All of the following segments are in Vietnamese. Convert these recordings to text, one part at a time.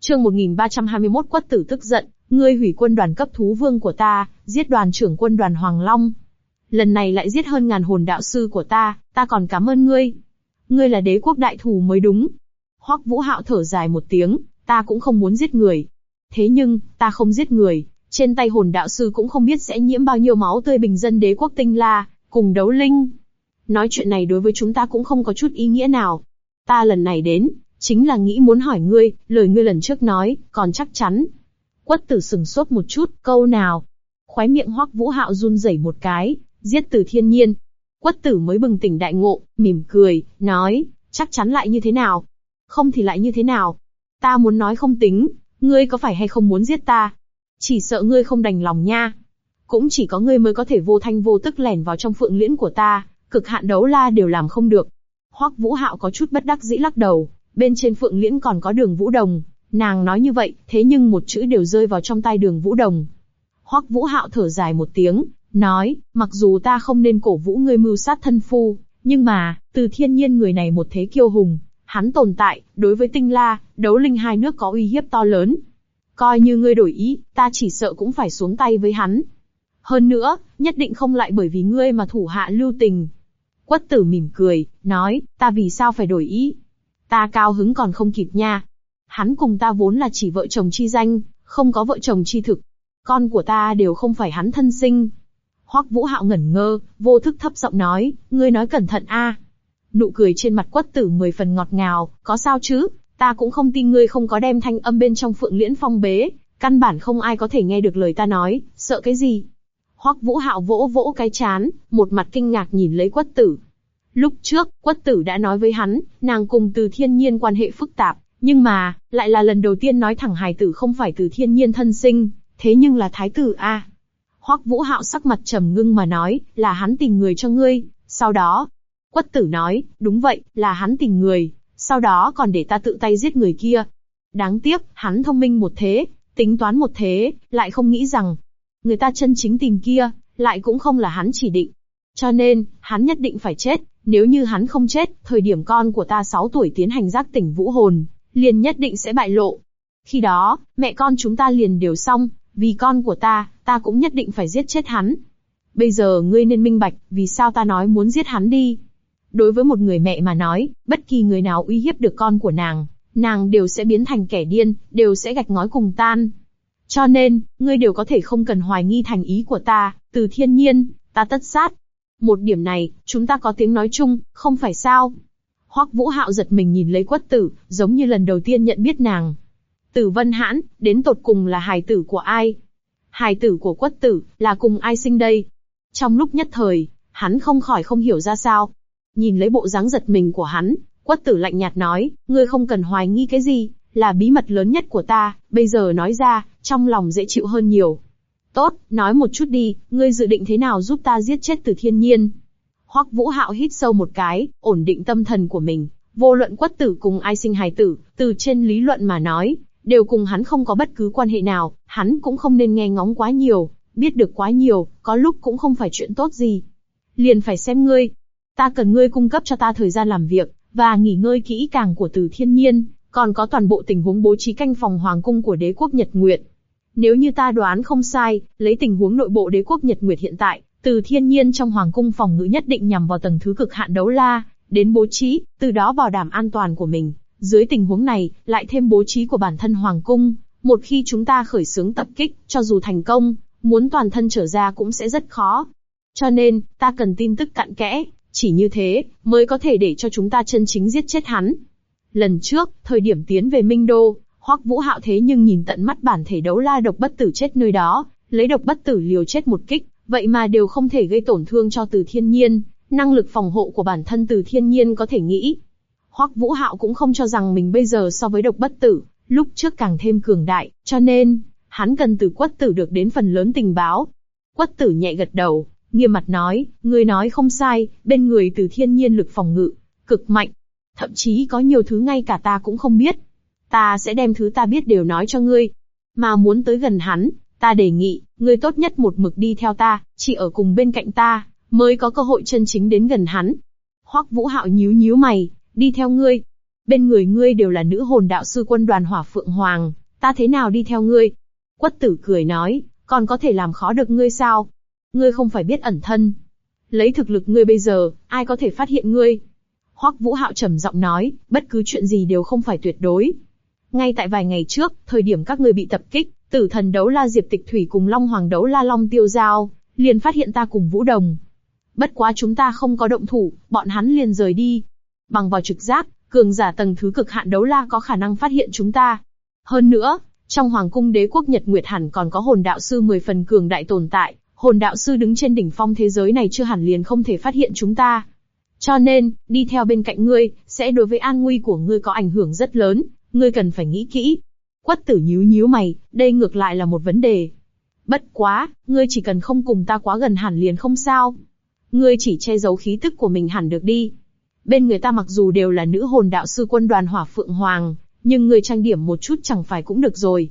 Chương 1321 Quất Tử tức giận, ngươi hủy quân đoàn cấp thú vương của ta, giết đoàn trưởng quân đoàn Hoàng Long. Lần này lại giết hơn ngàn hồn đạo sư của ta còn cảm ơn ngươi. Ngươi là đế quốc đại thù mới đúng. Hoắc Vũ Hạo thở dài một tiếng, ta cũng không muốn giết người. Thế nhưng, ta không giết người, trên tay hồn đạo sư cũng không biết sẽ nhiễm bao nhiêu máu tươi bình dân đế quốc Tinh La, cùng đấu linh. Nói chuyện này đối với chúng ta cũng không có chút ý nghĩa nào. Ta lần này đến, chính là nghĩ muốn hỏi ngươi, lời ngươi lần trước nói, còn chắc chắn. Quất Tử sừng sốt một chút, câu nào? Khóe miệng Hoắc Vũ Hạo run rẩy một cái, giết Từ Thiên Nhiên. Quất Tử mới bừng tỉnh đại ngộ, mỉm cười, nói, chắc chắn lại như thế nào? Không thì lại như thế nào? Ta muốn nói không tính, ngươi có phải hay không muốn giết ta? Chỉ sợ ngươi không đành lòng nha. Cũng chỉ có ngươi mới có thể vô thanh vô tức lẻn vào trong phượng liễn của ta, cực hạn đấu la đều làm không được. Hoắc Vũ Hạo có chút bất đắc dĩ lắc đầu, bên trên phượng liễn còn có Đường Vũ Đồng. Nàng nói như vậy, thế nhưng một chữ đều rơi vào trong tai Đường Vũ Đồng. Hoắc Vũ Hạo thở dài một tiếng, nói, mặc dù ta không nên cổ vũ ngươi mưu sát thân phu, nhưng mà, Từ Thiên Nhiên người này một thế kiêu hùng, hắn tồn tại, đối với Tinh La, đấu linh hai nước có uy hiếp to lớn. Coi như ngươi đổi ý, ta chỉ sợ cũng phải xuống tay với hắn. Hơn nữa, nhất định không lại bởi vì ngươi mà thủ hạ lưu tình. Quất Tử mỉm cười, nói, ta vì sao phải đổi ý? Ta cao hứng còn không kịp nha. Hắn cùng ta vốn là chỉ vợ chồng chi danh, không có vợ chồng chi thực. Con của ta đều không phải hắn thân sinh. Hoắc Vũ Hạo ngẩn ngơ, vô thức thấp giọng nói, ngươi nói cẩn thận a. Nụ cười trên mặt Quất Tử 10 phần ngọt ngào, có sao chứ? Ta cũng không tin ngươi không có đem thanh âm bên trong phượng liễn phong bế, căn bản không ai có thể nghe được lời ta nói, sợ cái gì? Hoắc Vũ Hạo vỗ vỗ cái trán, một mặt kinh ngạc nhìn lấy Quất Tử. Lúc trước, Quất Tử đã nói với hắn, nàng cùng Từ Thiên Nhiên quan hệ phức tạp, nhưng mà, lại là lần đầu tiên nói thẳng hài tử không phải Từ Thiên Nhiên thân sinh, thế nhưng là thái tử a. Hoắc Vũ Hạo sắc mặt trầm ngưng mà nói, là hắn tìm người cho ngươi, sau đó. Quất Tử nói, đúng vậy, là hắn tìm người, sau đó còn để ta tự tay giết người kia. Đáng tiếc, hắn thông minh một thế, tính toán một thế, lại không nghĩ rằng, người ta chân chính tìm kia, lại cũng không là hắn chỉ định. Cho nên, hắn nhất định phải chết, nếu như hắn không chết, thời điểm con của ta 6 tuổi tiến hành giác tỉnh vũ hồn, liền nhất định sẽ bại lộ. Khi đó, mẹ con chúng ta liền đều xong, vì con của ta cũng nhất định phải giết chết hắn. Bây giờ ngươi nên minh bạch, vì sao ta nói muốn giết hắn đi. Đối với một người mẹ mà nói, bất kỳ người nào uy hiếp được con của nàng đều sẽ biến thành kẻ điên, đều sẽ gạch ngói cùng tan. Cho nên, ngươi đều có thể không cần hoài nghi thành ý của ta, Từ Thiên Nhiên, ta tất sát. Một điểm này, chúng ta có tiếng nói chung, không phải sao? Hoắc Vũ Hạo giật mình nhìn lấy Quất Tử, giống như lần đầu tiên nhận biết nàng. Tử Vân Hãn, đến tột cùng là hài tử của ai? Hài tử của Quất Tử, là cùng ai sinh đây? Trong lúc nhất thời, hắn không khỏi không hiểu ra sao. Nhìn lấy bộ dáng giật mình của hắn, Quất Tử lạnh nhạt nói, ngươi không cần hoài nghi cái gì, là bí mật lớn nhất của ta, bây giờ nói ra, trong lòng dễ chịu hơn nhiều. Tốt, nói một chút đi, ngươi dự định thế nào giúp ta giết chết Từ Thiên Nhiên? Hoắc Vũ Hạo hít sâu một cái, ổn định tâm thần của mình, vô luận Quất Tử cùng ai sinh hài tử, từ trên lý luận mà nói, đều cùng hắn không có bất cứ quan hệ nào, hắn cũng không nên nghe ngóng quá nhiều, biết được quá nhiều, có lúc cũng không phải chuyện tốt gì. Liền phải xem ngươi. Ta cần ngươi cung cấp cho ta thời gian làm việc, và nghỉ ngơi kỹ càng của Từ Thiên Nhiên, còn có toàn bộ tình huống bố trí canh phòng hoàng cung của đế quốc Nhật Nguyệt. Nếu như ta đoán không sai, lấy tình huống nội bộ đế quốc Nhật Nguyệt hiện tại, Từ Thiên Nhiên trong hoàng cung phòng ngự nhất định nhằm vào tầng thứ cực hạn đấu la, đến bố trí, từ đó bảo đảm an toàn của mình. Dưới tình huống này, lại thêm bố trí của bản thân hoàng cung, một khi chúng ta khởi xướng tập kích, cho dù thành công, muốn toàn thân trở ra cũng sẽ rất khó. Cho nên, ta cần tin tức cặn kẽ, chỉ như thế, mới có thể để cho chúng ta chân chính giết chết hắn. Lần trước, thời điểm tiến về Minh Đô, Hoắc Vũ Hạo thế nhưng nhìn tận mắt bản thể đấu la Độc Bất Tử chết nơi đó, lấy Độc Bất Tử liều chết một kích, vậy mà đều không thể gây tổn thương cho Từ Thiên Nhiên, năng lực phòng hộ của bản thân Từ Thiên Nhiên có thể nghĩ. Hoắc Vũ Hạo cũng không cho rằng mình bây giờ so với Độc Bất Tử, lúc trước càng thêm cường đại, cho nên, hắn cần từ Quất Tử được đến phần lớn tình báo. Quất Tử nhẹ gật đầu, nghiêm mặt nói, ngươi nói không sai, bên người Từ Thiên Nhiên lực phòng ngự, cực mạnh. Thậm chí có nhiều thứ ngay cả ta cũng không biết. Ta sẽ đem thứ ta biết đều nói cho ngươi. Mà muốn tới gần hắn, ta đề nghị, ngươi tốt nhất một mực đi theo ta, chỉ ở cùng bên cạnh ta, mới có cơ hội chân chính đến gần hắn. Hoắc Vũ Hạo nhíu nhíu mày, đi theo ngươi. Bên người ngươi đều là nữ hồn đạo sư quân đoàn Hỏa Phượng Hoàng, ta thế nào đi theo ngươi? Quất Tử cười nói, còn có thể làm khó được ngươi sao? Ngươi không phải biết ẩn thân. Lấy thực lực ngươi bây giờ, ai có thể phát hiện ngươi? Hoắc Vũ Hạo trầm giọng nói, bất cứ chuyện gì đều không phải tuyệt đối. Ngay tại vài ngày trước, thời điểm các ngươi bị tập kích, Tử Thần Đấu La Diệp Tịch Thủy cùng Long Hoàng Đấu La Long Tiêu Giao, liền phát hiện ta cùng Vũ Đồng. Bất quá chúng ta không có động thủ, bọn hắn liền rời đi. Bằng vào trực giác, cường giả tầng thứ cực hạn đấu la có khả năng phát hiện chúng ta. Hơn nữa, trong Hoàng cung Đế quốc Nhật Nguyệt hẳn còn có hồn đạo sư 10 phần cường đại tồn tại, hồn đạo sư đứng trên đỉnh phong thế giới này chưa hẳn liền không thể phát hiện chúng ta. Cho nên, đi theo bên cạnh ngươi, sẽ đối với an nguy của ngươi có ảnh hưởng rất lớn, ngươi cần phải nghĩ kỹ. Quất Tử nhíu nhíu mày, đây ngược lại là một vấn đề. Bất quá, ngươi chỉ cần không cùng ta quá gần hẳn liền không sao. Ngươi chỉ che giấu khí tức của mình hẳn được đi. Bên người ta mặc dù đều là nữ hồn đạo sư quân đoàn Hỏa Phượng Hoàng, nhưng ngươi trang điểm một chút chẳng phải cũng được rồi.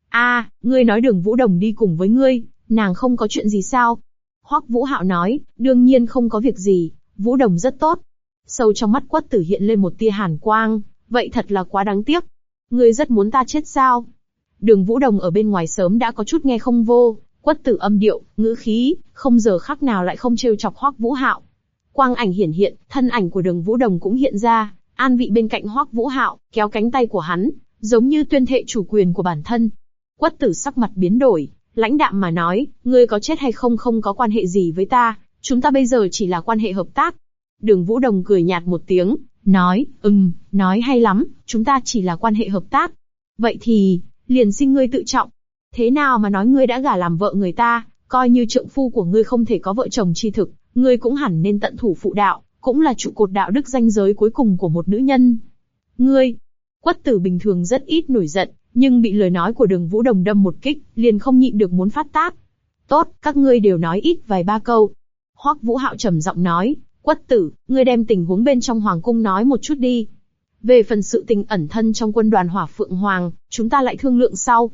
Ngươi nói Đường Vũ Đồng đi cùng với ngươi, nàng không có chuyện gì sao? Hoắc Vũ Hạo nói, đương nhiên không có việc gì, Vũ Đồng rất tốt. Sâu trong mắt Quất Tử hiện lên một tia hàn quang, vậy thật là quá đáng tiếc. Ngươi rất muốn ta chết sao? Đường Vũ Đồng ở bên ngoài sớm đã có chút nghe không vô, Quất Tử âm điệu, ngữ khí, không giờ khắc nào lại không trêu chọc Hoắc Vũ Hạo. Quang ảnh hiển hiện, thân ảnh của Đường Vũ Đồng cũng hiện ra, an vị bên cạnh Hoắc Vũ Hạo, kéo cánh tay của hắn, giống như tuyên thệ chủ quyền của bản thân. Quất Tử sắc mặt biến đổi, lãnh đạm mà nói, ngươi có chết hay không không có quan hệ gì với ta, chúng ta bây giờ chỉ là quan hệ hợp tác. Đường Vũ Đồng cười nhạt một tiếng, nói, nói hay lắm, chúng ta chỉ là quan hệ hợp tác. Vậy thì, liền xin ngươi tự trọng. Thế nào mà nói ngươi đã gả làm vợ người ta, coi như trượng phu của ngươi không thể có vợ chồng chi thực, ngươi cũng hẳn nên tận thủ phụ đạo, cũng là trụ cột đạo đức ranh giới cuối cùng của một nữ nhân. Ngươi, Quất Tử bình thường rất ít nổi giận, nhưng bị lời nói của Đường Vũ Đồng đâm một kích, liền không nhịn được muốn phát tác. Tốt, các ngươi đều nói ít vài ba câu. Hoắc Vũ Hạo trầm giọng nói, Quất Tử, ngươi đem tình huống bên trong hoàng cung nói một chút đi. Về phần sự tình ẩn thân trong quân đoàn Hỏa Phượng Hoàng, chúng ta lại thương lượng sau.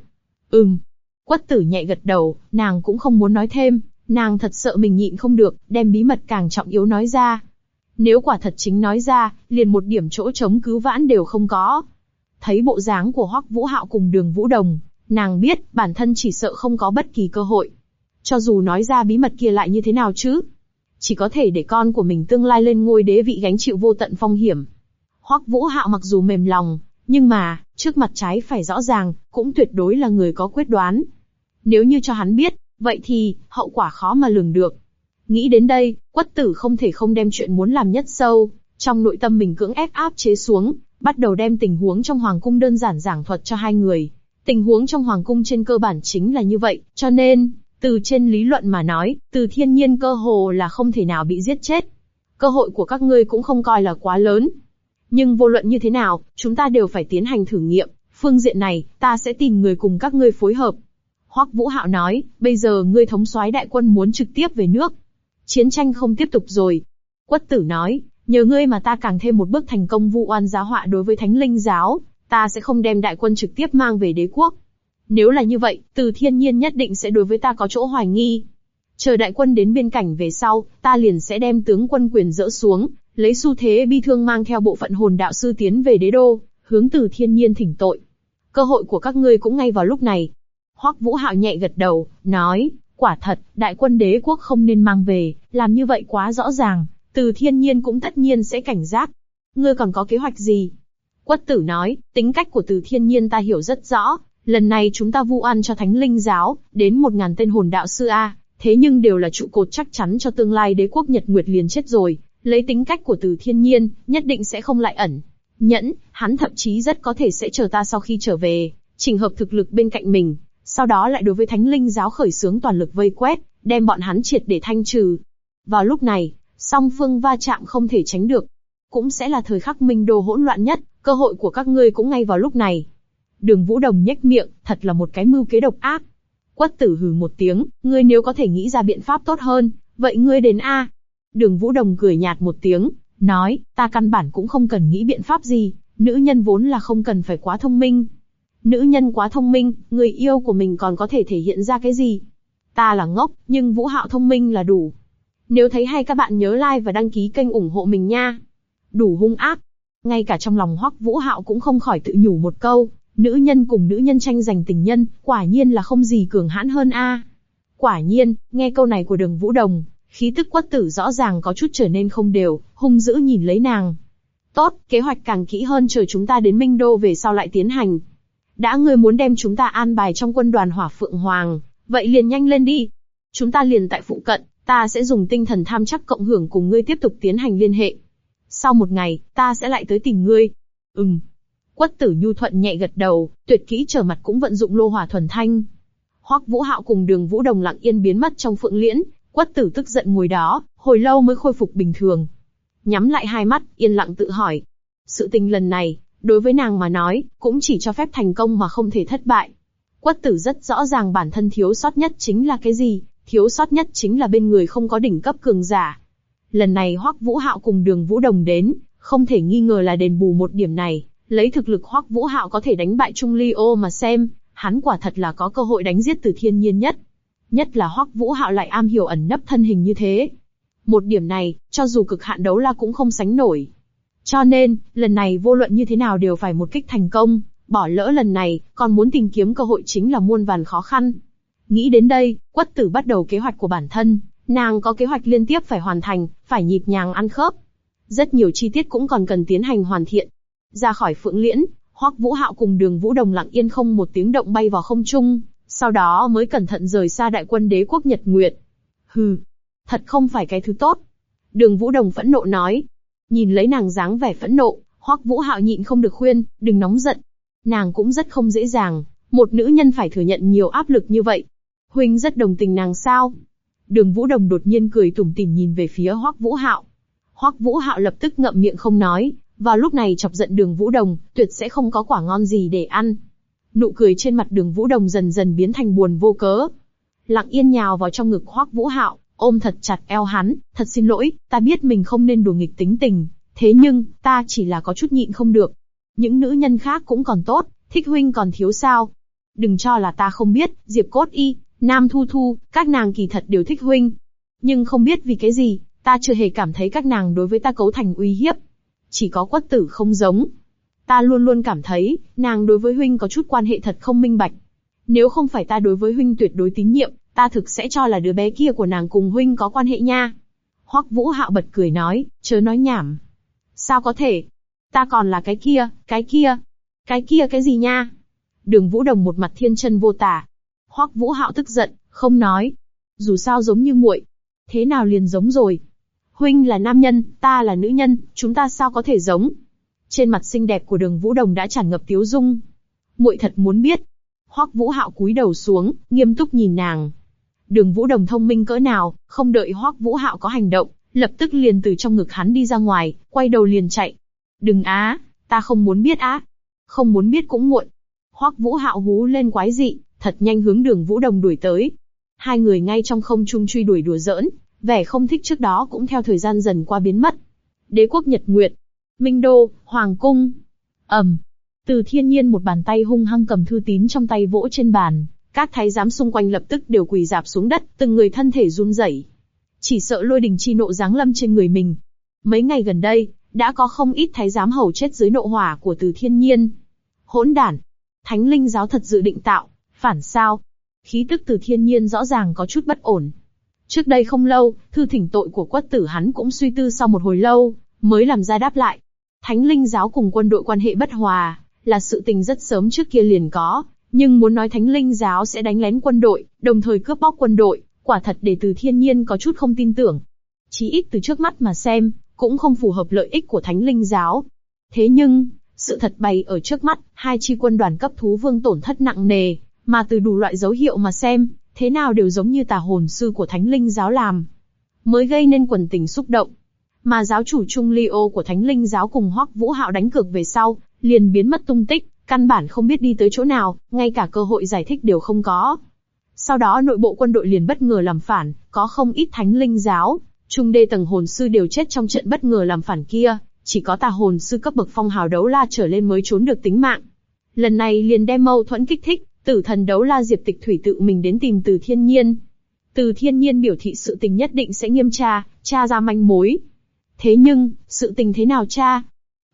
Quất Tử nhẹ gật đầu, nàng cũng không muốn nói thêm, nàng thật sợ mình nhịn không được, đem bí mật càng trọng yếu nói ra. Nếu quả thật chính nói ra, liền một điểm chỗ chống cứu vãn đều không có. Thấy bộ dáng của Hoắc Vũ Hạo cùng Đường Vũ Đồng, nàng biết bản thân chỉ sợ không có bất kỳ cơ hội. Cho dù nói ra bí mật kia lại như thế nào chứ? Chỉ có thể để con của mình tương lai lên ngôi đế vị gánh chịu vô tận phong hiểm. Hoắc Vũ Hạo mặc dù mềm lòng, nhưng mà, trước mặt trái phải rõ ràng, cũng tuyệt đối là người có quyết đoán. Nếu như cho hắn biết, vậy thì, hậu quả khó mà lường được. Nghĩ đến đây, Quất Tử không thể không đem chuyện muốn làm nhất sâu, trong nội tâm mình cưỡng ép áp chế xuống, bắt đầu đem tình huống trong hoàng cung đơn giản giảng thuật cho hai người. Tình huống trong hoàng cung trên cơ bản chính là như vậy, cho nên, từ trên lý luận mà nói, Từ Thiên Nhiên cơ hồ là không thể nào bị giết chết. Cơ hội của các ngươi cũng không coi là quá lớn. Nhưng vô luận như thế nào, chúng ta đều phải tiến hành thử nghiệm, phương diện này, ta sẽ tìm người cùng các ngươi phối hợp. Hoắc Vũ Hạo nói, bây giờ ngươi thống soái đại quân muốn trực tiếp về nước. Chiến tranh không tiếp tục rồi. Quất Tử nói, nhờ ngươi mà ta càng thêm một bước thành công vu oan giá họa đối với Thánh Linh giáo, ta sẽ không đem đại quân trực tiếp mang về đế quốc. Nếu là như vậy, Từ Thiên Nhiên nhất định sẽ đối với ta có chỗ hoài nghi. Chờ đại quân đến biên cảnh về sau, ta liền sẽ đem tướng quân quyền dỡ xuống, lấy xu thế bi thương mang theo bộ phận hồn đạo sư tiến về đế đô, hướng Từ Thiên Nhiên thỉnh tội. Cơ hội của các ngươi cũng ngay vào lúc này. Hoắc Vũ Hạo nhẹ gật đầu, nói, quả thật, đại quân đế quốc không nên mang về, làm như vậy quá rõ ràng, Từ Thiên Nhiên cũng tất nhiên sẽ cảnh giác. Ngươi còn có kế hoạch gì? Quất Tử nói, tính cách của Từ Thiên Nhiên ta hiểu rất rõ, lần này chúng ta vu oan cho Thánh Linh giáo, đến 1000 tên hồn đạo sư thế nhưng đều là trụ cột chắc chắn cho tương lai đế quốc Nhật Nguyệt liền chết rồi, lấy tính cách của Từ Thiên Nhiên, nhất định sẽ không lại ẩn nhẫn, hắn thậm chí rất có thể sẽ chờ ta sau khi trở về, chỉnh hợp thực lực bên cạnh mình, sau đó lại đối với Thánh Linh giáo khởi xướng toàn lực vây quét, đem bọn hắn triệt để thanh trừ. Vào lúc này, song phương va chạm không thể tránh được, cũng sẽ là thời khắc minh đô hỗn loạn nhất, cơ hội của các ngươi cũng ngay vào lúc này. Đường Vũ Đồng nhếch miệng, thật là một cái mưu kế độc ác. Quất Tử hừ một tiếng, ngươi nếu có thể nghĩ ra biện pháp tốt hơn, vậy ngươi đến a. Đường Vũ Đồng cười nhạt một tiếng, nói, ta căn bản cũng không cần nghĩ biện pháp gì, nữ nhân vốn là không cần phải quá thông minh. Nữ nhân quá thông minh, người yêu của mình còn có thể thể hiện ra cái gì? Ta là ngốc, nhưng Vũ Hạo thông minh là đủ. Nếu thấy hay các bạn nhớ like và đăng ký kênh ủng hộ mình nha. Đủ hung ác. Ngay cả trong lòng Hoắc Vũ Hạo cũng không khỏi tự nhủ một câu, nữ nhân cùng nữ nhân tranh giành tình nhân, quả nhiên là không gì cường hãn hơn a. Quả nhiên, nghe câu này của Đường Vũ Đồng, khí tức Quất Tử rõ ràng có chút trở nên không đều, hung dữ nhìn lấy nàng. Tốt, kế hoạch càng kỹ hơn chờ chúng ta đến Minh Đô về sau lại tiến hành. Đã ngươi muốn đem chúng ta an bài trong quân đoàn Hỏa Phượng Hoàng, vậy liền nhanh lên đi. Chúng ta liền tại phụ cận, ta sẽ dùng tinh thần tham chắc cộng hưởng cùng ngươi tiếp tục tiến hành liên hệ. Sau một ngày, ta sẽ lại tới tìm ngươi. Quất Tử nhu thuận nhẹ gật đầu, tuyệt kỹ trở mặt cũng vận dụng lô hỏa thuần thanh. Hoắc Vũ Hạo cùng Đường Vũ Đồng lặng yên biến mất trong Phượng Liễn, Quất Tử tức giận ngồi đó, hồi lâu mới khôi phục bình thường. Nhắm lại hai mắt, yên lặng tự hỏi. Sự tình lần này, đối với nàng mà nói, cũng chỉ cho phép thành công mà không thể thất bại. Quất Tử rất rõ ràng bản thân thiếu sót nhất chính là cái gì, thiếu sót nhất chính là bên người không có đỉnh cấp cường giả. Lần này Hoắc Vũ Hạo cùng Đường Vũ Đồng đến, không thể nghi ngờ là đền bù một điểm này, lấy thực lực Hoắc Vũ Hạo có thể đánh bại Trung Ly Ô mà xem, hắn quả thật là có cơ hội đánh giết Từ Thiên Nhiên nhất. Nhất là Hoắc Vũ Hạo lại am hiểu ẩn nấp thân hình như thế. Một điểm này, cho dù cực hạn đấu la cũng không sánh nổi. Cho nên, lần này vô luận như thế nào đều phải một kích thành công, bỏ lỡ lần này, còn muốn tìm kiếm cơ hội chính là muôn vàn khó khăn. Nghĩ đến đây, Quất Tử bắt đầu kế hoạch của bản thân, nàng có kế hoạch liên tiếp phải hoàn thành, phải nhịp nhàng ăn khớp. Rất nhiều chi tiết cũng còn cần tiến hành hoàn thiện. Ra khỏi Phượng Liễn, Hoắc Vũ Hạo cùng Đường Vũ Đồng lặng yên không một tiếng động bay vào không trung, sau đó mới cẩn thận rời xa đại quân đế quốc Nhật Nguyệt. Hừ, thật không phải cái thứ tốt. Đường Vũ Đồng phẫn nộ nói. Nhìn lấy nàng dáng vẻ phẫn nộ, Hoắc Vũ Hạo nhịn không được khuyên, đừng nóng giận. Nàng cũng rất không dễ dàng, một nữ nhân phải thừa nhận nhiều áp lực như vậy. Huynh rất đồng tình nàng sao? Đường Vũ Đồng đột nhiên cười tủm tỉm nhìn về phía Hoắc Vũ Hạo. Hoắc Vũ Hạo lập tức ngậm miệng không nói, vào lúc này chọc giận Đường Vũ Đồng, tuyệt sẽ không có quả ngon gì để ăn. Nụ cười trên mặt Đường Vũ Đồng dần dần biến thành buồn vô cớ. Lặng yên nhào vào trong ngực Hoắc Vũ Hạo, ôm thật chặt eo hắn, thật xin lỗi, ta biết mình không nên đùa nghịch tính tình, thế nhưng, ta chỉ là có chút nhịn không được. Những nữ nhân khác cũng còn tốt, thích huynh còn thiếu sao? Đừng cho là ta không biết, Diệp Cốt Y, Nam Thu Thu, các nàng kỳ thật đều thích huynh. Nhưng không biết vì cái gì, ta chưa hề cảm thấy các nàng đối với ta cấu thành uy hiếp. Chỉ có Quất Tử không giống. Ta luôn luôn cảm thấy, nàng đối với huynh có chút quan hệ thật không minh bạch. Nếu không phải ta đối với huynh tuyệt đối tín nhiệm, ta thực sẽ cho là đứa bé kia của nàng cùng huynh có quan hệ nha. Hoắc Vũ Hạo bật cười nói, chớ nói nhảm. Sao có thể? Ta còn là cái kia, cái gì nha? Đường Vũ Đồng một mặt thiên chân vô tả. Hoắc Vũ Hạo tức giận, không nói. Dù sao giống như muội, thế nào liền giống rồi? Huynh là nam nhân, ta là nữ nhân, chúng ta sao có thể giống? Trên mặt xinh đẹp của Đường Vũ Đồng đã tràn ngập tiếu dung. Muội thật muốn biết. Hoắc Vũ Hạo cúi đầu xuống, nghiêm túc nhìn nàng. Đường Vũ Đồng thông minh cỡ nào, không đợi Hoắc Vũ Hạo có hành động, lập tức liền từ trong ngực hắn đi ra ngoài, quay đầu liền chạy. Đừng á, ta không muốn biết á. Không muốn biết cũng muộn. Hoắc Vũ Hạo hú lên quái dị, thật nhanh hướng Đường Vũ Đồng đuổi tới. Hai người ngay trong không trung truy đuổi đùa giỡn, vẻ không thích trước đó cũng theo thời gian dần qua biến mất. Đế quốc Nhật Nguyệt, Minh Đô, Hoàng cung. Từ Thiên Nhiên một bàn tay hung hăng cầm thư tín trong tay vỗ trên bàn, các thái giám xung quanh lập tức đều quỳ rạp xuống đất, từng người thân thể run rẩy. Chỉ sợ lôi đình chi nộ giáng lâm trên người mình. Mấy ngày gần đây, đã có không ít thái giám hầu chết dưới nộ hỏa của Từ Thiên Nhiên. Hỗn đản! Thánh linh giáo thật dự định tạo phản sao? Khí tức Từ Thiên Nhiên rõ ràng có chút bất ổn. Trước đây không lâu, thư thỉnh tội của Quất Tử hắn cũng suy tư sau một hồi lâu, mới làm ra đáp lại. Thánh linh giáo cùng quân đội quan hệ bất hòa, là sự tình rất sớm trước kia liền có, nhưng muốn nói Thánh linh giáo sẽ đánh lén quân đội, đồng thời cướp bóc quân đội, quả thật để Từ Thiên Nhiên có chút không tin tưởng. Chí ít từ trước mắt mà xem, cũng không phù hợp lợi ích của Thánh linh giáo. Thế nhưng, sự thật bày ở trước mắt, hai chi quân đoàn cấp thú vương tổn thất nặng nề, mà từ đủ loại dấu hiệu mà xem, thế nào đều giống như tà hồn sư của Thánh linh giáo làm, mới gây nên quần tình xúc động. Mà giáo chủ Trung Ly Ô của Thánh linh giáo cùng Hoắc Vũ Hạo đánh cược về sau, liền biến mất tung tích, căn bản không biết đi tới chỗ nào, ngay cả cơ hội giải thích đều không có. Sau đó nội bộ quân đội liền bất ngờ làm phản, có không ít Thánh linh giáo, trung đê tầng hồn sư đều chết trong trận bất ngờ làm phản kia, chỉ có tà hồn sư cấp bậc phong hào đấu la trở lên mới trốn được tính mạng. Lần này liền đem mâu thuẫn kích thích, tử thần đấu la Diệp Tịch Thủy tự mình đến tìm Từ Thiên Nhiên. Từ Thiên Nhiên biểu thị sự tình nhất định sẽ nghiêm tra, tra ra manh mối. Thế nhưng, sự tình thế nào tra?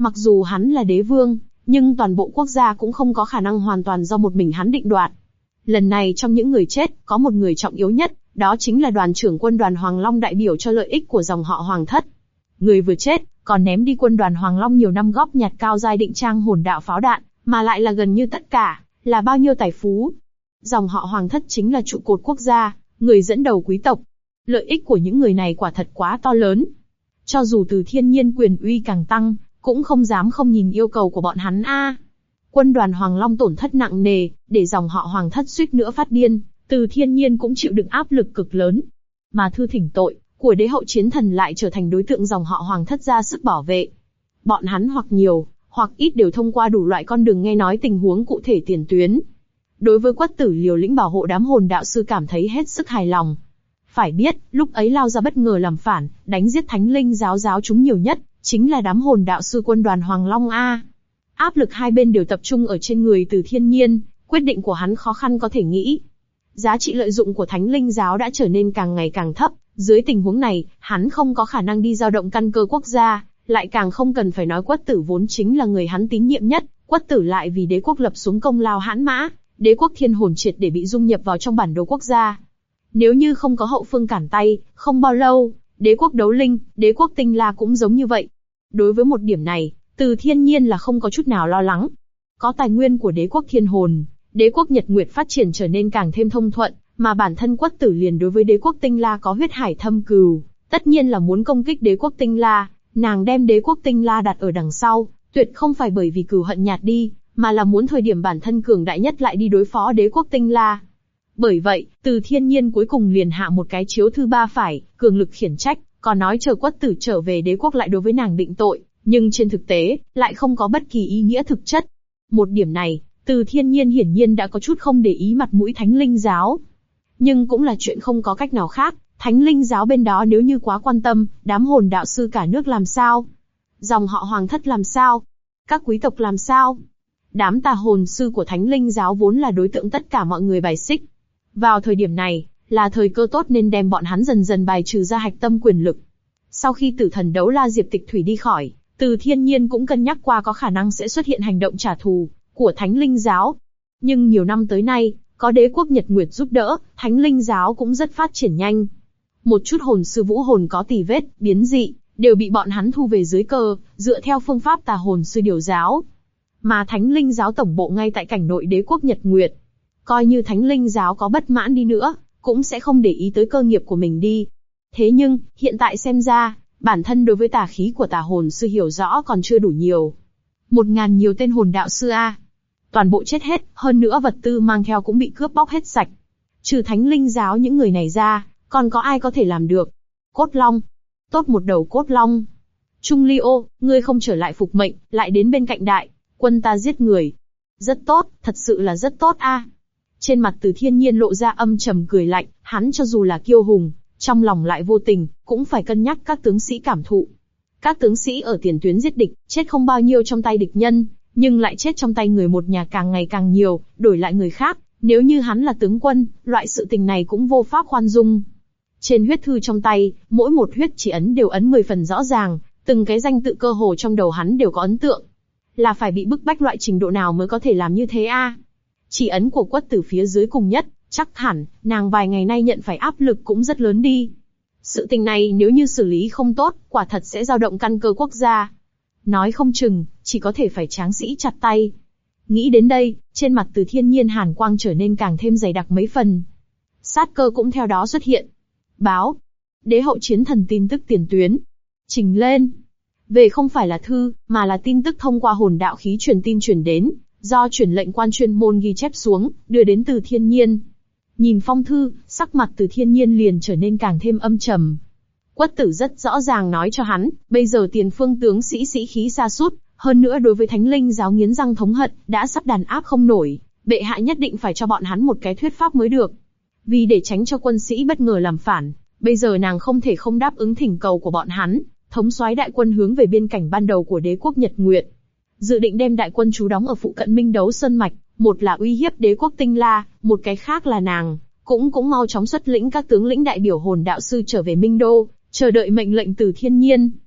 Mặc dù hắn là đế vương, nhưng toàn bộ quốc gia cũng không có khả năng hoàn toàn do một mình hắn định đoạt. Lần này trong những người chết, có một người trọng yếu nhất, đó chính là đoàn trưởng quân đoàn Hoàng Long đại biểu cho lợi ích của dòng họ Hoàng thất. Người vừa chết, còn ném đi quân đoàn Hoàng Long nhiều năm góp nhặt cao giai định trang hồn đạo pháo đạn, mà lại là gần như tất cả, là bao nhiêu tài phú. Dòng họ Hoàng thất chính là trụ cột quốc gia, người dẫn đầu quý tộc. Lợi ích của những người này quả thật quá to lớn. Cho dù Từ Thiên Nhiên quyền uy càng tăng, cũng không dám không nhìn yêu cầu của bọn hắn a. Quân đoàn Hoàng Long tổn thất nặng nề, để dòng họ Hoàng thất suýt nữa phát điên, Từ Thiên Nhiên cũng chịu đựng áp lực cực lớn. Mà thư thỉnh tội của đế hậu chiến thần lại trở thành đối tượng dòng họ Hoàng thất ra sức bảo vệ. Bọn hắn hoặc nhiều, hoặc ít đều thông qua đủ loại con đường nghe nói tình huống cụ thể tiền tuyến. Đối với Quất Tử liều lĩnh bảo hộ đám hồn đạo sư cảm thấy hết sức hài lòng. Phải biết, lúc ấy lao ra bất ngờ làm phản, đánh giết Thánh Linh giáo chúng nhiều nhất, chính là đám hồn đạo sư quân đoàn Hoàng Long a. Áp lực hai bên đều tập trung ở trên người Từ Thiên Nhiên, quyết định của hắn khó khăn có thể nghĩ. Giá trị lợi dụng của Thánh Linh giáo đã trở nên càng ngày càng thấp, dưới tình huống này, hắn không có khả năng đi dao động căn cơ quốc gia, lại càng không cần phải nói Quất Tử vốn chính là người hắn tín nhiệm nhất, Quất Tử lại vì đế quốc lập xuống công lao hãn mã, đế quốc thiên hồn triệt để bị dung nhập vào trong bản đồ quốc gia. Nếu như không có hậu phương cản tay, không bao lâu, đế quốc đấu linh, đế quốc tinh la cũng giống như vậy. Đối với một điểm này, Từ Thiên Nhiên là không có chút nào lo lắng. Có tài nguyên của đế quốc thiên hồn, đế quốc Nhật Nguyệt phát triển trở nên càng thêm thông thuận, mà bản thân Quất Tử liền đối với đế quốc tinh la có huyết hải thâm cừu, tất nhiên là muốn công kích đế quốc tinh la. Nàng đem đế quốc tinh la đặt ở đằng sau, tuyệt không phải bởi vì cừu hận nhạt đi, mà là muốn thời điểm bản thân cường đại nhất lại đi đối phó đế quốc tinh la. Bởi vậy, Từ Thiên Nhiên cuối cùng liền hạ một cái chiếu thư ba phải, cường lực khiển trách, còn nói chờ Quất Tử trở về đế quốc lại đối với nàng định tội, nhưng trên thực tế, lại không có bất kỳ ý nghĩa thực chất. Một điểm này, Từ Thiên Nhiên hiển nhiên đã có chút không để ý mặt mũi Thánh Linh giáo. Nhưng cũng là chuyện không có cách nào khác, Thánh Linh giáo bên đó nếu như quá quan tâm, đám hồn đạo sư cả nước làm sao? Dòng họ Hoàng thất làm sao? Các quý tộc làm sao? Đám tà hồn sư của Thánh Linh giáo vốn là đối tượng tất cả mọi người bài xích. Vào thời điểm này, là thời cơ tốt nên đem bọn hắn dần dần bài trừ ra hạch tâm quyền lực. Sau khi tử thần đấu la Diệp Tịch Thủy đi khỏi, Từ Thiên Nhiên cũng cân nhắc qua có khả năng sẽ xuất hiện hành động trả thù của Thánh Linh giáo. Nhưng nhiều năm tới nay, có đế quốc Nhật Nguyệt giúp đỡ, Thánh Linh giáo cũng rất phát triển nhanh. Một chút hồn sư vũ hồn có tì vết, biến dị, đều bị bọn hắn thu về dưới cờ, dựa theo phương pháp tà hồn sư điều giáo. Mà Thánh Linh giáo tổng bộ ngay tại cảnh nội đế quốc Nhật Nguyệt. Coi như Thánh Linh giáo có bất mãn đi nữa, cũng sẽ không để ý tới cơ nghiệp của mình đi. Thế nhưng, hiện tại xem ra, bản thân đối với tà khí của tà hồn sư hiểu rõ còn chưa đủ nhiều. 1000 nhiều tên hồn đạo sư a. Toàn bộ chết hết, hơn nữa vật tư mang theo cũng bị cướp bóc hết sạch. Trừ Thánh Linh giáo những người này ra, còn có ai có thể làm được? Cốt Long. Tốt một đầu Cốt Long. Trung Ly Ô, ngươi không trở lại phục mệnh, lại đến bên cạnh đại quân ta giết người. Rất tốt, thật sự là rất tốt a. Trên mặt Từ Thiên Nhiên lộ ra âm trầm cười lạnh, hắn cho dù là kiêu hùng, trong lòng lại vô tình, cũng phải cân nhắc các tướng sĩ cảm thụ. Các tướng sĩ ở tiền tuyến giết địch, chết không bao nhiêu trong tay địch nhân, nhưng lại chết trong tay người một nhà càng ngày càng nhiều, đổi lại người khác, nếu như hắn là tướng quân, loại sự tình này cũng vô pháp khoan dung. Trên huyết thư trong tay, mỗi một huyết chỉ ấn đều ấn 10 phần rõ ràng, từng cái danh tự cơ hồ trong đầu hắn đều có ấn tượng. Là phải bị bức bách loại trình độ nào mới có thể làm như thế a? Chỉ ấn của Quất Tử phía dưới cùng nhất, chắc hẳn, nàng vài ngày nay nhận phải áp lực cũng rất lớn đi. Sự tình này nếu như xử lý không tốt, quả thật sẽ dao động căn cơ quốc gia. Nói không chừng, chỉ có thể phải tráng sĩ chặt tay. Nghĩ đến đây, trên mặt Từ Thiên Nhiên hàn quang trở nên càng thêm dày đặc mấy phần. Sát cơ cũng theo đó xuất hiện. Báo. Đế hậu chiến thần tin tức tiền tuyến. Trình lên. Về không phải là thư, mà là tin tức thông qua hồn đạo khí truyền tin truyền đến, do truyền lệnh quan chuyên môn ghi chép xuống, đưa đến Từ Thiên Nhiên. Nhìn phong thư, sắc mặt Từ Thiên Nhiên liền trở nên càng thêm âm trầm. Quất Tử rất rõ ràng nói cho hắn, bây giờ tiền phương tướng sĩ sĩ khí sa sút, hơn nữa đối với Thánh Linh giáo nghiến răng thống hận, đã sắp đàn áp không nổi, bệ hạ nhất định phải cho bọn hắn một cái thuyết pháp mới được. Vì để tránh cho quân sĩ bất ngờ làm phản, bây giờ nàng không thể không đáp ứng thỉnh cầu của bọn hắn, thống soái đại quân hướng về biên cảnh ban đầu của đế quốc Nhật Nguyệt. Dự định đem đại quân trú đóng ở phụ cận Minh Đấu Sơn Mạch, một là uy hiếp đế quốc Tinh La, một cái khác là nàng, cũng mau chóng xuất lĩnh các tướng lĩnh đại biểu hồn đạo sư trở về Minh Đô, chờ đợi mệnh lệnh từ Thiên Nhiên.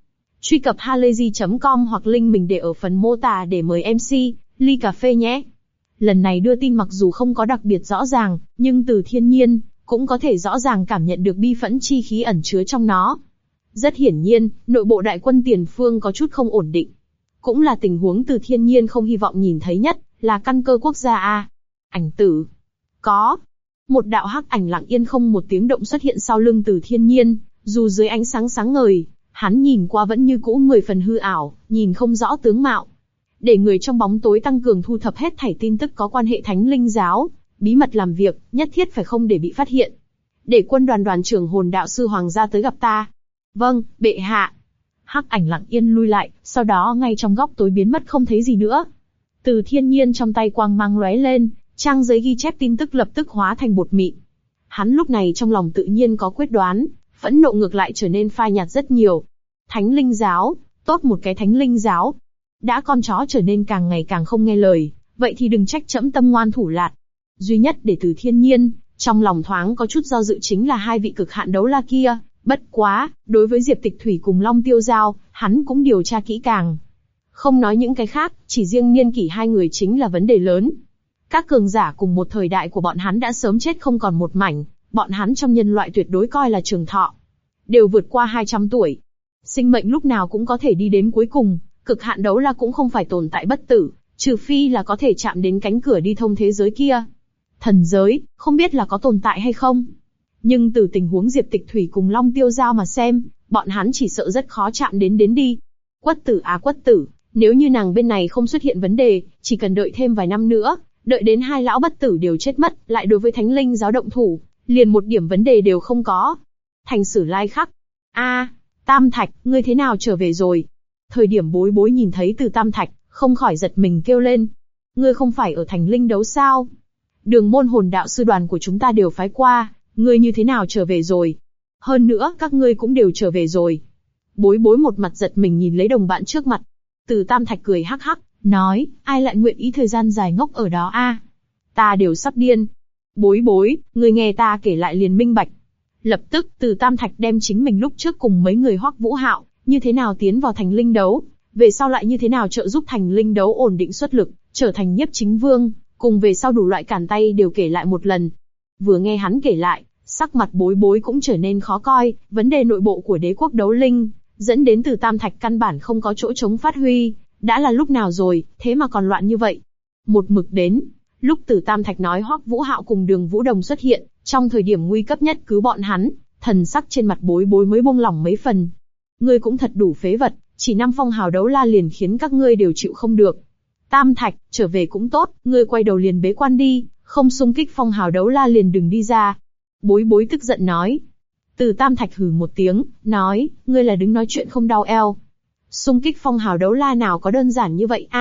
Truy cập halayzi.com hoặc link mình để ở phần mô tả để mời MC, ly cà phê nhé. Lần này đưa tin mặc dù không có đặc biệt rõ ràng, nhưng Từ Thiên Nhiên cũng có thể rõ ràng cảm nhận được bi phẫn chi khí ẩn chứa trong nó. Rất hiển nhiên, nội bộ đại quân tiền phương có chút không ổn định. Cũng là tình huống Từ Thiên Nhiên không hy vọng nhìn thấy nhất, là căn cơ quốc gia a. Ảnh tử. Có. Một đạo hắc ảnh lặng yên không một tiếng động xuất hiện sau lưng Từ Thiên Nhiên, dù dưới ánh sáng sáng ngời, hắn nhìn qua vẫn như cũ 10 phần hư ảo, nhìn không rõ tướng mạo. Để người trong bóng tối tăng cường thu thập hết thảy tin tức có quan hệ Thánh Linh Giáo, bí mật làm việc, nhất thiết phải không để bị phát hiện. Để quân đoàn đoàn trưởng Hồn Đạo Sư Hoàng gia tới gặp ta. Vâng, bệ hạ. Hắc ảnh lặng yên lui lại, sau đó ngay trong góc tối biến mất không thấy gì nữa. Từ Thiên Nhiên trong tay quang mang lóe lên, trang giấy ghi chép tin tức lập tức hóa thành bột mịn. Hắn lúc này trong lòng tự nhiên có quyết đoán, phẫn nộ ngược lại trở nên phai nhạt rất nhiều. Thánh Linh Giáo, tốt một cái Thánh Linh Giáo. Đã con chó trở nên càng ngày càng không nghe lời, vậy thì đừng trách trẫm tâm ngoan thủ lạt. Duy nhất để Từ Thiên Nhiên trong lòng thoáng có chút do dự chính là hai vị cực hạn đấu la kia. Bất quá, đối với Diệp Tịch Thủy cùng Long Tiêu Giao, hắn cũng điều tra kỹ càng. Không nói những cái khác, chỉ riêng niên kỷ hai người chính là vấn đề lớn. Các cường giả cùng một thời đại của bọn hắn đã sớm chết không còn một mảnh, bọn hắn trong nhân loại tuyệt đối coi là trường thọ. Đều vượt qua 200 tuổi. Sinh mệnh lúc nào cũng có thể đi đến cuối cùng, cực hạn đấu la cũng không phải tồn tại bất tử, trừ phi là có thể chạm đến cánh cửa đi thông thế giới kia. Thần giới, không biết là có tồn tại hay không. Nhưng từ tình huống Diệp Tịch Thủy cùng Long Tiêu Giao mà xem, bọn hắn chỉ sợ rất khó chạm đến đi. Quất tử à quất tử, nếu như nàng bên này không xuất hiện vấn đề, chỉ cần đợi thêm vài năm nữa, đợi đến hai lão bất tử đều chết mất, lại đối với Thánh Linh Giáo động thủ, liền một điểm vấn đề đều không có. Thành Sử Lai Khắc. Tam Thạch, ngươi thế nào trở về rồi? Thời điểm Bối Bối nhìn thấy Từ Tam Thạch, không khỏi giật mình kêu lên. Ngươi không phải ở Thành Linh Đấu sao? Đường môn hồn đạo sư đoàn của chúng ta đều phái qua, ngươi như thế nào trở về rồi? Hơn nữa, các ngươi cũng đều trở về rồi. Bối Bối một mặt giật mình nhìn lấy đồng bạn trước mặt. Từ Tam Thạch cười hắc hắc, nói, ai lại nguyện ý thời gian dài ngốc ở đó a? Ta đều sắp điên. Bối Bối, ngươi nghe ta kể lại liền minh bạch. Lập tức, Từ Tam Thạch đem chính mình lúc trước cùng mấy người Hoắc Vũ Hạo, như thế nào tiến vào Thành Linh Đấu, về sau lại như thế nào trợ giúp Thành Linh Đấu ổn định xuất lực, trở thành Nhiếp Chính Vương, cùng về sau đủ loại cản tay đều kể lại một lần. Vừa nghe hắn kể lại, sắc mặt Bối Bối cũng trở nên khó coi, vấn đề nội bộ của Đế quốc Đấu Linh, dẫn đến Từ Tam Thạch căn bản không có chỗ chống phát huy, đã là lúc nào rồi, thế mà còn loạn như vậy. Một mực đến, lúc Từ Tam Thạch nói Hoắc Vũ Hạo cùng Đường Vũ Đồng xuất hiện, trong thời điểm nguy cấp nhất cứu bọn hắn, thần sắc trên mặt Bối Bối mới buông lỏng mấy phần. Ngươi cũng thật đủ phế vật, chỉ 5 phong hào đấu la liền khiến các ngươi đều chịu không được. Tam Thạch, trở về cũng tốt, ngươi quay đầu liền bế quan đi, không xung kích phong hào đấu la liền đừng đi ra. Bối Bối tức giận nói. Từ Tam Thạch hừ một tiếng, nói, ngươi là đứng nói chuyện không đau eo. Xung kích phong hào đấu la nào có đơn giản như vậy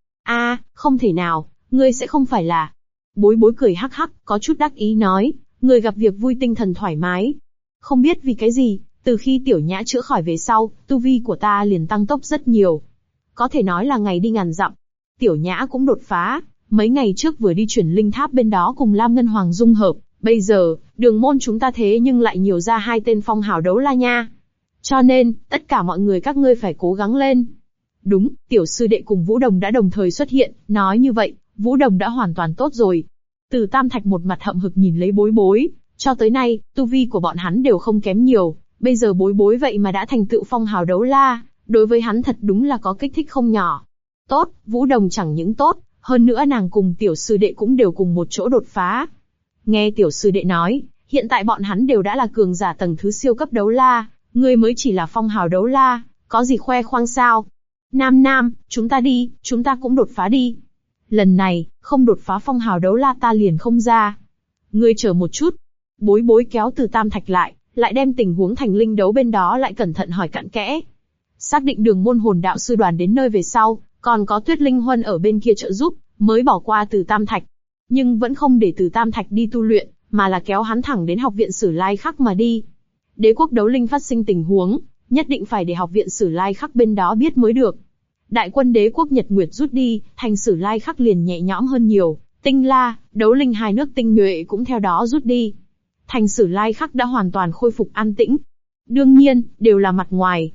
a? Không thể nào, ngươi sẽ không phải là. Bối Bối cười hắc hắc, có chút đắc ý nói, người gặp việc vui tinh thần thoải mái. Không biết vì cái gì, từ khi Tiểu Nhã chữa khỏi về sau, tu vi của ta liền tăng tốc rất nhiều. Có thể nói là ngày đi ngàn dặm. Tiểu Nhã cũng đột phá, mấy ngày trước vừa đi chuyển linh tháp bên đó cùng Lam Ngân Hoàng dung hợp, bây giờ, đường môn chúng ta thế nhưng lại nhiều ra 2 tên phong hào đấu la nha. Cho nên, tất cả mọi người các ngươi phải cố gắng lên. Đúng, tiểu sư đệ cùng Vũ Đồng đã đồng thời xuất hiện, nói như vậy, Vũ Đồng đã hoàn toàn tốt rồi. Từ Tam Thạch một mặt hậm hực nhìn lấy Bối Bối, cho tới nay, tu vi của bọn hắn đều không kém nhiều, bây giờ Bối Bối vậy mà đã thành tựu phong hào đấu la, đối với hắn thật đúng là có kích thích không nhỏ. Tốt, Vũ Đồng chẳng những tốt, hơn nữa nàng cùng tiểu sư đệ cũng đều cùng một chỗ đột phá. Nghe tiểu sư đệ nói, hiện tại bọn hắn đều đã là cường giả tầng thứ siêu cấp đấu la, ngươi mới chỉ là phong hào đấu la, có gì khoe khoang sao? Nam, chúng ta đi, chúng ta cũng đột phá đi. Lần này, không đột phá phong hào đấu la ta liền không ra. Ngươi chờ một chút. Bối Bối kéo Từ Tam Thạch lại đem tình huống Thành Linh Đấu bên đó lại cẩn thận hỏi cặn kẽ. Xác định đường môn hồn đạo sư đoàn đến nơi về sau, còn có Tuyết Linh Huân ở bên kia trợ giúp, mới bỏ qua Từ Tam Thạch. Nhưng vẫn không để Từ Tam Thạch đi tu luyện, mà là kéo hắn thẳng đến học viện Sử Lai Khắc mà đi. Đế quốc Đấu Linh phát sinh tình huống, nhất định phải để học viện Sử Lai Khắc bên đó biết mới được. Đại quân đế quốc Nhật Nguyệt rút đi, thành Sử Lai Khắc liền nhẹ nhõm hơn nhiều, Tinh La, Đấu Linh hai nước tinh nhuệ cũng theo đó rút đi. Thành Sử Lai Khắc đã hoàn toàn khôi phục an tĩnh. Đương nhiên, đều là mặt ngoài.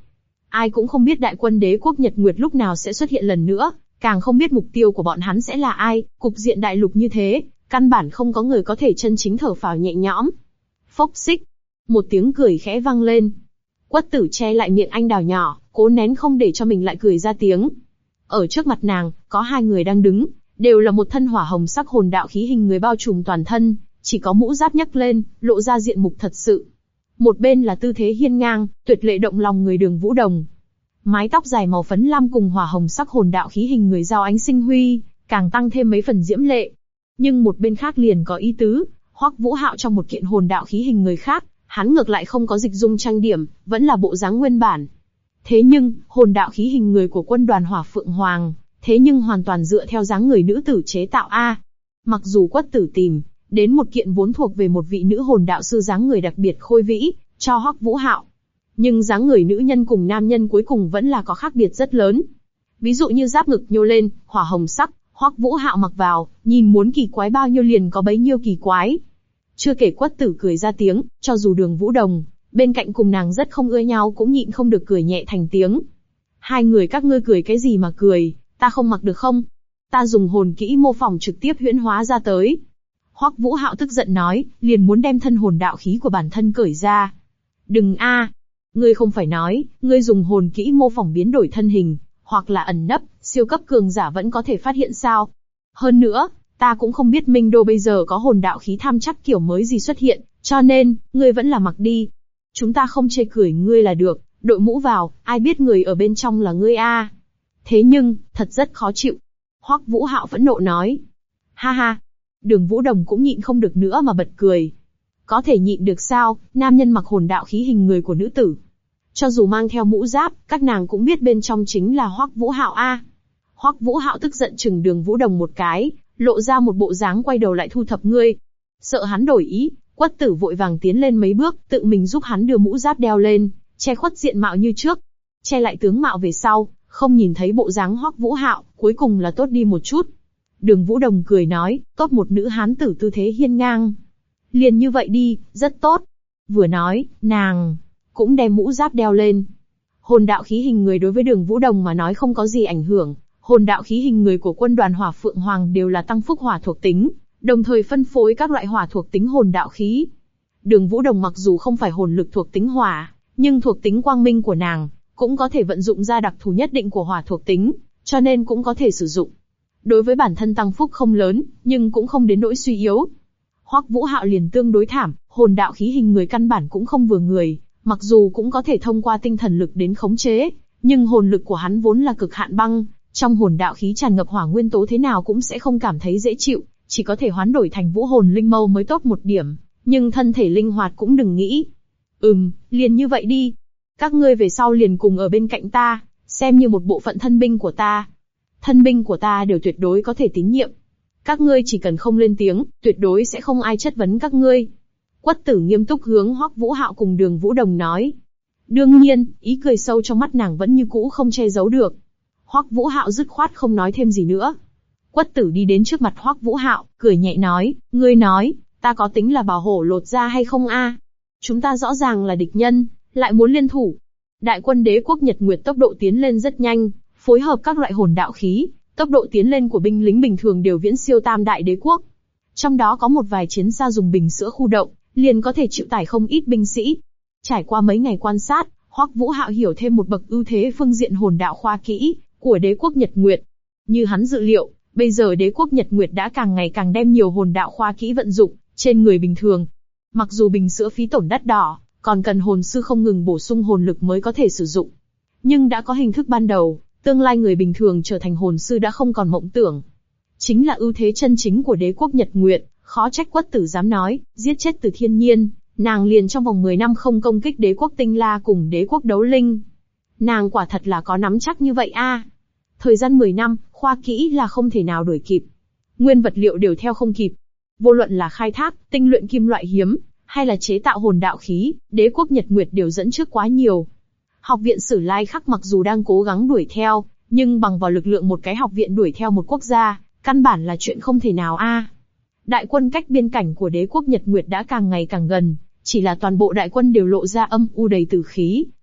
Ai cũng không biết đại quân đế quốc Nhật Nguyệt lúc nào sẽ xuất hiện lần nữa, càng không biết mục tiêu của bọn hắn sẽ là ai. Cục diện đại lục như thế, căn bản không có người có thể chân chính thở phào nhẹ nhõm. Phốc xích, một tiếng cười khẽ vang lên. Quất Tử che lại miệng anh đào nhỏ, cố nén không để cho mình lại cười ra tiếng. Ở trước mặt nàng, có hai người đang đứng, đều là một thân hỏa hồng sắc hồn đạo khí hình người bao trùm toàn thân, chỉ có mũ giáp nhấc lên, lộ ra diện mục thật sự. Một bên là tư thế hiên ngang, tuyệt lệ động lòng người Đường Vũ Đồng. Mái tóc dài màu phấn lam cùng hỏa hồng sắc hồn đạo khí hình người giao ánh sinh huy, càng tăng thêm mấy phần diễm lệ. Nhưng một bên khác liền có ý tứ, Hoắc Vũ Hạo trong một kiện hồn đạo khí hình người khác, hắn ngược lại không có dịch dung trang điểm, vẫn là bộ dáng nguyên bản. Thế nhưng, hồn đạo khí hình người của quân đoàn Hỏa Phượng Hoàng, thế nhưng hoàn toàn dựa theo dáng người nữ tử chế tạo a. Mặc dù Quất Tử tìm đến một kiện vốn thuộc về một vị nữ hồn đạo sư dáng người đặc biệt khôi vĩ, cho Hoắc Vũ Hạo, nhưng dáng người nữ nhân cùng nam nhân cuối cùng vẫn là có khác biệt rất lớn. Ví dụ như giáp ngực nhô lên, hỏa hồng sắc, Hoắc Vũ Hạo mặc vào, nhìn muốn kỳ quái bao nhiêu liền có bấy nhiêu kỳ quái. Chưa kể Quất Tử cười ra tiếng, cho dù Đường Vũ Đồng bên cạnh cùng nàng rất không ưa nhau cũng nhịn không được cười nhẹ thành tiếng. Hai người các ngươi cười cái gì mà cười, ta không mặc được không? Ta dùng hồn kỹ mô phỏng trực tiếp huyễn hóa ra tới. Hoắc Vũ Hạo tức giận nói, liền muốn đem thân hồn đạo khí của bản thân cởi ra. Đừng a, ngươi không phải nói, ngươi dùng hồn kỹ mô phỏng biến đổi thân hình, hoặc là ẩn nấp, siêu cấp cường giả vẫn có thể phát hiện sao? Hơn nữa, ta cũng không biết Minh Đô bây giờ có hồn đạo khí tham chắc kiểu mới gì xuất hiện, cho nên, ngươi vẫn là mặc đi. Chúng ta không chê cười ngươi là được, đội mũ vào, ai biết người ở bên trong là ngươi a. Thế nhưng, thật rất khó chịu. Hoắc Vũ Hạo phẫn nộ nói. Ha ha. Đường Vũ Đồng cũng nhịn không được nữa mà bật cười. Có thể nhịn được sao, nam nhân mặc hồn đạo khí hình người của nữ tử. Cho dù mang theo mũ giáp, các nàng cũng biết bên trong chính là Hoắc Vũ Hạo a. Hoắc Vũ Hạo tức giận chừng Đường Vũ Đồng một cái, lộ ra một bộ dáng quay đầu lại thu thập ngươi. Sợ hắn đổi ý, Quất Tử vội vàng tiến lên mấy bước, tự mình giúp hắn đưa mũ giáp đeo lên, che khuất diện mạo như trước. Che lại tướng mạo về sau, không nhìn thấy bộ dáng Hoắc Vũ Hạo, cuối cùng là tốt đi một chút. Đường Vũ Đồng cười nói, tốt một nữ hán tử tư thế hiên ngang. Liền như vậy đi, rất tốt. Vừa nói, nàng cũng đem mũ giáp đeo lên. Hồn đạo khí hình người đối với Đường Vũ Đồng mà nói không có gì ảnh hưởng. Hồn đạo khí hình người của quân đoàn Hỏa Phượng Hoàng đều là tăng phúc hỏa thuộc tính, đồng thời phân phối các loại hỏa thuộc tính hồn đạo khí. Đường Vũ Đồng mặc dù không phải hồn lực thuộc tính hỏa, nhưng thuộc tính quang minh của nàng cũng có thể vận dụng ra đặc thù nhất định của hỏa thuộc tính, cho nên cũng có thể sử dụng. Đối với bản thân tăng phúc không lớn, nhưng cũng không đến nỗi suy yếu. Hoắc Vũ Hạo liền tương đối thảm, hồn đạo khí hình người căn bản cũng không vừa người, mặc dù cũng có thể thông qua tinh thần lực đến khống chế, nhưng hồn lực của hắn vốn là cực hạn băng, trong hồn đạo khí tràn ngập hỏa nguyên tố thế nào cũng sẽ không cảm thấy dễ chịu, chỉ có thể hoán đổi thành vũ hồn linh mâu mới tốt một điểm, nhưng thân thể linh hoạt cũng đừng nghĩ. Liền như vậy đi. Các ngươi về sau liền cùng ở bên cạnh ta, xem như một bộ phận thân binh của ta. Thân binh của ta đều tuyệt đối có thể tín nhiệm. Các ngươi chỉ cần không lên tiếng, tuyệt đối sẽ không ai chất vấn các ngươi. Quất Tử nghiêm túc hướng Hoắc Vũ Hạo cùng Đường Vũ Đồng nói. Đương nhiên, ý cười sâu trong mắt nàng vẫn như cũ không che giấu được. Hoắc Vũ Hạo dứt khoát không nói thêm gì nữa. Quất Tử đi đến trước mặt Hoắc Vũ Hạo, cười nhẹ nói, ngươi nói, ta có tính là bảo hổ lột da hay không a? Chúng ta rõ ràng là địch nhân, lại muốn liên thủ. Đại quân đế quốc Nhật Nguyệt tốc độ tiến lên rất nhanh, phối hợp các loại hồn đạo khí, tốc độ tiến lên của binh lính bình thường đều viễn siêu tam đại đế quốc. Trong đó có một vài chiến xa dùng bình sữa khu động, liền có thể chịu tải không ít binh sĩ. Trải qua mấy ngày quan sát, Hoắc Vũ Hạo hiểu thêm một bậc ưu thế phương diện hồn đạo khoa kỹ của đế quốc Nhật Nguyệt. Như hắn dự liệu, bây giờ đế quốc Nhật Nguyệt đã càng ngày càng đem nhiều hồn đạo khoa kỹ vận dụng trên người bình thường. Mặc dù bình sữa phí tổn đắt đỏ, còn cần hồn sư không ngừng bổ sung hồn lực mới có thể sử dụng. Nhưng đã có hình thức ban đầu, tương lai người bình thường trở thành hồn sư đã không còn mộng tưởng. Chính là ưu thế chân chính của đế quốc Nhật Nguyệt, khó trách Quất Tử dám nói, giết chết Từ Thiên Nhiên, nàng liền trong vòng 10 năm không công kích đế quốc Tinh La cùng đế quốc Đấu Linh. Nàng quả thật là có nắm chắc như vậy a. Thời gian 10 năm, khoa kỹ là không thể nào đuổi kịp. Nguyên vật liệu đều theo không kịp. Vô luận là khai thác, tinh luyện kim loại hiếm, hay là chế tạo hồn đạo khí, đế quốc Nhật Nguyệt đều dẫn trước quá nhiều. Học viện Sử Lai Khắc mặc dù đang cố gắng đuổi theo, nhưng bằng vào lực lượng một cái học viện đuổi theo một quốc gia, căn bản là chuyện không thể nào a. Đại quân cách biên cảnh của đế quốc Nhật Nguyệt đã càng ngày càng gần, chỉ là toàn bộ đại quân đều lộ ra âm u đầy tử khí,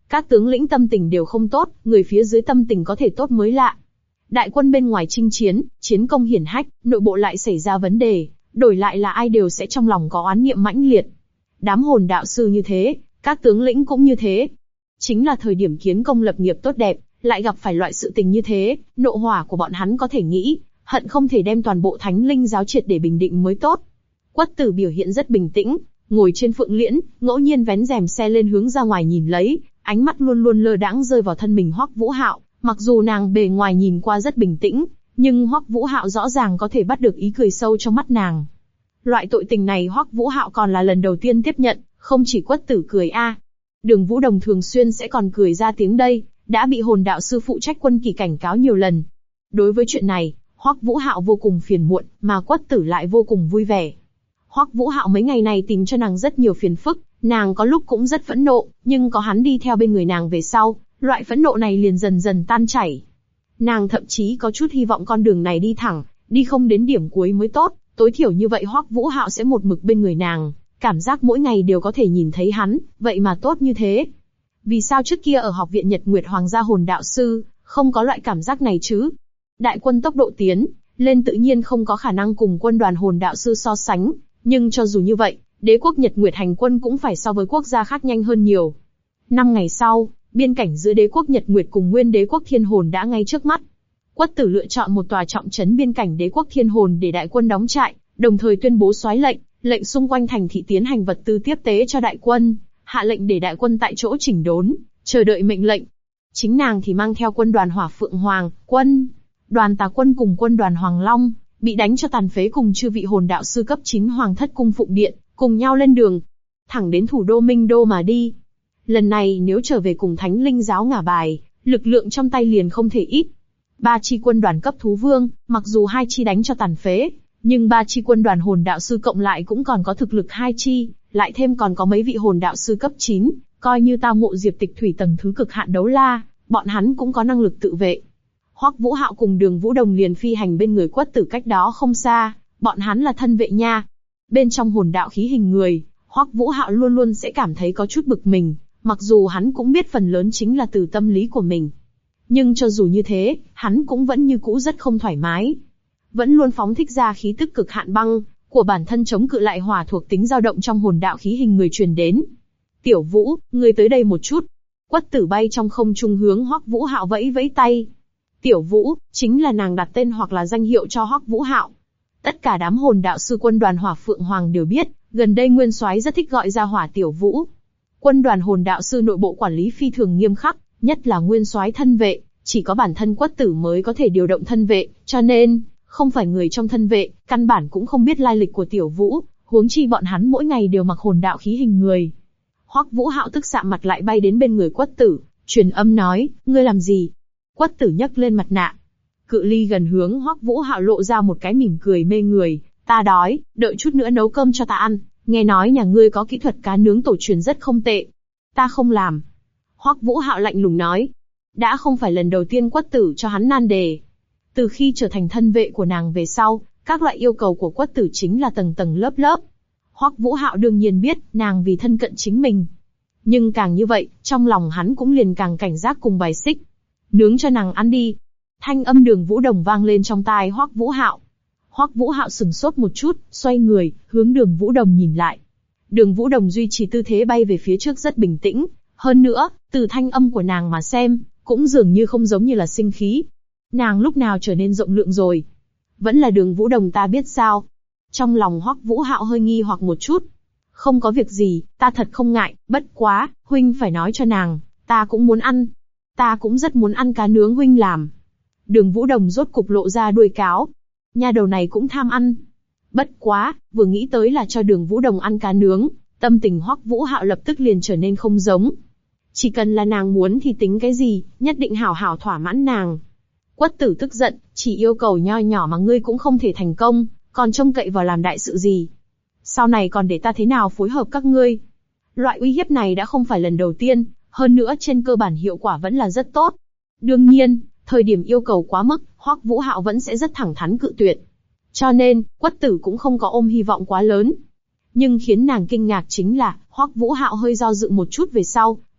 Các tướng lĩnh tâm tình đều không tốt, người phía dưới tâm tình có thể tốt mới lạ. Đại quân bên ngoài chinh chiến, chiến công hiển hách, nội bộ lại xảy ra vấn đề, đổi lại là ai đều sẽ trong lòng có oán niệm mãnh liệt. Đám hồn đạo sư như thế, các tướng lĩnh cũng như thế. Chính là thời điểm kiến công lập nghiệp tốt đẹp, lại gặp phải loại sự tình như thế, nộ hỏa của bọn hắn có thể nghĩ, hận không thể đem toàn bộ Thánh Linh giáo triệt để bình định mới tốt. Quất Tử biểu hiện rất bình tĩnh, ngồi trên phượng liễn, ngẫu nhiên vén rèm xe lên hướng ra ngoài nhìn lấy, ánh mắt luôn luôn lơ đãng rơi vào thân mình Hoắc Vũ Hạo. Mặc dù nàng bề ngoài nhìn qua rất bình tĩnh, nhưng Hoắc Vũ Hạo rõ ràng có thể bắt được ý cười sâu trong mắt nàng. Loại tội tình này Hoắc Vũ Hạo còn là lần đầu tiên tiếp nhận, không chỉ Quất Tử cười Đường Vũ Đồng thường xuyên sẽ còn cười ra tiếng đây, đã bị hồn đạo sư phụ trách Quân Kỳ cảnh cáo nhiều lần. Đối với chuyện này, Hoắc Vũ Hạo vô cùng phiền muộn, mà Quất Tử lại vô cùng vui vẻ. Hoắc Vũ Hạo mấy ngày này tìm cho nàng rất nhiều phiền phức, nàng có lúc cũng rất phẫn nộ, nhưng có hắn đi theo bên người nàng về sau, loại phẫn nộ này liền dần dần tan chảy. Nàng thậm chí có chút hy vọng con đường này đi thẳng, đi không đến điểm cuối mới tốt, tối thiểu như vậy Hoắc Vũ Hạo sẽ một mực bên người nàng, cảm giác mỗi ngày đều có thể nhìn thấy hắn, vậy mà tốt như thế. Vì sao trước kia ở học viện Nhật Nguyệt Hoàng gia hồn đạo sư, không có loại cảm giác này chứ? Đại quân tốc độ tiến lên tự nhiên không có khả năng cùng quân đoàn hồn đạo sư so sánh, nhưng cho dù như vậy, đế quốc Nhật Nguyệt hành quân cũng phải so với quốc gia khác nhanh hơn nhiều. 5 ngày sau, biên cảnh giữa đế quốc Nhật Nguyệt cùng nguyên đế quốc Thiên Hồn đã ngay trước mắt. Quất Tử lựa chọn một tòa trọng trấn biên cảnh đế quốc Thiên Hồn để đại quân đóng trại, đồng thời tuyên bố soái lệnh xung quanh thành thị tiến hành vật tư tiếp tế cho đại quân, hạ lệnh để đại quân tại chỗ chỉnh đốn, chờ đợi mệnh lệnh. Chính nàng thì mang theo quân đoàn Hỏa Phượng Hoàng, quân đoàn Tà Quân cùng quân đoàn Hoàng Long, bị đánh cho tàn phế cùng chư vị hồn đạo sư cấp 9 Hoàng Thất cung phụng điện, cùng nhau lên đường, thẳng đến thủ đô Minh Đô mà đi. Lần này nếu trở về cùng Thánh Linh giáo ngả bài, lực lượng trong tay liền không thể ít. 3 chi quân đoàn cấp thú vương, mặc dù 2 chi đánh cho tàn phế, nhưng 3 chi quân đoàn hồn đạo sư cộng lại cũng còn có thực lực 2 chi, lại thêm còn có mấy vị hồn đạo sư cấp 9, coi như tao ngộ Diệp Tịch Thủy tầng thứ cực hạn đấu la, bọn hắn cũng có năng lực tự vệ. Hoắc Vũ Hạo cùng Đường Vũ Đồng liền phi hành bên người Quất Tử cách đó không xa, bọn hắn là thân vệ nha. Bên trong hồn đạo khí hình người, Hoắc Vũ Hạo luôn luôn sẽ cảm thấy có chút bực mình, mặc dù hắn cũng biết phần lớn chính là từ tâm lý của mình. Nhưng cho dù như thế, hắn cũng vẫn như cũ rất không thoải mái. Vẫn luôn phóng thích ra khí tức cực hạn băng của bản thân chống cự lại hỏa thuộc tính dao động trong hồn đạo khí hình người truyền đến. Tiểu Vũ, ngươi tới đây một chút. Quất Tử bay trong không trung hướng Hoắc Vũ Hạo vẫy vẫy tay. Tiểu Vũ, chính là nàng đặt tên hoặc là danh hiệu cho Hoắc Vũ Hạo. Tất cả đám hồn đạo sư quân đoàn Hỏa Phượng Hoàng đều biết, gần đây Nguyên Soái rất thích gọi ra Hỏa Tiểu Vũ. Quân đoàn hồn đạo sư nội bộ quản lý phi thường nghiêm khắc, nhất là Nguyên Soái thân vệ, chỉ có bản thân Quất Tử mới có thể điều động thân vệ, cho nên, không phải người trong thân vệ, căn bản cũng không biết lai lịch của Tiểu Vũ, huống chi bọn hắn mỗi ngày đều mặc hồn đạo khí hình người. Hoắc Vũ Hạo tức sạm mặt lại bay đến bên người Quất Tử, truyền âm nói, ngươi làm gì? Quất Tử nhấc lên mặt nạ, cự ly gần hướng Hoắc Vũ Hạo lộ ra một cái mỉm cười mê người, ta đói, đợi chút nữa nấu cơm cho ta ăn, nghe nói nhà ngươi có kỹ thuật cá nướng tổ truyền rất không tệ. Ta không làm. Hoắc Vũ Hạo lạnh lùng nói. Đã không phải lần đầu tiên Quất Tử cho hắn nan đề. Từ khi trở thành thân vệ của nàng về sau, các loại yêu cầu của Quất Tử chính là tầng tầng lớp lớp. Hoắc Vũ Hạo đương nhiên biết, nàng vì thân cận chính mình. Nhưng càng như vậy, trong lòng hắn cũng liền càng cảnh giác cùng bài xích. Nướng cho nàng ăn đi. Thanh âm Đường Vũ Đồng vang lên trong tai Hoắc Vũ Hạo. Hoắc Vũ Hạo sừng sốt một chút, xoay người, hướng Đường Vũ Đồng nhìn lại. Đường Vũ Đồng duy trì tư thế bay về phía trước rất bình tĩnh, hơn nữa, từ thanh âm của nàng mà xem, cũng dường như không giống như là sinh khí. Nàng lúc nào trở nên rộng lượng rồi? Vẫn là Đường Vũ Đồng ta biết sao? Trong lòng Hoắc Vũ Hạo hơi nghi hoặc một chút. Không có việc gì, ta thật không ngại, bất quá, huynh phải nói cho nàng, ta cũng muốn ăn. Ta cũng rất muốn ăn cá nướng huynh làm. Đường Vũ Đồng rốt cục lộ ra đuôi cáo. Nha đầu này cũng tham ăn. Bất quá, vừa nghĩ tới là cho Đường Vũ Đồng ăn cá nướng, tâm tình Hoắc Vũ Hạo lập tức liền trở nên không giống. Chỉ cần là nàng muốn thì tính cái gì, nhất định hảo hảo thỏa mãn nàng. Quất Tử tức giận, chỉ yêu cầu nho nhỏ mà ngươi cũng không thể thành công, còn trông cậy vào làm đại sự gì. Sau này còn để ta thế nào phối hợp các ngươi. Loại uy hiếp này đã không phải lần đầu tiên, hơn nữa trên cơ bản hiệu quả vẫn là rất tốt. Đương nhiên, thời điểm yêu cầu quá mức, Hoắc Vũ Hạo vẫn sẽ rất thẳng thắn cự tuyệt. Cho nên, Quất Tử cũng không có ôm hy vọng quá lớn. Nhưng khiến nàng kinh ngạc chính là, Hoắc Vũ Hạo hơi do dự một chút về sau,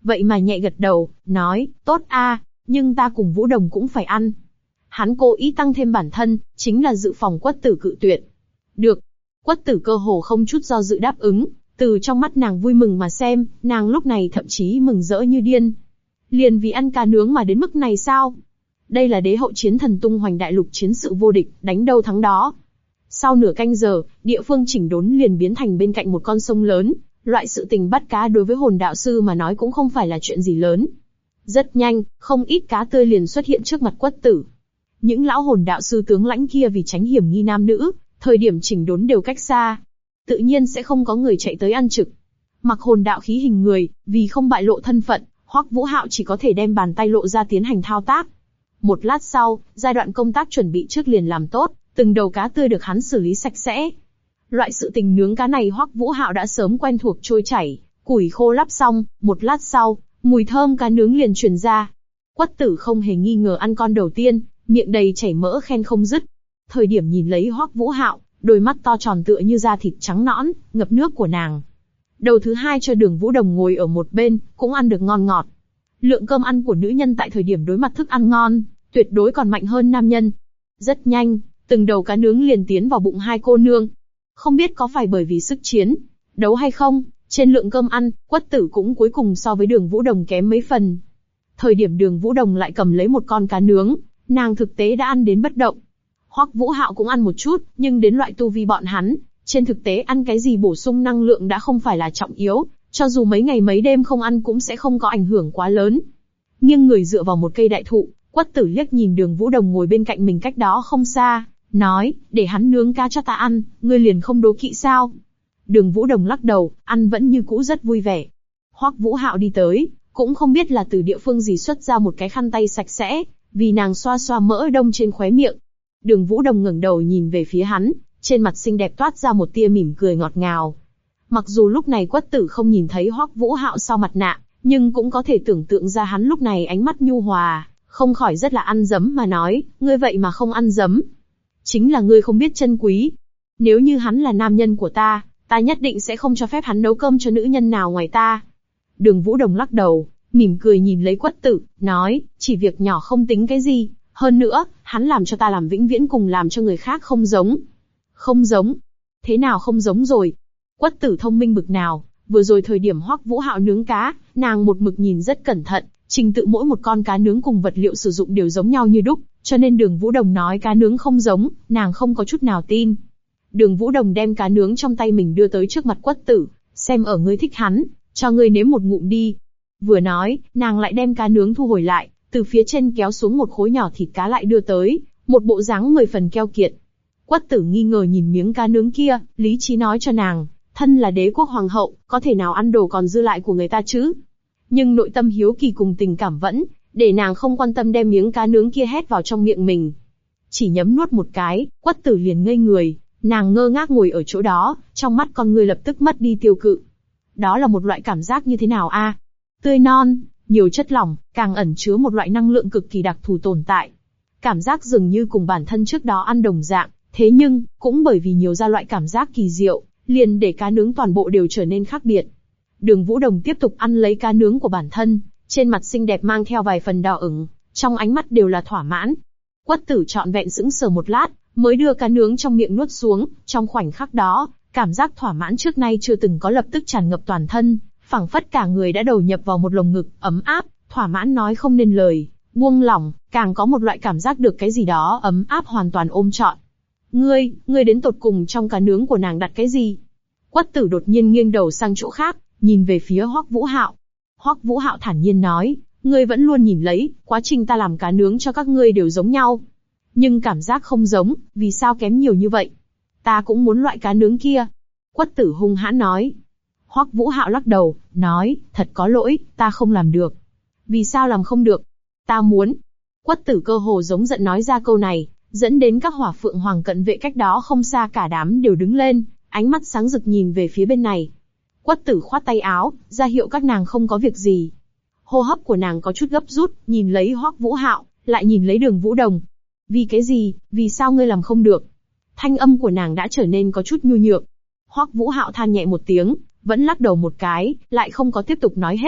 vậy mà nhẹ gật đầu, nói, tốt a, nhưng ta cùng Vũ Đồng cũng phải ăn. Hắn cố ý tăng thêm bản thân, chính là dự phòng Quất Tử cự tuyệt. Được. Quất Tử cơ hồ không chút do dự đáp ứng, từ trong mắt nàng vui mừng mà xem, nàng lúc này thậm chí mừng rỡ như điên. Liền vì ăn cá nướng mà đến mức này sao? Đây là đế hậu chiến thần tung hoành đại lục chiến sự vô địch, đánh đâu thắng đó. Sau nửa canh giờ, địa phương chỉnh đốn liền biến thành bên cạnh một con sông lớn, loại sự tình bắt cá đối với hồn đạo sư mà nói cũng không phải là chuyện gì lớn. Rất nhanh, không ít cá tươi liền xuất hiện trước mặt Quất Tử. Những lão hồn đạo sư tướng lãnh kia vì tránh hiểm nghi nam nữ, thời điểm chỉnh đốn đều cách xa. Tự nhiên sẽ không có người chạy tới ăn trực. Mặc hồn đạo khí hình người, vì không bại lộ thân phận, Hoắc Vũ Hạo chỉ có thể đem bàn tay lộ ra tiến hành thao tác. Một lát sau, giai đoạn công tác chuẩn bị trước liền làm tốt, từng đầu cá tươi được hắn xử lý sạch sẽ. Loại sự tình nướng cá này Hoắc Vũ Hạo đã sớm quen thuộc trôi chảy, củi khô lắp xong, một lát sau, mùi thơm cá nướng liền truyền ra. Quất Tử không hề nghi ngờ ăn con đầu tiên, miệng đầy chảy mỡ khen không dứt. Thời điểm nhìn lấy Hoắc Vũ Hạo, đôi mắt to tròn tựa như da thịt trắng nõn, ngập nước của nàng. Đầu thứ hai cho Đường Vũ Đồng ngồi ở một bên, cũng ăn được ngon ngọt. Lượng cơm ăn của nữ nhân tại thời điểm đối mặt thức ăn ngon, tuyệt đối còn mạnh hơn nam nhân. Rất nhanh, từng đầu cá nướng liền tiến vào bụng hai cô nương. Không biết có phải bởi vì sức chiến đấu hay không, trên lượng cơm ăn, Quất Tử cũng cuối cùng so với Đường Vũ Đồng kém mấy phần. Thời điểm Đường Vũ Đồng lại cầm lấy một con cá nướng, nàng thực tế đã ăn đến bất động. Hoắc Vũ Hạo cũng ăn một chút, nhưng đến loại tu vi bọn hắn, trên thực tế ăn cái gì bổ sung năng lượng đã không phải là trọng yếu, cho dù mấy ngày mấy đêm không ăn cũng sẽ không có ảnh hưởng quá lớn. Nghiêng người dựa vào một cây đại thụ, Quất Tử liếc nhìn Đường Vũ Đồng ngồi bên cạnh mình cách đó không xa, nói, để hắn nướng cá cho ta ăn, ngươi liền không đố kỵ sao? Đường Vũ Đồng lắc đầu, ăn vẫn như cũ rất vui vẻ. Hoắc Vũ Hạo đi tới, cũng không biết là từ địa phương gì xuất ra một cái khăn tay sạch sẽ, vì nàng xoa xoa mỡ đông trên khóe miệng. Đường Vũ Đồng ngẩng đầu nhìn về phía hắn, trên mặt xinh đẹp toát ra một tia mỉm cười ngọt ngào. Mặc dù lúc này Quất Tử không nhìn thấy Hoắc Vũ Hạo sau mặt nạ, nhưng cũng có thể tưởng tượng ra hắn lúc này ánh mắt nhu hòa, không khỏi rất là ăn dấm mà nói, ngươi vậy mà không ăn dấm. Chính là ngươi không biết trân quý. Nếu như hắn là nam nhân của ta, ta nhất định sẽ không cho phép hắn nấu cơm cho nữ nhân nào ngoài ta. Đường Vũ Đồng lắc đầu, mỉm cười nhìn lấy Quất Tử, nói, chỉ việc nhỏ không tính cái gì, hơn nữa, hắn làm cho ta làm vĩnh viễn cùng làm cho người khác không giống. Không giống? Thế nào không giống rồi? Quất Tử thông minh bực nào, vừa rồi thời điểm Hoắc Vũ Hạo nướng cá, nàng một mực nhìn rất cẩn thận, trình tự mỗi một con cá nướng cùng vật liệu sử dụng đều giống nhau như đúc, cho nên Đường Vũ Đồng nói cá nướng không giống, nàng không có chút nào tin. Đường Vũ Đồng đem cá nướng trong tay mình đưa tới trước mặt Quất Tử, xem ở ngươi thích hắn, cho ngươi nếm một ngụm đi. Vừa nói, nàng lại đem cá nướng thu hồi lại, từ phía trên kéo xuống một khối nhỏ thịt cá lại đưa tới, một bộ dáng 10 phần keo kiệt. Quất Tử nghi ngờ nhìn miếng cá nướng kia, lý trí nói cho nàng, thân là đế quốc hoàng hậu, có thể nào ăn đồ còn dư lại của người ta chứ? Nhưng nội tâm hiếu kỳ cùng tình cảm vẫn, để nàng không quan tâm đem miếng cá nướng kia hét vào trong miệng mình. Chỉ nhấm nuốt một cái, Quất Tử liền ngây người, nàng ngơ ngác ngồi ở chỗ đó, trong mắt con người lập tức mất đi tiêu cự. Đó là một loại cảm giác như thế nào a? Tươi non, nhiều chất lỏng, càng ẩn chứa một loại năng lượng cực kỳ đặc thù tồn tại. Cảm giác dường như cùng bản thân trước đó ăn đồng dạng, thế nhưng, cũng bởi vì nhiều ra loại cảm giác kỳ diệu, liền để cá nướng toàn bộ đều trở nên khác biệt. Đường Vũ Đồng tiếp tục ăn lấy cá nướng của bản thân, trên mặt xinh đẹp mang theo vài phần đỏ ửng, trong ánh mắt đều là thỏa mãn. Quất Tử trọn vẹn sững sờ một lát, mới đưa cá nướng trong miệng nuốt xuống, trong khoảnh khắc đó, cảm giác thỏa mãn trước nay chưa từng có lập tức tràn ngập toàn thân, phảng phất cả người đã đầu nhập vào một lồng ngực ấm áp, thỏa mãn nói không nên lời, buông lỏng, càng có một loại cảm giác được cái gì đó ấm áp hoàn toàn ôm trọn. Ngươi đến tột cùng trong cá nướng của nàng đặt cái gì? Quất Tử đột nhiên nghiêng đầu sang chỗ khác, nhìn về phía Hoắc Vũ Hạo. Hoắc Vũ Hạo thản nhiên nói, ngươi vẫn luôn nhìn lấy, quá trình ta làm cá nướng cho các ngươi đều giống nhau. Nhưng cảm giác không giống, vì sao kém nhiều như vậy? Ta cũng muốn loại cá nướng kia. Quất Tử hung hãn nói. Hoắc Vũ Hạo lắc đầu, nói, thật có lỗi, ta không làm được. Vì sao làm không được? Ta muốn. Quất Tử cơ hồ giống giận nói ra câu này, dẫn đến các hỏa phượng hoàng cận vệ cách đó không xa cả đám đều đứng lên, ánh mắt sáng rực nhìn về phía bên này. Quất Tử khoát tay áo, ra hiệu các nàng không có việc gì. Hô hấp của nàng có chút gấp rút, nhìn lấy Hoắc Vũ Hạo, lại nhìn lấy Đường Vũ Đồng. Vì cái gì, vì sao ngươi làm không được? Thanh âm của nàng đã trở nên có chút nhu nhược. Hoắc Vũ Hạo than nhẹ một tiếng, vẫn lắc đầu một cái, lại không có tiếp tục nói hết.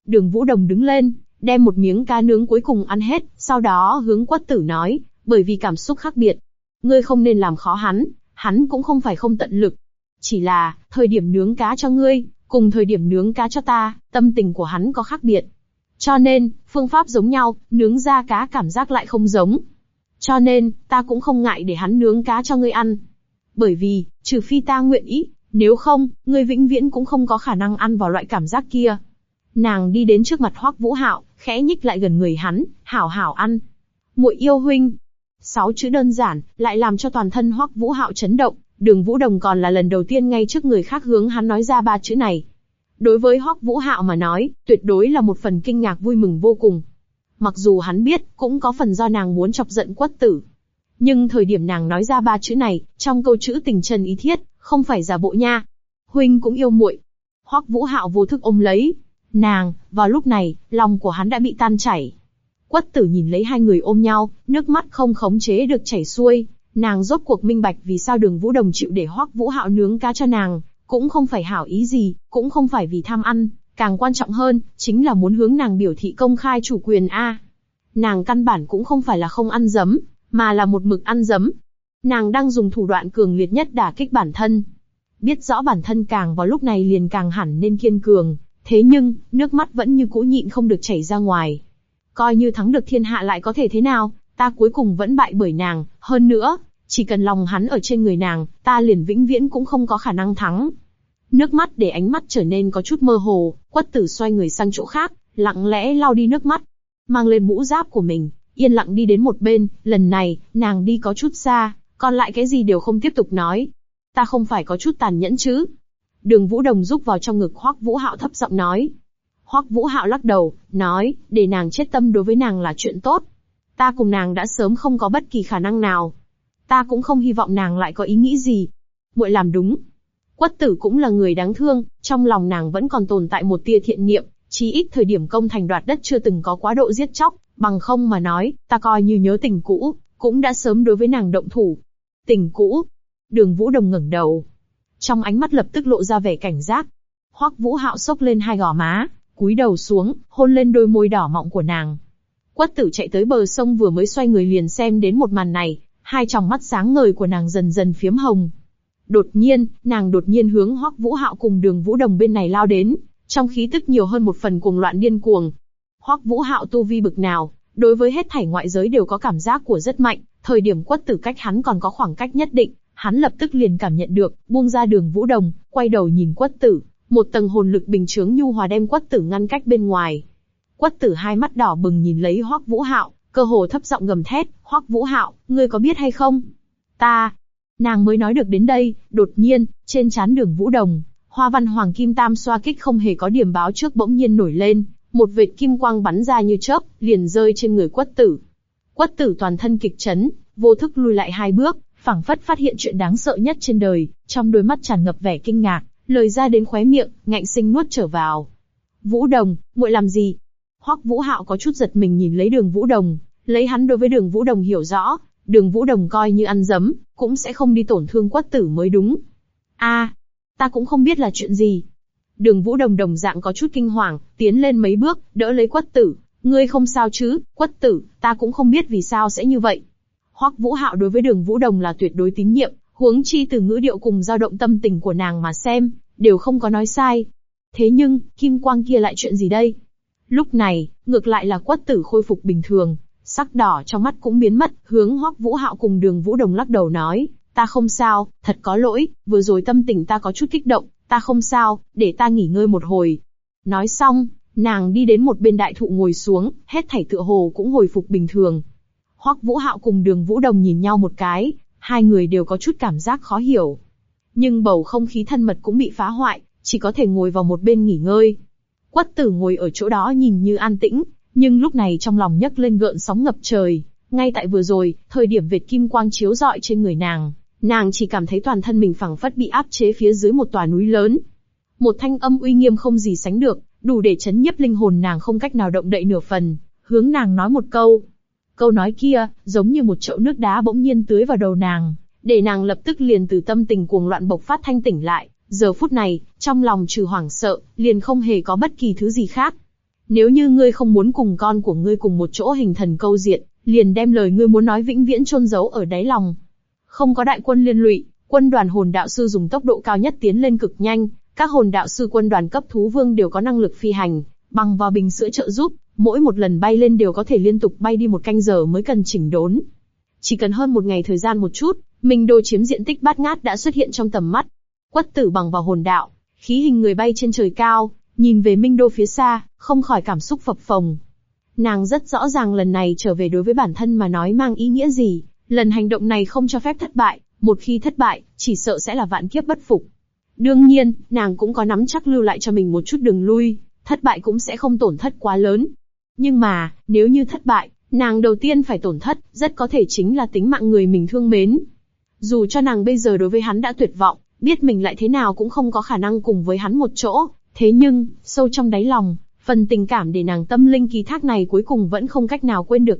Đường Vũ Đồng đứng lên, đem một miếng cá nướng cuối cùng ăn hết, sau đó hướng Quất Tử nói, bởi vì cảm xúc khác biệt, ngươi không nên làm khó hắn cũng không phải không tận lực. Chỉ là, thời điểm nướng cá cho ngươi, cùng thời điểm nướng cá cho ta, tâm tình của hắn có khác biệt. Cho nên, phương pháp giống nhau, nướng ra cá cảm giác lại không giống. Cho nên, ta cũng không ngại để hắn nướng cá cho ngươi ăn. Bởi vì, trừ phi ta nguyện ý, nếu không, ngươi vĩnh viễn cũng không có khả năng ăn vào loại cảm giác kia. Nàng đi đến trước mặt Hoắc Vũ Hạo, khẽ nhích lại gần người hắn, hảo hảo ăn. Muội yêu huynh. 6 chữ đơn giản, lại làm cho toàn thân Hoắc Vũ Hạo chấn động. Đường Vũ Đồng còn là lần đầu tiên ngay trước người khác hướng hắn nói ra 3 chữ này. Đối với Hoắc Vũ Hạo mà nói, tuyệt đối là một phần kinh ngạc vui mừng vô cùng. Mặc dù hắn biết, cũng có phần do nàng muốn chọc giận Quất Tử. Nhưng thời điểm nàng nói ra 3 chữ này, trong câu chữ tình chân ý thiết, không phải giả bộ nha. Huynh cũng yêu muội. Hoắc Vũ Hạo vô thức ôm lấy nàng, vào lúc này, lòng của hắn đã bị tan chảy. Quất Tử nhìn lấy hai người ôm nhau, nước mắt không khống chế được chảy xuôi. Nàng rốt cuộc minh bạch vì sao Đường Vũ Đồng chịu để Hoắc Vũ Hạo nướng cá cho nàng, cũng không phải hảo ý gì, cũng không phải vì tham ăn, càng quan trọng hơn, chính là muốn hướng nàng biểu thị công khai chủ quyền a. Nàng căn bản cũng không phải là không ăn dấm, mà là một mực ăn dấm. Nàng đang dùng thủ đoạn cường liệt nhất đả kích bản thân. Biết rõ bản thân càng vào lúc này liền càng hẳn nên kiên cường, thế nhưng, nước mắt vẫn như cũ nhịn không được chảy ra ngoài. Coi như thắng được thiên hạ lại có thể thế nào, ta cuối cùng vẫn bại bởi nàng, hơn nữa, chỉ cần lòng hắn ở trên người nàng, ta liền vĩnh viễn cũng không có khả năng thắng. Nước mắt để ánh mắt trở nên có chút mơ hồ, Quất Tử xoay người sang chỗ khác, lặng lẽ lau đi nước mắt, mang lên mũ giáp của mình, yên lặng đi đến một bên, lần này, nàng đi có chút xa, còn lại cái gì đều không tiếp tục nói. Ta không phải có chút tàn nhẫn chứ? Đường Vũ Đồng rúc vào trong ngực Hoắc Vũ Hạo thấp giọng nói. Hoắc Vũ Hạo lắc đầu, nói, để nàng chết tâm đối với nàng là chuyện tốt. Ta cùng nàng đã sớm không có bất kỳ khả năng nào. Ta cũng không hy vọng nàng lại có ý nghĩ gì. Muội làm đúng. Quất Tử cũng là người đáng thương, trong lòng nàng vẫn còn tồn tại một tia thiện niệm, chí ít thời điểm công thành đoạt đất chưa từng có quá độ giết chóc, bằng không mà nói, ta coi như nhớ tình cũ, cũng đã sớm đối với nàng động thủ. Tình cũ? Đường Vũ Đồng ngẩng đầu, trong ánh mắt lập tức lộ ra vẻ cảnh giác. Hoắc Vũ Hạo xốc lên hai gò má, cúi đầu xuống, hôn lên đôi môi đỏ mọng của nàng. Quất Tử chạy tới bờ sông vừa mới xoay người liền xem đến một màn này, hai tròng mắt sáng ngời của nàng dần dần phiếm hồng. Đột nhiên, nàng đột nhiên hướng Hoắc Vũ Hạo cùng Đường Vũ Đồng bên này lao đến, trong khí tức nhiều hơn một phần cuồng loạn điên cuồng. Hoắc Vũ Hạo tu vi bực nào, đối với hết thảy ngoại giới đều có cảm giác của rất mạnh, thời điểm Quất Tử cách hắn còn có khoảng cách nhất định, hắn lập tức liền cảm nhận được, buông ra Đường Vũ Đồng, quay đầu nhìn Quất Tử, một tầng hồn lực bình chướng nhu hòa đem Quất Tử ngăn cách bên ngoài. Quất Tử hai mắt đỏ bừng nhìn lấy Hoắc Vũ Hạo, cơ hồ thấp giọng gầm thét, Hoắc Vũ Hạo, ngươi có biết hay không? Ta... Nàng mới nói được đến đây, đột nhiên, trên trán Đường Vũ Đồng, hoa văn hoàng kim tam xoa kích không hề có điểm báo trước bỗng nhiên nổi lên, một vệt kim quang bắn ra như chớp, liền rơi trên người Quất Tử. Quất Tử toàn thân kịch chấn, vô thức lùi lại hai bước, phảng phất phát hiện chuyện đáng sợ nhất trên đời, trong đôi mắt tràn ngập vẻ kinh ngạc, lời ra đến khóe miệng, ngạnh sinh nuốt trở vào. Vũ Đồng, muội làm gì? Hoắc Vũ Hạo có chút giật mình nhìn lấy Đường Vũ Đồng, lấy hắn đối với Đường Vũ Đồng hiểu rõ, Đường Vũ Đồng coi như ăn dấm, cũng sẽ không đi tổn thương Quất Tử mới đúng. Ta cũng không biết là chuyện gì. Đường Vũ Đồng đồng dạng có chút kinh hoàng, tiến lên mấy bước, đỡ lấy Quất Tử. Ngươi không sao chứ, Quất Tử, ta cũng không biết vì sao sẽ như vậy. Hoắc Vũ Hạo đối với Đường Vũ Đồng là tuyệt đối tín nhiệm, huống chi từ ngữ điệu cùng dao động tâm tình của nàng mà xem, đều không có nói sai. Thế nhưng, kim quang kia lại chuyện gì đây? Lúc này, ngược lại là Quất Tử khôi phục bình thường, sắc đỏ trong mắt cũng biến mất, hướng Hoắc Vũ Hạo cùng Đường Vũ Đồng lắc đầu nói, ta không sao, thật có lỗi, vừa rồi tâm tình ta có chút kích động, ta không sao, để ta nghỉ ngơi một hồi. Nói xong, nàng đi đến một bên đại thụ ngồi xuống, hết thảy tựa hồ cũng hồi phục bình thường. Hoắc Vũ Hạo cùng Đường Vũ Đồng nhìn nhau một cái, hai người đều có chút cảm giác khó hiểu. Nhưng bầu không khí thân mật cũng bị phá hoại, chỉ có thể ngồi vào một bên nghỉ ngơi. Quất Tử ngồi ở chỗ đó nhìn như an tĩnh, nhưng lúc này trong lòng nhấc lên gợn sóng ngập trời. Ngay tại vừa rồi, thời điểm vệt kim quang chiếu rọi trên người nàng chỉ cảm thấy toàn thân mình phẳng phất bị áp chế phía dưới một tòa núi lớn. Một thanh âm uy nghiêm không gì sánh được, đủ để chấn nhiếp linh hồn nàng không cách nào động đậy nửa phần, hướng nàng nói một câu. Câu nói kia, giống như một chậu nước đá bỗng nhiên tưới vào đầu nàng, để nàng lập tức liền từ tâm tình cuồng loạn bộc phát thanh tỉnh lại. Giờ phút này, trong lòng trừ hoảng sợ, liền không hề có bất kỳ thứ gì khác. Nếu như ngươi không muốn cùng con của ngươi cùng một chỗ hình thần câu diện, liền đem lời ngươi muốn nói vĩnh viễn chôn giấu ở đáy lòng. Không có đại quân liên lụy, quân đoàn hồn đạo sư dùng tốc độ cao nhất tiến lên cực nhanh, các hồn đạo sư quân đoàn cấp thú vương đều có năng lực phi hành, bằng vào bình sữa trợ giúp, mỗi một lần bay lên đều có thể liên tục bay đi 1 canh giờ mới cần chỉnh đốn. Chỉ cần hơn 1 ngày thời gian một chút, Minh Đô chiếm diện tích bát ngát đã xuất hiện trong tầm mắt. Quất Tử bằng vào hồn đạo, khí hình người bay trên trời cao, nhìn về Minh Đô phía xa, không khỏi cảm xúc phập phồng. Nàng rất rõ ràng lần này trở về đối với bản thân mà nói mang ý nghĩa gì, lần hành động này không cho phép thất bại, một khi thất bại, chỉ sợ sẽ là vạn kiếp bất phục. Đương nhiên, nàng cũng có nắm chắc lưu lại cho mình một chút đường lui, thất bại cũng sẽ không tổn thất quá lớn. Nhưng mà, nếu như thất bại, nàng đầu tiên phải tổn thất, rất có thể chính là tính mạng người mình thương mến. Dù cho nàng bây giờ đối với hắn đã tuyệt vọng, biết mình lại thế nào cũng không có khả năng cùng với hắn một chỗ, thế nhưng, sâu trong đáy lòng, phần tình cảm để nàng tâm linh ký thác này cuối cùng vẫn không cách nào quên được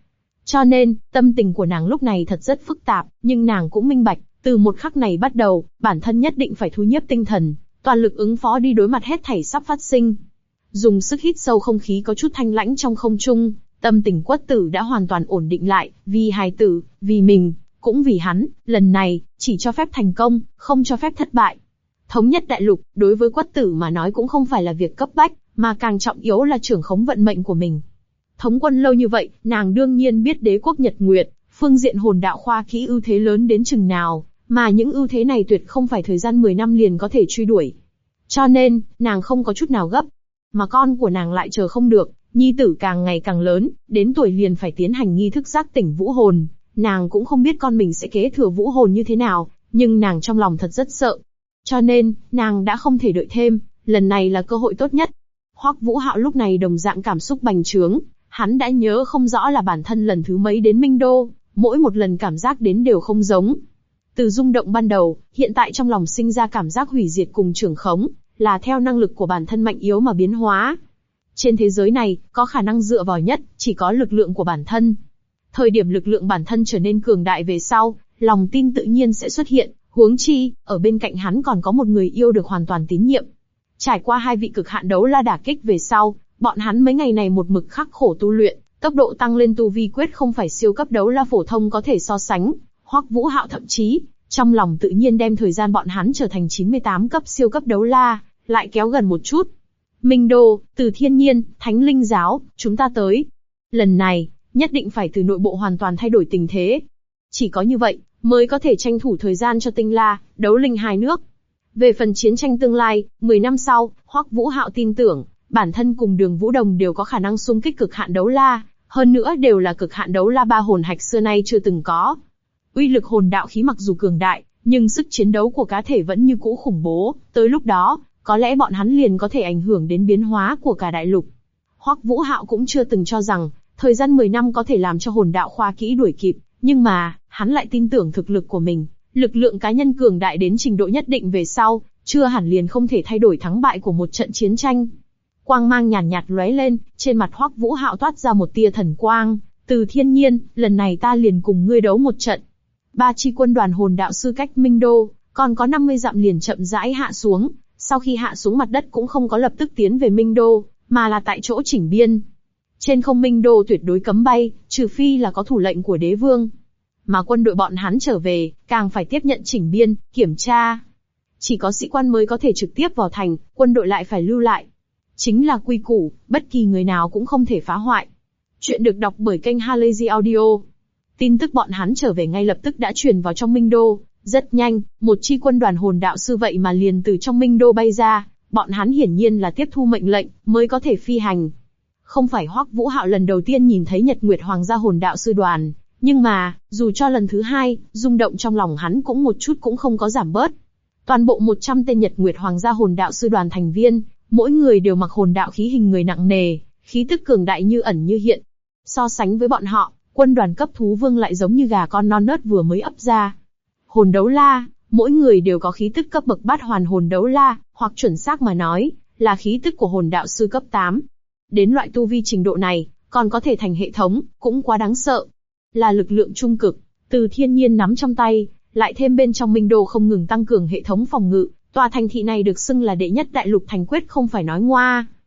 Cho nên, tâm tình của nàng lúc này thật rất phức tạp, nhưng nàng cũng minh bạch, từ một khắc này bắt đầu, bản thân nhất định phải thu nhiếp tinh thần, toàn lực ứng phó đi đối mặt hết thảy sắp phát sinh. Dùng sức hít sâu không khí có chút thanh lãnh trong không trung, tâm tình Quất Tử đã hoàn toàn ổn định lại, vì hài tử, vì mình, cũng vì hắn, lần này, chỉ cho phép thành công, không cho phép thất bại. Thống nhất đại lục, đối với Quất Tử mà nói cũng không phải là việc cấp bách, mà càng trọng yếu là trưởng khống vận mệnh của mình. Thống quân lâu như vậy, nàng đương nhiên biết đế quốc Nhật Nguyệt, phương diện hồn đạo khoa kỹ ưu thế lớn đến chừng nào, mà những ưu thế này tuyệt không phải thời gian 10 năm liền có thể truy đuổi. Cho nên, nàng không có chút nào gấp. Mà con của nàng lại chờ không được, nhi tử càng ngày càng lớn, đến tuổi liền phải tiến hành nghi thức giác tỉnh vũ hồn. Nàng cũng không biết con mình sẽ kế thừa vũ hồn như thế nào, nhưng nàng trong lòng thật rất sợ. Cho nên, nàng đã không thể đợi thêm, lần này là cơ hội tốt nhất. Hoắc Vũ Hạo lúc này đồng dạng cảm xúc bành trướng, hắn đã nhớ không rõ là bản thân lần thứ mấy đến Minh Đô, mỗi một lần cảm giác đến đều không giống. Từ rung động ban đầu, hiện tại trong lòng sinh ra cảm giác hủy diệt cùng trưởng khống, là theo năng lực của bản thân mạnh yếu mà biến hóa. Trên thế giới này, có khả năng dựa vào nhất, chỉ có lực lượng của bản thân. Thời điểm lực lượng bản thân trở nên cường đại về sau, lòng tin tự nhiên sẽ xuất hiện, huống chi, ở bên cạnh hắn còn có một người yêu được hoàn toàn tín nhiệm. Trải qua 2 vị cực hạn đấu la đả kích về sau, bọn hắn mấy ngày này một mực khắc khổ tu luyện, tốc độ tăng lên tu vi quyết không phải siêu cấp đấu la phổ thông có thể so sánh. Hoắc Vũ Hạo thậm chí, trong lòng tự nhiên đem thời gian bọn hắn trở thành 98 cấp siêu cấp đấu la, lại kéo gần một chút. Minh Đô, Từ Thiên Nhiên, Thánh Linh Giáo, chúng ta tới. Lần này, nhất định phải từ nội bộ hoàn toàn thay đổi tình thế. Chỉ có như vậy, mới có thể tranh thủ thời gian cho Tinh La, Đấu Linh hai nước. Về phần chiến tranh tương lai, 10 năm sau, Hoắc Vũ Hạo tin tưởng, bản thân cùng Đường Vũ Đồng đều có khả năng xung kích cực hạn đấu la, hơn nữa đều là cực hạn đấu la 3 hồn hạch xưa nay chưa từng có. Uy lực hồn đạo khí mặc dù cường đại, nhưng sức chiến đấu của cá thể vẫn như cũ khủng bố, tới lúc đó, có lẽ bọn hắn liền có thể ảnh hưởng đến biến hóa của cả đại lục. Hoắc Vũ Hạo cũng chưa từng cho rằng, thời gian 10 năm có thể làm cho hồn đạo khoa kỹ đuổi kịp, nhưng mà, hắn lại tin tưởng thực lực của mình, lực lượng cá nhân cường đại đến trình độ nhất định về sau, chưa hẳn liền không thể thay đổi thắng bại của một trận chiến tranh. Quang mang nhàn nhạt lóe lên, trên mặt Hoắc Vũ Hạo toát ra một tia thần quang, Từ Thiên Nhiên, lần này ta liền cùng ngươi đấu một trận. 3 chi quân đoàn hồn đạo sư cách Minh Đô, còn có 50 dặm liền chậm rãi hạ xuống, sau khi hạ xuống mặt đất cũng không có lập tức tiến về Minh Đô, mà là tại chỗ chỉnh biên. Trên không Minh Đô tuyệt đối cấm bay, trừ phi là có thủ lệnh của đế vương. Mà quân đội bọn hắn trở về, càng phải tiếp nhận chỉnh biên, kiểm tra. Chỉ có sĩ quan mới có thể trực tiếp vào thành, quân đội lại phải lưu lại. Chính là quy củ, bất kỳ người nào cũng không thể phá hoại. Chuyện được đọc bởi kênh Halazy Audio. Tin tức bọn hắn trở về ngay lập tức đã truyền vào trong Minh Đô. Rất nhanh, một chi quân đoàn hồn đạo sư vậy mà liền từ trong Minh Đô bay ra, bọn hắn hiển nhiên là tiếp thu mệnh lệnh, mới có thể phi hành. Không phải Hoắc Vũ Hạo lần đầu tiên nhìn thấy Nhật Nguyệt Hoàng gia hồn đạo sư đoàn, nhưng mà, dù cho lần thứ 2, rung động trong lòng hắn cũng một chút cũng không có giảm bớt. Toàn bộ 100 tên Nhật Nguyệt Hoàng gia hồn đạo sư đoàn thành viên, mỗi người đều mặc hồn đạo khí hình người nặng nề, khí tức cường đại như ẩn như hiện. So sánh với bọn họ, quân đoàn cấp thú vương lại giống như gà con non nớt vừa mới ấp ra. Hồn đấu la, mỗi người đều có khí tức cấp bậc bát hoàn hồn đấu la, hoặc chuẩn xác mà nói, là khí tức của hồn đạo sư cấp 8. Đến loại tu vi trình độ này, còn có thể thành hệ thống, cũng quá đáng sợ. Là lực lượng trung cực, Từ Thiên Nhiên nắm trong tay, lại thêm bên trong Minh Đô không ngừng tăng cường hệ thống phòng ngự, tòa thành thị này được xưng là đệ nhất đại lục thành quyết không phải nói ngoa.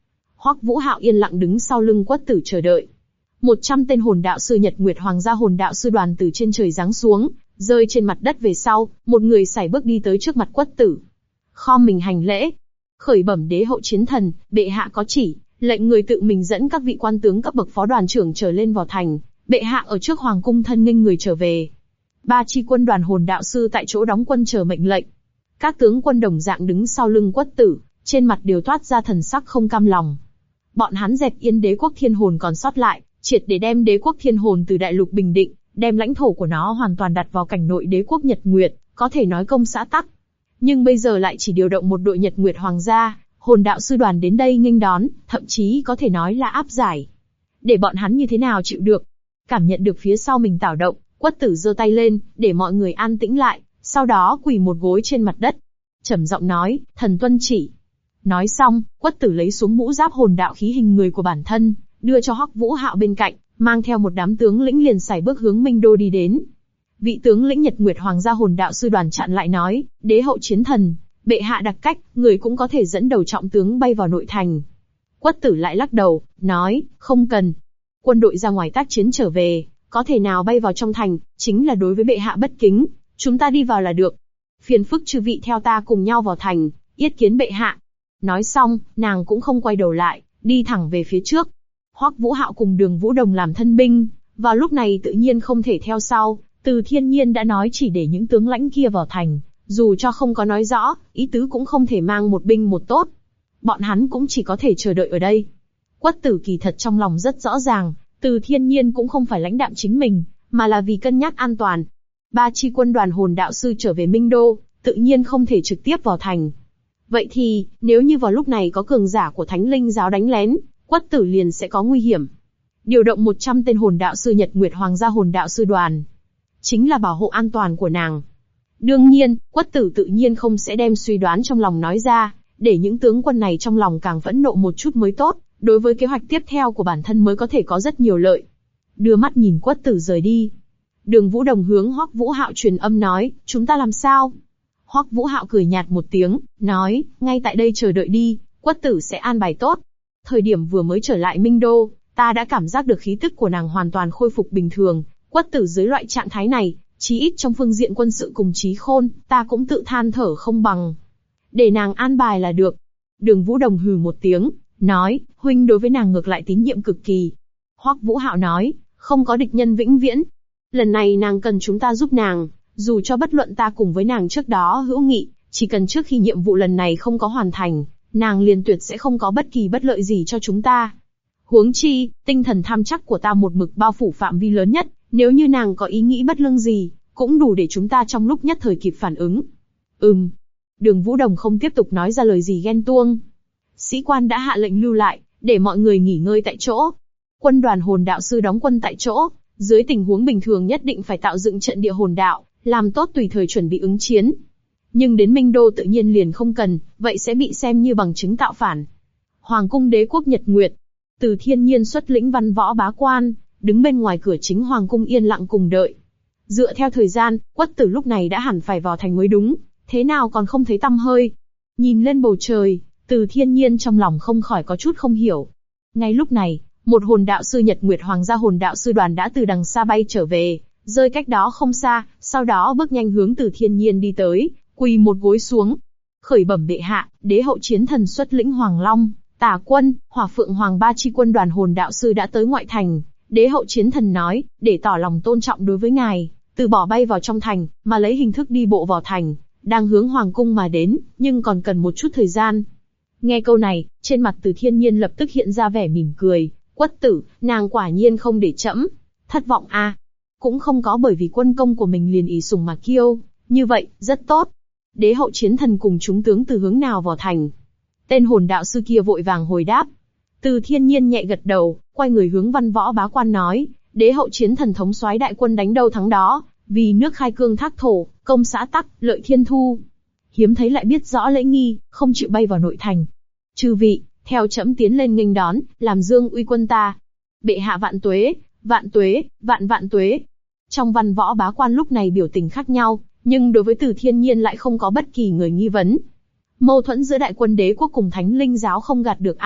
Hoắc Vũ Hạo yên lặng đứng sau lưng Quất Tử chờ đợi. 100 tên hồn đạo sư Nhật Nguyệt Hoàng gia hồn đạo sư đoàn từ trên trời giáng xuống, rơi trên mặt đất về sau, một người sải bước đi tới trước mặt Quất Tử. Khom mình hành lễ. Khởi bẩm đế hậu chiến thần, bệ hạ có chỉ, lệnh người tự mình dẫn các vị quan tướng cấp bậc phó đoàn trưởng trở lên vào thành, bệ hạ ở trước hoàng cung thân nghênh người trở về. 3 chi quân đoàn hồn đạo sư tại chỗ đóng quân chờ mệnh lệnh. Các tướng quân đồng dạng đứng sau lưng Quất Tử, trên mặt đều toát ra thần sắc không cam lòng. Bọn hắn dẹp yên đế quốc thiên hồn còn sót lại, triệt để đem đế quốc thiên hồn từ đại lục bình định, đem lãnh thổ của nó hoàn toàn đặt vào cảnh nội đế quốc Nhật Nguyệt, có thể nói công xã tắc. Nhưng bây giờ lại chỉ điều động một đội Nhật Nguyệt Hoàng gia, hồn đạo sư đoàn đến đây nghênh đón, thậm chí có thể nói là áp giải. Để bọn hắn như thế nào chịu được? Cảm nhận được phía sau mình tảo động, Quất Tử giơ tay lên, để mọi người an tĩnh lại, sau đó quỳ một gối trên mặt đất. Trầm giọng nói, thần tuân chỉ. Nói xong, Quất Tử lấy xuống mũ giáp hồn đạo khí hình người của bản thân, đưa cho Hoắc Vũ Hạo bên cạnh, mang theo một đám tướng lĩnh liền sải bước hướng Minh Đô đi đến. Vị tướng lĩnh Nhật Nguyệt Hoàng gia hồn đạo sư đoàn chặn lại nói, đế hậu chiến thần, bệ hạ đặc cách, người cũng có thể dẫn đầu trọng tướng bay vào nội thành. Quất Tử lại lắc đầu, nói, không cần. Quân đội ra ngoài tác chiến trở về, có thể nào bay vào trong thành, chính là đối với bệ hạ bất kính, chúng ta đi vào là được. Phiền phức chư vị theo ta cùng nhau vào thành, yết kiến bệ hạ. Nói xong, nàng cũng không quay đầu lại, đi thẳng về phía trước. Hoắc Vũ Hạo cùng Đường Vũ Đồng làm thân binh, vào lúc này tự nhiên không thể theo sau, Từ Thiên Nhiên đã nói chỉ để những tướng lãnh kia vào thành, dù cho không có nói rõ, ý tứ cũng không thể mang một binh một tốt. Bọn hắn cũng chỉ có thể chờ đợi ở đây. Quất Tử kỳ thật trong lòng rất rõ ràng, Từ Thiên Nhiên cũng không phải lãnh đạm chính mình, mà là vì cân nhắc an toàn. 3 chi quân đoàn hồn đạo sư trở về Minh Đô, tự nhiên không thể trực tiếp vào thành. Vậy thì, nếu như vào lúc này có cường giả của Thánh Linh giáo đánh lén, Quất Tử liền sẽ có nguy hiểm. Điều động 100 tên hồn đạo sư Nhật Nguyệt Hoàng gia hồn đạo sư đoàn, chính là bảo hộ an toàn của nàng. Đương nhiên, Quất Tử tự nhiên không sẽ đem suy đoán trong lòng nói ra, để những tướng quân này trong lòng càng phẫn nộ một chút mới tốt, đối với kế hoạch tiếp theo của bản thân mới có thể có rất nhiều lợi. Đưa mắt nhìn Quất Tử rời đi. Đường Vũ Đồng hướng Hoắc Vũ Hạo truyền âm nói, chúng ta làm sao? Hoắc Vũ Hạo cười nhạt một tiếng, nói, ngay tại đây chờ đợi đi, Quất Tử sẽ an bài tốt. Thời điểm vừa mới trở lại Minh Đô, ta đã cảm giác được khí tức của nàng hoàn toàn khôi phục bình thường. Quất Tử dưới loại trạng thái này, chí ít trong phương diện quân sự cùng trí khôn, ta cũng tự than thở không bằng. Để nàng an bài là được. Đường Vũ Đồng hừ một tiếng, nói, huynh đối với nàng ngược lại tín nhiệm cực kỳ. Hoắc Vũ Hạo nói, không có địch nhân vĩnh viễn. Lần này nàng cần chúng ta giúp nàng, dù cho bất luận ta cùng với nàng trước đó hữu nghị, chỉ cần trước khi nhiệm vụ lần này không có hoàn thành, nàng liền tuyệt sẽ không có bất kỳ bất lợi gì cho chúng ta. Huống chi, tinh thần tham chắc của ta một mực bao phủ phạm vi lớn nhất, nếu như nàng có ý nghĩ bất lương gì, cũng đủ để chúng ta trong lúc nhất thời kịp phản ứng. Đường Vũ Đồng không tiếp tục nói ra lời gì ghen tuông. Sĩ quan đã hạ lệnh lưu lại, để mọi người nghỉ ngơi tại chỗ. Quân đoàn hồn đạo sư đóng quân tại chỗ, dưới tình huống bình thường nhất định phải tạo dựng trận địa hồn đạo, làm tốt tùy thời chuẩn bị ứng chiến. Nhưng đến Minh Đô tự nhiên liền không cần, vậy sẽ bị xem như bằng chứng tạo phản. Hoàng cung đế quốc Nhật Nguyệt, Từ Thiên Nhiên xuất lĩnh văn võ bá quan, đứng bên ngoài cửa chính hoàng cung yên lặng cùng đợi. Dựa theo thời gian, Quất Tử lúc này đã hẳn phải vào thành mới đúng, thế nào còn không thấy tăm hơi. Nhìn lên bầu trời, Từ Thiên Nhiên trong lòng không khỏi có chút không hiểu. Ngay lúc này, một hồn đạo sư Nhật Nguyệt Hoàng gia hồn đạo sư đoàn đã từ đằng xa bay trở về, rơi cách đó không xa, sau đó bước nhanh hướng Từ Thiên Nhiên đi tới, quỳ một gối xuống. Khởi bẩm bệ hạ, đế hậu chiến thần xuất lĩnh Hoàng Long, Tả quân, Hỏa Phượng Hoàng 3 chi quân đoàn hồn đạo sư đã tới ngoại thành. Đế hậu chiến thần nói, để tỏ lòng tôn trọng đối với ngài, từ bỏ bay vào trong thành, mà lấy hình thức đi bộ vào thành, đang hướng hoàng cung mà đến, nhưng còn cần một chút thời gian. Nghe câu này, trên mặt Từ Thiên Nhiên lập tức hiện ra vẻ mỉm cười. Quất Tử, nàng quả nhiên không để trẫm thất vọng a. Cũng không có bởi vì quân công của mình liền ý sùng mà kiêu, như vậy, rất tốt. Đế hậu chiến thần cùng chúng tướng từ hướng nào vào thành? Tên hồn đạo sư kia vội vàng hồi đáp. Từ Thiên Nhiên nhẹ gật đầu, quay người hướng văn võ bá quan nói, đế hậu chiến thần thống soái đại quân đánh đâu thắng đó, vì nước khai cương thác thổ, công xã tắc, lợi thiên thu. Hiếm thấy lại biết rõ lễ nghi, không chịu bay vào nội thành. Chư vị, theo trẫm tiến lên nghênh đón, làm dương uy quân ta. Bệ hạ vạn tuế, vạn tuế, vạn vạn tuế. Trong văn võ bá quan lúc này biểu tình khác nhau, nhưng đối với Từ Thiên Nhiên lại không có bất kỳ người nghi vấn. Mâu thuẫn giữa đại quân đế quốc cùng Thánh Linh giáo không gạt được ai,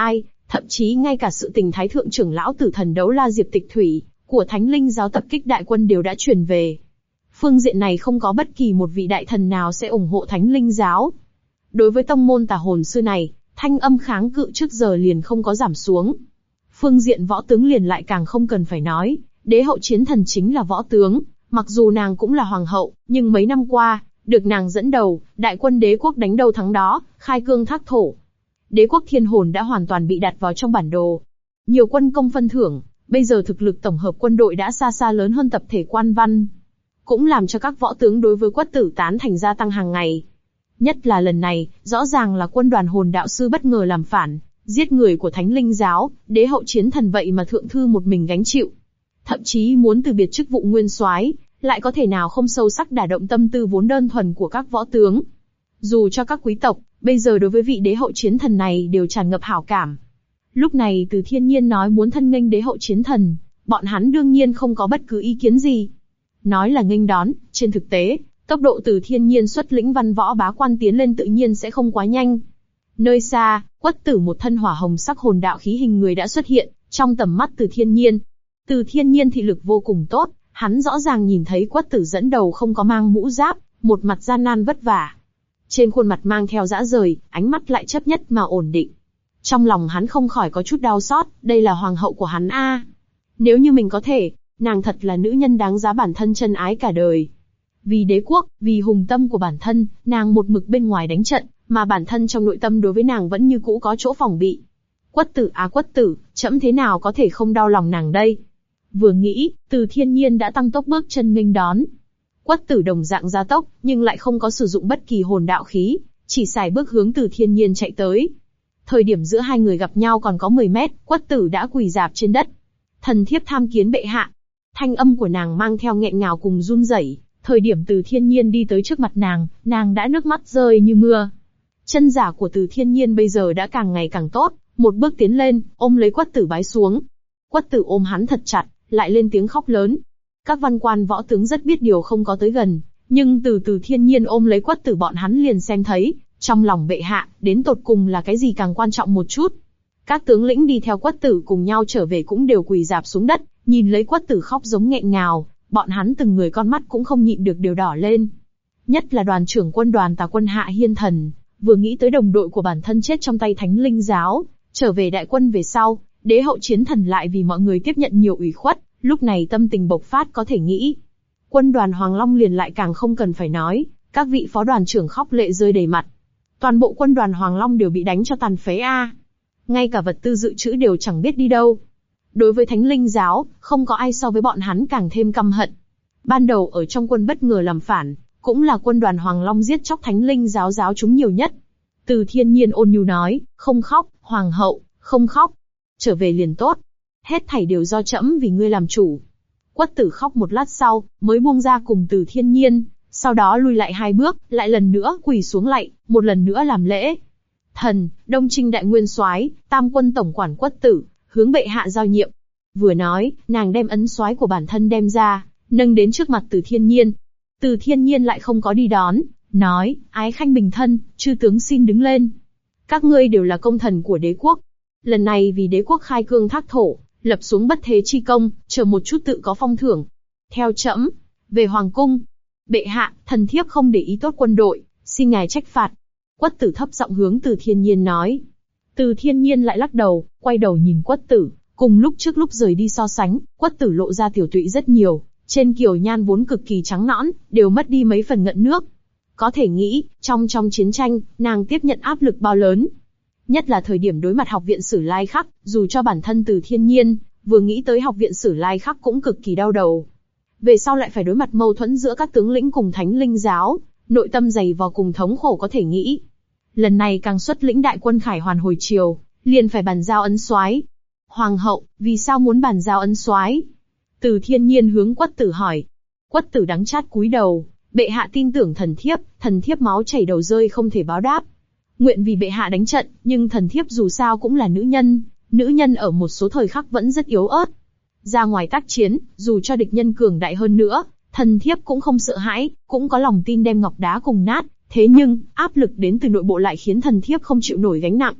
Thậm chí ngay cả sự tình Thái thượng trưởng lão tử thần đấu la Diệp Tịch Thủy của Thánh Linh giáo tập kích đại quân đều đã truyền về. Phương diện này không có bất kỳ một vị đại thần nào sẽ ủng hộ Thánh Linh giáo. Đối với tông môn tà hồn sư này, thanh âm kháng cự trước giờ liền không có giảm xuống. Phương diện võ tướng liền lại càng không cần phải nói, đế hậu chiến thần chính là võ tướng, mặc dù nàng cũng là hoàng hậu, nhưng mấy năm qua, được nàng dẫn đầu, đại quân đế quốc đánh đâu thắng đó, khai cương thác thổ. Đế quốc thiên hồn đã hoàn toàn bị đặt vào trong bản đồ. Nhiều quân công phân thưởng, bây giờ thực lực tổng hợp quân đội đã xa xa lớn hơn tập thể quan văn. Cũng làm cho các võ tướng đối với Quất Tử tán thành gia tăng hàng ngày. Nhất là lần này, rõ ràng là quân đoàn hồn đạo sư bất ngờ làm phản, giết người của Thánh Linh giáo, đế hậu chiến thần vậy mà thượng thư một mình gánh chịu. Thậm chí muốn từ biệt chức vụ nguyên soái, lại có thể nào không sâu sắc đả động tâm tư vốn đơn thuần của các võ tướng. Dù cho các quý tộc, bây giờ đối với vị đế hậu chiến thần này đều tràn ngập hảo cảm. Lúc này Từ Thiên Nhiên nói muốn thân nghênh đế hậu chiến thần, bọn hắn đương nhiên không có bất cứ ý kiến gì. Nói là nghênh đón, trên thực tế, tốc độ Từ Thiên Nhiên xuất lĩnh văn võ bá quan tiến lên tự nhiên sẽ không quá nhanh. Nơi xa, Quất Tử một thân hỏa hồng sắc hồn đạo khí hình người đã xuất hiện, trong tầm mắt Từ Thiên Nhiên. Từ Thiên Nhiên thị lực vô cùng tốt, hắn rõ ràng nhìn thấy Quất Tử dẫn đầu không có mang mũ giáp, một mặt gian nan vất vả. Trên khuôn mặt mang theo dã rời, ánh mắt lại chấp nhất mà ổn định. Trong lòng hắn không khỏi có chút đau xót, đây là hoàng hậu của hắn a. Nếu như mình có thể, nàng thật là nữ nhân đáng giá bản thân chân ái cả đời. Vì đế quốc, vì hùng tâm của bản thân, nàng một mực bên ngoài đánh trận, mà bản thân trong nội tâm đối với nàng vẫn như cũ có chỗ phòng bị. Quất Tử á Quất Tử, trẫm thế nào có thể không đau lòng nàng đây? Vừa nghĩ, Từ Thiên Nhiên đã tăng tốc bước chân nghênh đón. Quất Tử đồng dạng gia tốc, nhưng lại không có sử dụng bất kỳ hồn đạo khí, chỉ xài bước hướng Từ Thiên Nhiên chạy tới. Thời điểm giữa hai người gặp nhau còn có 10 mét, Quất Tử đã quỳ rạp trên đất. Thần thiếp tham kiến bệ hạ. Thanh âm của nàng mang theo nghẹn ngào cùng run rẩy. Thời điểm Từ Thiên Nhiên đi tới trước mặt nàng đã nước mắt rơi như mưa. Chân giả của Từ Thiên Nhiên bây giờ đã càng ngày càng tốt, một bước tiến lên, ôm lấy Quất Tử bái xuống. Quất Tử ôm hắn thật chặt, lại lên tiếng khóc lớn. Các văn quan võ tướng rất biết điều không có tới gần, nhưng Từ Thiên Nhiên ôm lấy Quất Tử bọn hắn liền xem thấy, trong lòng bệ hạ, đến tột cùng là cái gì càng quan trọng một chút. Các tướng lĩnh đi theo Quất Tử cùng nhau trở về cũng đều quỳ rạp xuống đất, nhìn lấy Quất Tử khóc giống nghẹn ngào, bọn hắn từng người con mắt cũng không nhịn được đều đỏ lên. Nhất là đoàn trưởng quân đoàn Tà Quân Hạ Hiên Thần, vừa nghĩ tới đồng đội của bản thân chết trong tay Thánh Linh giáo, trở về đại quân về sau, đế hậu chiến thần lại vì mọi người tiếp nhận nhiều ủy khuất, lúc này tâm tình bộc phát có thể nghĩ. Quân đoàn Hoàng Long liền lại càng không cần phải nói, các vị phó đoàn trưởng khóc lệ rơi đầy mặt. Toàn bộ quân đoàn Hoàng Long đều bị đánh cho tàn phế a. Ngay cả vật tư dự trữ đều chẳng biết đi đâu. Đối với Thánh Linh giáo, không có ai so với bọn hắn càng thêm căm hận. Ban đầu ở trong quân bất ngờ làm phản, cũng là quân đoàn Hoàng Long giết chóc Thánh Linh giáo giáo chúng nhiều nhất. Từ Thiên Nhiên ôn nhu nói, không khóc, hoàng hậu, không khóc. Trở về liền tốt. Hết thảy đều do trẫm vì ngươi làm chủ. Quất Tử khóc một lát sau, mới buông ra cùng Từ Thiên Nhiên, sau đó lùi lại 2 bước, lại lần nữa quỳ xuống lạy, một lần nữa làm lễ. Thần, Đông Trinh đại nguyên soái, Tam quân tổng quản Quất Tử, hướng bệ hạ giao nhiệm. Vừa nói, nàng đem ấn soái của bản thân đem ra, nâng đến trước mặt Từ Thiên Nhiên. Từ Thiên Nhiên lại không có đi đón, nói, ái khanh bình thân, chư tướng xin đứng lên. Các ngươi đều là công thần của đế quốc. Lần này vì đế quốc khai cương thác thổ, lập xuống bất thế chi công, chờ một chút tự có phong thưởng. Theo trẫm, về hoàng cung. Bệ hạ, thần thiếp không để ý tốt quân đội, xin ngài trách phạt. Quất Tử thấp giọng hướng Từ Thiên Nhiên nói. Từ Thiên Nhiên lại lắc đầu, quay đầu nhìn Quất Tử, cùng lúc trước lúc rời đi so sánh, Quất Tử lộ ra tiểu tụy rất nhiều, trên kiều nhan vốn cực kỳ trắng nõn, đều mất đi mấy phần ngận nước. Có thể nghĩ, trong chiến tranh, nàng tiếp nhận áp lực bao lớn. Nhất là thời điểm đối mặt học viện Sử Lai Khắc, dù cho bản thân Từ Thiên Nhiên, vừa nghĩ tới học viện Sử Lai Khắc cũng cực kỳ đau đầu. Về sau lại phải đối mặt mâu thuẫn giữa các tướng lĩnh cùng Thánh Linh giáo, nội tâm dày vò cùng thống khổ có thể nghĩ. Lần này càng xuất lĩnh đại quân khải hoàn hồi triều, liền phải bàn giao ấn soái. Hoàng hậu, vì sao muốn bàn giao ấn soái? Từ Thiên Nhiên hướng Quất Tử hỏi. Quất Tử đắng chát cúi đầu, bệ hạ tin tưởng thần thiếp máu chảy đầu rơi không thể báo đáp. Nguyện vì bệ hạ đánh trận, nhưng thần thiếp dù sao cũng là nữ nhân ở một số thời khắc vẫn rất yếu ớt. Ra ngoài tác chiến, dù cho địch nhân cường đại hơn nữa, thần thiếp cũng không sợ hãi, cũng có lòng tin đem ngọc đá cùng nát, thế nhưng, áp lực đến từ nội bộ lại khiến thần thiếp không chịu nổi gánh nặng.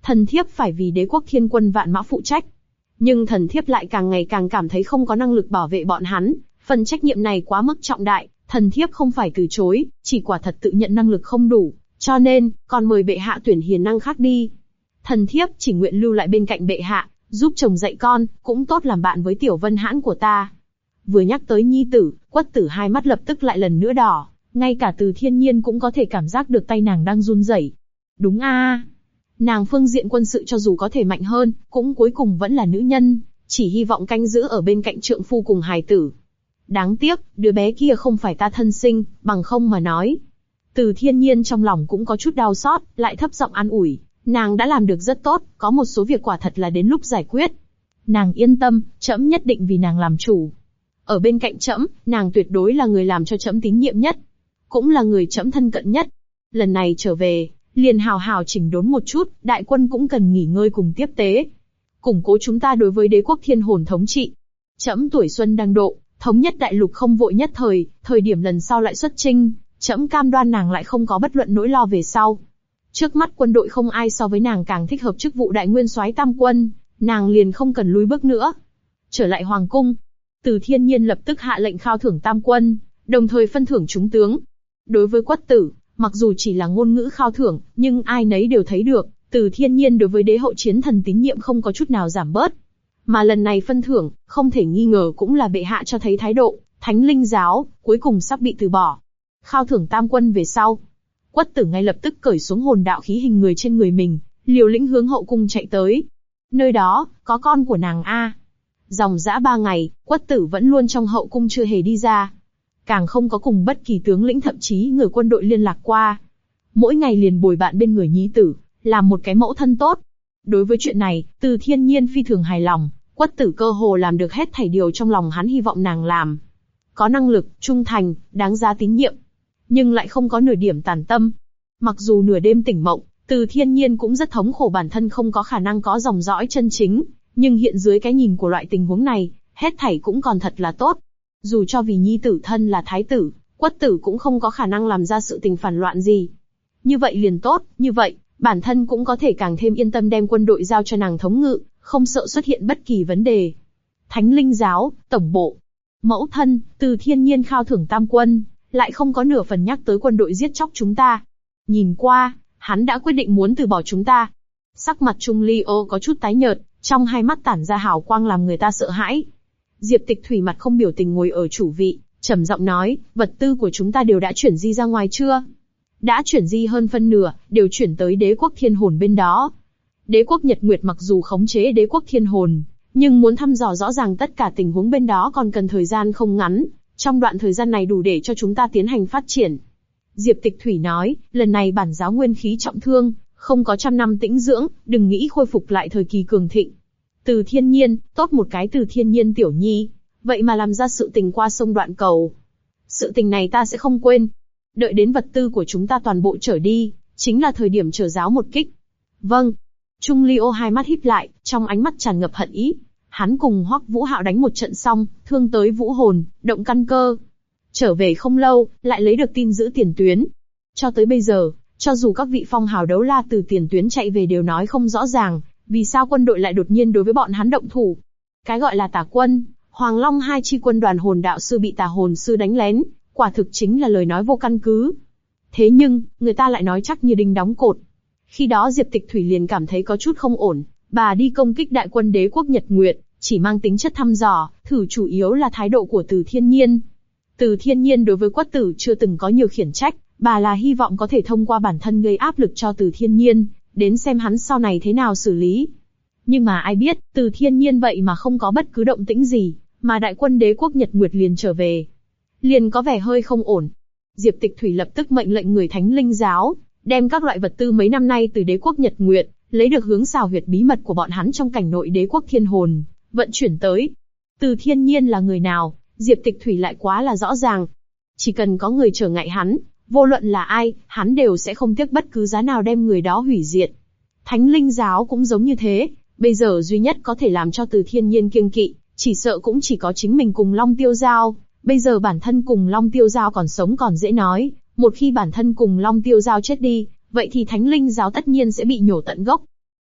Thần thiếp phải vì đế quốc thiên quân vạn mã phụ trách. Nhưng thần thiếp lại càng ngày càng cảm thấy không có năng lực bảo vệ bọn hắn, phần trách nhiệm này quá mức trọng đại, thần thiếp không phải từ chối, chỉ quả thật tự nhận năng lực không đủ, cho nên, còn mời bệ hạ tuyển hiền năng khác đi. Thần thiếp chỉ nguyện lưu lại bên cạnh bệ hạ, giúp chồng dạy con, cũng tốt làm bạn với tiểu Vân Hãn của ta. Vừa nhắc tới nhi tử, Quất Tử hai mắt lập tức lại lần nữa đỏ, ngay cả Từ Thiên Nhiên cũng có thể cảm giác được tay nàng đang run rẩy. Đúng a, nàng phương diện quân sự cho dù có thể mạnh hơn, cũng cuối cùng vẫn là nữ nhân, chỉ hy vọng canh giữ ở bên cạnh trượng phu cùng hài tử. Đáng tiếc, đứa bé kia không phải ta thân sinh, bằng không mà nói. Từ Thiên Nhiên trong lòng cũng có chút đau xót, lại thấp giọng an ủi, nàng đã làm được rất tốt, có một số việc quả thật là đến lúc giải quyết. Nàng yên tâm, trẫm nhất định vì nàng làm chủ. Ở bên cạnh trẫm, nàng tuyệt đối là người làm cho trẫm tín nhiệm nhất, cũng là người trẫm thân cận nhất. Lần này trở về, liền hào hào chỉnh đốn một chút, đại quân cũng cần nghỉ ngơi cùng tiếp tế, củng cố chúng ta đối với đế quốc thiên hồn thống trị. Trẫm tuổi xuân đang độ, thống nhất đại lục không vội nhất thời, thời điểm lần sau lại xuất chinh, trẫm cam đoan nàng lại không có bất luận nỗi lo về sau. Trước mắt quân đội không ai so với nàng càng thích hợp chức vụ đại nguyên soái tam quân, nàng liền không cần lùi bước nữa. Trở lại hoàng cung, Từ Thiên Nhiên lập tức hạ lệnh khao thưởng tam quân, đồng thời phân thưởng chúng tướng. Đối với Quất Tử, mặc dù chỉ là ngôn ngữ khao thưởng, nhưng ai nấy đều thấy được, Từ Thiên Nhiên đối với đế hậu chiến thần tín nhiệm không có chút nào giảm bớt. Mà lần này phân thưởng, không thể nghi ngờ cũng là bệ hạ cho thấy thái độ, Thánh Linh giáo, cuối cùng sắp bị từ bỏ. Khao thưởng tam quân về sau, Quất Tử ngay lập tức cởi xuống hồn đạo khí hình người trên người mình, liều lĩnh hướng hậu cung chạy tới. Nơi đó, có con của nàng a. Dòng dã 3 ngày, Quất Tử vẫn luôn trong hậu cung chưa hề đi ra. Càng không có cùng bất kỳ tướng lĩnh thậm chí người quân đội liên lạc qua. Mỗi ngày liền bồi bạn bên người nhi tử, làm một cái mẫu thân tốt. Đối với chuyện này, Từ Thiên Nhiên phi thường hài lòng, Quất Tử cơ hồ làm được hết thảy điều trong lòng hắn hy vọng nàng làm. Có năng lực, trung thành, đáng giá tín nhiệm, nhưng lại không có nửa điểm tàn tâm. Mặc dù nửa đêm tỉnh mộng, Từ Thiên Nhiên cũng rất thống khổ bản thân không có khả năng có dòng dõi chân chính, nhưng hiện dưới cái nhìn của loại tình huống này, hết thảy cũng còn thật là tốt. Dù cho vì nhi tử thân là thái tử, Quất Tử cũng không có khả năng làm ra sự tình phản loạn gì. Như vậy liền tốt, như vậy, bản thân cũng có thể càng thêm yên tâm đem quân đội giao cho nàng thống ngự, không sợ xuất hiện bất kỳ vấn đề. Thánh Linh giáo, tổng bộ. Mẫu thân, Từ Thiên Nhiên khao thưởng tam quân, lại không có nửa phần nhắc tới quân đội giết chóc chúng ta. Nhìn qua, hắn đã quyết định muốn từ bỏ chúng ta. Sắc mặt Trung Ly Ô có chút tái nhợt, trong hai mắt tản ra hào quang làm người ta sợ hãi. Diệp Tịch Thủy mặt không biểu tình ngồi ở chủ vị, trầm giọng nói, vật tư của chúng ta đều đã chuyển di ra ngoài chưa? Đã chuyển di hơn phân nửa, đều chuyển tới đế quốc thiên hồn bên đó. Đế quốc Nhật Nguyệt mặc dù khống chế đế quốc thiên hồn, nhưng muốn thăm dò rõ ràng tất cả tình huống bên đó còn cần thời gian không ngắn. Trong đoạn thời gian này đủ để cho chúng ta tiến hành phát triển. Diệp Tịch Thủy nói, lần này bản giáo nguyên khí trọng thương, không có 100 năm tĩnh dưỡng, đừng nghĩ khôi phục lại thời kỳ cường thịnh. Từ Thiên Nhiên, tốt một cái Từ Thiên Nhiên tiểu nhi, vậy mà làm ra sự tình qua sông đoạn cầu. Sự tình này ta sẽ không quên. Đợi đến vật tư của chúng ta toàn bộ trở đi, chính là thời điểm trở giáo một kích. Vâng. Trung Ly Ô hai mắt híp lại, trong ánh mắt tràn ngập hận ý. Hắn cùng Hoắc Vũ Hạo đánh một trận xong, thương tới vũ hồn, động căn cơ. Trở về không lâu, lại lấy được tin giữ tiền tuyến. Cho tới bây giờ, cho dù các vị phong hào đấu la từ tiền tuyến chạy về đều nói không rõ ràng, vì sao quân đội lại đột nhiên đối với bọn hắn động thủ. Cái gọi là tà quân, Hoàng Long hai chi quân đoàn hồn đạo sư bị tà hồn sư đánh lén, quả thực chính là lời nói vô căn cứ. Thế nhưng, người ta lại nói chắc như đinh đóng cột. Khi đó Diệp Tịch Thủy liền cảm thấy có chút không ổn, bà đi công kích đại quân đế quốc Nhật Nguyệt, chỉ mang tính chất thăm dò, thử chủ yếu là thái độ của Từ Thiên Nhiên. Từ Thiên Nhiên đối với Quất Tử chưa từng có nhiều khiển trách, bà là hy vọng có thể thông qua bản thân gây áp lực cho Từ Thiên Nhiên, đến xem hắn sau này thế nào xử lý. Nhưng mà ai biết, Từ Thiên Nhiên vậy mà không có bất cứ động tĩnh gì, mà đại quân đế quốc Nhật Nguyệt liền trở về. Liền có vẻ hơi không ổn. Diệp Tịch Thủy lập tức mệnh lệnh người Thánh Linh giáo, đem các loại vật tư mấy năm nay từ đế quốc Nhật Nguyệt, lấy được hướng xào huyệt bí mật của bọn hắn trong cảnh nội đế quốc Thiên Hồn, vận chuyển tới. Từ Thiên Nhiên là người nào, Diệp Tịch Thủy lại quá là rõ ràng. Chỉ cần có người trở ngại hắn, vô luận là ai, hắn đều sẽ không tiếc bất cứ giá nào đem người đó hủy diệt. Thánh Linh giáo cũng giống như thế, bây giờ duy nhất có thể làm cho Từ Thiên Nhiên kiêng kỵ, chỉ sợ cũng chỉ có chính mình cùng Long Tiêu Giao. Bây giờ bản thân cùng Long Tiêu Giao còn sống còn dễ nói, một khi bản thân cùng Long Tiêu Giao chết đi, vậy thì Thánh Linh giáo tất nhiên sẽ bị nhổ tận gốc.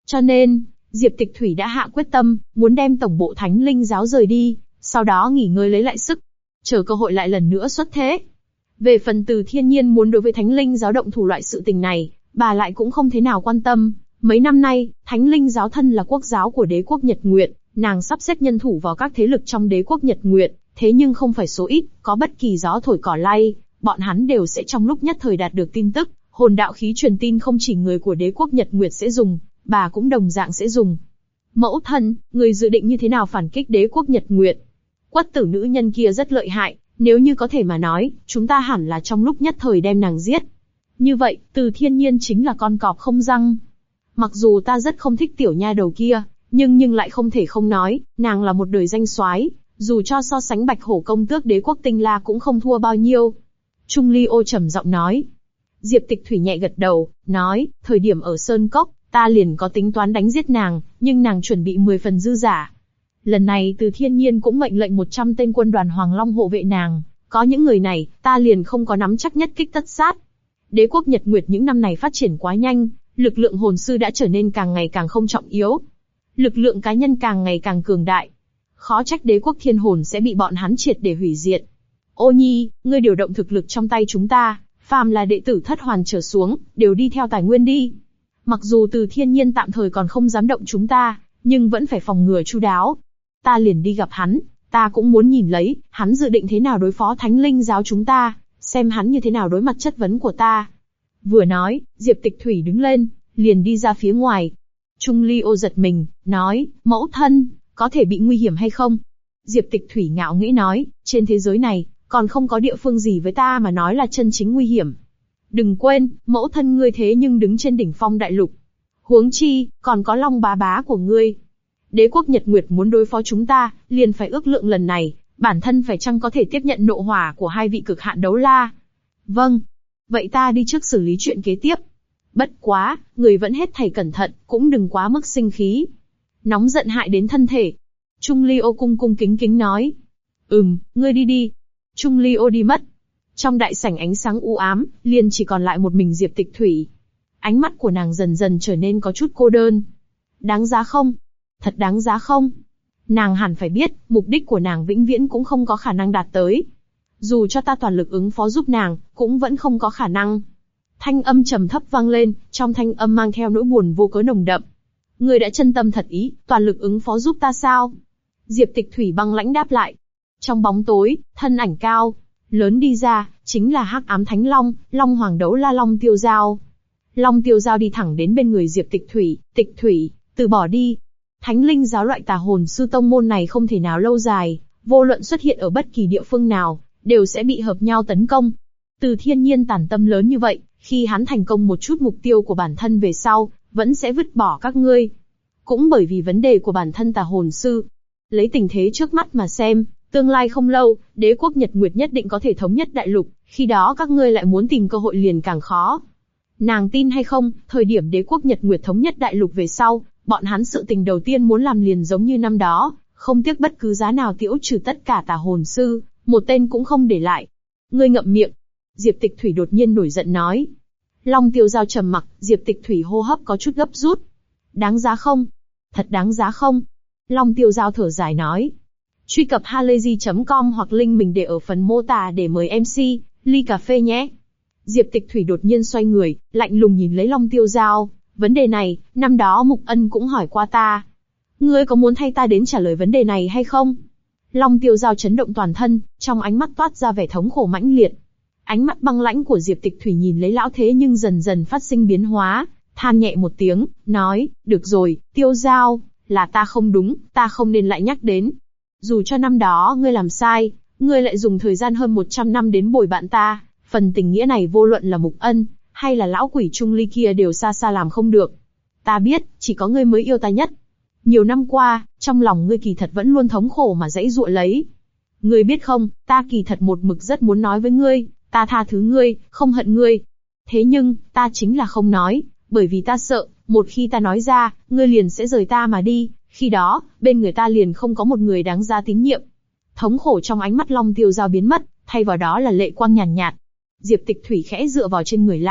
Cho nên, Diệp Tịch Thủy đã hạ quyết tâm, muốn đem tổng bộ Thánh Linh giáo rời đi, sau đó nghỉ ngơi lấy lại sức, chờ cơ hội lại lần nữa xuất thế. Về phần Từ Thiên Nhiên muốn đối với Thánh Linh giáo động thủ loại sự tình này, bà lại cũng không thế nào quan tâm. Mấy năm nay, Thánh Linh giáo thân là quốc giáo của đế quốc Nhật Nguyệt, nàng sắp xếp nhân thủ vào các thế lực trong đế quốc Nhật Nguyệt, thế nhưng không phải số ít, có bất kỳ gió thổi cỏ lay, bọn hắn đều sẽ trong lúc nhất thời đạt được tin tức. Hồn đạo khí truyền tin không chỉ người của đế quốc Nhật Nguyệt sẽ dùng, bà cũng đồng dạng sẽ dùng. Mẫu thân, người dự định như thế nào phản kích đế quốc Nhật Nguyệt? Quất tử nữ nhân kia rất lợi hại, nếu như có thể mà nói, chúng ta hẳn là trong lúc nhất thời đem nàng giết. Như vậy, Từ Thiên Nhiên chính là con cọp không răng. Mặc dù ta rất không thích tiểu nha đầu kia, nhưng lại không thể không nói, nàng là một đời danh soái, dù cho so sánh Bạch Hổ công tước đế quốc Tinh La cũng không thua bao nhiêu. Trung Ly Ô trầm giọng nói. Diệp Tịch Thủy nhẹ gật đầu, nói, thời điểm ở Sơn Cốc, ta liền có tính toán đánh giết nàng, nhưng nàng chuẩn bị 10 phần dư giả. Lần này Từ Thiên Nhiên cũng mệnh lệnh 100 tên quân đoàn Hoàng Long hộ vệ nàng, có những người này, ta liền không có nắm chắc nhất kích tất sát. Đế quốc Nhật Nguyệt những năm này phát triển quá nhanh, lực lượng hồn sư đã trở nên càng ngày càng không trọng yếu. Lực lượng cá nhân càng ngày càng cường đại. Khó trách đế quốc thiên hồn sẽ bị bọn hắn triệt để hủy diệt. Ô Nhi, ngươi điều động thực lực trong tay chúng ta, phàm là đệ tử thất hoàn trở xuống, đều đi theo tài nguyên đi. Mặc dù Từ Thiên Nhiên tạm thời còn không dám động chúng ta, nhưng vẫn phải phòng ngừa chu đáo. Ta liền đi gặp hắn, ta cũng muốn nhìn lấy, hắn dự định thế nào đối phó Thánh Linh giáo chúng ta, xem hắn như thế nào đối mặt chất vấn của ta. Vừa nói, Diệp Tịch Thủy đứng lên, liền đi ra phía ngoài. Trung Ly Ô giật mình, nói, mẫu thân, có thể bị nguy hiểm hay không? Diệp Tịch Thủy ngạo nghễ nói, trên thế giới này, còn không có địa phương gì với ta mà nói là chân chính nguy hiểm. Đừng quên, mẫu thân ngươi thế nhưng đứng trên đỉnh phong đại lục. Huống chi, còn có Long bá bá của ngươi. Đế quốc Nhật Nguyệt muốn đối phó chúng ta, liền phải ước lượng lần này, bản thân phải chăng có thể tiếp nhận nộ hỏa của hai vị cực hạn đấu la. Vâng. Vậy ta đi trước xử lý chuyện kế tiếp. Bất quá, người vẫn hết thảy cẩn thận, cũng đừng quá mức sinh khí. Nóng giận hại đến thân thể. Trung Ly Ô cung cung kính kính nói. Ngươi đi đi. Trung Ly Ô đi mất. Trong đại sảnh ánh sáng u ám, liền chỉ còn lại một mình Diệp Tịch Thủy. Ánh mắt của nàng dần dần trở nên có chút cô đơn. Đáng giá không? Thật đáng giá không? Nàng hẳn phải biết, mục đích của nàng vĩnh viễn cũng không có khả năng đạt tới. Dù cho ta toàn lực ứng phó giúp nàng, cũng vẫn không có khả năng. Thanh âm trầm thấp vang lên, trong thanh âm mang theo nỗi buồn vô cớ nồng đậm. Ngươi đã chân tâm thật ý, toàn lực ứng phó giúp ta sao? Diệp Tịch Thủy băng lãnh đáp lại. Trong bóng tối, thân ảnh cao, lớn đi ra, chính là Hắc Ám Thánh Long, Long Hoàng Đấu La Long Tiêu Giao. Long Tiêu Giao đi thẳng đến bên người Diệp Tịch Thủy, từ bỏ đi. Thánh Linh giáo loại tà hồn sư tông môn này không thể nào lâu dài, vô luận xuất hiện ở bất kỳ địa phương nào, đều sẽ bị hợp nhau tấn công. Từ Thiên Nhiên tàn tâm lớn như vậy, khi hắn thành công một chút mục tiêu của bản thân về sau, vẫn sẽ vứt bỏ các ngươi. Cũng bởi vì vấn đề của bản thân tà hồn sư. Lấy tình thế trước mắt mà xem, tương lai không lâu, đế quốc Nhật Nguyệt nhất định có thể thống nhất đại lục, khi đó các ngươi lại muốn tìm cơ hội liền càng khó. Nàng tin hay không, thời điểm đế quốc Nhật Nguyệt thống nhất đại lục về sau, bọn hắn sự tình đầu tiên muốn làm liền giống như năm đó, không tiếc bất cứ giá nào tiễu trừ tất cả tà hồn sư, một tên cũng không để lại. Ngươi ngậm miệng. Diệp Tịch Thủy đột nhiên nổi giận nói. Long Tiêu Giao trầm mặc, Diệp Tịch Thủy hô hấp có chút gấp rút. Đáng giá không? Thật đáng giá không? Long Tiêu Giao thở dài nói. Truy cập halayzi.com hoặc link mình để ở phần mô tả để mời MC, ly cà phê nhé. Diệp Tịch Thủy đột nhiên xoay người, lạnh lùng nhìn lấy Long Tiêu Giao. Vấn đề này, năm đó Mục Ân cũng hỏi qua ta. Ngươi có muốn thay ta đến trả lời vấn đề này hay không? Long Tiêu Giao chấn động toàn thân, trong ánh mắt toát ra vẻ thống khổ mãnh liệt. Ánh mắt băng lãnh của Diệp Tịch Thủy nhìn lấy lão thế nhưng dần dần phát sinh biến hóa, than nhẹ một tiếng, nói, được rồi, Tiêu Giao, là ta không đúng, ta không nên lại nhắc đến. Dù cho năm đó ngươi làm sai, ngươi lại dùng thời gian hơn 100 năm đến bồi bạn ta, phần tình nghĩa này vô luận là Mục Ân, hay là lão quỷ Trung Ly kia đều xa xa làm không được. Ta biết, chỉ có ngươi mới yêu ta nhất. Nhiều năm qua, trong lòng ngươi kỳ thật vẫn luôn thống khổ mà dãy dụa lấy. Ngươi biết không, ta kỳ thật một mực rất muốn nói với ngươi, ta tha thứ ngươi, không hận ngươi. Thế nhưng, ta chính là không nói, bởi vì ta sợ, một khi ta nói ra, ngươi liền sẽ rời ta mà đi, khi đó, bên người ta liền không có một người đáng giá tín nhiệm. Thống khổ trong ánh mắt Long Tiêu Giao biến mất, thay vào đó là lệ quang nhàn nhạt. Diệp Tịch Thủy khẽ dựa vào trên người lão,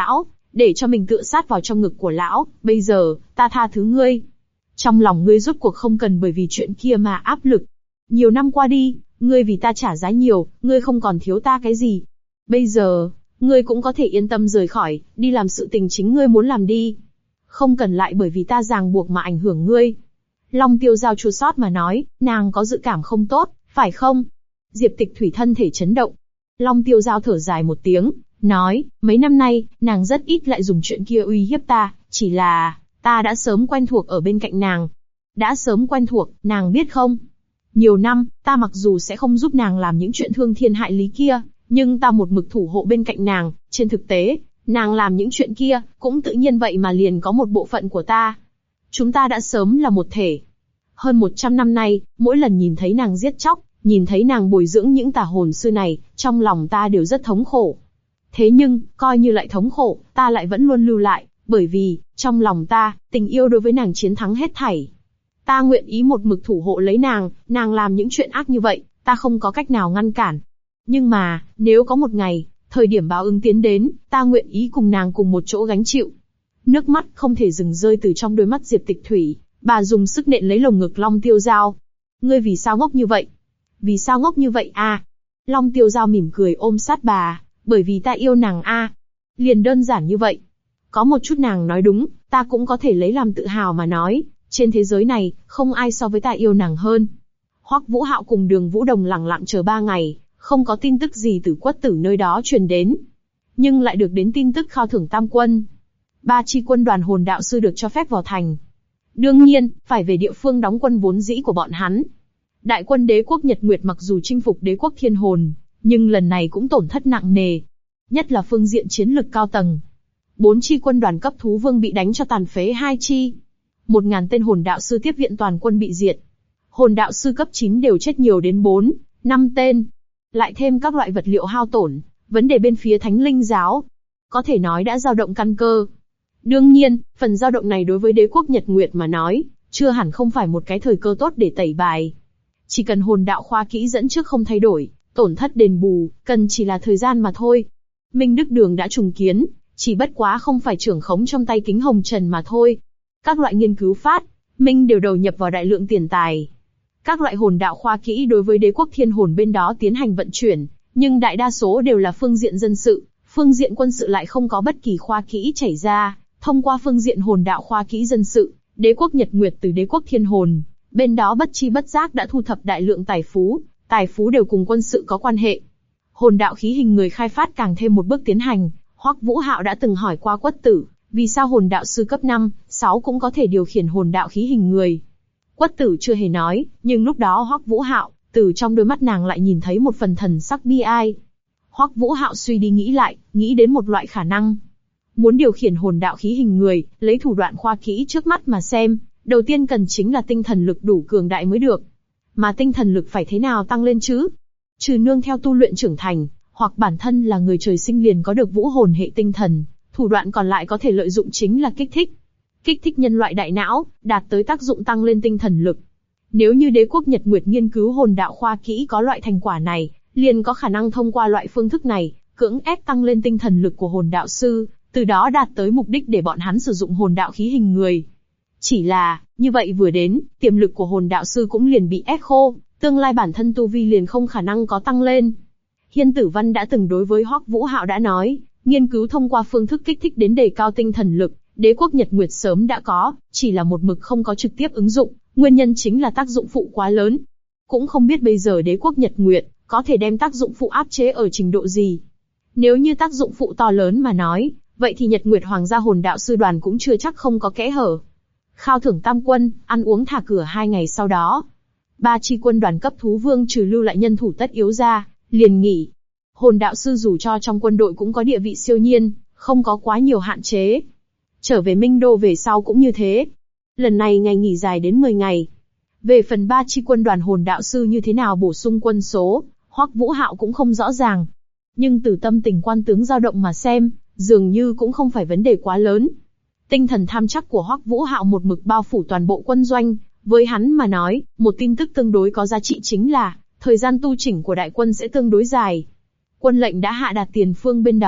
để cho mình tựa sát vào trong ngực của lão, bây giờ, ta tha thứ ngươi. Trong lòng ngươi rốt cuộc không cần bởi vì chuyện kia mà áp lực. Nhiều năm qua đi, ngươi vì ta trả giá nhiều, ngươi không còn thiếu ta cái gì. Bây giờ, ngươi cũng có thể yên tâm rời khỏi, đi làm sự tình chính ngươi muốn làm đi. Không cần lại bởi vì ta ràng buộc mà ảnh hưởng ngươi. Long Tiêu Giao chua xót mà nói, nàng có dự cảm không tốt, phải không? Diệp Tịch Thủy thân thể chấn động. Long Tiêu Giao thở dài một tiếng, nói, mấy năm nay, nàng rất ít lại dùng chuyện kia uy hiếp ta, chỉ là, ta đã sớm quen thuộc ở bên cạnh nàng. Đã sớm quen thuộc, nàng biết không? Nhiều năm, ta mặc dù sẽ không giúp nàng làm những chuyện thương thiên hại lý kia, nhưng ta một mực thủ hộ bên cạnh nàng, trên thực tế, nàng làm những chuyện kia, cũng tự nhiên vậy mà liền có một bộ phận của ta. Chúng ta đã sớm là một thể. Hơn 100 năm nay, mỗi lần nhìn thấy nàng giết chóc, nhìn thấy nàng bồi dưỡng những tà hồn sư này, trong lòng ta đều rất thống khổ. Thế nhưng, coi như lại thống khổ, ta lại vẫn luôn lưu lại, bởi vì, trong lòng ta, tình yêu đối với nàng chiến thắng hết thảy. Ta nguyện ý một mực thủ hộ lấy nàng làm những chuyện ác như vậy, ta không có cách nào ngăn cản. Nhưng mà, nếu có một ngày, thời điểm báo ứng tiến đến, ta nguyện ý cùng nàng cùng một chỗ gánh chịu. Nước mắt không thể dừng rơi từ trong đôi mắt Diệp Tịch Thủy, bà dùng sức nện lấy lồng ngực Long Tiêu Giao. Ngươi vì sao ngốc như vậy? Vì sao ngốc như vậy à? Long Tiêu Giao mỉm cười ôm sát bà, bởi vì ta yêu nàng a. Liền đơn giản như vậy. Có một chút nàng nói đúng, ta cũng có thể lấy làm tự hào mà nói, trên thế giới này, không ai so với ta yêu nàng hơn. Hoắc Vũ Hạo cùng Đường Vũ Đồng lẳng lặng chờ 3 ngày, không có tin tức gì từ Quất Tử nơi đó truyền đến. Nhưng lại được đến tin tức khao thưởng tam quân. 3 chi quân đoàn hồn đạo sư được cho phép vào thành. Đương nhiên, phải về địa phương đóng quân vốn dĩ của bọn hắn. Đại quân đế quốc Nhật Nguyệt mặc dù chinh phục đế quốc Thiên Hồn, nhưng lần này cũng tổn thất nặng nề. Nhất là phương diện chiến lực cao tầng. 4 chi quân đoàn cấp thú vương bị đánh cho tàn phế 2 chi. 1000 tên hồn đạo sư tiếp viện toàn quân bị diệt. Hồn đạo sư cấp 9 đều chết nhiều đến 4, 5 tên. Lại thêm các loại vật liệu hao tổn, vấn đề bên phía Thánh Linh giáo. Có thể nói đã dao động căn cơ. Đương nhiên, phần dao động này đối với đế quốc Nhật Nguyệt mà nói, chưa hẳn không phải một cái thời cơ tốt để tẩy bài. Chỉ cần hồn đạo khoa kỹ dẫn trước không thay đổi, tổn thất đền bù, cần chỉ là thời gian mà thôi. Minh Đức Đường đã trùng kiến, chỉ bất quá không phải trưởng khống trong tay Kính Hồng Trần mà thôi. Các loại nghiên cứu phát minh đều đầu nhập vào đại lượng tiền tài. Các loại hồn đạo khoa kỹ đối với đế quốc Thiên Hồn bên đó tiến hành vận chuyển, nhưng đại đa số đều là phương diện dân sự, phương diện quân sự lại không có bất kỳ khoa kỹ chảy ra. Thông qua phương diện hồn đạo khoa kỹ dân sự, đế quốc Nhật Nguyệt từ đế quốc Thiên Hồn, bên đó bất chi bất giác đã thu thập đại lượng tài phú đều cùng quân sự có quan hệ. Hồn đạo khí hình người khai phát càng thêm một bước tiến hành. Hoắc Vũ Hạo đã từng hỏi qua Quất Tử, vì sao hồn đạo sư cấp 5, 6 cũng có thể điều khiển hồn đạo khí hình người. Quất Tử chưa hề nói, nhưng lúc đó Hoắc Vũ Hạo, từ trong đôi mắt nàng lại nhìn thấy một phần thần sắc bi ai. Hoắc Vũ Hạo suy đi nghĩ lại, nghĩ đến một loại khả năng. Muốn điều khiển hồn đạo khí hình người, lấy thủ đoạn khoa kỹ trước mắt mà xem, đầu tiên cần chính là tinh thần lực đủ cường đại mới được. Mà tinh thần lực phải thế nào tăng lên chứ? Trừ nương theo tu luyện trưởng thành, hoặc bản thân là người trời sinh liền có được vũ hồn hệ tinh thần, thủ đoạn còn lại có thể lợi dụng chính là kích thích. Kích thích nhân loại đại não, đạt tới tác dụng tăng lên tinh thần lực. Nếu như đế quốc Nhật Nguyệt nghiên cứu hồn đạo khoa kỹ có loại thành quả này, liền có khả năng thông qua loại phương thức này, cưỡng ép tăng lên tinh thần lực của hồn đạo sư, từ đó đạt tới mục đích để bọn hắn sử dụng hồn đạo khí hình người. Chỉ là, như vậy vừa đến, tiềm lực của hồn đạo sư cũng liền bị ép khô, tương lai bản thân tu vi liền không khả năng có tăng lên. Hiên Tử Văn đã từng đối với Hoắc Vũ Hạo đã nói, nghiên cứu thông qua phương thức kích thích đến đề cao tinh thần lực, đế quốc Nhật Nguyệt sớm đã có, chỉ là một mực không có trực tiếp ứng dụng, nguyên nhân chính là tác dụng phụ quá lớn. Cũng không biết bây giờ đế quốc Nhật Nguyệt có thể đem tác dụng phụ áp chế ở trình độ gì. Nếu như tác dụng phụ to lớn mà nói, vậy thì Nhật Nguyệt Hoàng gia hồn đạo sư đoàn cũng chưa chắc không có kẽ hở. Khao thưởng tam quân, ăn uống thả cửa 2 ngày sau đó. 3 chi quân đoàn cấp thú vương trừ lưu lại nhân thủ tất yếu ra, liền nghỉ. Hồn đạo sư dù cho trong quân đội cũng có địa vị siêu nhiên, không có quá nhiều hạn chế. Trở về Minh Đô về sau cũng như thế. Lần này ngày nghỉ dài đến 10 ngày. Về phần 3 chi quân đoàn hồn đạo sư như thế nào bổ sung quân số, Hoắc Vũ Hạo cũng không rõ ràng. Nhưng từ tâm tình quan tướng dao động mà xem, dường như cũng không phải vấn đề quá lớn. Tinh thần tham chắc của Hoắc Vũ Hạo một mực bao phủ toàn bộ quân doanh, với hắn mà nói, một tin tức tương đối có giá trị chính là, thời gian tu chỉnh của đại quân sẽ tương đối dài. Quân lệnh đã hạ đạt tiền phương bên đó,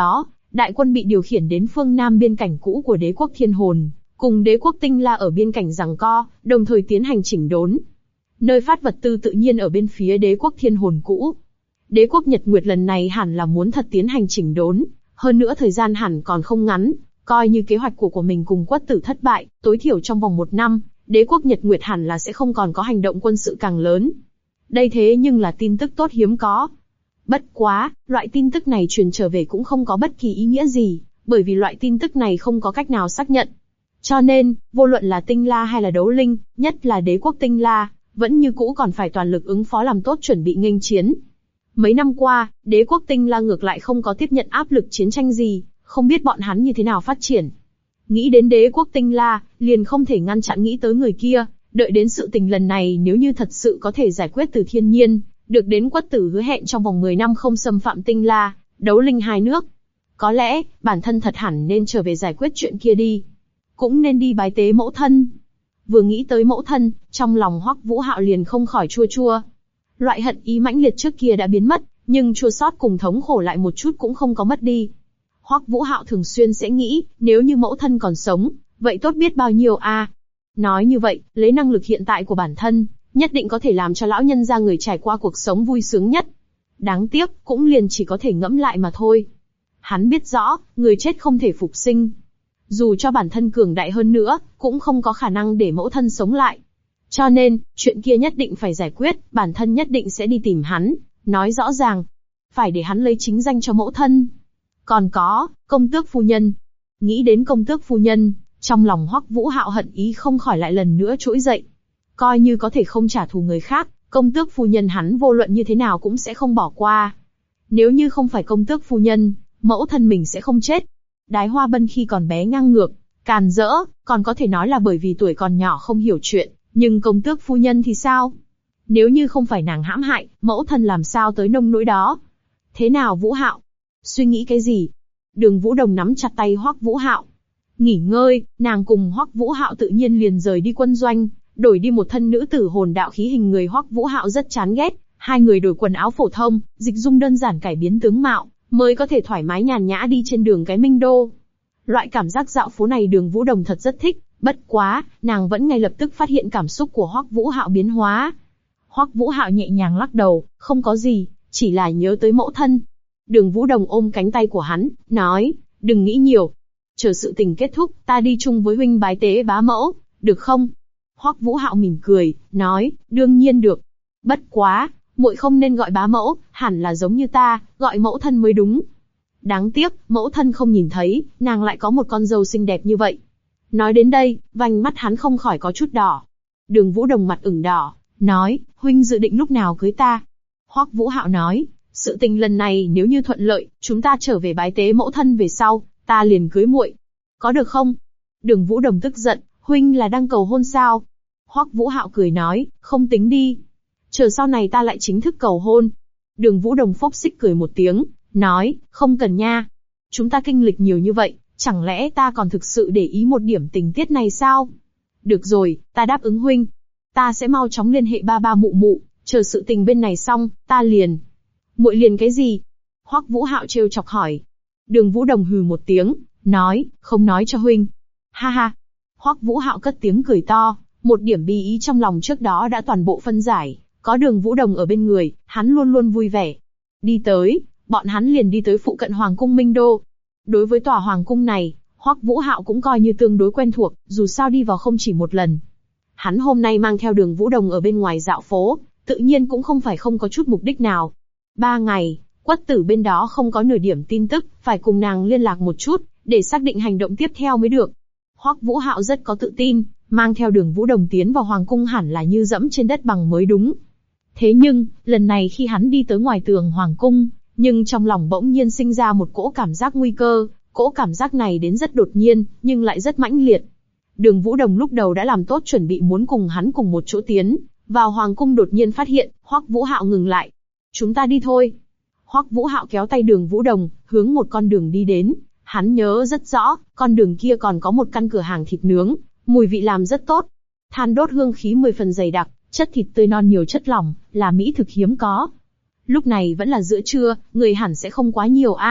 đại quân bị điều khiển đến phương Nam biên cảnh cũ của đế quốc Thiên Hồn, cùng đế quốc Tinh La ở biên cảnh giằng co, đồng thời tiến hành chỉnh đốn. Nơi phát vật tư tự nhiên ở bên phía đế quốc Thiên Hồn cũ. Đế quốc Nhật Nguyệt lần này hẳn là muốn thật tiến hành chỉnh đốn, hơn nữa thời gian hẳn còn không ngắn, coi như kế hoạch của mình cùng Quất Tử thất bại, tối thiểu trong vòng 1 năm, đế quốc Nhật Nguyệt hẳn là sẽ không còn có hành động quân sự càng lớn. Đây thế nhưng là tin tức tốt hiếm có. Bất quá, loại tin tức này truyền trở về cũng không có bất kỳ ý nghĩa gì, bởi vì loại tin tức này không có cách nào xác nhận. Cho nên, vô luận là Tinh La hay là Đấu Linh, nhất là đế quốc Tinh La, vẫn như cũ còn phải toàn lực ứng phó làm tốt chuẩn bị nghênh chiến. Mấy năm qua, đế quốc Tinh La ngược lại không có tiếp nhận áp lực chiến tranh gì, không biết bọn hắn như thế nào phát triển. Nghĩ đến đế quốc Tinh La, liền không thể ngăn chặn nghĩ tới người kia, đợi đến sự tình lần này nếu như thật sự có thể giải quyết từ thiên nhiên, được đến Quất Tử hứa hẹn trong vòng 10 năm không xâm phạm Tinh La, Đấu Linh hai nước. Có lẽ, bản thân thật hẳn nên trở về giải quyết chuyện kia đi. Cũng nên đi bái tế mẫu thân. Vừa nghĩ tới mẫu thân, trong lòng Hoắc Vũ Hạo liền không khỏi chua chua. Loại hận ý mãnh liệt trước kia đã biến mất, nhưng chua xót cùng thống khổ lại một chút cũng không có mất đi. Hoắc Vũ Hạo thường xuyên sẽ nghĩ, nếu như mẫu thân còn sống, vậy tốt biết bao nhiêu a. Nói như vậy, lấy năng lực hiện tại của bản thân, nhất định có thể làm cho lão nhân gia người trải qua cuộc sống vui sướng nhất. Đáng tiếc, cũng liền chỉ có thể ngẫm lại mà thôi. Hắn biết rõ, người chết không thể phục sinh. Dù cho bản thân cường đại hơn nữa, cũng không có khả năng để mẫu thân sống lại. Cho nên, chuyện kia nhất định phải giải quyết, bản thân nhất định sẽ đi tìm hắn, nói rõ ràng. Phải để hắn lấy chính danh cho mẫu thân. Còn có, công tước phu nhân. Nghĩ đến công tước phu nhân, trong lòng Hoắc Vũ Hạo hận ý không khỏi lại lần nữa trỗi dậy. Coi như có thể không trả thù người khác, công tước phu nhân hắn vô luận như thế nào cũng sẽ không bỏ qua. Nếu như không phải công tước phu nhân, mẫu thân mình sẽ không chết. Đái Hoa Bân khi còn bé ngang ngược, càn rỡ, còn có thể nói là bởi vì tuổi còn nhỏ không hiểu chuyện, nhưng công tước phu nhân thì sao? Nếu như không phải nàng hãm hại, mẫu thân làm sao tới nông nỗi đó? Thế nào Vũ Hạo? Suy nghĩ cái gì? Đường Vũ Đồng nắm chặt tay Hoắc Vũ Hạo. Nghỉ ngơi, nàng cùng Hoắc Vũ Hạo tự nhiên liền rời đi quân doanh, đổi đi một thân nữ tử hồn đạo khí hình người. Hoắc Vũ Hạo rất chán ghét, hai người đổi quần áo phổ thông, dịch dung đơn giản cải biến tướng mạo, mới có thể thoải mái nhàn nhã đi trên đường cái Minh Đô. Loại cảm giác dạo phố này Đường Vũ Đồng thật rất thích, bất quá, nàng vẫn ngay lập tức phát hiện cảm xúc của Hoắc Vũ Hạo biến hóa. Hoắc Vũ Hạo nhẹ nhàng lắc đầu, không có gì, chỉ là nhớ tới mẫu thân. Đường Vũ Đồng ôm cánh tay của hắn, nói, đừng nghĩ nhiều. Chờ sự tình kết thúc, ta đi chung với huynh bái tế bá mẫu, được không? Hoắc Vũ Hạo mỉm cười, nói, đương nhiên được. Bất quá, muội không nên gọi bá mẫu, hẳn là giống như ta, gọi mẫu thân mới đúng. Đáng tiếc, mẫu thân không nhìn thấy, nàng lại có một con dâu xinh đẹp như vậy. Nói đến đây, vành mắt hắn không khỏi có chút đỏ. Đường Vũ Đồng mặt ửng đỏ, nói, huynh dự định lúc nào cưới ta? Hoắc Vũ Hạo nói, sự tình lần này nếu như thuận lợi, chúng ta trở về bái tế mẫu thân về sau, ta liền cưới muội. Có được không? Đường Vũ Đồng tức giận, huynh là đang cầu hôn sao? Hoắc Vũ Hạo cười nói, không tính đi. Chờ sau này ta lại chính thức cầu hôn. Đường Vũ Đồng phốc xích cười một tiếng, nói, không cần nha. Chúng ta kinh lịch nhiều như vậy, chẳng lẽ ta còn thực sự để ý một điểm tình tiết này sao? Được rồi, ta đáp ứng huynh. Ta sẽ mau chóng liên hệ ba ba mụ mụ, chờ sự tình bên này xong, ta liền. Muội liền cái gì? Hoắc Vũ Hạo trêu chọc hỏi. Đường Vũ Đồng hừ một tiếng, nói, không nói cho huynh. Ha ha. Hoắc Vũ Hạo cất tiếng cười to, một điểm bi ý trong lòng trước đó đã toàn bộ phân giải, có Đường Vũ Đồng ở bên người, hắn luôn luôn vui vẻ. Đi tới, bọn hắn liền đi tới phụ cận Hoàng cung Minh Đô. Đối với tòa Hoàng cung này, Hoắc Vũ Hạo cũng coi như tương đối quen thuộc, dù sao đi vào không chỉ một lần. Hắn hôm nay mang theo Đường Vũ Đồng ở bên ngoài dạo phố, tự nhiên cũng không phải không có chút mục đích nào. 3 ngày, Quất Tử bên đó không có nửa điểm tin tức, phải cùng nàng liên lạc một chút, để xác định hành động tiếp theo mới được. Hoắc Vũ Hạo rất có tự tin, mang theo Đường Vũ Đồng tiến vào Hoàng cung hẳn là như dẫm trên đất bằng mới đúng. Thế nhưng, lần này khi hắn đi tới ngoài tường Hoàng cung, nhưng trong lòng bỗng nhiên sinh ra một cỗ cảm giác nguy cơ, cỗ cảm giác này đến rất đột nhiên, nhưng lại rất mãnh liệt. Đường Vũ Đồng lúc đầu đã làm tốt chuẩn bị muốn cùng hắn cùng một chỗ tiến vào Hoàng cung, đột nhiên phát hiện, Hoắc Vũ Hạo ngừng lại. Chúng ta đi thôi. Hoắc Vũ Hạo kéo tay Đường Vũ Đồng, hướng một con đường đi đến. Hắn nhớ rất rõ, con đường kia còn có một căn cửa hàng thịt nướng, mùi vị làm rất tốt. Than đốt hương khí 10 phần dày đặc, chất thịt tươi non nhiều chất lỏng, là mỹ thực hiếm có. Lúc này vẫn là giữa trưa, người hẳn sẽ không quá nhiều a.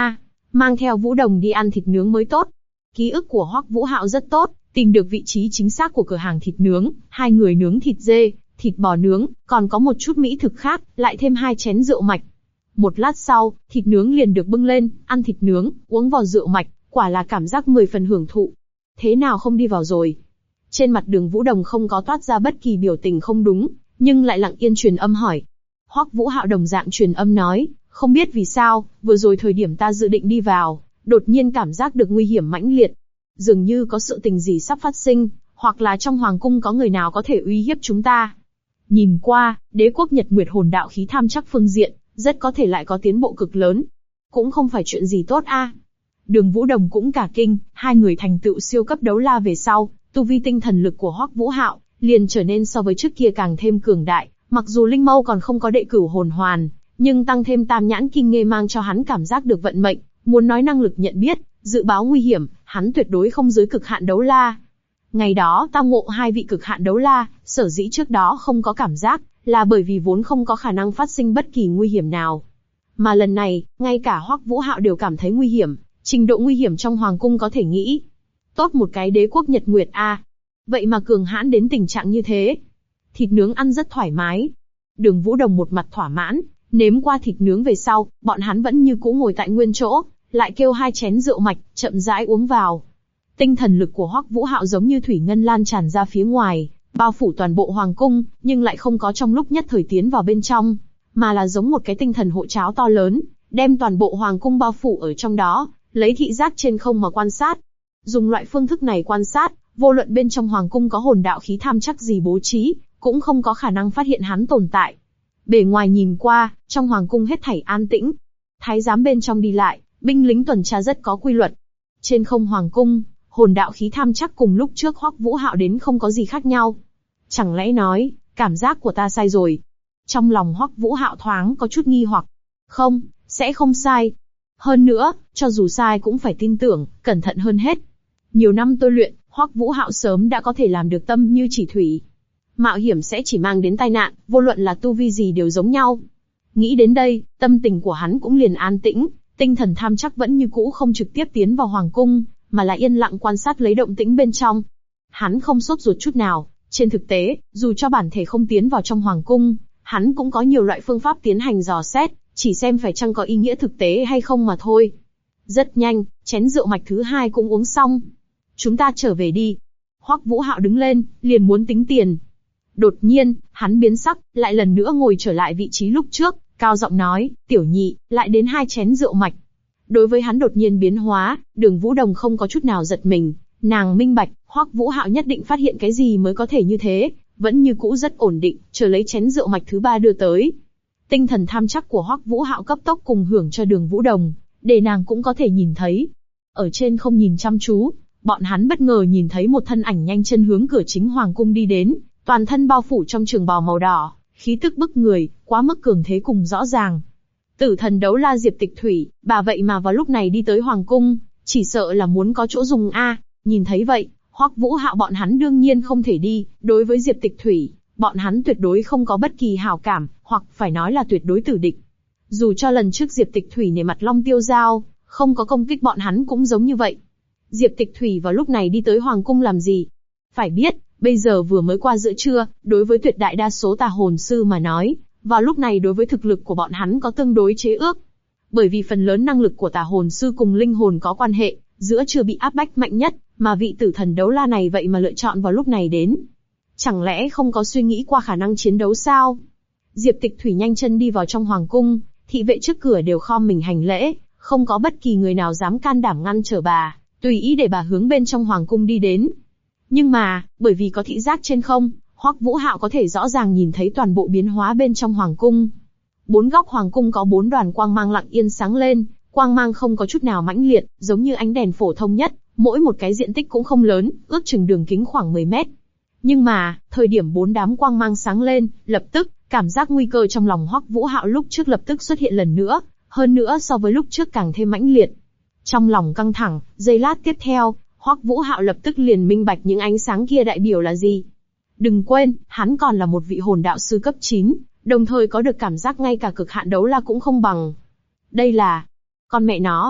mang theo Vũ Đồng đi ăn thịt nướng mới tốt. Ký ức của Hoắc Vũ Hạo rất tốt, tìm được vị trí chính xác của cửa hàng thịt nướng, hai người nướng thịt dê, thịt bò nướng, còn có một chút mỹ thực khác, lại thêm 2 chén rượu mạch. Một lát sau, thịt nướng liền được bưng lên, ăn thịt nướng, uống vào rượu mạch, quả là cảm giác 10 phần hưởng thụ. Thế nào không đi vào rồi? Trên mặt Đường Vũ Đồng không có toát ra bất kỳ biểu tình không đúng, nhưng lại lặng yên truyền âm hỏi. Hoắc Vũ Hạo đồng dạng truyền âm nói, không biết vì sao, vừa rồi thời điểm ta dự định đi vào, đột nhiên cảm giác được nguy hiểm mãnh liệt. Dường như có sự tình gì sắp phát sinh, hoặc là trong hoàng cung có người nào có thể uy hiếp chúng ta. Nhìn qua, đế quốc Nhật Nguyệt hồn đạo khí tham chắc phương diện, rất có thể lại có tiến bộ cực lớn. Cũng không phải chuyện gì tốt a. Đường Vũ Đồng cũng cả kinh, hai người thành tựu siêu cấp đấu la về sau, tu vi tinh thần lực của Hoắc Vũ Hạo liền trở nên so với trước kia càng thêm cường đại, mặc dù linh mâu còn không có đệ cửu hồn hoàn, nhưng tăng thêm tam nhãn kinh nghê mang cho hắn cảm giác được vận mệnh, muốn nói năng lực nhận biết, dự báo nguy hiểm, hắn tuyệt đối không dưới cực hạn đấu la. Ngày đó tao ngộ 2 vị cực hạn đấu la, sở dĩ trước đó không có cảm giác, là bởi vì vốn không có khả năng phát sinh bất kỳ nguy hiểm nào. Mà lần này, ngay cả Hoắc Vũ Hạo đều cảm thấy nguy hiểm, trình độ nguy hiểm trong hoàng cung có thể nghĩ. Tốt một cái đế quốc Nhật Nguyệt a, vậy mà cường hãn đến tình trạng như thế. Thịt nướng ăn rất thoải mái. Đường Vũ Đồng một mặt thỏa mãn, nếm qua thịt nướng về sau, bọn hắn vẫn như cũ ngồi tại nguyên chỗ, lại kêu 2 chén rượu mạch, chậm rãi uống vào. Tinh thần lực của Hoắc Vũ Hạo giống như thủy ngân lan tràn ra phía ngoài, bao phủ toàn bộ hoàng cung, nhưng lại không có trong lúc nhất thời tiến vào bên trong, mà là giống một cái tinh thần hộ tráo to lớn, đem toàn bộ hoàng cung bao phủ ở trong đó, lấy thị giác trên không mà quan sát. Dùng loại phương thức này quan sát, vô luận bên trong hoàng cung có hồn đạo khí tham chắc gì bố trí, cũng không có khả năng phát hiện hắn tồn tại. Bề ngoài nhìn qua, trong hoàng cung hết thảy an tĩnh. Thái giám bên trong đi lại, binh lính tuần tra rất có quy luật. Trên không hoàng cung, hồn đạo khí tham chắc cùng lúc trước Hoắc Vũ Hạo đến không có gì khác nhau. Chẳng lẽ nói, cảm giác của ta sai rồi? Trong lòng Hoắc Vũ Hạo thoáng có chút nghi hoặc. Không, sẽ không sai. Hơn nữa, cho dù sai cũng phải tin tưởng, cẩn thận hơn hết. Nhiều năm tôi luyện, Hoắc Vũ Hạo sớm đã có thể làm được tâm như chỉ thủy. Mạo hiểm sẽ chỉ mang đến tai nạn, vô luận là tu vi gì đều giống nhau. Nghĩ đến đây, tâm tình của hắn cũng liền an tĩnh, tinh thần tham chắc vẫn như cũ không trực tiếp tiến vào hoàng cung, mà là yên lặng quan sát lấy động tĩnh bên trong. Hắn không sốt ruột chút nào, trên thực tế, dù cho bản thể không tiến vào trong hoàng cung, hắn cũng có nhiều loại phương pháp tiến hành dò xét, chỉ xem phải chăng có ý nghĩa thực tế hay không mà thôi. Rất nhanh, chén rượu mạch thứ 2 cũng uống xong. Chúng ta trở về đi. Hoắc Vũ Hạo đứng lên, liền muốn tính tiền. Đột nhiên, hắn biến sắc, lại lần nữa ngồi trở lại vị trí lúc trước, cao giọng nói, tiểu nhị, lại đến 2 chén rượu mạch. Đối với hắn đột nhiên biến hóa, Đường Vũ Đồng không có chút nào giật mình, nàng minh bạch, Hoắc Vũ Hạo nhất định phát hiện cái gì mới có thể như thế, vẫn như cũ rất ổn định, chờ lấy chén rượu mạch thứ 3 đưa tới. Tinh thần tham chắc của Hoắc Vũ Hạo cấp tốc cùng hưởng cho Đường Vũ Đồng, để nàng cũng có thể nhìn thấy. Ở trên không nhìn chăm chú, bọn hắn bất ngờ nhìn thấy một thân ảnh nhanh chân hướng cửa chính hoàng cung đi đến, toàn thân bao phủ trong trường bào màu đỏ, khí tức bức người, quá mức cường thế cùng rõ ràng. Tử thần đấu la Diệp Tịch Thủy, bà vậy mà vào lúc này đi tới hoàng cung, chỉ sợ là muốn có chỗ dùng a. Nhìn thấy vậy, Hoắc Vũ Hạo bọn hắn đương nhiên không thể đi, đối với Diệp Tịch Thủy, bọn hắn tuyệt đối không có bất kỳ hảo cảm, hoặc phải nói là tuyệt đối tử địch. Dù cho lần trước Diệp Tịch Thủy nể mặt Long Tiêu Giao, không có công kích bọn hắn cũng giống như vậy. Diệp Tịch Thủy vào lúc này đi tới hoàng cung làm gì? Phải biết, bây giờ vừa mới qua giữa trưa, đối với tuyệt đại đa số tà hồn sư mà nói, vào lúc này đối với thực lực của bọn hắn có tương đối chế ước. Bởi vì phần lớn năng lực của tà hồn sư cùng linh hồn có quan hệ, giữa trưa bị áp bách mạnh nhất, mà vị tử thần đấu la này vậy mà lựa chọn vào lúc này đến. Chẳng lẽ không có suy nghĩ qua khả năng chiến đấu sao? Diệp Tịch Thủy nhanh chân đi vào trong hoàng cung, thị vệ trước cửa đều khom mình hành lễ, không có bất kỳ người nào dám can đảm ngăn trở bà, tùy ý để bà hướng bên trong hoàng cung đi đến. Nhưng mà, bởi vì có thị giác trên không, Hoắc Vũ Hạo có thể rõ ràng nhìn thấy toàn bộ biến hóa bên trong hoàng cung. 4 góc hoàng cung có 4 đoàn quang mang lặng yên sáng lên, quang mang không có chút nào mãnh liệt, giống như ánh đèn phổ thông nhất, mỗi một cái diện tích cũng không lớn, ước chừng đường kính khoảng 10 mét. Nhưng mà, thời điểm 4 đám quang mang sáng lên, lập tức, cảm giác nguy cơ trong lòng Hoắc Vũ Hạo lúc trước lập tức xuất hiện lần nữa, hơn nữa so với lúc trước càng thêm mãnh liệt. Trong lòng căng thẳng, giây lát tiếp theo, Hoắc Vũ Hạo lập tức liền minh bạch những ánh sáng kia đại biểu là gì. Đừng quên, hắn còn là một vị hồn đạo sư cấp 9, đồng thời có được cảm giác ngay cả cực hạn đấu la cũng không bằng. Đây là... Con mẹ nó!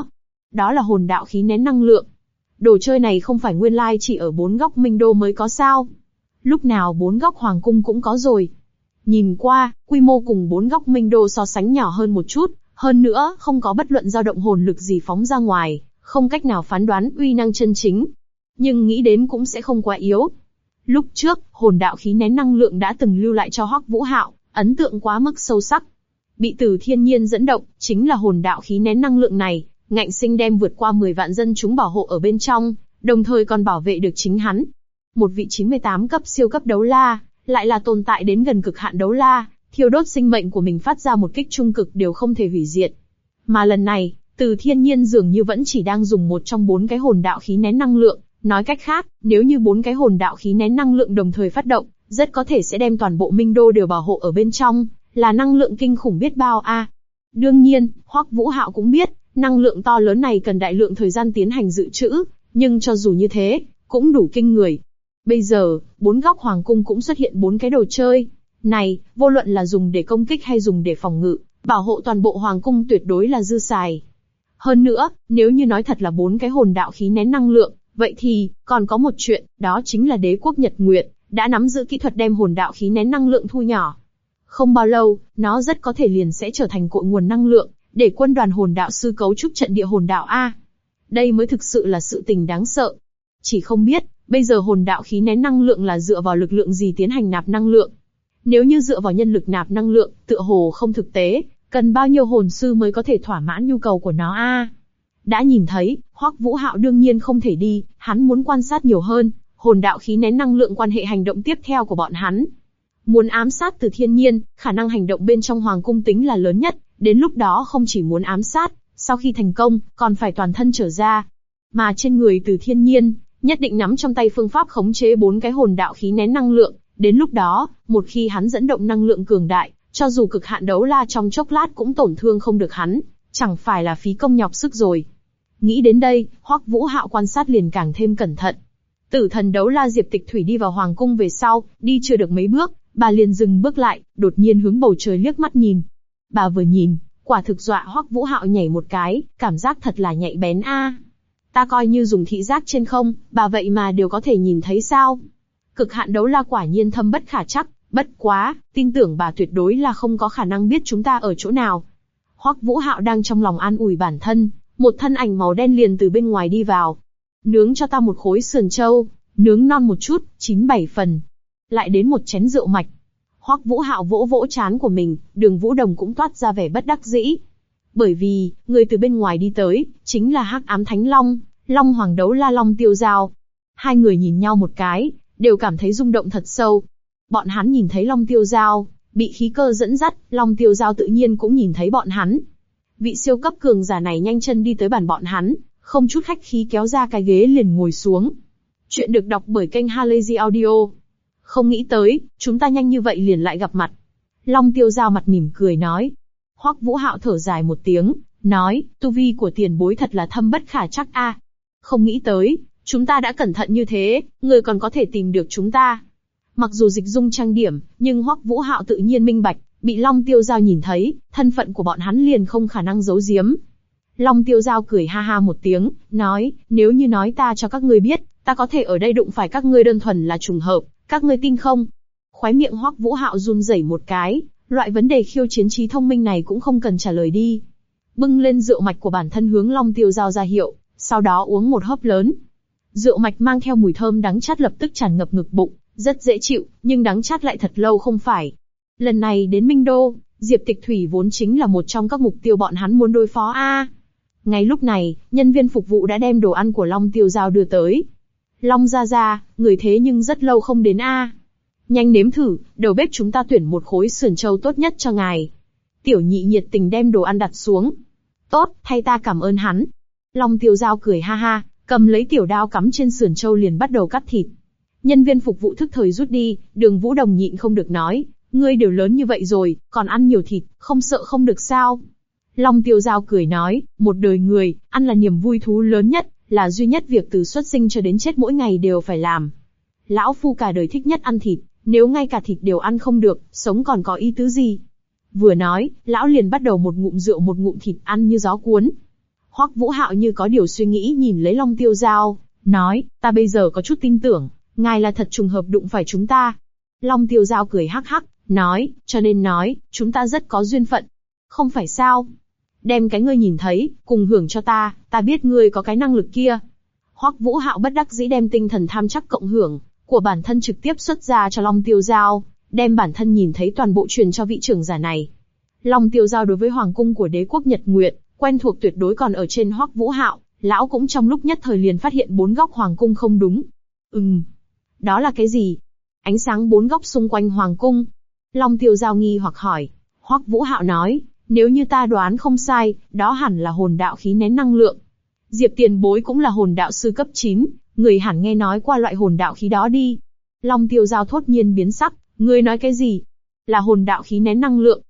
Đó là hồn đạo khí nén năng lượng. Đồ chơi này không phải nguyên lai chỉ ở 4 góc Minh Đô mới có sao? Lúc nào 4 góc Hoàng Cung cũng có rồi. Nhìn qua, quy mô cùng 4 góc Minh Đô so sánh nhỏ hơn một chút, hơn nữa không có bất luận dao động hồn lực gì phóng ra ngoài, không cách nào phán đoán uy năng chân chính. Nhưng nghĩ đến cũng sẽ không quá yếu. Lúc trước, hồn đạo khí nén năng lượng đã từng lưu lại cho Hoắc Vũ Hạo, ấn tượng quá mức sâu sắc. Bị Từ Thiên Nhiên dẫn động, chính là hồn đạo khí nén năng lượng này, ngạnh sinh đem vượt qua 10 vạn dân chúng bảo hộ ở bên trong, đồng thời còn bảo vệ được chính hắn. Một vị 98 cấp siêu cấp đấu la, lại là tồn tại đến gần cực hạn đấu la, thiêu đốt sinh mệnh của mình phát ra một kích trung cực đều không thể hủy diệt. Mà lần này, Từ Thiên Nhiên dường như vẫn chỉ đang dùng một trong 4 cái hồn đạo khí nén năng lượng, nói cách khác, nếu như 4 cái hồn đạo khí nén năng lượng đồng thời phát động, rất có thể sẽ đem toàn bộ Minh Đô đều bảo hộ ở bên trong, là năng lượng kinh khủng biết bao a. Đương nhiên, Hoắc Vũ Hạo cũng biết, năng lượng to lớn này cần đại lượng thời gian tiến hành dự trữ, nhưng cho dù như thế, cũng đủ kinh người. Bây giờ, 4 góc Hoàng Cung cũng xuất hiện 4 cái đồ chơi. Này, vô luận là dùng để công kích hay dùng để phòng ngự, bảo hộ toàn bộ Hoàng Cung tuyệt đối là dư xài. Hơn nữa, nếu như nói thật là 4 cái hồn đạo khí nén năng lượng, vậy thì, còn có một chuyện, đó chính là đế quốc Nhật Nguyệt, đã nắm giữ kỹ thuật đem hồn đạo khí nén năng lượng thu nhỏ. Không bao lâu, nó rất có thể liền sẽ trở thành cội nguồn năng lượng, để quân đoàn hồn đạo sư cấu trúc trận địa hồn đạo A. Đây mới thực sự là sự tình đáng sợ. Chỉ không biết, bây giờ hồn đạo khí nén năng lượng là dựa vào lực lượng gì tiến hành nạp năng lượng. Nếu như dựa vào nhân lực nạp năng lượng, tựa hồ không thực tế, cần bao nhiêu hồn sư mới có thể thỏa mãn nhu cầu của nó a? Đã nhìn thấy, Hoắc Vũ Hạo đương nhiên không thể đi, hắn muốn quan sát nhiều hơn, hồn đạo khí nén năng lượng quan hệ hành động tiếp theo của bọn hắn. Muốn ám sát Từ Thiên Nhiên, khả năng hành động bên trong Hoàng Cung tính là lớn nhất, đến lúc đó không chỉ muốn ám sát, sau khi thành công, còn phải toàn thân trở ra. Mà trên người Từ Thiên Nhiên, nhất định nắm trong tay phương pháp khống chế 4 cái hồn đạo khí nén năng lượng, đến lúc đó, một khi hắn dẫn động năng lượng cường đại, cho dù cực hạn đấu la trong chốc lát cũng tổn thương không được hắn, chẳng phải là phí công nhọc sức rồi. Nghĩ đến đây, Hoắc Vũ Hạo quan sát liền càng thêm cẩn thận. Tử thần đấu la Diệp Tịch Thủy đi vào Hoàng Cung về sau, đi chưa được mấy bước, bà liền dừng bước lại, đột nhiên hướng bầu trời liếc mắt nhìn. Bà vừa nhìn, quả thực dọa Hoắc Vũ Hạo nhảy một cái, cảm giác thật là nhạy bén a. Ta coi như dùng thị giác trên không, bà vậy mà đều có thể nhìn thấy sao? Cực hạn đấu la quả nhiên thâm bất khả trắc, bất quá, tin tưởng bà tuyệt đối là không có khả năng biết chúng ta ở chỗ nào. Hoắc Vũ Hạo đang trong lòng an ủi bản thân, một thân ảnh màu đen liền từ bên ngoài đi vào. Nướng cho ta một khối sườn trâu, nướng non một chút, 9-7 phần. Lại đến một chén rượu mạch. Hoắc Vũ Hạo vỗ vỗ trán của mình, Đường Vũ Đồng cũng toát ra vẻ bất đắc dĩ. Bởi vì, người từ bên ngoài đi tới, chính là Hắc Ám Thánh Long, Long Hoàng đấu la Long Tiêu Dao. Hai người nhìn nhau một cái, đều cảm thấy rung động thật sâu. Bọn hắn nhìn thấy Long Tiêu Dao, bị khí cơ dẫn dắt, Long Tiêu Dao tự nhiên cũng nhìn thấy bọn hắn. Vị siêu cấp cường giả này nhanh chân đi tới bàn bọn hắn, không chút khách khí kéo ra cái ghế liền ngồi xuống. Chuyện được đọc bởi kênh Halazy Audio. Không nghĩ tới, chúng ta nhanh như vậy liền lại gặp mặt. Long Tiêu Dao mặt mỉm cười nói. Hoắc Vũ Hạo thở dài một tiếng, nói, tu vi của tiền bối thật là thâm bất khả trắc a. Không nghĩ tới, chúng ta đã cẩn thận như thế, người còn có thể tìm được chúng ta. Mặc dù dịch dung trang điểm, nhưng Hoắc Vũ Hạo tự nhiên minh bạch, bị Long Tiêu Dao nhìn thấy, thân phận của bọn hắn liền không khả năng giấu giếm. Long Tiêu Dao cười ha ha một tiếng, nói, nếu như nói ta cho các ngươi biết, ta có thể ở đây đụng phải các ngươi đơn thuần là trùng hợp, các ngươi tin không? Khóe miệng Hoắc Vũ Hạo run rẩy một cái, loại vấn đề khiêu chiến trí thông minh này cũng không cần trả lời đi. Bưng lên rượu mạch của bản thân hướng Long Tiêu Dao ra hiệu, sau đó uống một hớp lớn. Rượu mạch mang theo mùi thơm đắng chát lập tức tràn ngập ngực bụng, rất dễ chịu, nhưng đắng chát lại thật lâu không phải. Lần này đến Minh Đô, Diệp Tịch Thủy vốn chính là một trong các mục tiêu bọn hắn muốn đối phó a. Ngay lúc này, nhân viên phục vụ đã đem đồ ăn của Long Tiêu Dao đưa tới. Long gia gia, người thế nhưng rất lâu không đến a. Nhanh nếm thử, đầu bếp chúng ta tuyển một khối sườn trâu tốt nhất cho ngài. Tiểu nhị nhiệt tình đem đồ ăn đặt xuống. Tốt, thay ta cảm ơn hắn. Long Tiêu Dao cười ha ha, cầm lấy tiểu đao cắm trên sườn trâu liền bắt đầu cắt thịt. Nhân viên phục vụ thức thời rút đi, Đường Vũ Đồng nhịn không được nói, ngươi đều lớn như vậy rồi, còn ăn nhiều thịt, không sợ không được sao? Long Tiêu Dao cười nói, một đời người, ăn là niềm vui thú lớn nhất, là duy nhất việc từ xuất sinh cho đến chết mỗi ngày đều phải làm. Lão phu cả đời thích nhất ăn thịt, nếu ngay cả thịt đều ăn không được, sống còn có ý tứ gì? Vừa nói, lão liền bắt đầu một ngụm rượu một ngụm thịt ăn như gió cuốn. Hoắc Vũ Hạo như có điều suy nghĩ nhìn lấy Long Tiêu Giao, nói, ta bây giờ có chút tin tưởng, ngài là thật trùng hợp đụng phải chúng ta. Long Tiêu Giao cười hắc hắc, nói, cho nên nói, chúng ta rất có duyên phận. Không phải sao? Đem cái ngươi nhìn thấy, cùng hưởng cho ta biết ngươi có cái năng lực kia. Hoắc Vũ Hạo bất đắc dĩ đem tinh thần tham chắc cộng hưởng của bản thân trực tiếp xuất ra cho Long Tiêu Giao, đem bản thân nhìn thấy toàn bộ truyền cho vị trưởng giả này. Long Tiêu Giao đối với hoàng cung của đế quốc Nhật Nguyệt, quen thuộc tuyệt đối còn ở trên Hoắc Vũ Hạo, lão cũng trong lúc nhất thời liền phát hiện 4 góc hoàng cung không đúng. Đó là cái gì? Ánh sáng 4 góc xung quanh hoàng cung. Long Tiêu Giao nghi hoặc hỏi. Hoắc Vũ Hạo nói, nếu như ta đoán không sai, đó hẳn là hồn đạo khí nén năng lượng. Diệp tiền bối cũng là hồn đạo sư cấp 9, người hẳn nghe nói qua loại hồn đạo khí đó đi. Long Tiêu Giao thốt nhiên biến sắc, ngươi nói cái gì? Là hồn đạo khí nén năng lượng?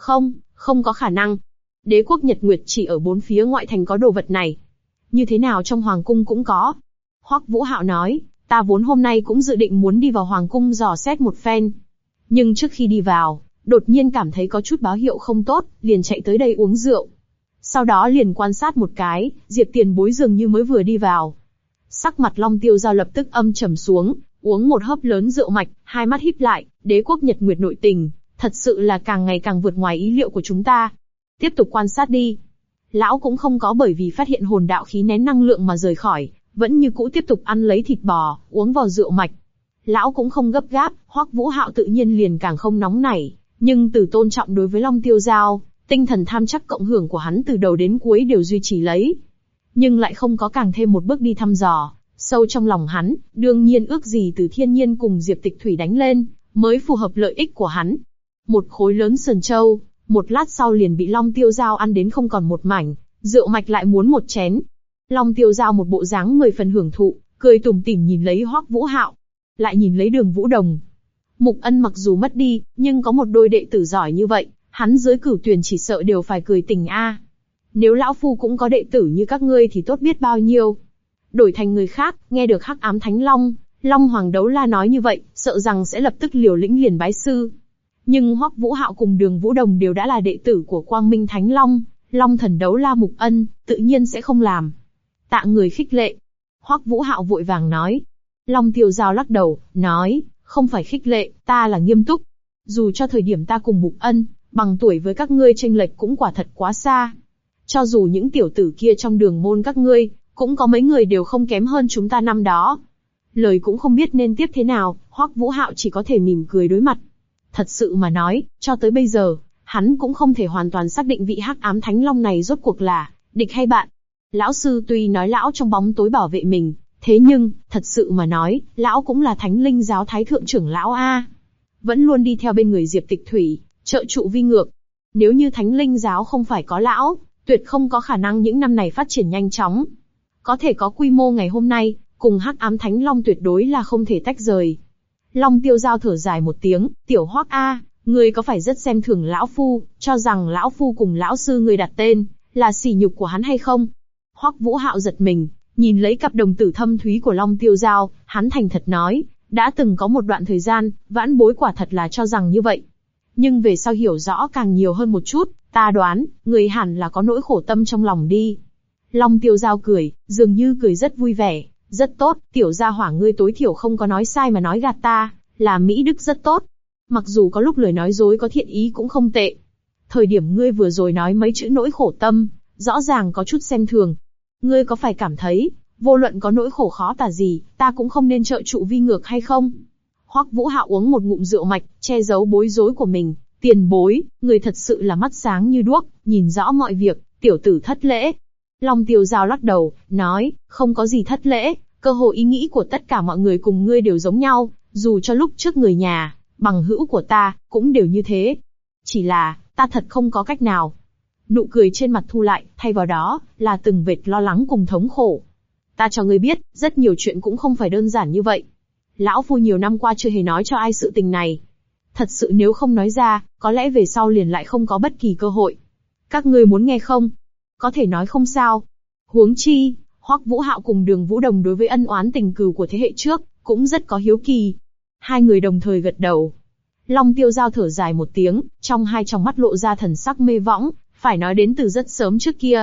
Không có khả năng. Đế quốc Nhật Nguyệt chỉ ở 4 phía ngoại thành có đồ vật này. Như thế nào trong hoàng cung cũng có. Hoắc Vũ Hạo nói, ta vốn hôm nay cũng dự định muốn đi vào hoàng cung dò xét một phen. Nhưng trước khi đi vào, đột nhiên cảm thấy có chút báo hiệu không tốt, liền chạy tới đây uống rượu. Sau đó liền quan sát một cái, Diệp tiền bối dường như mới vừa đi vào. Sắc mặt Long Tiêu Giao lập tức âm trầm xuống, uống một hớp lớn rượu mạch, hai mắt híp lại, đế quốc Nhật Nguyệt nội tình, thật sự là càng ngày càng vượt ngoài ý liệu của chúng ta. Tiếp tục quan sát đi. Lão cũng không có bởi vì phát hiện hồn đạo khí nén năng lượng mà rời khỏi, vẫn như cũ tiếp tục ăn lấy thịt bò, uống vào rượu mạch. Lão cũng không gấp gáp, Hoắc Vũ Hạo tự nhiên liền càng không nóng nảy, nhưng từ tôn trọng đối với Long Tiêu Giao, tinh thần tham chắc cộng hưởng của hắn từ đầu đến cuối đều duy trì lấy. Nhưng lại không có càng thêm một bước đi thăm dò, sâu trong lòng hắn, đương nhiên ước gì từ Thiên Nhiên cùng Diệp Tịch Thủy đánh lên, mới phù hợp lợi ích của hắn. Một khối lớn sườn trâu, một lát sau liền bị Long Tiêu Giao ăn đến không còn một mảnh, rượu mạch lại muốn một chén. Long Tiêu Giao một bộ dáng 10 phần hưởng thụ, cười tủm tỉm nhìn lấy Hoắc Vũ Hạo, lại nhìn lấy Đường Vũ Đồng. Mục Ân mặc dù mất đi, nhưng có một đôi đệ tử giỏi như vậy, hắn dưới Cửu Tuyển chỉ sợ đều phải cười tỉnh a. Nếu lão phu cũng có đệ tử như các ngươi thì tốt biết bao nhiêu. Đổi thành người khác, nghe được Hắc Ám Thánh Long, Long Hoàng Đấu La nói như vậy, sợ rằng sẽ lập tức liều lĩnh liền bái sư. Nhưng Hoắc Vũ Hạo cùng Đường Vũ Đồng đều đã là đệ tử của Quang Minh Thánh Long, Long Thần Đấu La Mục Ân, tự nhiên sẽ không làm. Tạ người khích lệ. Hoắc Vũ Hạo vội vàng nói. Long Tiêu Giao lắc đầu, nói, không phải khích lệ, ta là nghiêm túc. Dù cho thời điểm ta cùng Mục Ân, bằng tuổi với các ngươi chênh lệch cũng quả thật quá xa. Cho dù những tiểu tử kia trong đường môn các ngươi, cũng có mấy người đều không kém hơn chúng ta năm đó. Lời cũng không biết nên tiếp thế nào, Hoắc Vũ Hạo chỉ có thể mỉm cười đối mặt. Thật sự mà nói, cho tới bây giờ, hắn cũng không thể hoàn toàn xác định vị Hắc Ám Thánh Long này rốt cuộc là địch hay bạn. Lão sư tuy nói lão trong bóng tối bảo vệ mình, thế nhưng, thật sự mà nói, lão cũng là Thánh Linh giáo thái thượng trưởng lão a, vẫn luôn đi theo bên người Diệp Tịch Thủy, trợ trụ vi ngược. Nếu như Thánh Linh giáo không phải có lão, tuyệt không có khả năng những năm này phát triển nhanh chóng. Có thể có quy mô ngày hôm nay, cùng Hắc Ám Thánh Long tuyệt đối là không thể tách rời. Long Tiêu Giao thở dài một tiếng, tiểu Hoắc a, ngươi có phải rất xem thường lão phu, cho rằng lão phu cùng lão sư ngươi đặt tên, là sỉ nhục của hắn hay không? Hoắc Vũ Hạo giật mình, nhìn lấy cặp đồng tử thâm thúy của Long Tiêu Giao, hắn thành thật nói, đã từng có một đoạn thời gian, vãn bối quả thật là cho rằng như vậy. Nhưng về sau hiểu rõ càng nhiều hơn một chút, ta đoán, người hẳn là có nỗi khổ tâm trong lòng đi. Long Tiêu Giao cười, dường như cười rất vui vẻ, rất tốt, tiểu gia hỏa ngươi tối thiểu không có nói sai mà nói gạt ta, là mỹ đức rất tốt. Mặc dù có lúc lời nói dối có thiện ý cũng không tệ. Thời điểm ngươi vừa rồi nói mấy chữ nỗi khổ tâm, rõ ràng có chút xem thường. Ngươi có phải cảm thấy, vô luận có nỗi khổ khó tả gì, ta cũng không nên trợ trụ vi ngược hay không? Hoắc Vũ Hạo uống một ngụm rượu mạch, che giấu bối rối của mình. Tiền bối, người thật sự là mắt sáng như đuốc, nhìn rõ mọi việc, tiểu tử thất lễ. Long Tiêu Giao lắc đầu, nói, không có gì thất lễ, cơ hội ý nghĩ của tất cả mọi người cùng ngươi đều giống nhau, dù cho lúc trước người nhà, bằng hữu của ta, cũng đều như thế. Chỉ là, ta thật không có cách nào. Nụ cười trên mặt thu lại, thay vào đó, là từng vệt lo lắng cùng thống khổ. Ta cho ngươi biết, rất nhiều chuyện cũng không phải đơn giản như vậy. Lão phu nhiều năm qua chưa hề nói cho ai sự tình này. Thật sự nếu không nói ra, có lẽ về sau liền lại không có bất kỳ cơ hội. Các ngươi muốn nghe không? Có thể nói không sao. Huống chi, Hoắc Vũ Hạo cùng Đường Vũ Đồng đối với ân oán tình cừu của thế hệ trước, cũng rất có hiếu kỳ. Hai người đồng thời gật đầu. Long Tiêu Giao thở dài một tiếng, trong hai tròng mắt lộ ra thần sắc mê võng, phải nói đến từ rất sớm trước kia.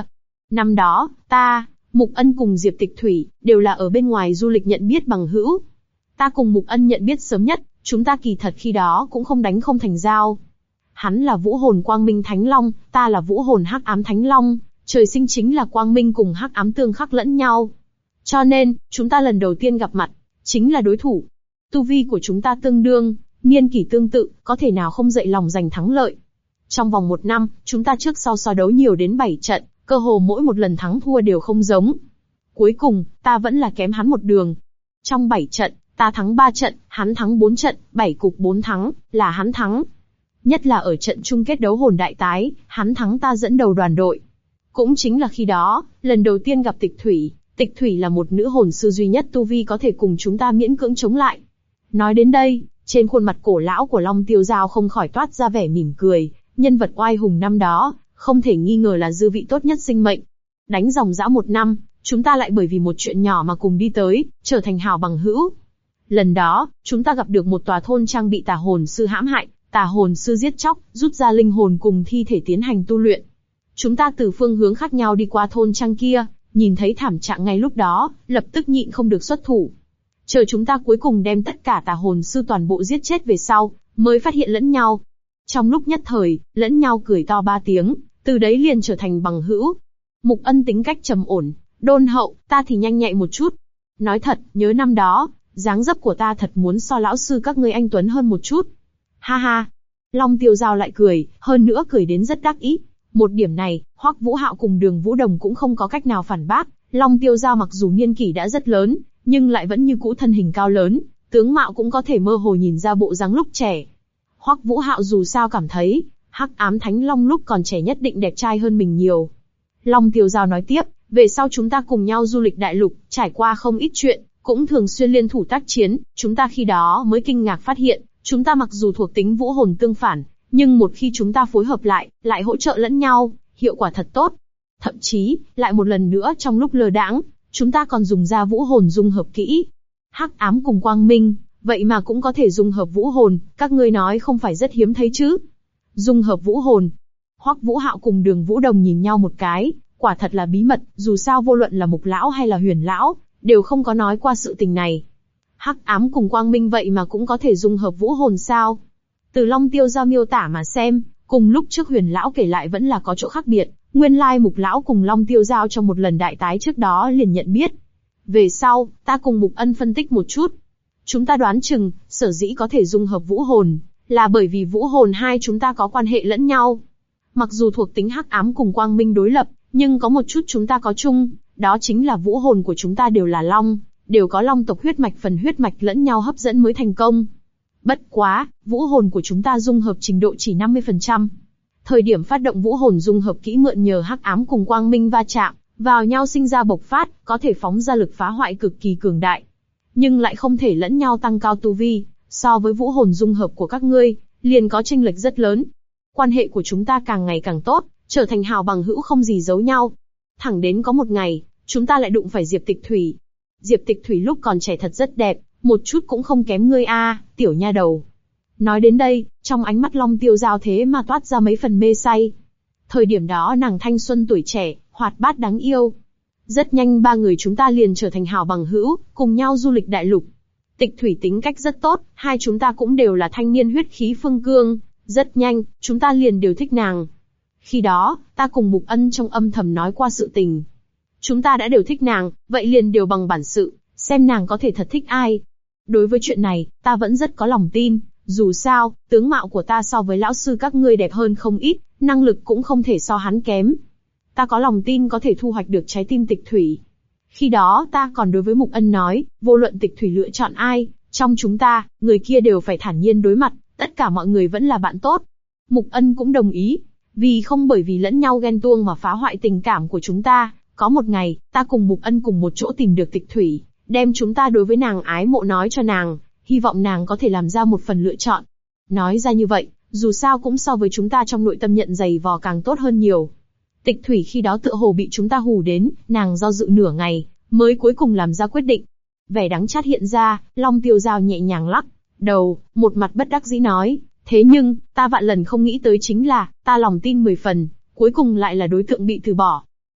Năm đó, ta, Mục Ân cùng Diệp Tịch Thủy, đều là ở bên ngoài du lịch nhận biết bằng hữu. Ta cùng Mục Ân nhận biết sớm nhất, chúng ta kỳ thật khi đó cũng không đánh không thành giao. Hắn là vũ hồn quang minh thánh long, ta là vũ hồn hắc ám thánh long, trời sinh chính là quang minh cùng hắc ám tương khắc lẫn nhau. Cho nên, chúng ta lần đầu tiên gặp mặt, chính là đối thủ. Tu vi của chúng ta tương đương, niên kỷ tương tự, có thể nào không dậy lòng giành thắng lợi. Trong vòng 1 năm, chúng ta trước sau so đấu nhiều đến 7 trận, cơ hồ mỗi một lần thắng thua đều không giống. Cuối cùng, ta vẫn là kém hắn một đường. Trong 7 trận, ta thắng 3 trận, hắn thắng 4 trận, 7 cục 4 thắng, là hắn thắng. Nhất là ở trận chung kết đấu hồn đại tái, hắn thắng ta dẫn đầu đoàn đội. Cũng chính là khi đó, lần đầu tiên gặp Tịch Thủy, Tịch Thủy là một nữ hồn sư duy nhất tu vi có thể cùng chúng ta miễn cưỡng chống lại. Nói đến đây, trên khuôn mặt cổ lão của Long Tiêu Giao không khỏi toát ra vẻ mỉm cười, nhân vật oai hùng năm đó, không thể nghi ngờ là dư vị tốt nhất sinh mệnh. Đánh dòng dã 1 năm, chúng ta lại bởi vì một chuyện nhỏ mà cùng đi tới, trở thành hảo bằng hữu. Lần đó, chúng ta gặp được một tòa thôn trang bị tà hồn sư hãm hại, tà hồn sư giết chóc, rút ra linh hồn cùng thi thể tiến hành tu luyện. Chúng ta từ phương hướng khác nhau đi qua thôn trang kia, nhìn thấy thảm trạng ngay lúc đó, lập tức nhịn không được xuất thủ. Chờ chúng ta cuối cùng đem tất cả tà hồn sư toàn bộ giết chết về sau, mới phát hiện lẫn nhau. Trong lúc nhất thời, lẫn nhau cười to 3 tiếng, từ đấy liền trở thành bằng hữu. Mục Ân tính cách trầm ổn, đôn hậu, ta thì nhanh nhạy một chút. Nói thật, nhớ năm đó, dáng dấp của ta thật muốn so lão sư các ngươi anh tuấn hơn một chút. Ha ha. Long Tiêu Giao lại cười, hơn nữa cười đến rất đắc ý. Một điểm này, Hoắc Vũ Hạo cùng Đường Vũ Đồng cũng không có cách nào phản bác. Long Tiêu Giao mặc dù niên kỷ đã rất lớn, nhưng lại vẫn như cũ thân hình cao lớn, tướng mạo cũng có thể mơ hồ nhìn ra bộ dáng lúc trẻ. Hoắc Vũ Hạo dù sao cảm thấy, Hắc Ám Thánh Long lúc còn trẻ nhất định đẹp trai hơn mình nhiều. Long Tiêu Giao nói tiếp, về sau chúng ta cùng nhau du lịch đại lục, trải qua không ít chuyện, cũng thường xuyên liên thủ tác chiến, chúng ta khi đó mới kinh ngạc phát hiện, chúng ta mặc dù thuộc tính vũ hồn tương phản, nhưng một khi chúng ta phối hợp lại hỗ trợ lẫn nhau, hiệu quả thật tốt. Thậm chí, lại một lần nữa trong lúc lơ đãng, chúng ta còn dùng ra vũ hồn dung hợp kỹ. Hắc ám cùng quang minh, vậy mà cũng có thể dung hợp vũ hồn, các ngươi nói không phải rất hiếm thấy chứ? Dung hợp vũ hồn. Hoắc Vũ Hạo cùng Đường Vũ Đồng nhìn nhau một cái, quả thật là bí mật, dù sao vô luận là Mục lão hay là Huyền lão, đều không có nói qua sự tình này. Hắc ám cùng quang minh vậy mà cũng có thể dung hợp vũ hồn sao? Từ Long Tiêu Giao miêu tả mà xem, cùng lúc trước Huyền lão kể lại vẫn là có chỗ khác biệt, nguyên lai Mục lão cùng Long Tiêu Giao trong một lần đại tái trước đó liền nhận biết. Về sau, ta cùng Mục Ân phân tích một chút. Chúng ta đoán chừng, sở dĩ có thể dung hợp vũ hồn, là bởi vì vũ hồn hai chúng ta có quan hệ lẫn nhau. Mặc dù thuộc tính hắc ám cùng quang minh đối lập, nhưng có một chút chúng ta có chung, đó chính là vũ hồn của chúng ta đều là long, đều có long tộc huyết mạch, phần huyết mạch lẫn nhau hấp dẫn mới thành công. Bất quá, vũ hồn của chúng ta dung hợp trình độ chỉ 50%. Thời điểm phát động vũ hồn dung hợp kỹ mượn nhờ hắc ám cùng quang minh va chạm, vào nhau sinh ra bộc phát, có thể phóng ra lực phá hoại cực kỳ cường đại. Nhưng lại không thể lẫn nhau tăng cao tu vi, so với vũ hồn dung hợp của các ngươi, liền có chênh lệch rất lớn. Quan hệ của chúng ta càng ngày càng tốt, trở thành hảo bằng hữu không gì giấu nhau. Thẳng đến có một ngày, chúng ta lại đụng phải Diệp Tịch Thủy. Diệp Tịch Thủy lúc còn trẻ thật rất đẹp, một chút cũng không kém ngươi a, tiểu nha đầu. Nói đến đây, trong ánh mắt Long Tiêu Giao thế mà toát ra mấy phần mê say. Thời điểm đó nàng thanh xuân tuổi trẻ, hoạt bát đáng yêu. Rất nhanh 3 người chúng ta liền trở thành hảo bằng hữu, cùng nhau du lịch đại lục. Tịch Thủy tính cách rất tốt, hai chúng ta cũng đều là thanh niên huyết khí phương cương, rất nhanh, chúng ta liền đều thích nàng. Khi đó, ta cùng Mục Ân trong âm thầm nói qua sự tình. Chúng ta đã đều thích nàng, vậy liền đều bằng bản sự, xem nàng có thể thật thích ai. Đối với chuyện này, ta vẫn rất có lòng tin, dù sao, tướng mạo của ta so với lão sư các ngươi đẹp hơn không ít, năng lực cũng không thể so hắn kém. Ta có lòng tin có thể thu hoạch được trái tim Tịch Thủy. Khi đó ta còn đối với Mục Ân nói, vô luận Tịch Thủy lựa chọn ai, trong chúng ta, người kia đều phải thản nhiên đối mặt, tất cả mọi người vẫn là bạn tốt. Mục Ân cũng đồng ý, vì không bởi vì lẫn nhau ghen tuông mà phá hoại tình cảm của chúng ta. Có một ngày, ta cùng Mục Ân cùng một chỗ tìm được Tịch Thủy, đem chúng ta đối với nàng ái mộ nói cho nàng, hy vọng nàng có thể làm ra một phần lựa chọn. Nói ra như vậy, dù sao cũng so với chúng ta trong nội tâm nhận giày vò càng tốt hơn nhiều. Tịch Thủy khi đó tựa hồ bị chúng ta hù đến, nàng do dự nửa ngày, mới cuối cùng làm ra quyết định. Vẻ đắng chát hiện ra, Long Tiêu Giao nhẹ nhàng lắc đầu, một mặt bất đắc dĩ nói, thế nhưng, ta vạn lần không nghĩ tới chính là, ta lòng tin 10 phần, cuối cùng lại là đối tượng bị từ bỏ.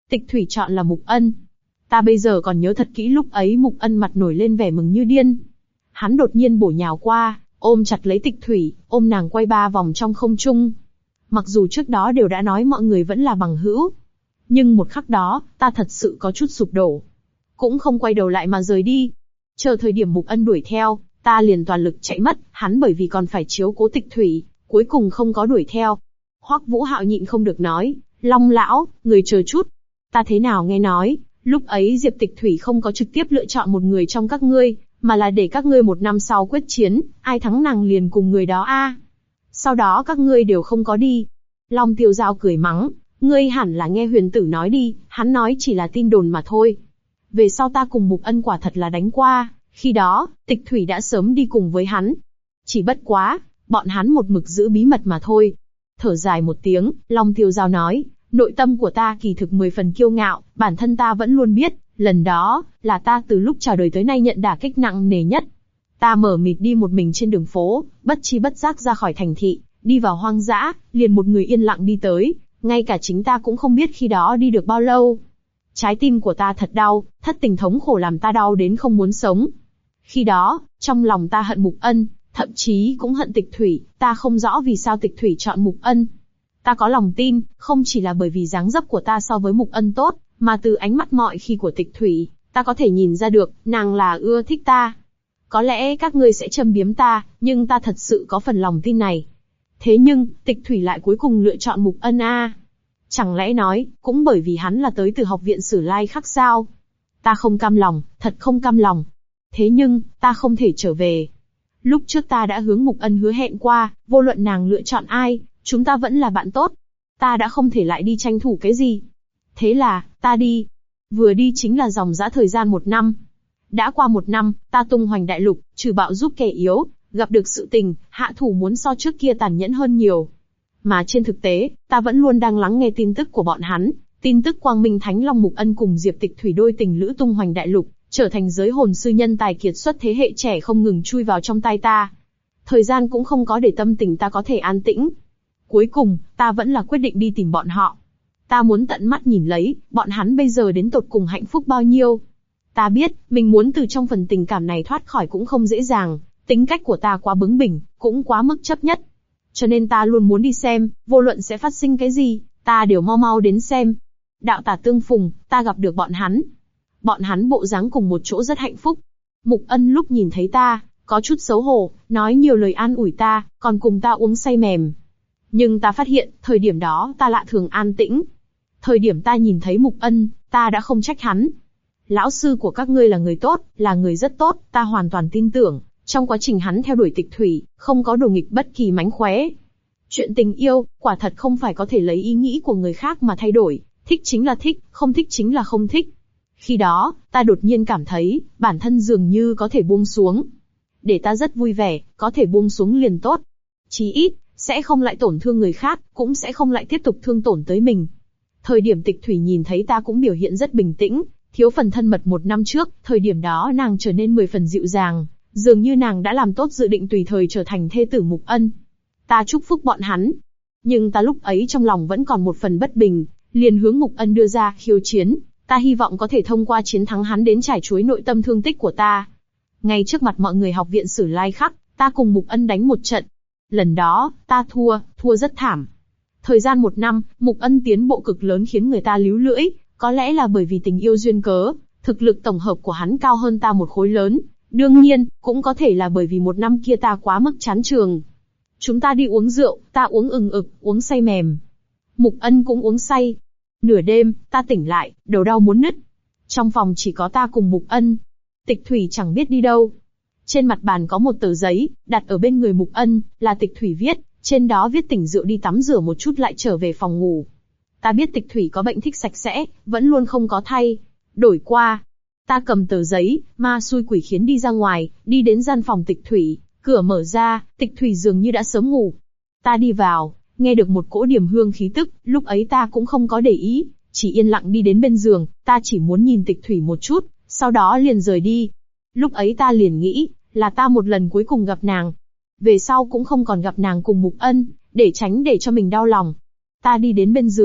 Tịch thủy chọn là Mục Ân. Ta bây giờ còn nhớ thật kỹ lúc ấy Mục Ân mặt nổi lên vẻ mừng như điên. Hắn đột nhiên bổ nhào qua, ôm chặt lấy Tịch thủy, ôm nàng quay 3 vòng trong không trung. Mặc dù trước đó đều đã nói mọi người vẫn là bằng hữu, nhưng một khắc đó, ta thật sự có chút sụp đổ. Cũng không quay đầu lại mà rời đi. Chờ thời điểm Mục Ân đuổi theo, ta liền toàn lực chạy mất, hắn bởi vì còn phải chiếu cố Tịch thủy, cuối cùng không có đuổi theo. Hoắc Vũ Hạo nhịn không được nói, Long lão, người chờ chút. Ta thế nào nghe nói, lúc ấy Diệp Tịch thủy không có trực tiếp lựa chọn một người trong các ngươi, mà là để các ngươi 1 năm sau quyết chiến, ai thắng nàng liền cùng người đó a. Sau đó các ngươi đều không có đi. Long Tiêu Giao cười mắng, ngươi hẳn là nghe Huyền Tử nói đi, hắn nói chỉ là tin đồn mà thôi. Về sau ta cùng Mục Ân quả thật là đánh qua, khi đó, Tịch thủy đã sớm đi cùng với hắn. Chỉ bất quá, bọn hắn một mực giữ bí mật mà thôi. Thở dài một tiếng, Long Tiêu Giao nói, nội tâm của ta kỳ thực 10 phần kiêu ngạo, bản thân ta vẫn luôn biết, lần đó, là ta từ lúc chào đời tới nay nhận đả kích nặng nề nhất. Ta mở mịt đi một mình trên đường phố, bất chi bất giác ra khỏi thành thị, đi vào hoang dã, liền một người yên lặng đi tới, ngay cả chính ta cũng không biết khi đó đi được bao lâu. Trái tim của ta thật đau, thất tình thống khổ làm ta đau đến không muốn sống. Khi đó, trong lòng ta hận Mục Ân, thậm chí cũng hận Tịch thủy, ta không rõ vì sao Tịch thủy chọn Mục Ân. Ta có lòng tin, không chỉ là bởi vì dáng dấp của ta so với Mục Ân tốt, mà từ ánh mắt mọi khi của Tịch thủy, ta có thể nhìn ra được, nàng là ưa thích ta. Có lẽ các ngươi sẽ châm biếm ta, nhưng ta thật sự có phần lòng tin này. Thế nhưng, Tịch thủy lại cuối cùng lựa chọn Mục Ân a. Chẳng lẽ nói, cũng bởi vì hắn là tới từ học viện Sử Lai Khắc sao? Ta không cam lòng, thật không cam lòng. Thế nhưng, ta không thể trở về. Lúc trước ta đã hướng Mục Ân hứa hẹn qua, vô luận nàng lựa chọn ai, chúng ta vẫn là bạn tốt. Ta đã không thể lại đi tranh thủ cái gì. Thế là, ta đi. Vừa đi chính là dòng dã thời gian 1 năm. Đã qua 1 năm, ta tung hoành đại lục, trừ bạo giúp kẻ yếu, gặp được sự tình, hạ thủ muốn so trước kia tàn nhẫn hơn nhiều. Mà trên thực tế, ta vẫn luôn đang lắng nghe tin tức của bọn hắn, tin tức Quang Minh Thánh Long Mục Ân cùng Diệp Tịch thủy đôi tình lữ tung hoành đại lục, trở thành giới hồn sư nhân tài kiệt xuất thế hệ trẻ không ngừng chui vào trong tay ta. Thời gian cũng không có để tâm tình ta có thể an tĩnh. Cuối cùng, ta vẫn là quyết định đi tìm bọn họ. Ta muốn tận mắt nhìn lấy, bọn hắn bây giờ đến tột cùng hạnh phúc bao nhiêu. Ta biết, mình muốn từ trong phần tình cảm này thoát khỏi cũng không dễ dàng, tính cách của ta quá bướng bỉnh, cũng quá mức chấp nhất. Cho nên ta luôn muốn đi xem, vô luận sẽ phát sinh cái gì, ta đều mau mau đến xem. Đạo tả tương phùng, ta gặp được bọn hắn. Bọn hắn bộ dáng cùng một chỗ rất hạnh phúc. Mục Ân lúc nhìn thấy ta, có chút xấu hổ, nói nhiều lời an ủi ta, còn cùng ta uống say mềm. Nhưng ta phát hiện, thời điểm đó ta lạ thường an tĩnh. Thời điểm ta nhìn thấy Mục Ân, ta đã không trách hắn. Lão sư của các ngươi là người tốt, là người rất tốt, ta hoàn toàn tin tưởng. Trong quá trình hắn theo đuổi Tịch thủy, không có đồ nghịch bất kỳ mánh khóe. Chuyện tình yêu, quả thật không phải có thể lấy ý nghĩ của người khác mà thay đổi, thích chính là thích, không thích chính là không thích. Khi đó, ta đột nhiên cảm thấy, bản thân dường như có thể buông xuống. Để ta rất vui vẻ, có thể buông xuống liền tốt. Chí ít, sẽ không lại tổn thương người khác, cũng sẽ không lại tiếp tục thương tổn tới mình. Thời điểm Tịch thủy nhìn thấy ta cũng biểu hiện rất bình tĩnh, thiếu phần thân mật 1 năm trước, thời điểm đó nàng trở nên 10 phần dịu dàng, dường như nàng đã làm tốt dự định tùy thời trở thành thê tử Mục Ân. Ta chúc phúc bọn hắn. Nhưng ta lúc ấy trong lòng vẫn còn một phần bất bình, liền hướng Mục Ân đưa ra khiêu chiến, ta hy vọng có thể thông qua chiến thắng hắn đến trải chuối nội tâm thương tích của ta. Ngay trước mặt mọi người học viện Sử Lai Khắc, ta cùng Mục Ân đánh một trận. Lần đó, ta thua rất thảm. Thời gian 1 năm, Mục Ân tiến bộ cực lớn khiến người ta líu lưỡi, có lẽ là bởi vì tình yêu duyên cớ, thực lực tổng hợp của hắn cao hơn ta một khối lớn. Đương nhiên, cũng có thể là bởi vì 1 năm kia ta quá mức chán trường. Chúng ta đi uống rượu, ta uống ừng ực, uống say mềm. Mục Ân cũng uống say. Nửa đêm, ta tỉnh lại, đầu đau muốn nứt. Trong phòng chỉ có ta cùng Mục Ân. Tịch thủy chẳng biết đi đâu. Trên mặt bàn có một tờ giấy, đặt ở bên người Mục Ân, là Tịch thủy viết, trên đó viết tỉnh rượu đi tắm rửa một chút lại trở về phòng ngủ. Ta biết Tịch thủy có bệnh thích sạch sẽ, vẫn luôn không có thay. Đổi qua. Ta cầm tờ giấy, ma xui quỷ khiến đi ra ngoài, đi đến gian phòng Tịch thủy, cửa mở ra, Tịch thủy dường như đã sớm ngủ. Ta đi vào, nghe được một cỗ điểm hương khí tức, lúc ấy ta cũng không có để ý, chỉ yên lặng đi đến bên giường, ta chỉ muốn nhìn Tịch thủy một chút, sau đó liền rời đi. Lúc ấy ta liền nghĩ, là ta một lần cuối cùng gặp nàng. Về sau cũng không còn gặp nàng cùng Mục Ân, để tránh để cho mình đau lòng. Ta đi đến bên giường,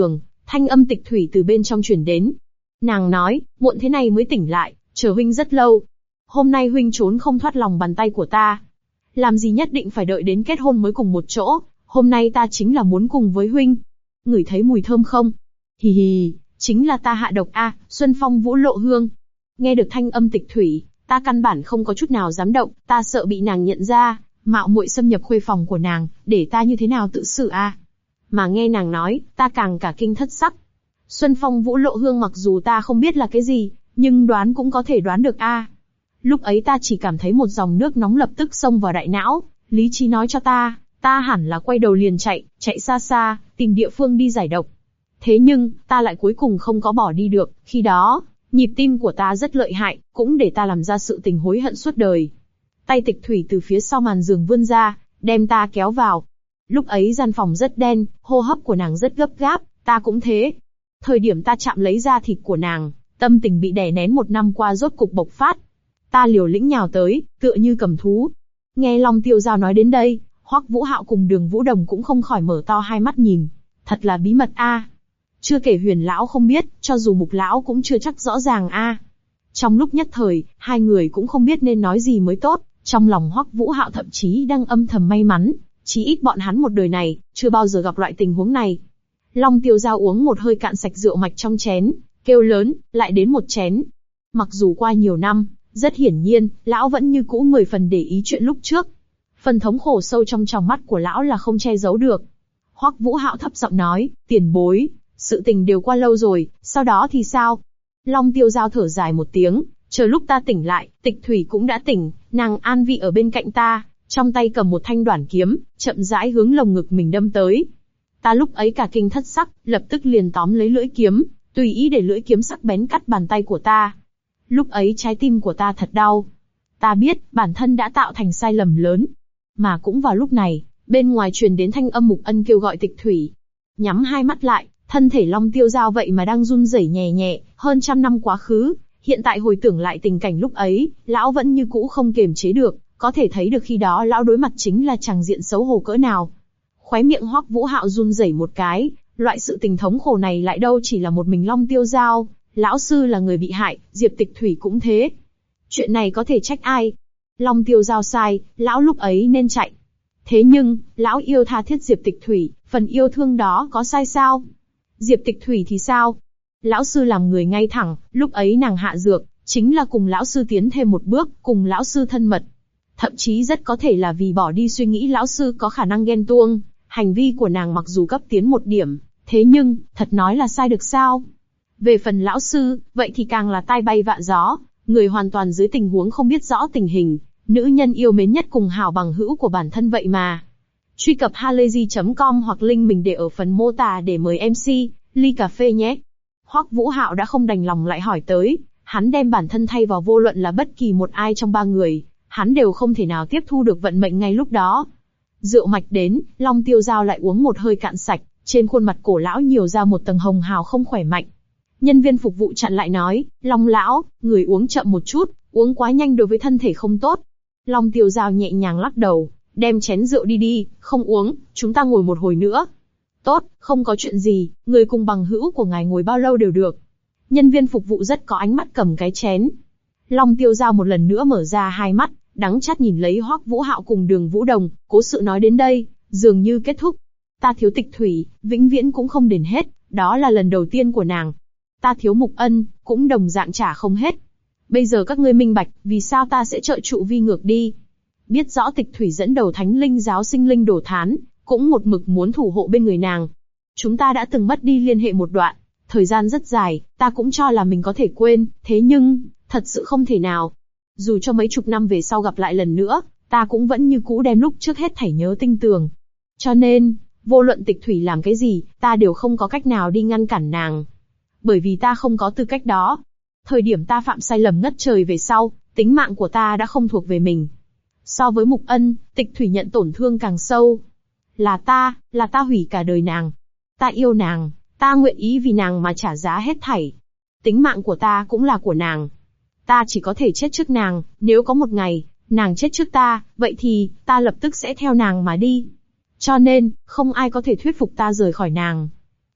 Thanh âm Tịch Thủy từ bên trong truyền đến. Nàng nói, muộn thế này mới tỉnh lại, chờ huynh rất lâu. Hôm nay huynh trốn không thoát lòng bàn tay của ta. Làm gì nhất định phải đợi đến kết hôn mới cùng một chỗ, hôm nay ta chính là muốn cùng với huynh. Ngửi thấy mùi thơm không? Hì hì, chính là ta hạ độc a, Xuân Phong Vũ Lộ Hương. Nghe được thanh âm Tịch Thủy, ta căn bản không có chút nào dám động, ta sợ bị nàng nhận ra, mạo muội xâm nhập khuê phòng của nàng, để ta như thế nào tự xử a? Mà nghe nàng nói, ta càng cả kinh thất sắc. Xuân Phong Vũ Lộ Hương mặc dù ta không biết là cái gì, nhưng đoán cũng có thể đoán được a. Lúc ấy ta chỉ cảm thấy một dòng nước nóng lập tức xông vào đại não, lý trí nói cho ta hẳn là quay đầu liền chạy xa xa, tìm địa phương đi giải độc. Thế nhưng, ta lại cuối cùng không có bỏ đi được, khi đó, nhịp tim của ta rất lợi hại, cũng để ta làm ra sự tình hối hận suốt đời. Tay Tịch Thủy từ phía sau màn giường vươn ra, đem ta kéo vào. Lúc ấy gian phòng rất đen, hô hấp của nàng rất gấp gáp, ta cũng thế. Thời điểm ta chạm lấy da thịt của nàng, tâm tình bị đè nén một năm qua rốt cục bộc phát. Ta liều lĩnh nhào tới, tựa như cầm thú. Nghe Long Tiêu Giao nói đến đây, Hoắc Vũ Hạo cùng Đường Vũ Đồng cũng không khỏi mở to hai mắt nhìn. Thật là bí mật a. Chưa kể Huyền lão không biết, cho dù Mục lão cũng chưa chắc rõ ràng a. Trong lúc nhất thời, hai người cũng không biết nên nói gì mới tốt. Trong lòng Hoắc Vũ Hạo thậm chí đang âm thầm may mắn, chí ít bọn hắn một đời này chưa bao giờ gặp loại tình huống này. Long Tiêu Giao uống một hơi cạn sạch rượu mạch trong chén, kêu lớn, lại đến một chén. Mặc dù qua nhiều năm, rất hiển nhiên, lão vẫn như cũ 10 phần để ý chuyện lúc trước. Phần thống khổ sâu trong tròng mắt của lão là không che giấu được. Hoắc Vũ Hạo thấp giọng nói, tiền bối, sự tình đều qua lâu rồi, sau đó thì sao? Long Tiêu Giao thở dài một tiếng, chờ lúc ta tỉnh lại, Tịch Thủy cũng đã tỉnh, nàng an vị ở bên cạnh ta, trong tay cầm một thanh đoản kiếm, chậm rãi hướng lồng ngực mình đâm tới. Ta lúc ấy cả kinh thất sắc, lập tức liền tóm lấy lưỡi kiếm, tùy ý để lưỡi kiếm sắc bén cắt bàn tay của ta. Lúc ấy trái tim của ta thật đau. Ta biết, bản thân đã tạo thành sai lầm lớn. Mà cũng vào lúc này, bên ngoài truyền đến thanh âm Mục Ân kêu gọi Tịch Thủy. Nhắm hai mắt lại, thân thể Long Tiêu Giao vậy mà đang run rẩy nhẹ nhẹ, hơn trăm năm quá khứ, hiện tại hồi tưởng lại tình cảnh lúc ấy, lão vẫn như cũ không kiềm chế được, có thể thấy được khi đó lão đối mặt chính là tràng diện xấu hổ cỡ nào. Khóe miệng Hoắc Vũ Hạo run rẩy một cái, loại sự tình thống khổ này lại đâu chỉ là một mình Long Tiêu Giao, lão sư là người bị hại, Diệp Tịch Thủy cũng thế. Chuyện này có thể trách ai? Long Tiêu Giao sai, lão lúc ấy nên chạy. Thế nhưng, lão yêu tha thiết Diệp Tịch Thủy, phần yêu thương đó có sai sao? Diệp Tịch Thủy thì sao? Lão sư làm người ngay thẳng, lúc ấy nàng hạ dược, chính là cùng lão sư tiến thêm một bước, cùng lão sư thân mật. Thậm chí rất có thể là vì bỏ đi suy nghĩ lão sư có khả năng ghen tuông, hành vi của nàng mặc dù cấp tiến một điểm, thế nhưng, thật nói là sai được sao? Về phần lão sư, vậy thì càng là tai bay vạ gió, người hoàn toàn dưới tình huống không biết rõ tình hình, nữ nhân yêu mến nhất cùng hảo bằng hữu của bản thân vậy mà. Truy cập halayzi.com hoặc link mình để ở phần mô tả để mời MC, ly cà phê nhé. Hoắc Vũ Hạo đã không đành lòng lại hỏi tới, hắn đem bản thân thay vào vô luận là bất kỳ một ai trong ba người, hắn đều không thể nào tiếp thu được vận mệnh ngay lúc đó. Rượu mạch đến, Long Tiêu Giao lại uống một hơi cạn sạch, trên khuôn mặt cổ lão nhiều ra một tầng hồng hào không khỏe mạnh. Nhân viên phục vụ chặn lại nói, Long lão, người uống chậm một chút, uống quá nhanh đối với thân thể không tốt. Long Tiêu Giao nhẹ nhàng lắc đầu, đem chén rượu đi, không uống, chúng ta ngồi một hồi nữa. Tốt, không có chuyện gì, người cùng bằng hữu của ngài ngồi bao lâu đều được. Nhân viên phục vụ rất có ánh mắt cầm cái chén. Long Tiêu Giao một lần nữa mở ra hai mắt, đắng chát nhìn lấy Hoắc Vũ Hạo cùng Đường Vũ Đồng, cố sự nói đến đây, dường như kết thúc. Ta thiếu Tịch Thủy, vĩnh viễn cũng không đền hết, đó là lần đầu tiên của nàng. Ta thiếu Mục Ân, cũng đồng dạng trả không hết. Bây giờ các ngươi minh bạch, vì sao ta sẽ trợ trụ vi ngược đi. Biết rõ Tịch Thủy dẫn đầu Thánh Linh giáo sinh linh đổ thán, cũng một mực muốn thủ hộ bên người nàng. Chúng ta đã từng mất đi liên hệ một đoạn, thời gian rất dài, ta cũng cho là mình có thể quên, thế nhưng, thật sự không thể nào. Dù cho mấy chục năm về sau gặp lại lần nữa, ta cũng vẫn như cũ đem lúc trước hết thảy nhớ tinh tường. Cho nên, vô luận Tịch Thủy làm cái gì, ta đều không có cách nào đi ngăn cản nàng. Bởi vì ta không có tư cách đó. Thời điểm ta phạm sai lầm ngất trời về sau, tính mạng của ta đã không thuộc về mình. So với Mục Ân, Tịch Thủy nhận tổn thương càng sâu. Là ta hủy cả đời nàng. Ta yêu nàng, ta nguyện ý vì nàng mà trả giá hết thảy. Tính mạng của ta cũng là của nàng. Ta chỉ có thể chết trước nàng, nếu có một ngày, nàng chết trước ta, vậy thì, ta lập tức sẽ theo nàng mà đi. Cho nên, không ai có thể thuyết phục ta rời khỏi nàng.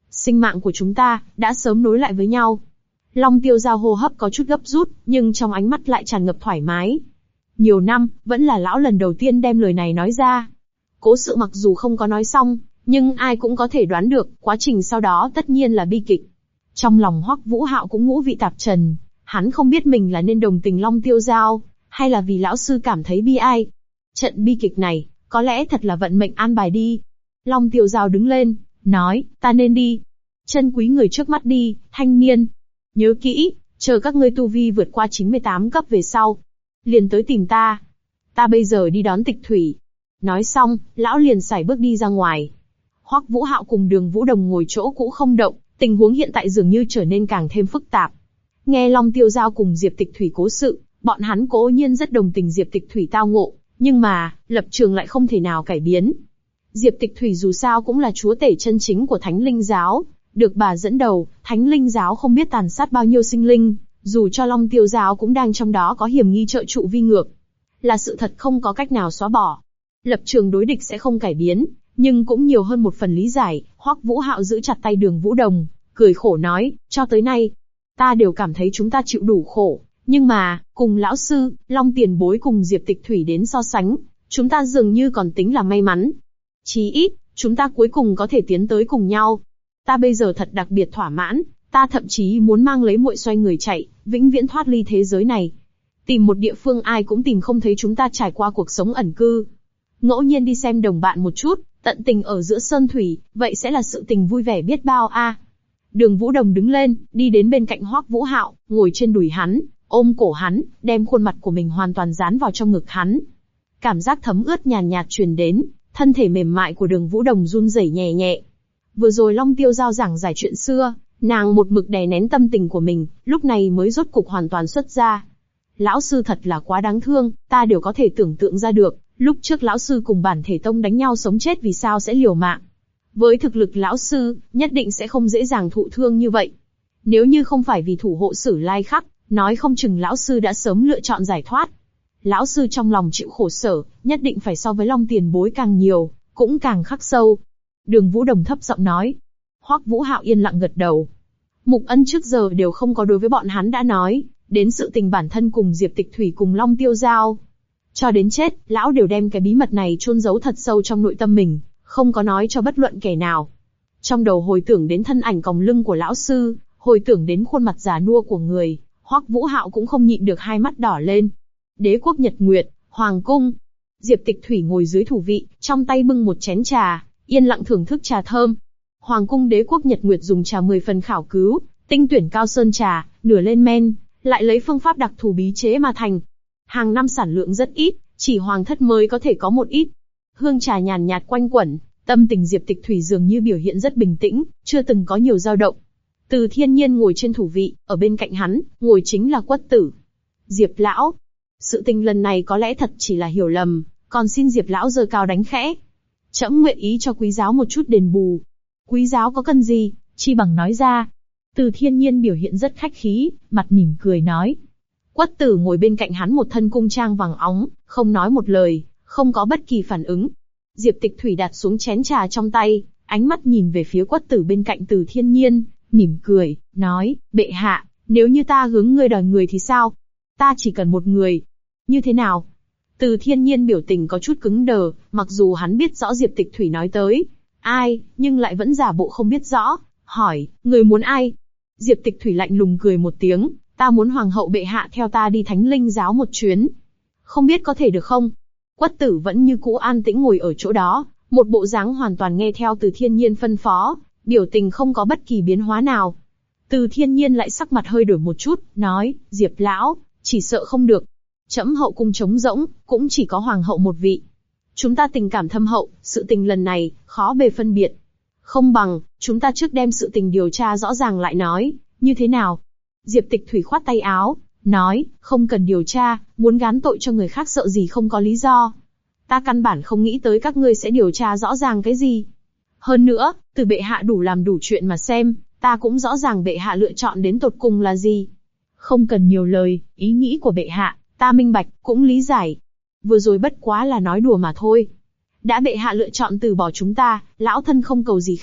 Sinh mạng của chúng ta đã sớm nối lại với nhau. Long Tiêu Giao hô hấp có chút gấp rút, nhưng trong ánh mắt lại tràn ngập thoải mái. Nhiều năm, vẫn là lão lần đầu tiên đem lời này nói ra. Cố sự mặc dù không có nói xong, nhưng ai cũng có thể đoán được, quá trình sau đó tất nhiên là bi kịch. Trong lòng Hoắc Vũ Hạo cũng ngũ vị tạp trần, hắn không biết mình là nên đồng tình Long Tiêu Giao, hay là vì lão sư cảm thấy bi ai. Trận bi kịch này, có lẽ thật là vận mệnh an bài đi. Long Tiêu Giao đứng lên, nói, ta nên đi. Chân quý người trước mắt đi, thanh niên. Nhớ kỹ, chờ các ngươi tu vi vượt qua 98 cấp về sau. Liền tới tìm ta. Ta bây giờ đi đón Tịch Thủy. Nói xong, lão liền sải bước đi ra ngoài. Hoắc Vũ Hạo cùng Đường Vũ Đồng ngồi chỗ cũ không động, tình huống hiện tại dường như trở nên càng thêm phức tạp. Nghe Long Tiêu Giao cùng Diệp Tịch Thủy cố sự, bọn hắn cố nhiên rất đồng tình Diệp Tịch Thủy tao ngộ, nhưng mà, lập trường lại không thể nào cải biến. Diệp Tịch Thủy dù sao cũng là chúa tể chân chính của Thánh Linh Giáo, được bà dẫn đầu, Thánh Linh Giáo không biết tàn sát bao nhiêu sinh linh, dù cho Long Tiêu Giáo cũng đang trong đó có hiểm nghi trợ trụ vi ngược. Là sự thật không có cách nào xóa bỏ. Lập trường đối địch sẽ không cải biến, nhưng cũng nhiều hơn một phần lý giải. Hoắc Vũ Hạo giữ chặt tay Đường Vũ Đồng, cười khổ nói, cho tới nay, ta đều cảm thấy chúng ta chịu đủ khổ, nhưng mà, cùng lão sư, Long Tiền Bối cùng Diệp Tịch Thủy đến so sánh, chúng ta dường như còn tính là may mắn. Chí ít, chúng ta cuối cùng có thể tiến tới cùng nhau. Ta bây giờ thật đặc biệt thỏa mãn, ta thậm chí muốn mang lấy muội xoay người chạy, vĩnh viễn thoát ly thế giới này. Tìm một địa phương ai cũng tìm không thấy chúng ta trải qua cuộc sống ẩn cư. Ngẫu nhiên đi xem đồng bạn một chút, tận tình ở giữa sơn thủy, vậy sẽ là sự tình vui vẻ biết bao a. Đường Vũ Đồng đứng lên, đi đến bên cạnh Hoắc Vũ Hạo, ngồi trên đùi hắn, ôm cổ hắn, đem khuôn mặt của mình hoàn toàn dán vào trong ngực hắn. Cảm giác thấm ướt nhàn nhạt truyền đến, thân thể mềm mại của Đường Vũ Đồng run rẩy nhẹ nhẹ. Vừa rồi Long Tiêu Giao giảng giải chuyện xưa, nàng một mực đè nén tâm tình của mình, lúc này mới rốt cục hoàn toàn xuất ra. Lão sư thật là quá đáng thương, ta đều có thể tưởng tượng ra được, lúc trước lão sư cùng bản thể tông đánh nhau sống chết vì sao sẽ liều mạng. Với thực lực lão sư, nhất định sẽ không dễ dàng thụ thương như vậy. Nếu như không phải vì thủ hộ Sử Lai Khắc, nói không chừng lão sư đã sớm lựa chọn giải thoát. Lão sư trong lòng chịu khổ sở, nhất định phải so với Long Tiền Bối càng nhiều, cũng càng khắc sâu. Đường Vũ Đồng thấp giọng nói. Hoắc Vũ Hạo yên lặng gật đầu. Mục Ân trước giờ đều không có đối với bọn hắn đã nói đến sự tình bản thân cùng Diệp Tịch Thủy cùng Long Tiêu Giao. Cho đến chết, lão đều đem cái bí mật này chôn giấu thật sâu trong nội tâm mình, không có nói cho bất luận kẻ nào. Trong đầu hồi tưởng đến thân ảnh còng lưng của lão sư, hồi tưởng đến khuôn mặt già nua của người, Hoắc Vũ Hạo cũng không nhịn được hai mắt đỏ lên. Đế quốc Nhật Nguyệt, Hoàng cung. Diệp Tịch Thủy ngồi dưới thủ vị, trong tay bưng một chén trà, yên lặng thưởng thức trà thơm. Hoàng cung Đế quốc Nhật Nguyệt dùng trà 10 phần khảo cứu, tinh tuyển cao sơn trà, nửa lên men, lại lấy phương pháp đặc thù bí chế mà thành. Hàng năm sản lượng rất ít, chỉ hoàng thất mới có thể có một ít. Hương trà nhàn nhạt quanh quẩn, tâm tình Diệp Tịch Thủy dường như biểu hiện rất bình tĩnh, chưa từng có nhiều dao động. Từ Thiên Nhiên ngồi trên thủ vị, ở bên cạnh hắn, ngồi chính là Quất Tử. Diệp lão, sự tình lần này có lẽ thật chỉ là hiểu lầm, còn xin Diệp lão giơ cao đánh khẽ. Trẫm nguyện ý cho quý giáo một chút đền bù. Quý giáo có cần gì, chi bằng nói ra. Từ Thiên Nhiên biểu hiện rất khách khí, mặt mỉm cười nói. Quất Tử ngồi bên cạnh hắn một thân cung trang vàng óng, không nói một lời, không có bất kỳ phản ứng. Diệp Tịch Thủy đặt xuống chén trà trong tay, ánh mắt nhìn về phía Quất Tử bên cạnh Từ Thiên Nhiên, mỉm cười, nói, bệ hạ, nếu như ta hướng ngươi đòi người thì sao? Ta chỉ cần một người. Như thế nào? Từ Thiên Nhiên biểu tình có chút cứng đờ, mặc dù hắn biết rõ Diệp Tịch Thủy nói tới ai, nhưng lại vẫn giả bộ không biết rõ, hỏi, người muốn ai? Diệp Tịch Thủy lạnh lùng cười một tiếng, ta muốn hoàng hậu bệ hạ theo ta đi Thánh Linh Giáo một chuyến. Không biết có thể được không? Quất Tử vẫn như cũ an tĩnh ngồi ở chỗ đó, một bộ dáng hoàn toàn nghe theo Từ Thiên Nhiên phân phó, biểu tình không có bất kỳ biến hóa nào. Từ Thiên Nhiên lại sắc mặt hơi đổi một chút, nói, Diệp lão, chỉ sợ không được. Trẫm hậu cung trống rỗng, cũng chỉ có hoàng hậu một vị. Chúng ta tình cảm thâm hậu, sự tình lần này, khó bề phân biệt. Không bằng, chúng ta trước đem sự tình điều tra rõ ràng lại nói, như thế nào? Diệp Tịch Thủy khoát tay áo, nói, không cần điều tra, muốn gán tội cho người khác sợ gì không có lý do. Ta căn bản không nghĩ tới các ngươi sẽ điều tra rõ ràng cái gì. Hơn nữa, từ bệ hạ đủ làm đủ chuyện mà xem, ta cũng rõ ràng bệ hạ lựa chọn đến tột cùng là gì. Không cần nhiều lời, ý nghĩ của bệ hạ, ta minh bạch, cũng lý giải. Vừa rồi bất quá là nói đùa mà thôi. Đã bệ hạ lựa chọn từ bỏ chúng ta, lão thân không cầu gì khác,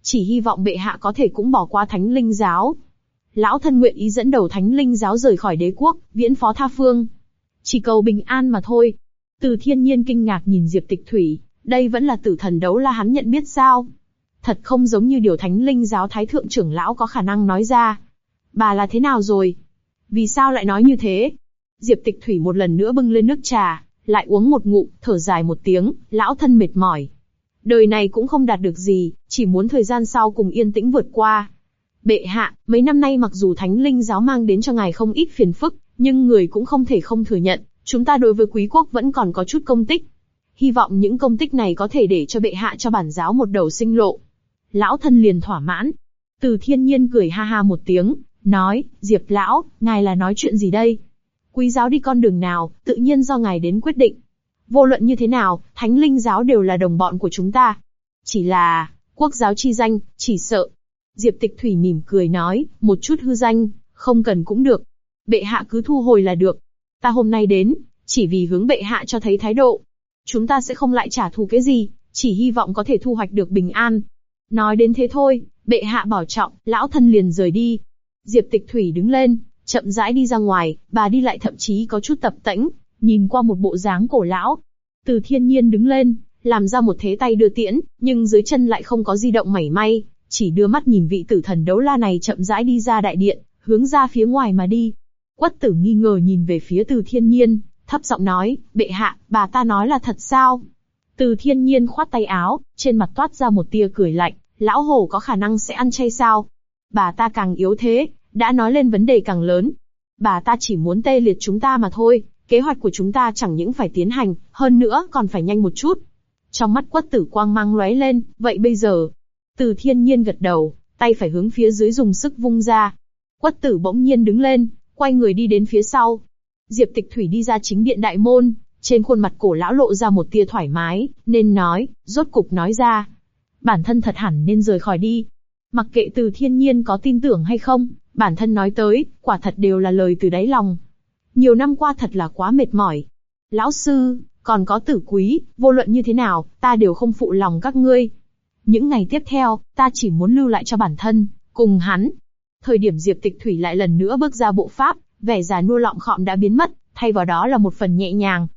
Chỉ hy vọng bệ hạ có thể cũng bỏ qua Thánh Linh giáo. Lão thân nguyện ý dẫn đầu Thánh Linh giáo rời khỏi đế quốc, viễn phó tha phương. Chỉ cầu bình an mà thôi. Từ Thiên Nhiên kinh ngạc nhìn Diệp Tịch Thủy, đây vẫn là tử thần đấu la hắn nhận biết sao? Thật không giống như điều Thánh Linh giáo thái thượng trưởng lão có khả năng nói ra. Bà là thế nào rồi? Vì sao lại nói như thế? Diệp Tịch Thủy một lần nữa bưng lên nước trà, lại uống một ngụm, thở dài một tiếng, lão thân mệt mỏi. Đời này cũng không đạt được gì, chỉ muốn thời gian sau cùng yên tĩnh vượt qua. Bệ hạ, mấy năm nay mặc dù Thánh Linh giáo mang đến cho ngài không ít phiền phức, nhưng người cũng không thể không thừa nhận, chúng ta đối với quý quốc vẫn còn có chút công tích. Hy vọng những công tích này có thể để cho bệ hạ cho bản giáo một đầu sinh lộ. Lão thân liền thỏa mãn. Từ Thiên Nhiên cười ha ha một tiếng, nói, Diệp lão, ngài là nói chuyện gì đây? Quý giáo đi con đường nào, tự nhiên do ngài đến quyết định. Vô luận như thế nào, Thánh Linh giáo đều là đồng bọn của chúng ta. Chỉ là, quốc giáo chi danh, chỉ sợ. Diệp Tịch Thủy mỉm cười nói, một chút hư danh, không cần cũng được. Bệ hạ cứ thu hồi là được. Ta hôm nay đến, chỉ vì hướng bệ hạ cho thấy thái độ. Chúng ta sẽ không lại trả thù cái gì, chỉ hy vọng có thể thu hoạch được bình an. Nói đến thế thôi, bệ hạ bảo trọng, lão thân liền rời đi. Diệp Tịch Thủy đứng lên, chậm rãi đi ra ngoài, bà đi lại thậm chí có chút tập tễnh, nhìn qua một bộ dáng cổ lão. Từ Thiên Nhiên đứng lên, làm ra một thế tay đưa tiễn, nhưng dưới chân lại không có di động mảy may, chỉ đưa mắt nhìn vị tử thần đấu la này chậm rãi đi ra đại điện, hướng ra phía ngoài mà đi. Quất Tử nghi ngờ nhìn về phía Từ Thiên Nhiên, thấp giọng nói, bệ hạ, bà ta nói là thật sao? Từ Thiên Nhiên khoát tay áo, trên mặt toát ra một tia cười lạnh, lão hổ có khả năng sẽ ăn chay sao? Bà ta càng yếu thế, đã nói lên vấn đề càng lớn. Bà ta chỉ muốn tê liệt chúng ta mà thôi, kế hoạch của chúng ta chẳng những phải tiến hành, hơn nữa còn phải nhanh một chút. Trong mắt Quất Tử quang mang lóe lên, vậy bây giờ? Từ Thiên Nhiên gật đầu, tay phải hướng phía dưới dùng sức vung ra. Quất Tử bỗng nhiên đứng lên, quay người đi đến phía sau. Diệp Tịch Thủy đi ra chính điện đại môn, trên khuôn mặt cổ lão lộ ra một tia thoải mái, nên nói, rốt cục nói ra. Bản thân thật hẳn nên rời khỏi đi. Mặc kệ Từ Thiên Nhiên có tin tưởng hay không, bản thân nói tới, quả thật đều là lời từ đáy lòng. Nhiều năm qua thật là quá mệt mỏi. Lão sư, còn có Tử Quý, vô luận như thế nào, ta đều không phụ lòng các ngươi. Những ngày tiếp theo, ta chỉ muốn lưu lại cho bản thân, cùng hắn. Thời điểm Diệp Tịch Thủy lại lần nữa bước ra bộ pháp, vẻ già nua lọm khọm đã biến mất, thay vào đó là một phần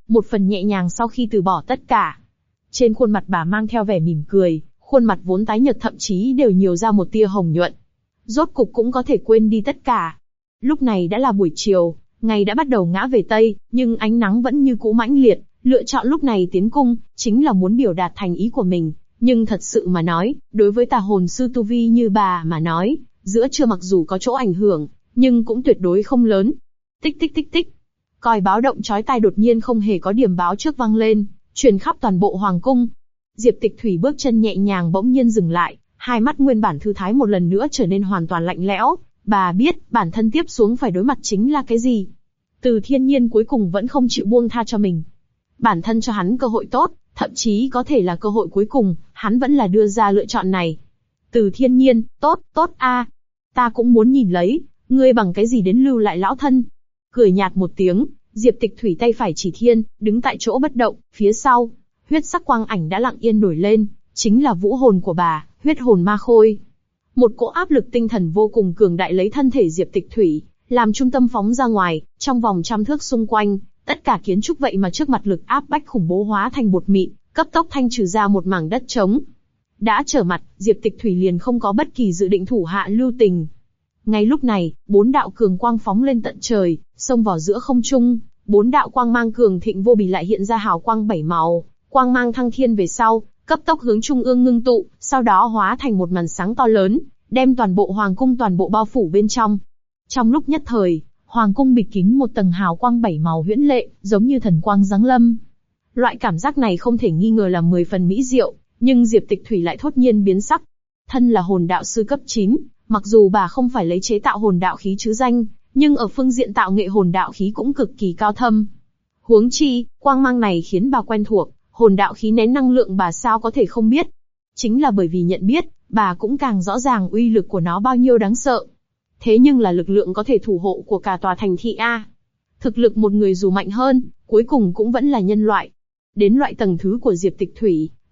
nhẹ nhàng sau khi từ bỏ tất cả. Trên khuôn mặt bà mang theo vẻ mỉm cười, khuôn mặt vốn tái nhợt thậm chí đều nhiều ra một tia hồng nhuận. Rốt cục cũng có thể quên đi tất cả. Lúc này đã là buổi chiều, ngày đã bắt đầu ngã về Tây, nhưng ánh nắng vẫn như cũ mãnh liệt, lựa chọn lúc này tiến cung, chính là muốn biểu đạt thành ý của mình. Nhưng thật sự mà nói, đối với tà hồn sư tu vi như bà mà nói, giữa trưa mặc dù có chỗ ảnh hưởng, nhưng cũng tuyệt đối không lớn. Tích tích tích tích. Còi báo động chói tai đột nhiên không hề có điểm báo trước vang lên, truyền khắp toàn bộ hoàng cung. Diệp Tịch Thủy bước chân nhẹ nhàng bỗng nhiên dừng lại, hai mắt nguyên bản thư thái một lần nữa trở nên hoàn toàn lạnh lẽo. Bà biết, bản thân tiếp xuống phải đối mặt chính là cái gì. Từ Thiên Nhiên cuối cùng vẫn không chịu buông tha cho mình. Bản thân cho hắn cơ hội tốt, thậm chí có thể là cơ hội cuối cùng, hắn vẫn là đưa ra lựa chọn này. Từ Thiên Nhiên, tốt a, ta cũng muốn nhìn lấy, ngươi bằng cái gì đến lưu lại lão thân. Cười nhạt một tiếng, Diệp Tịch Thủy tay phải chỉ thiên, đứng tại chỗ bất động, phía sau, huyết sắc quang ảnh đã lặng yên nổi lên, chính là vũ hồn của bà, huyết hồn ma khôi. Một cỗ áp lực tinh thần vô cùng cường đại lấy thân thể Diệp Tịch Thủy, làm trung tâm phóng ra ngoài, trong vòng 100 thước xung quanh, tất cả kiến trúc vậy mà trước mặt lực áp bách khủng bố hóa thành bột mịn, cấp tốc thanh trừ ra một mảng đất trống. Đã trở mặt, Diệp Tịch Thủy liền không có bất kỳ dự định thủ hạ lưu tình. Ngay lúc này, 4 đạo cường quang phóng lên tận trời, xông vào giữa không trung, 4 đạo quang mang cường thịnh vô bì lại hiện ra hào quang 7 màu, quang mang thăng thiên về sau, cấp tốc hướng trung ương ngưng tụ, sau đó hóa thành một màn sáng to lớn, đem toàn bộ hoàng cung toàn bộ bao phủ bên trong. Trong lúc nhất thời, hoàng cung bịt kín một tầng hào quang 7 màu huyễn lệ, giống như thần quang giáng lâm. Loại cảm giác này không thể nghi ngờ là 10 phần mỹ diệu, nhưng Diệp Tịch Thủy lại thốt nhiên biến sắc. Thân là hồn đạo sư cấp 9, mặc dù bà không phải lấy chế tạo hồn đạo khí chứ danh, nhưng ở phương diện tạo nghệ hồn đạo khí cũng cực kỳ cao thâm. Huống chi, quang mang này khiến bà quen thuộc, hồn đạo khí nén năng lượng bà sao có thể không biết. Chính là bởi vì nhận biết, bà cũng càng rõ ràng uy lực của nó bao nhiêu đáng sợ. Thế nhưng là lực lượng có thể thủ hộ của cả tòa thành thị A. Thực lực một người dù mạnh hơn, cuối cùng cũng vẫn là nhân loại. Đến loại tầng thứ của Diệp Tịch Thủy,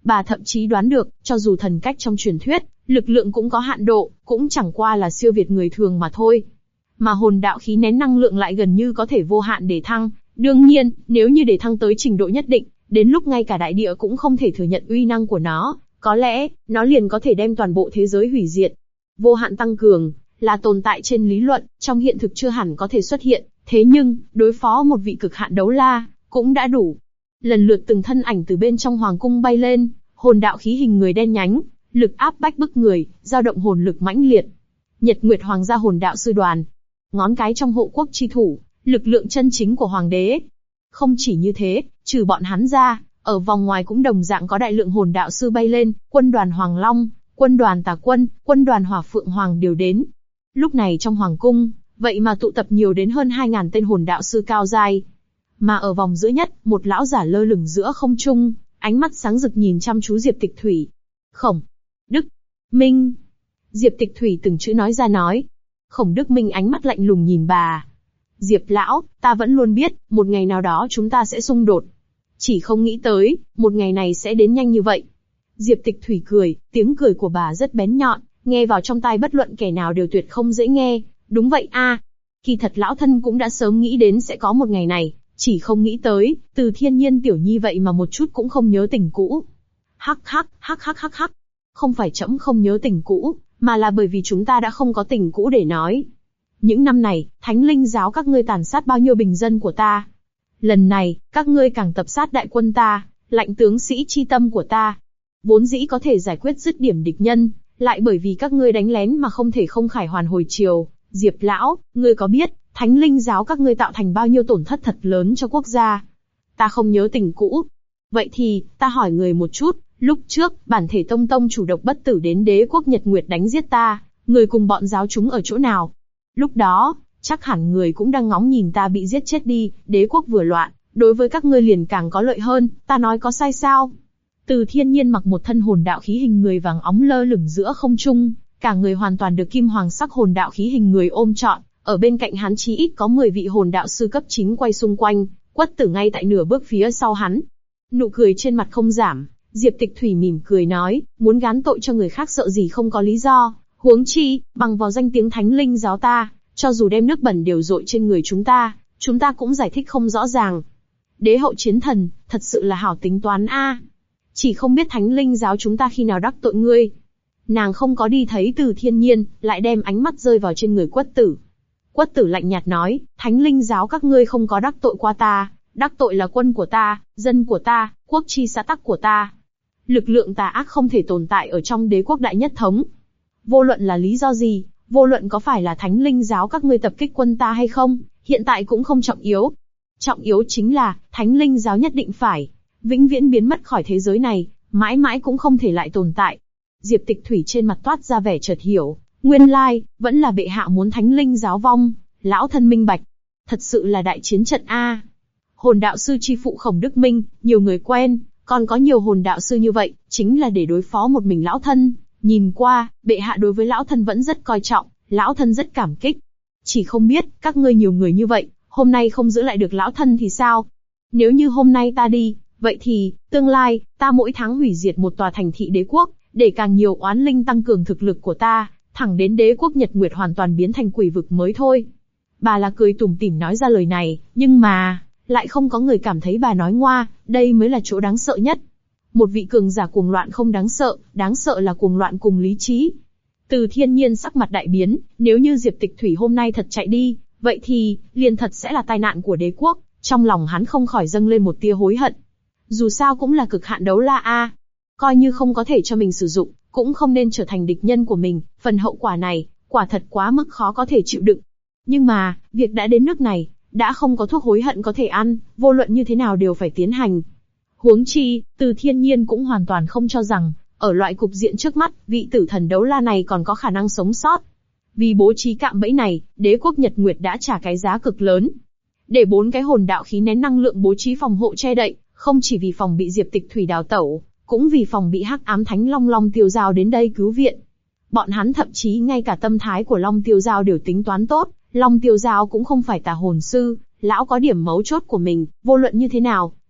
Bà thậm chí đoán được, cho dù thần cách trong truyền thuyết, lực lượng cũng có hạn độ, cũng chẳng qua là siêu việt người thường mà thôi. Mà hồn đạo khí nén năng lượng lại gần như có thể vô hạn để thăng. Đương nhiên, nếu như để thăng tới trình độ nhất định, đến lúc ngay cả đại địa cũng không thể thừa nhận uy năng của nó, có lẽ, nó liền có thể đem toàn bộ thế giới hủy diệt. Vô hạn tăng cường, là tồn tại trên lý luận, trong hiện thực chưa hẳn có thể xuất hiện, thế nhưng, đối phó một vị cực hạn đấu la, cũng đã đủ. Lần lượt từng thân ảnh từ bên trong hoàng cung bay lên, hồn đạo khí hình người đen nhánh, lực áp bách bức người, dao động hồn lực mãnh liệt. Nhật Nguyệt Hoàng gia hồn đạo sư đoàn, ngón cái trong hộ quốc chi thủ, lực lượng chân chính của hoàng đế. Không chỉ như thế, trừ bọn hắn ra, ở vòng ngoài cũng đồng dạng có đại lượng hồn đạo sư bay lên, quân đoàn Hoàng Long, quân đoàn Tà Quân, quân đoàn Hỏa Phượng Hoàng đều đến. Lúc này trong hoàng cung, vậy mà tụ tập nhiều đến hơn 2.000 tên hồn đạo sư cao giai. Mà ở vòng giữa nhất, một lão giả lơ lửng giữa không trung, ánh mắt sáng rực nhìn chăm chú Diệp Tịch Thủy. Khổng Đức Minh. Diệp Tịch Thủy từng chữ nói ra nói. Khổng Đức Minh ánh mắt lạnh lùng nhìn bà. Diệp lão, ta vẫn luôn biết, một ngày nào đó chúng ta sẽ xung đột. Chỉ không nghĩ tới, một ngày này sẽ đến nhanh như vậy. Diệp Tịch Thủy cười, tiếng cười của bà rất bén nhọn, nghe vào trong tai bất luận kẻ nào đều tuyệt không dễ nghe. Đúng vậy a, kỳ thật lão thân cũng đã sớm nghĩ đến sẽ có một ngày này, chỉ không nghĩ tới, Từ Thiên Nhiên tiểu nhi vậy mà một chút cũng không nhớ tình cũ. Hắc hắc, hắc hắc hắc hắc. Không phải trẫm không nhớ tình cũ, mà là bởi vì chúng ta đã không có tình cũ để nói. Những năm này, Thánh Linh giáo các ngươi tàn sát bao nhiêu bình dân của ta. Lần này, các ngươi càng tập sát đại quân ta, lạnh tướng sĩ chi tâm của ta. Vốn dĩ có thể giải quyết dứt điểm địch nhân, lại bởi vì các ngươi đánh lén mà không thể không khải hoàn hồi chiều. Diệp lão, ngươi có biết, Thánh Linh giáo các ngươi tạo thành bao nhiêu tổn thất thật lớn cho quốc gia? Ta không nhớ tình cũ. Vậy thì, ta hỏi người một chút, lúc trước, bản thể tông tông chủ độc bất tử đến đế quốc Nhật Nguyệt đánh giết ta, người cùng bọn giáo chúng ở chỗ nào? Lúc đó, chắc hẳn người cũng đang ngóng nhìn ta bị giết chết đi, đế quốc vừa loạn, đối với các ngươi liền càng có lợi hơn, ta nói có sai sao? Từ Thiên Nhiên mặc một thân hồn đạo khí hình người vàng óng lơ lửng giữa không trung, cả người hoàn toàn được kim hoàng sắc hồn đạo khí hình người ôm trọn, ở bên cạnh hắn chí ít có 10 vị hồn đạo sư cấp chính quay xung quanh, Quất Tử ngay tại nửa bước phía sau hắn. Nụ cười trên mặt không giảm, Diệp Tịch Thủy mỉm cười nói, muốn gán tội cho người khác sợ gì không có lý do, huống chi, bằng vào danh tiếng Thánh Linh giáo ta, cho dù đem nước bẩn đều dội trên người chúng ta cũng giải thích không rõ ràng. Đế hậu chiến thần, thật sự là hảo tính toán a. Chỉ không biết Thánh Linh giáo chúng ta khi nào đắc tội ngươi. Nàng không có đi thấy Từ Thiên Nhiên, lại đem ánh mắt rơi vào trên người Quất Tử. Quất Tử lạnh nhạt nói, Thánh Linh giáo các ngươi không có đắc tội qua ta, đắc tội là quân của ta, dân của ta, quốc chi xã tắc của ta. Lực lượng tà ác không thể tồn tại ở trong đế quốc đại nhất thống. Vô luận là lý do gì, vô luận có phải là Thánh Linh giáo các ngươi tập kích quân ta hay không, hiện tại cũng không trọng yếu. Trọng yếu chính là, Thánh Linh giáo nhất định phải vĩnh viễn biến mất khỏi thế giới này, mãi mãi cũng không thể lại tồn tại. Diệp Tịch Thủy trên mặt toát ra vẻ chợt hiểu, nguyên lai, vẫn là bệ hạ muốn Thánh Linh giáo vong, lão thân minh bạch. Thật sự là đại chiến trận a. Hồn đạo sư chi phụ Khổng Đức Minh, nhiều người quen, còn có nhiều hồn đạo sư như vậy, chính là để đối phó một mình lão thân. Nhìn qua, bệ hạ đối với lão thân vẫn rất coi trọng, lão thân rất cảm kích. Chỉ không biết, các ngươi nhiều người như vậy, hôm nay không giữ lại được lão thân thì sao? Nếu như hôm nay ta đi, vậy thì, tương lai, ta mỗi tháng hủy diệt một tòa thành thị đế quốc, để càng nhiều oán linh tăng cường thực lực của ta, thẳng đến đế quốc Nhật Nguyệt hoàn toàn biến thành quỷ vực mới thôi. Bà là cười tủm tỉm nói ra lời này, nhưng mà, lại không có người cảm thấy bà nói ngoa, đây mới là chỗ đáng sợ nhất. Một vị cường giả cuồng loạn không đáng sợ là cuồng loạn cùng lý trí. Từ Thiên Nhiên sắc mặt đại biến, nếu như Diệp Tịch Thủy hôm nay thật chạy đi, vậy thì, liền thật sẽ là tai nạn của đế quốc, trong lòng hắn không khỏi dâng lên một tia hối hận. Dù sao cũng là cực hạn đấu la a, coi như không có thể cho mình sử dụng, cũng không nên trở thành địch nhân của mình, phần hậu quả này, quả thật quá mức khó có thể chịu đựng. Nhưng mà, việc đã đến nước này, đã không có thuốc hối hận có thể ăn, vô luận như thế nào đều phải tiến hành. Huống chi, Từ Thiên Nhiên cũng hoàn toàn không cho rằng, ở loại cục diện trước mắt, vị tử thần đấu la này còn có khả năng sống sót. Vì bố trí cạm bẫy này, đế quốc Nhật Nguyệt đã trả cái giá cực lớn. Để 4 cái hồn đạo khí nén năng lượng bố trí phòng hộ che đậy, không chỉ vì phòng bị Diệp Tịch Thủy đào tẩu, cũng vì phòng bị hắc ám thánh Long Tiêu Giao đến đây cứu viện. Bọn hắn thậm chí ngay cả tâm thái của Long Tiêu Giao đều tính toán tốt, Long Tiêu Giao cũng không phải tà hồn sư, lão có điểm mấu chốt của mình, vô luận như thế nào,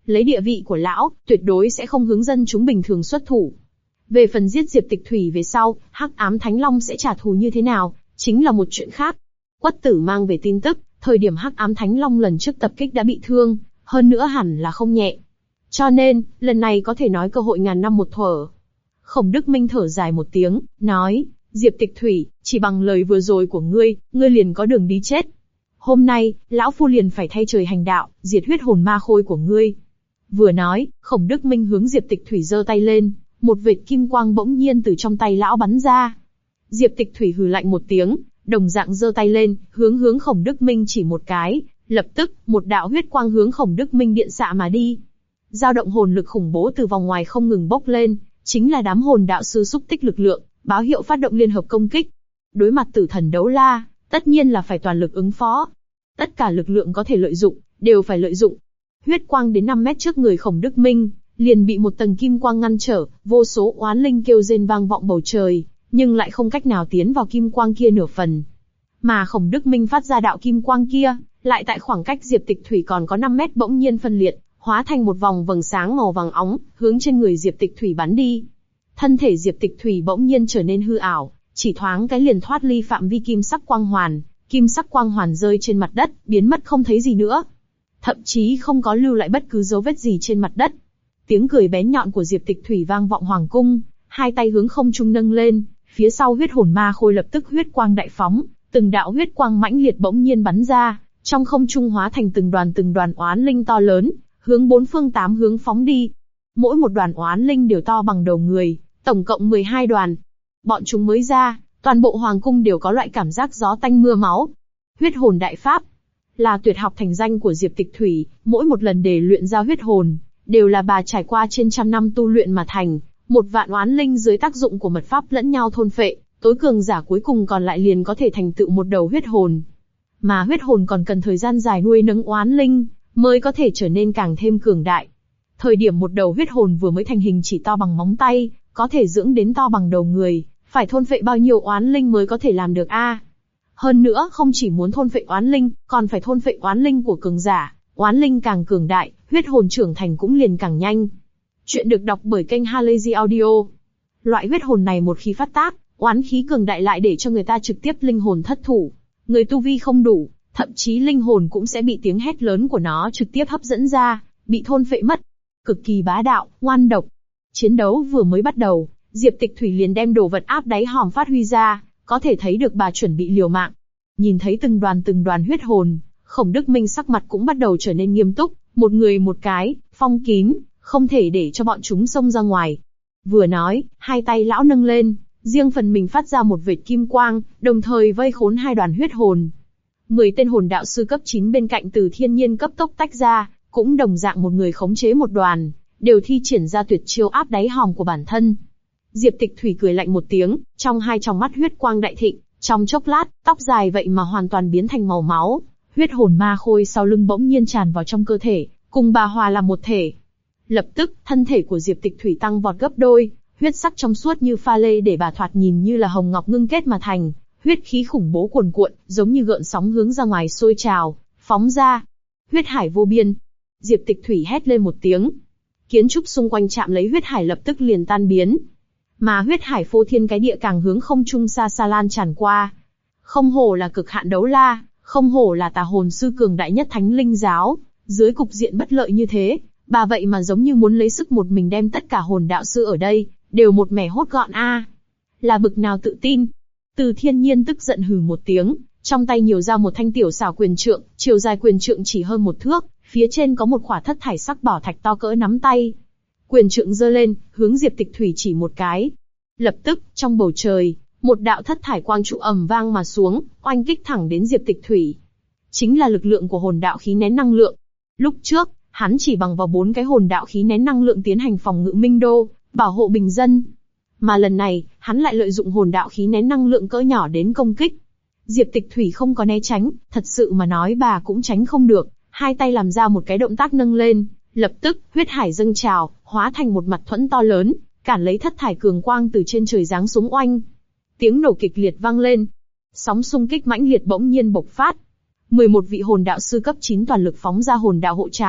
Lấy địa vị của lão, tuyệt đối sẽ không hướng dân chúng bình thường xuất thủ. Về phần giết Diệp Tịch Thủy về sau, Hắc Ám Thánh Long sẽ trả thù như thế nào, chính là một chuyện khác. Quất Tử mang về tin tức, thời điểm Hắc Ám Thánh Long lần trước tập kích đã bị thương, hơn nữa hẳn là không nhẹ. Cho nên, lần này có thể nói cơ hội ngàn năm một thuở. Khổng Đức Minh thở dài một tiếng, nói, Diệp Tịch Thủy, chỉ bằng lời vừa rồi của ngươi liền có đường đi chết. Hôm nay, lão phu liền phải thay trời hành đạo, diệt huyết hồn ma khôi của ngươi. Vừa nói, Khổng Đức Minh hướng Diệp Tịch Thủy giơ tay lên, một vệt kim quang bỗng nhiên từ trong tay lão bắn ra. Diệp Tịch Thủy hừ lạnh một tiếng, đồng dạng giơ tay lên, hướng Khổng Đức Minh chỉ một cái, lập tức, một đạo huyết quang hướng Khổng Đức Minh điện xạ mà đi. Dao động hồn lực khủng bố từ vòng ngoài không ngừng bốc lên, chính là đám hồn đạo sư xúc tích lực lượng, báo hiệu phát động liên hợp công kích. Đối mặt tử thần đấu la, tất nhiên là phải toàn lực ứng phó. Tất cả lực lượng có thể lợi dụng, đều phải lợi dụng. Huyết quang đến 5 mét trước người Khổng Đức Minh, liền bị một tầng kim quang ngăn trở, vô số oán linh kêu rên vang vọng bầu trời, nhưng lại không cách nào tiến vào kim quang kia nửa phần. Mà Khổng Đức Minh phát ra đạo kim quang kia, lại tại khoảng cách Diệp Tịch Thủy còn có 5 mét bỗng nhiên phân liệt, hóa thành một vòng vầng sáng màu vàng óng, hướng trên người Diệp Tịch Thủy bắn đi. Thân thể Diệp Tịch Thủy bỗng nhiên trở nên hư ảo, chỉ thoáng cái liền thoát ly phạm vi kim sắc quang hoàn, kim sắc quang hoàn rơi trên mặt đất, biến mất không thấy gì nữa. Thậm chí không có lưu lại bất cứ dấu vết gì trên mặt đất. Tiếng cười bén nhọn của Diệp Tịch Thủy vang vọng hoàng cung, hai tay hướng không trung nâng lên, phía sau huyết hồn ma khôi lập tức huyết quang đại phóng, từng đạo huyết quang mãnh liệt bỗng nhiên bắn ra, trong không trung hóa thành từng đoàn oán linh to lớn, hướng bốn phương tám hướng phóng đi. Mỗi một đoàn oán linh đều to bằng đầu người, tổng cộng 12 đoàn. Bọn chúng mới ra, toàn bộ hoàng cung đều có loại cảm giác gió tanh mưa máu. Huyết hồn đại pháp là tuyệt học thành danh của Diệp Tịch Thủy, mỗi một lần để luyện ra huyết hồn, đều là bà trải qua trên trăm năm tu luyện mà thành. 1.000.000 oán linh dưới tác dụng của mật pháp lẫn nhau thôn phệ, tối cường giả cuối cùng còn lại liền có thể thành tựu một đầu huyết hồn. Mà huyết hồn còn cần thời gian dài nuôi nấng oán linh, mới có thể trở nên càng thêm cường đại. Thời điểm một đầu huyết hồn vừa mới thành hình chỉ to bằng móng tay, có thể dưỡng đến to bằng đầu người, phải thôn phệ bao nhiêu oán linh mới có thể làm được a? Hơn nữa không chỉ muốn thôn phệ oán linh, còn phải thôn phệ oán linh của cường giả, oán linh càng cường đại, huyết hồn trưởng thành cũng liền càng nhanh. Chuyện được đọc bởi kênh Halazy Audio. Loại huyết hồn này một khi phát tác, oán khí cường đại lại để cho người ta trực tiếp linh hồn thất thủ. Người tu vi không đủ, thậm chí linh hồn cũng sẽ bị tiếng hét lớn của nó trực tiếp hấp dẫn ra, bị thôn phệ mất. Cực kỳ bá đạo, ngoan độc. Chiến đấu vừa mới bắt đầu, Diệp Tịch Thủy liền đem đồ vật áp đáy hòm phát huy ra, có thể thấy được bà chuẩn bị liều mạng. Nhìn thấy từng đoàn huyết hồn, Khổng Đức Minh sắc mặt cũng bắt đầu trở nên nghiêm túc, một người một cái, phong kín, không thể để cho bọn chúng xông ra ngoài. Vừa nói, hai tay lão nâng lên, riêng phần mình phát ra một vệt kim quang, đồng thời vây khốn hai đoàn huyết hồn. 10 tên hồn đạo sư cấp 9 bên cạnh Từ Thiên Nhiên cấp tốc tách ra, cũng đồng dạng một người khống chế một đoàn, đều thi triển ra tuyệt chiêu áp đáy hòm của bản thân. Diệp Tịch Thủy cười lạnh một tiếng, trong hai tròng mắt huyết quang đại thịnh, trong chốc lát, tóc dài vậy mà hoàn toàn biến thành màu máu, huyết hồn ma khôi sau lưng bỗng nhiên tràn vào trong cơ thể, cùng bà hòa làm một thể. Lập tức, thân thể của Diệp Tịch Thủy tăng vọt gấp đôi, huyết sắc trong suốt như pha lê để bà thoạt nhìn như là hồng ngọc ngưng kết mà thành, huyết khí khủng bố cuồn cuộn, giống như gợn sóng hướng ra ngoài sôi trào, phóng ra. Huyết hải vô biên. Diệp Tịch Thủy hét lên một tiếng. Kiến trúc xung quanh chạm lấy huyết hải lập tức liền tan biến. Mà huyết hải phô thiên cái địa càng hướng không trung xa xa lan tràn qua. Không hổ là cực hạn đấu la, không hổ là tà hồn sư cường đại nhất Thánh Linh giáo, dưới cục diện bất lợi như thế, bà vậy mà giống như muốn lấy sức một mình đem tất cả hồn đạo sư ở đây, đều một mẻ hốt gọn a. Là bực nào tự tin. Từ Thiên Nhiên tức giận hừ một tiếng, trong tay nhiều ra một thanh tiểu xảo quyền trượng, chiều dài quyền trượng chỉ hơn 1 thước, phía trên có một khỏa thất thải sắc bảo thạch to cỡ nắm tay. Quyền trượng giơ lên, hướng Diệp Tịch Thủy chỉ một cái. Lập tức, trong bầu trời, một đạo thất thải quang trụ ầm vang mà xuống, oanh kích thẳng đến Diệp Tịch Thủy. Chính là lực lượng của hồn đạo khí nén năng lượng. Lúc trước, hắn chỉ bằng vào 4 cái hồn đạo khí nén năng lượng tiến hành phòng ngự Minh Đô, bảo hộ bình dân. Mà lần này, hắn lại lợi dụng hồn đạo khí nén năng lượng cỡ nhỏ đến công kích. Diệp Tịch Thủy không có né tránh, thật sự mà nói bà cũng tránh không được, hai tay làm ra một cái động tác nâng lên, lập tức, huyết hải dâng trào, hóa thành một mặt thuẫn to lớn, cản lấy thất thải cường quang từ trên trời giáng xuống oanh. Tiếng nổ kịch liệt vang lên. Sóng xung kích mãnh liệt bỗng nhiên bộc phát. 11 vị hồn đạo sư cấp 9 toàn lực phóng ra hồn đạo hộ cháo,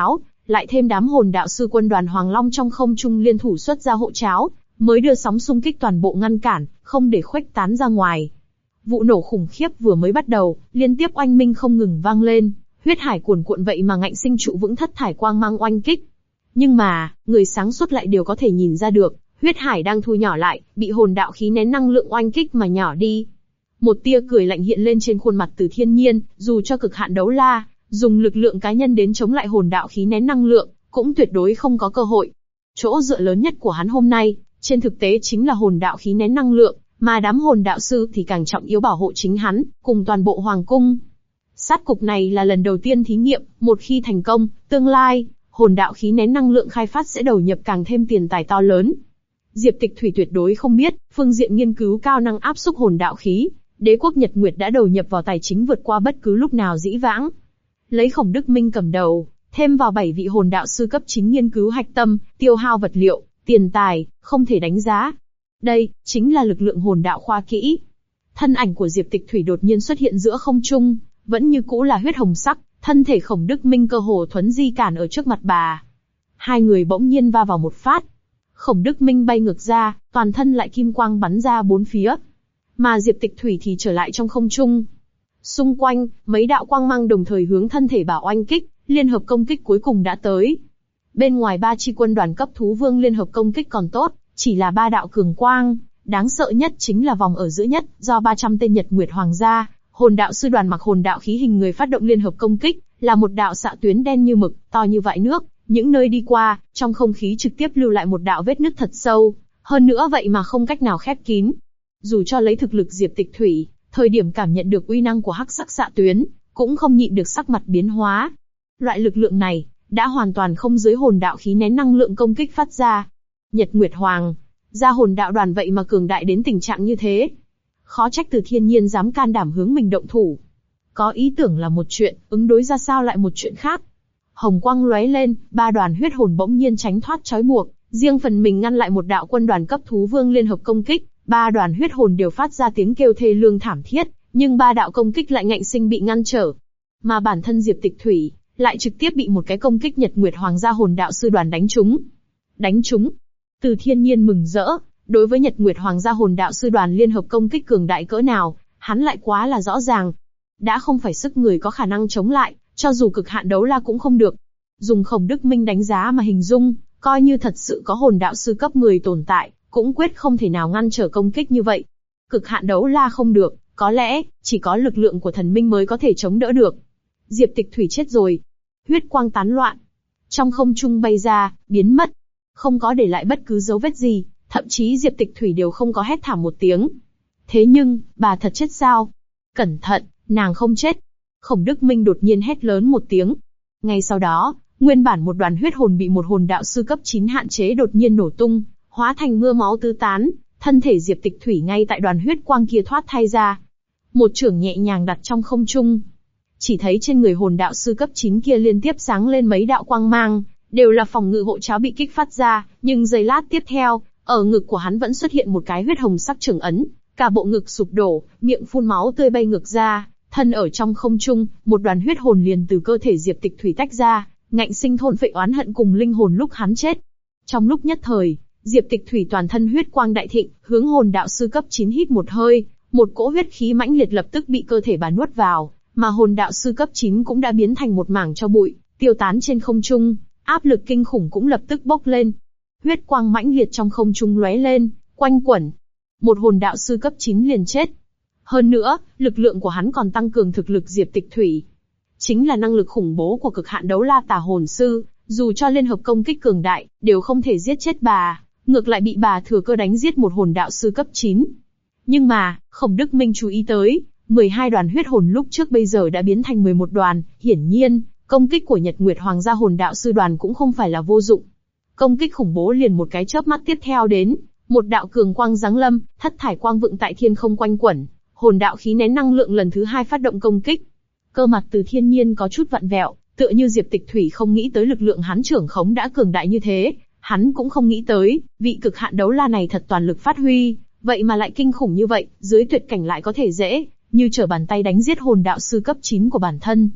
lại thêm đám hồn đạo sư quân đoàn Hoàng Long trong không trung liên thủ xuất ra hộ tráo, mới đưa sóng xung kích toàn bộ ngăn cản, không để khuếch tán ra ngoài. Vụ nổ khủng khiếp vừa mới bắt đầu, liên tiếp oanh minh không ngừng vang lên, huyết hải cuồn cuộn vậy mà ngạnh sinh trụ vững thất thải quang mang oanh kích. Nhưng mà, người sáng suốt lại đều có thể nhìn ra được, huyết hải đang thu nhỏ lại, bị hồn đạo khí nén năng lượng oanh kích mà nhỏ đi. Một tia cười lạnh hiện lên trên khuôn mặt Từ Thiên Nhiên, dù cho cực hạn đấu la, dùng lực lượng cá nhân đến chống lại hồn đạo khí nén năng lượng, cũng tuyệt đối không có cơ hội. Chỗ dựa lớn nhất của hắn hôm nay, trên thực tế chính là hồn đạo khí nén năng lượng, mà đám hồn đạo sư thì càng trọng yếu bảo hộ chính hắn, cùng toàn bộ hoàng cung. Sát cục này là lần đầu tiên thí nghiệm, một khi thành công, tương lai, hồn đạo khí nén năng lượng khai phát sẽ đầu nhập càng thêm tiền tài to lớn. Diệp Tịch Thủy tuyệt đối không biết, phương diện nghiên cứu cao năng áp xúc hồn đạo khí, đế quốc Nhật Nguyệt đã đầu nhập vào tài chính vượt qua bất cứ lúc nào dĩ vãng. Lấy Khổng Đức Minh cầm đầu, thêm vào 7 vị hồn đạo sư cấp chính nghiên cứu hạch tâm, tiêu hao vật liệu, tiền tài, không thể đánh giá. Đây, chính là lực lượng hồn đạo khoa kỹ. Thân ảnh của Diệp Tịch Thủy đột nhiên xuất hiện giữa không trung, vẫn như cũ là huyết hồng sắc, thân thể Khổng Đức Minh cơ hồ thuấn di cản ở trước mặt bà. Hai người bỗng nhiên va vào một phát. Khổng Đức Minh bay ngược ra, toàn thân lại kim quang bắn ra bốn phía. Mà Diệp Tịch Thủy thì trở lại trong không trung. Xung quanh, mấy đạo quang mang đồng thời hướng thân thể bà oanh kích, liên hợp công kích cuối cùng đã tới. Bên ngoài 3 chi quân đoàn cấp thú vương liên hợp công kích còn tốt, chỉ là 3 đạo cường quang, đáng sợ nhất chính là vòng ở giữa nhất, do 300 tên Nhật Nguyệt Hoàng gia, hồn đạo sư đoàn mặc hồn đạo khí hình người phát động liên hợp công kích, là một đạo xạ tuyến đen như mực, to như vại nước, những nơi đi qua, trong không khí trực tiếp lưu lại một đạo vết nứt thật sâu, hơn nữa vậy mà không cách nào khép kín. Dù cho lấy thực lực Diệp Tịch Thủy, thời điểm cảm nhận được uy năng của hắc sắc xạ tuyến, cũng không nhịn được sắc mặt biến hóa. Loại lực lượng này, đã hoàn toàn không dưới hồn đạo khí nén năng lượng công kích phát ra. Nhật Nguyệt Hoàng gia hồn đạo đoàn vậy mà cường đại đến tình trạng như thế. Khó trách Từ Thiên Nhiên dám can đảm hướng mình động thủ. Có ý tưởng là một chuyện, ứng đối ra sao lại một chuyện khác. Hồng quang lóe lên, 3 đoàn huyết hồn bỗng nhiên tránh thoát trói buộc, riêng phần mình ngăn lại một đạo quân đoàn cấp thú vương liên hợp công kích. 3 đoàn huyết hồn đều phát ra tiếng kêu thê lương thảm thiết, nhưng 3 đạo công kích lại ngạnh sinh bị ngăn trở. Mà bản thân Diệp Tịch Thủy lại trực tiếp bị một cái công kích Nhật Nguyệt Hoàng gia hồn đạo sư đoàn đánh trúng. Đánh trúng. Từ Thiên Nhiên mừng rỡ, đối với Nhật Nguyệt Hoàng gia hồn đạo sư đoàn liên hợp công kích cường đại cỡ nào, hắn lại quá là rõ ràng. Đã không phải sức người có khả năng chống lại, cho dù cực hạn đấu la cũng không được. Dùng Khổng Đức Minh đánh giá mà hình dung, coi như thật sự có hồn đạo sư cấp 10 tồn tại, cũng quyết không thể nào ngăn trở công kích như vậy. Cực hạn đấu la không được, có lẽ, chỉ có lực lượng của thần minh mới có thể chống đỡ được. Diệp Tịch Thủy chết rồi. Huyết quang tán loạn. Trong không trung bay ra, biến mất. Không có để lại bất cứ dấu vết gì, thậm chí Diệp Tịch Thủy đều không có hét thảm một tiếng. Thế nhưng, bà thật chết sao? Cẩn thận, nàng không chết. Khổng Đức Minh đột nhiên hét lớn một tiếng. Ngay sau đó, nguyên bản một đoàn huyết hồn bị một hồn đạo sư cấp 9 hạn chế đột nhiên nổ tung, hóa thành mưa máu tứ tán, thân thể Diệp Tịch Thủy ngay tại đoàn huyết quang kia thoát thay ra. Một chưởng nhẹ nhàng đặt trong không trung. Chỉ thấy trên người hồn đạo sư cấp 9 kia liên tiếp sáng lên mấy đạo quang mang, đều là phòng ngự hộ tráo bị kích phát ra, nhưng giây lát tiếp theo, ở ngực của hắn vẫn xuất hiện một cái huyết hồng sắc chưởng ấn, cả bộ ngực sụp đổ, miệng phun máu tươi bay ngược ra, thân ở trong không trung, một đoàn huyết hồn liền từ cơ thể Diệp Tịch Thủy tách ra, ngạnh sinh thôn phệ oán hận cùng linh hồn lúc hắn chết. Trong lúc nhất thời, Diệp Tịch Thủy toàn thân huyết quang đại thịnh, hướng hồn đạo sư cấp 9 hít một hơi, một cỗ huyết khí mãnh liệt lập tức bị cơ thể bà nuốt vào, mà hồn đạo sư cấp 9 cũng đã biến thành một mảng tro bụi, tiêu tán trên không trung, áp lực kinh khủng cũng lập tức bốc lên. Huyết quang mãnh liệt trong không trung lóe lên, quanh quẩn. Một hồn đạo sư cấp 9 liền chết. Hơn nữa, lực lượng của hắn còn tăng cường thực lực Diệp Tịch Thủy. Chính là năng lực khủng bố của cực hạn đấu la tà hồn sư, dù cho liên hợp công kích cường đại, đều không thể giết chết bà, ngược lại bị bà thừa cơ đánh giết một hồn đạo sư cấp 9. Nhưng mà, Khổng Đức Minh chú ý tới, 12 đoàn huyết hồn lúc trước bây giờ đã biến thành 11 đoàn, hiển nhiên, công kích của Nhật Nguyệt Hoàng gia hồn đạo sư đoàn cũng không phải là vô dụng. Công kích khủng bố liền một cái chớp mắt tiếp theo đến, một đạo cường quang giáng lâm, thất thải quang vựng tại thiên không quanh quẩn, hồn đạo khí nén năng lượng lần thứ 2 phát động công kích. Cơ mặt Từ Thiên Nhiên có chút vặn vẹo, tựa như Diệp Tịch Thủy không nghĩ tới lực lượng hắn trưởng khống đã cường đại như thế, hắn cũng không nghĩ tới, vị cực hạn đấu la này thật toàn lực phát huy, vậy mà lại kinh khủng như vậy, dưới tuyệt cảnh lại có thể dễ như trở bàn tay đánh giết hồn đạo sư cấp 9 của bản thân.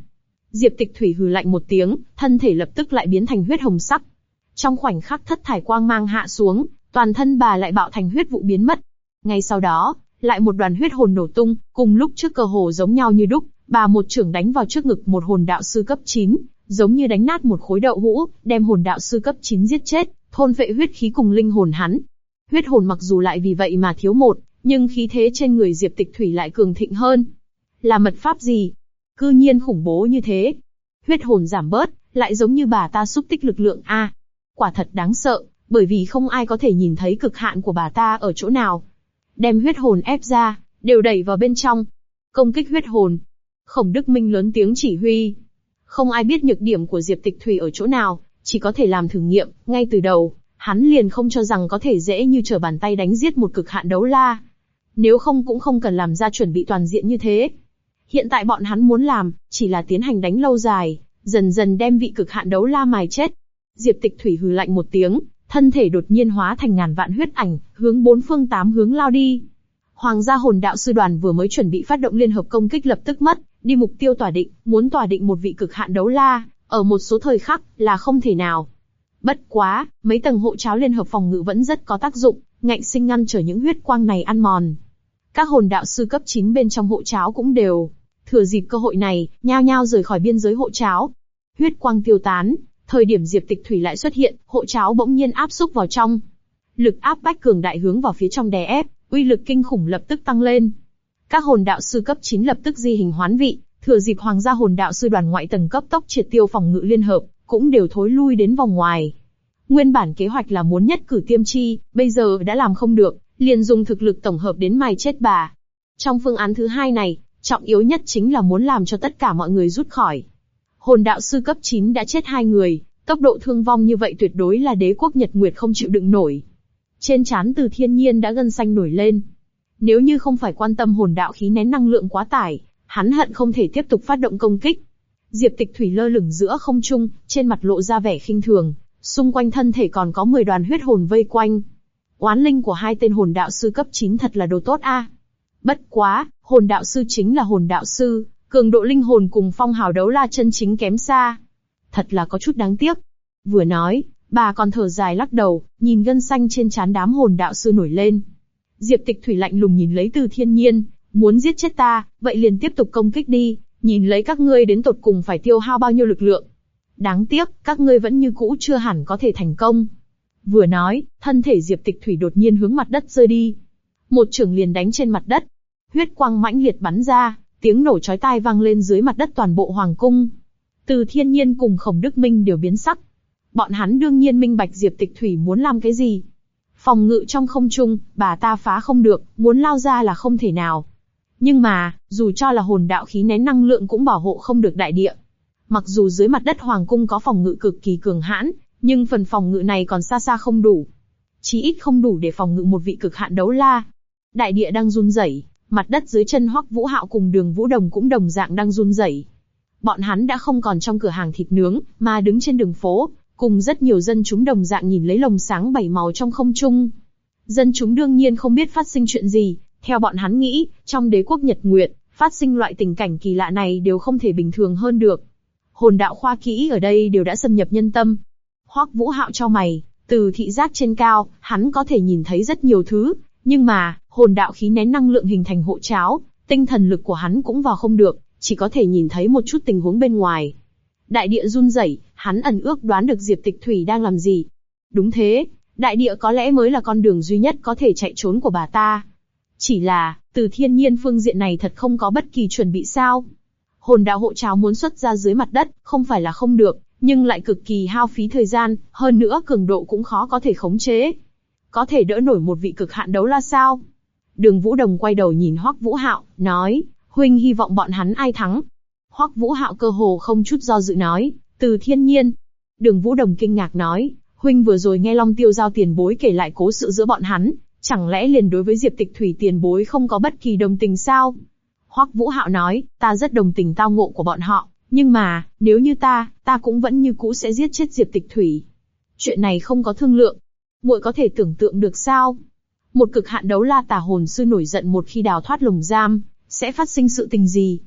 Diệp Tịch Thủy hừ lạnh một tiếng, thân thể lập tức lại biến thành huyết hồng sắc. Trong khoảnh khắc thất thải quang mang hạ xuống, toàn thân bà lại bạo thành huyết vụ biến mất. Ngay sau đó, lại một đoàn huyết hồn nổ tung, cùng lúc trước cơ hồ giống nhau như đúc, bà một chưởng đánh vào trước ngực một hồn đạo sư cấp 9, giống như đánh nát một khối đậu hũ, đem hồn đạo sư cấp 9 giết chết, thôn phệ huyết khí cùng linh hồn hắn. Huyết hồn mặc dù lại vì vậy mà thiếu một, nhưng khí thế trên người Diệp Tịch Thủy lại cường thịnh hơn. Là mật pháp gì? Cư nhiên khủng bố như thế. Huyết hồn giảm bớt, lại giống như bà ta xúc tích lực lượng a. Quả thật đáng sợ, bởi vì không ai có thể nhìn thấy cực hạn của bà ta ở chỗ nào. Đem huyết hồn ép ra, đều đẩy vào bên trong. Công kích huyết hồn. Khổng Đức Minh lớn tiếng chỉ huy. Không ai biết nhược điểm của Diệp Tịch Thủy ở chỗ nào, chỉ có thể làm thử nghiệm, ngay từ đầu, hắn liền không cho rằng có thể dễ như trở bàn tay đánh giết một cực hạn đấu la. Nếu không cũng không cần làm ra chuẩn bị toàn diện như thế. Hiện tại bọn hắn muốn làm, chỉ là tiến hành đánh lâu dài, dần dần đem vị cực hạn đấu la mài chết. Diệp Tịch Thủy hừ lạnh một tiếng, thân thể đột nhiên hóa thành ngàn vạn huyết ảnh, hướng bốn phương tám hướng lao đi. Hoàng gia hồn đạo sư đoàn vừa mới chuẩn bị phát động liên hợp công kích lập tức mất đi mục tiêu tỏa định, muốn tỏa định một vị cực hạn đấu la, ở một số thời khắc là không thể nào. Bất quá, mấy tầng hộ cháo liên hợp phòng ngự vẫn rất có tác dụng, ngạnh sinh ngăn trở những huyết quang này ăn mòn. Các hồn đạo sư cấp 9 bên trong hộ cháo cũng đều thừa dịp cơ hội này, nhao nhao rời khỏi biên giới hộ cháo. Huyết quang tiêu tán, thời điểm Diệp Tịch Thủy lại xuất hiện, hộ cháo bỗng nhiên áp xúc vào trong. Lực áp bách cường đại hướng vào phía trong đè ép, uy lực kinh khủng lập tức tăng lên. Các hồn đạo sư cấp 9 lập tức di hình hoán vị, thừa dịp Hoàng gia hồn đạo sư đoàn ngoại tầng cấp tốc triệt tiêu phòng ngự liên hợp, cũng đều thối lui đến vòng ngoài. Nguyên bản kế hoạch là muốn nhất cử tiêm chi, bây giờ đã làm không được, liền dùng thực lực tổng hợp đến mài chết bà. Trong phương án thứ hai này, trọng yếu nhất chính là muốn làm cho tất cả mọi người rút khỏi. Hồn đạo sư cấp 9 đã chết 2 người, tốc độ thương vong như vậy tuyệt đối là đế quốc Nhật Nguyệt không chịu đựng nổi. Trên trán Từ Thiên Nhiên đã gân xanh nổi lên. Nếu như không phải quan tâm hồn đạo khí nén năng lượng quá tải, hắn hận không thể tiếp tục phát động công kích. Diệp Tịch Thủy lơ lửng giữa không trung, trên mặt lộ ra vẻ khinh thường, xung quanh thân thể còn có 10 đoàn huyết hồn vây quanh. Oán linh của hai tên hồn đạo sư cấp 9 thật là đồ tốt a. Bất quá, hồn đạo sư chính là hồn đạo sư, cường độ linh hồn cùng phong hào đấu la chân chính kém xa. Thật là có chút đáng tiếc. Vừa nói, bà còn thở dài lắc đầu, nhìn gân xanh trên trán đám hồn đạo sư nổi lên. Diệp Tịch Thủy lạnh lùng nhìn lấy Từ Thiên Nhiên, muốn giết chết ta, vậy liền tiếp tục công kích đi, nhìn lấy các ngươi đến tột cùng phải tiêu hao bao nhiêu lực lượng. Đáng tiếc, các ngươi vẫn như cũ chưa hẳn có thể thành công. Vừa nói, thân thể Diệp Tịch Thủy đột nhiên hướng mặt đất rơi đi. Một chưởng liền đánh trên mặt đất. Huyết quang mãnh liệt bắn ra, tiếng nổ chói tai vang lên dưới mặt đất toàn bộ hoàng cung. Từ Thiên Nhiên cùng Khổng Đức Minh đều biến sắc. Bọn hắn đương nhiên minh bạch Diệp Tịch Thủy muốn làm cái gì. Phòng ngự trong không trung, bà ta phá không được, muốn lao ra là không thể nào. Nhưng mà, dù cho là hồn đạo khí nén năng lượng cũng bảo hộ không được đại địa. Mặc dù dưới mặt đất hoàng cung có phòng ngự cực kỳ cường hãn, nhưng phần phòng ngự này còn xa xa không đủ. Chí ít không đủ để phòng ngự một vị cực hạn đấu la. Đại địa đang run rẩy, mặt đất dưới chân Hoắc Vũ Hạo cùng Đường Vũ Đồng cũng đồng dạng đang run rẩy. Bọn hắn đã không còn trong cửa hàng thịt nướng, mà đứng trên đường phố, cùng rất nhiều dân chúng đồng dạng nhìn lấy lồng sáng 7 màu trong không trung. Dân chúng đương nhiên không biết phát sinh chuyện gì, theo bọn hắn nghĩ, trong đế quốc Nhật Nguyệt, phát sinh loại tình cảnh kỳ lạ này đều không thể bình thường hơn được. Hồn đạo khoa kỹ ở đây đều đã xâm nhập nhân tâm. Hoắc Vũ Hạo chau mày, từ thị giác trên cao, hắn có thể nhìn thấy rất nhiều thứ, nhưng mà, hồn đạo khí nén năng lượng hình thành hộ cháo, tinh thần lực của hắn cũng vào không được, chỉ có thể nhìn thấy một chút tình huống bên ngoài. Đại địa run rẩy, hắn ẩn ước đoán được Diệp Tịch Thủy đang làm gì. Đúng thế, đại địa có lẽ mới là con đường duy nhất có thể chạy trốn của bà ta. Chỉ là, Từ Thiên Nhiên phương diện này thật không có bất kỳ chuẩn bị sao. Hồn đạo hộ cháo muốn xuất ra dưới mặt đất, không phải là không được, nhưng lại cực kỳ hao phí thời gian, hơn nữa cường độ cũng khó có thể khống chế. Có thể đỡ nổi một vị cực hạn đấu la sao? Đường Vũ Đồng quay đầu nhìn Hoắc Vũ Hạo, nói, huynh hy vọng bọn hắn ai thắng? Hoắc Vũ Hạo cơ hồ không chút do dự nói, Từ Thiên Nhiên. Đường Vũ Đồng kinh ngạc nói, huynh vừa rồi nghe Long Tiêu Giao tiền bối kể lại cố sự giữa bọn hắn, chẳng lẽ liền đối với Diệp Tịch Thủy tiền bối không có bất kỳ đồng tình sao? Hoắc Vũ Hạo nói, ta rất đồng tình tao ngộ của bọn họ, nhưng mà, nếu như ta cũng vẫn như cũ sẽ giết chết Diệp Tịch Thủy. Chuyện này không có thương lượng. Muội có thể tưởng tượng được sao? Một cực hạn đấu la tà hồn sư nổi giận một khi đào thoát lồng giam, sẽ phát sinh sự tình gì?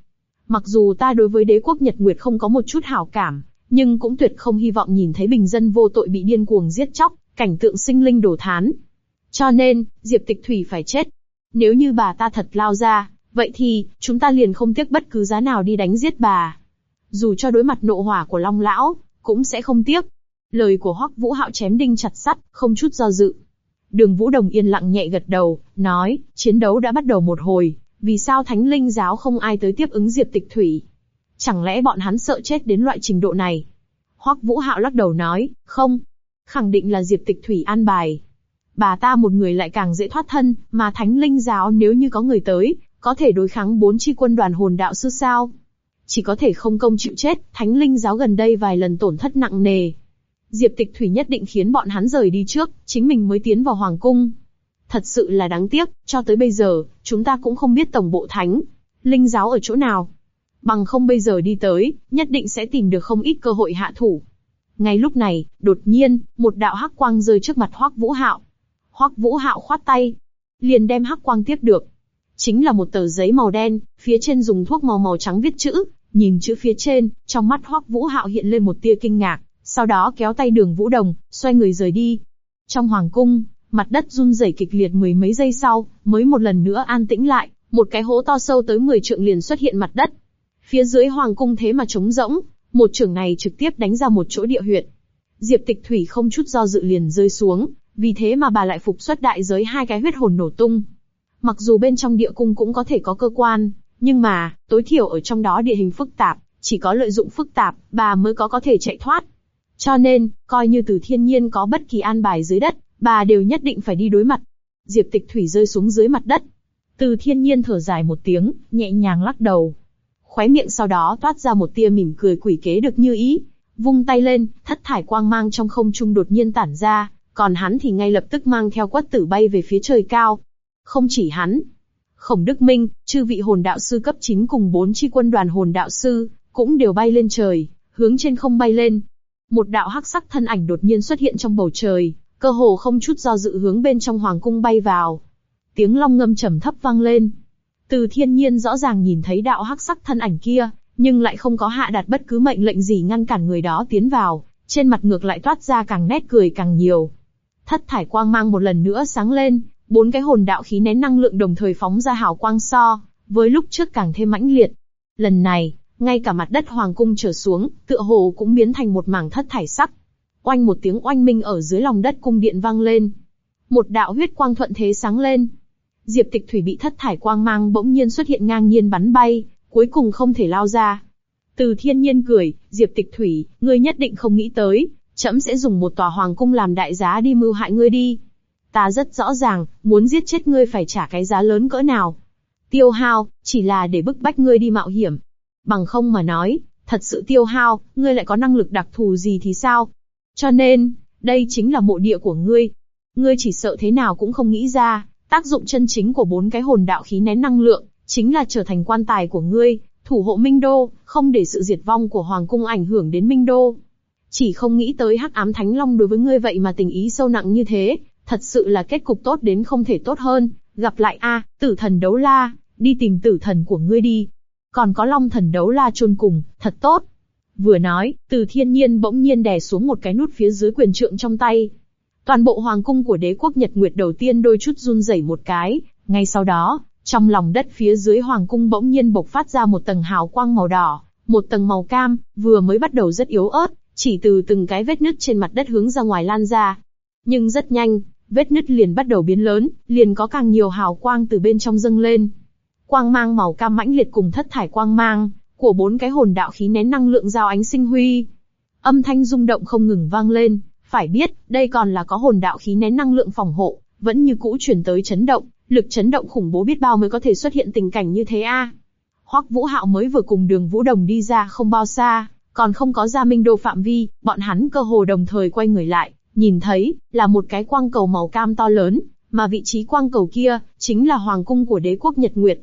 Mặc dù ta đối với đế quốc Nhật Nguyệt không có một chút hảo cảm, nhưng cũng tuyệt không hy vọng nhìn thấy bình dân vô tội bị điên cuồng giết chóc, cảnh tượng sinh linh đổ thán. Cho nên, Diệp Tịch Thủy phải chết. Nếu như bà ta thật lao ra, vậy thì, chúng ta liền không tiếc bất cứ giá nào đi đánh giết bà. Dù cho đối mặt nộ hỏa của Long Lão, cũng sẽ không tiếc. Lời của Hoắc Vũ Hạo chém đinh chặt sắt, không chút do dự. Đường Vũ Đồng yên lặng nhẹ gật đầu, nói, chiến đấu đã bắt đầu một hồi, vì sao Thánh Linh giáo không ai tới tiếp ứng Diệp Tịch Thủy? Chẳng lẽ bọn hắn sợ chết đến loại trình độ này? Hoắc Vũ Hạo lắc đầu nói, không. Khẳng định là Diệp Tịch Thủy an bài. Bà ta một người lại càng dễ thoát thân, mà Thánh Linh giáo nếu như có người tới, có thể đối kháng 4 chi quân đoàn hồn đạo sư sao? Chỉ có thể không công chịu chết, Thánh Linh giáo gần đây vài lần tổn thất nặng nề. Diệp Tịch Thủy nhất định khiến bọn hắn rời đi trước, chính mình mới tiến vào Hoàng Cung. Thật sự là đáng tiếc, cho tới bây giờ, chúng ta cũng không biết tổng bộ Thánh Linh giáo ở chỗ nào. Bằng không bây giờ đi tới, nhất định sẽ tìm được không ít cơ hội hạ thủ. Ngay lúc này, đột nhiên, một đạo hắc quang rơi trước mặt Hoắc Vũ Hạo. Hoắc Vũ Hạo khoát tay, liền đem hắc quang tiếp được. Chính là một tờ giấy màu đen, phía trên dùng thuốc màu trắng viết chữ. Nhìn chữ phía trên, trong mắt Hoắc Vũ Hạo hiện lên một tia kinh ngạc, sau đó kéo tay Đường Vũ Đồng, xoay người rời đi. Trong hoàng cung, mặt đất run rẩy kịch liệt mười mấy giây sau, mới một lần nữa an tĩnh lại, một cái hố to sâu tới 10 trượng liền xuất hiện mặt đất. Phía dưới hoàng cung thế mà trống rỗng, một chưởng này trực tiếp đánh ra một chỗ địa huyệt. Diệp Tịch Thủy không chút do dự liền rơi xuống, vì thế mà bà lại phục xuất đại giới 2 cái huyết hồn nổ tung. Mặc dù bên trong địa cung cũng có thể có cơ quan, nhưng mà, tối thiểu ở trong đó địa hình phức tạp, chỉ có lợi dụng phức tạp, bà mới có thể chạy thoát. Cho nên, coi như Từ Thiên Nhiên có bất kỳ an bài dưới đất, bà đều nhất định phải đi đối mặt. Diệp Tịch Thủy rơi xuống dưới mặt đất. Từ Thiên Nhiên thở dài một tiếng, nhẹ nhàng lắc đầu. Khóe miệng sau đó toát ra một tia mỉm cười quỷ kế được như ý. Vung tay lên, thất thải quang mang trong không trung đột nhiên tản ra, còn hắn thì ngay lập tức mang theo Quất Tử bay về phía trời cao. Không chỉ hắn, Khổng Đức Minh, chư vị hồn đạo sư cấp 9 cùng 4 chi quân đoàn hồn đạo sư, cũng đều bay lên trời, hướng trên không bay lên. Một đạo hắc sắc thân ảnh đột nhiên xuất hiện trong bầu trời, cơ hồ không chút do dự hướng bên trong hoàng cung bay vào. Tiếng long ngâm trầm thấp vang lên. Từ Thiên Nhiên rõ ràng nhìn thấy đạo hắc sắc thân ảnh kia, nhưng lại không có hạ đạt bất cứ mệnh lệnh gì ngăn cản người đó tiến vào, trên mặt ngược lại toát ra càng nét cười càng nhiều. Thất thải quang mang một lần nữa sáng lên, 4 cái hồn đạo khí nén năng lượng đồng thời phóng ra hào quang so với lúc trước càng thêm mãnh liệt. Lần này, ngay cả mặt đất hoàng cung trở xuống, tựa hồ cũng biến thành một mảng thất thải sắc. Oanh một tiếng oanh minh ở dưới lòng đất cung điện vang lên. Một đạo huyết quang thuận thế sáng lên. Diệp Tịch Thủy bị thất thải quang mang bỗng nhiên xuất hiện ngang nhiên bắn bay, cuối cùng không thể lao ra. Từ Thiên Nhiên cười, Diệp Tịch Thủy, ngươi nhất định không nghĩ tới, trẫm sẽ dùng một tòa hoàng cung làm đại giá đi mưu hại ngươi đi. Ta rất rõ ràng, muốn giết chết ngươi phải trả cái giá lớn cỡ nào. Tiêu hao, chỉ là để bức bách ngươi đi mạo hiểm. Bằng không mà nói, thật sự tiêu hao, ngươi lại có năng lực đặc thù gì thì sao? Cho nên, đây chính là mộ địa của ngươi. Ngươi chỉ sợ thế nào cũng không nghĩ ra, tác dụng chân chính của 4 cái hồn đạo khí nén năng lượng, chính là trở thành quan tài của ngươi, thủ hộ Minh Đô, không để sự diệt vong của Hoàng cung ảnh hưởng đến Minh Đô. Chỉ không nghĩ tới Hắc Ám Thánh Long đối với ngươi vậy mà tình ý sâu nặng như thế, thật sự là kết cục tốt đến không thể tốt hơn. Gặp lại Tử thần Đấu La, đi tìm tử thần của ngươi đi. Còn có Long thần Đấu La chôn cùng, thật tốt. Vừa nói, Từ Thiên Nhiên bỗng nhiên đè xuống một cái nút phía dưới quyền trượng trong tay. Toàn bộ hoàng cung của đế quốc Nhật Nguyệt đầu tiên đôi chút run rẩy một cái, ngay sau đó, trong lòng đất phía dưới hoàng cung bỗng nhiên bộc phát ra một tầng hào quang màu đỏ, một tầng màu cam, vừa mới bắt đầu rất yếu ớt, chỉ từ từng cái vết nứt trên mặt đất hướng ra ngoài lan ra. Nhưng rất nhanh, vết nứt liền bắt đầu biến lớn, liền có càng nhiều hào quang từ bên trong dâng lên. Quang mang màu cam mãnh liệt cùng thất thải quang mang của 4 cái hồn đạo khí nén năng lượng giao ánh sinh huy. Âm thanh rung động không ngừng vang lên, phải biết, đây còn là có hồn đạo khí nén năng lượng phòng hộ, vẫn như cũ truyền tới chấn động, lực chấn động khủng bố biết bao mới có thể xuất hiện tình cảnh như thế Hoắc Vũ Hạo mới vừa cùng Đường Vũ Đồng đi ra không bao xa, còn không có ra Minh Đô phạm vi, bọn hắn cơ hồ đồng thời quay người lại, nhìn thấy là một cái quang cầu màu cam to lớn, mà vị trí quang cầu kia chính là hoàng cung của đế quốc Nhật Nguyệt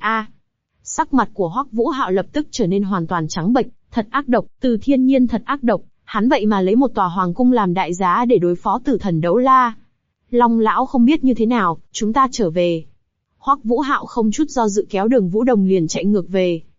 Sắc mặt của Hoắc Vũ Hạo lập tức trở nên hoàn toàn trắng bệch, thật ác độc, Từ Thiên Nhiên thật ác độc, hắn vậy mà lấy một tòa hoàng cung làm đại giá để đối phó tử thần Đấu La. Long lão không biết như thế nào, chúng ta trở về. Hoắc Vũ Hạo không chút do dự kéo Đường Vũ Đồng liền chạy ngược về.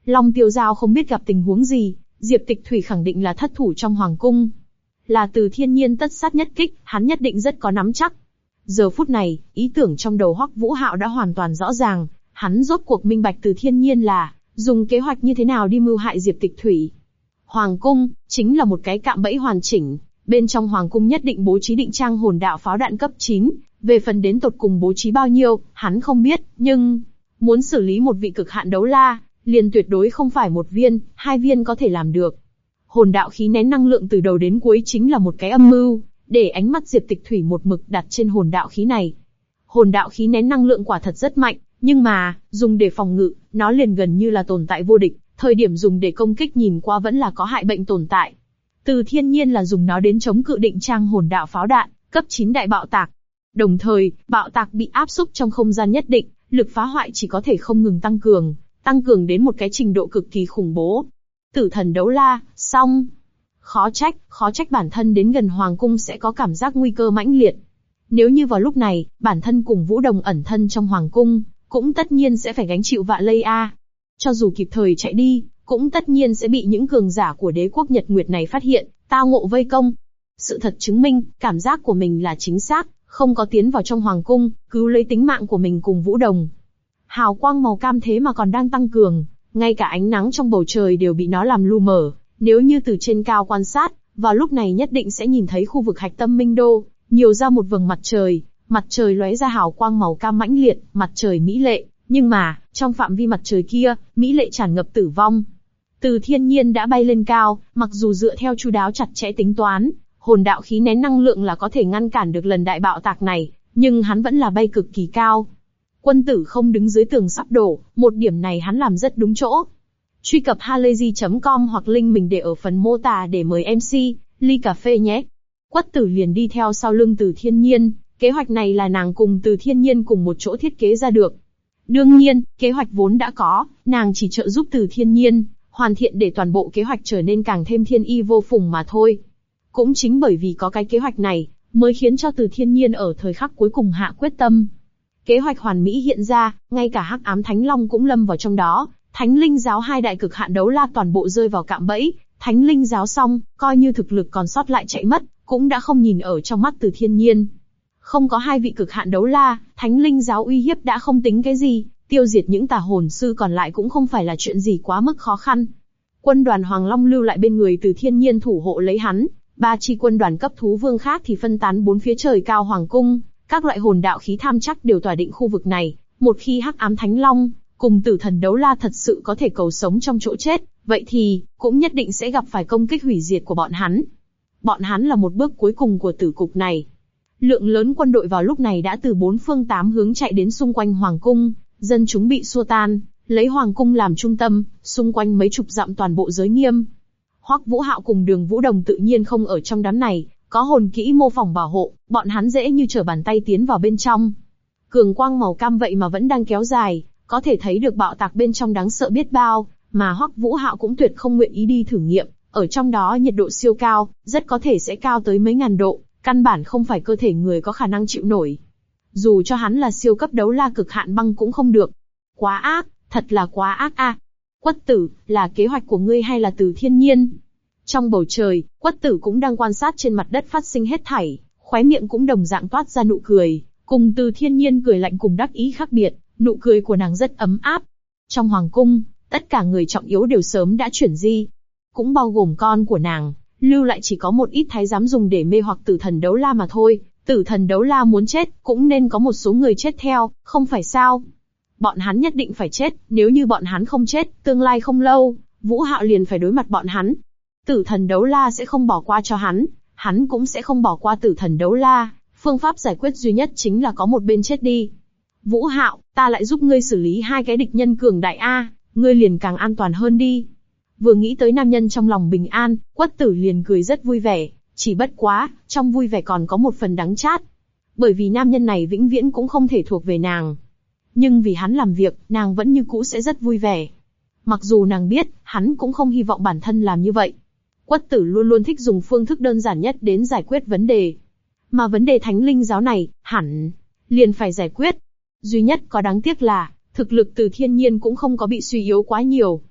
Long Tiêu Giao không biết gặp tình huống gì, Diệp Tịch Thủy khẳng định là thất thủ trong hoàng cung. Là Từ Thiên Nhiên tất sát nhất kích, hắn nhất định rất có nắm chắc. Giờ phút này, ý tưởng trong đầu Hoắc Vũ Hạo đã hoàn toàn rõ ràng, hắn rốt cuộc minh bạch Từ Thiên Nhiên là dùng kế hoạch như thế nào đi mưu hại Diệp Tịch Thủy. Hoàng cung chính là một cái cạm bẫy hoàn chỉnh, bên trong hoàng cung nhất định bố trí định trang hồn đạo pháo đạn cấp 9, về phần đến tột cùng bố trí bao nhiêu, hắn không biết, nhưng muốn xử lý một vị cực hạn đấu la, liền tuyệt đối không phải một viên, 2 viên có thể làm được. Hồn đạo khí nén năng lượng từ đầu đến cuối chính là một cái âm mưu, để ánh mắt Diệp Tịch Thủy một mực đặt trên hồn đạo khí này. Hồn đạo khí nén năng lượng quả thật rất mạnh, nhưng mà, dùng để phòng ngự, nó liền gần như là tồn tại vô địch, thời điểm dùng để công kích nhìn qua vẫn là có hại bệnh tồn tại. Từ Thiên Nhiên là dùng nó đến chống cự định trang hồn đạo pháo đạn, cấp 9 đại bạo tạc. Đồng thời, bạo tạc bị áp xúc trong không gian nhất định, lực phá hoại chỉ có thể không ngừng tăng cường đến một cái trình độ cực kỳ khủng bố. Tử thần đấu la, xong. Khó trách bản thân đến gần hoàng cung sẽ có cảm giác nguy cơ mãnh liệt. Nếu như vào lúc này, bản thân cùng Vũ Đồng ẩn thân trong hoàng cung, cũng tất nhiên sẽ phải gánh chịu vạ lây a. Cho dù kịp thời chạy đi, cũng tất nhiên sẽ bị những cường giả của đế quốc Nhật Nguyệt này phát hiện, tao ngộ vây công. Sự thật chứng minh, cảm giác của mình là chính xác, không có tiến vào trong hoàng cung, cứu lấy tính mạng của mình cùng Vũ Đồng. Hào quang màu cam thế mà còn đang tăng cường, ngay cả ánh nắng trong bầu trời đều bị nó làm lu mờ. Nếu như từ trên cao quan sát, vào lúc này nhất định sẽ nhìn thấy khu vực hạch tâm Minh Đô, nhiều ra một vầng mặt trời lóe ra hào quang màu cam mãnh liệt, mặt trời mỹ lệ, nhưng mà, trong phạm vi mặt trời kia, mỹ lệ tràn ngập tử vong. Từ Thiên Nhiên đã bay lên cao, mặc dù dựa theo chu đáo chặt chẽ tính toán, hồn đạo khí nén năng lượng là có thể ngăn cản được lần đại bạo tạc này, nhưng hắn vẫn là bay cực kỳ cao. Quân tử không đứng dưới tường sắp đổ, một điểm này hắn làm rất đúng chỗ. Truy cập halayzi.com hoặc link mình để ở phần mô tả để mời MC, ly cà phê nhé. Quất Tử liền đi theo sau lưng Từ Thiên Nhiên, kế hoạch này là nàng cùng Từ Thiên Nhiên cùng một chỗ thiết kế ra được. Đương nhiên, kế hoạch vốn đã có, nàng chỉ trợ giúp Từ Thiên Nhiên, hoàn thiện để toàn bộ kế hoạch trở nên càng thêm thiên y vô phùng mà thôi. Cũng chính bởi vì có cái kế hoạch này, mới khiến cho Từ Thiên Nhiên ở thời khắc cuối cùng hạ quyết tâm. Kế hoạch hoàn mỹ hiện ra, ngay cả Hắc Ám Thánh Long cũng lâm vào trong đó, Thánh Linh Giáo 2 đại cực hạn đấu la toàn bộ rơi vào cạm bẫy, Thánh Linh Giáo xong, coi như thực lực còn sót lại chạy mất, cũng đã không nhìn ở trong mắt Từ Thiên Nhiên. Không có 2 vị cực hạn đấu la, Thánh Linh Giáo uy hiếp đã không tính cái gì, tiêu diệt những tà hồn sư còn lại cũng không phải là chuyện gì quá mức khó khăn. Quân đoàn Hoàng Long lưu lại bên người Từ Thiên Nhiên thủ hộ lấy hắn, 3 chi quân đoàn cấp thú vương khác thì phân tán 4 phía trời cao hoàng cung, các loại hồn đạo khí tham chắc đều tỏa định khu vực này. Một khi Hắc Ám Thánh Long cùng Tử Thần Đấu La thật sự có thể cầu sống trong chỗ chết, vậy thì cũng nhất định sẽ gặp phải công kích hủy diệt của bọn hắn. Bọn hắn là một bước cuối cùng của tử cục này. Lượng lớn quân đội vào lúc này đã từ 4 phương 8 hướng chạy đến xung quanh hoàng cung, dân chúng bị xua tan, lấy hoàng cung làm trung tâm, xung quanh mấy chục dặm toàn bộ giới nghiêm. Hoắc Vũ Hạo cùng Đường Vũ Đồng tự nhiên không ở trong đám này, có hồn kỹ mô phỏng bảo hộ, bọn hắn dễ như trở bàn tay tiến vào bên trong. Cường quang màu cam vậy mà vẫn đang kéo dài, có thể thấy được bạo tạc bên trong đáng sợ biết bao, mà Hoắc Vũ Hạo cũng tuyệt không nguyện ý đi thử nghiệm, ở trong đó nhiệt độ siêu cao, rất có thể sẽ cao tới mấy ngàn độ, căn bản không phải cơ thể người có khả năng chịu nổi. Dù cho hắn là siêu cấp đấu la cực hạn băng cũng không được. Quá ác, thật là quá ác a. Quất Tử, là kế hoạch của ngươi hay là Từ Thiên Nhiên? Trong bầu trời, Quất Tử cũng đang quan sát trên mặt đất phát sinh hết thảy, khóe miệng cũng đồng dạng toát ra nụ cười, cùng Từ Thiên Nhiên cười lạnh cùng đắc ý khác biệt, nụ cười của nàng rất ấm áp. Trong hoàng cung, tất cả người trọng yếu đều sớm đã chuyển di, cũng bao gồm con của nàng, lưu lại chỉ có một ít thái giám dùng để mê hoặc Tử Thần Đấu La mà thôi. Tử Thần Đấu La muốn chết, cũng nên có một số người chết theo, không phải sao? Bọn hắn nhất định phải chết, nếu như bọn hắn không chết, tương lai không lâu, Vũ Hạo liền phải đối mặt bọn hắn. Tử Thần Đấu La sẽ không bỏ qua cho hắn cũng sẽ không bỏ qua Tử Thần Đấu La, phương pháp giải quyết duy nhất chính là có một bên chết đi. Vũ Hạo, ta lại giúp ngươi xử lý 2 cái địch nhân cường đại a, ngươi liền càng an toàn hơn đi. Vừa nghĩ tới nam nhân trong lòng bình an, Quất Tử liền cười rất vui vẻ, chỉ bất quá, trong vui vẻ còn có một phần đắng chát. Bởi vì nam nhân này vĩnh viễn cũng không thể thuộc về nàng. Nhưng vì hắn làm việc, nàng vẫn như cũ sẽ rất vui vẻ. Mặc dù nàng biết, hắn cũng không hy vọng bản thân làm như vậy. Quất Tử luôn luôn thích dùng phương thức đơn giản nhất đến giải quyết vấn đề. Mà vấn đề Thánh Linh Giáo này, hẳn liền phải giải quyết. Duy nhất có đáng tiếc là, thực lực Từ Thiên Nhiên cũng không có bị suy yếu quá nhiều.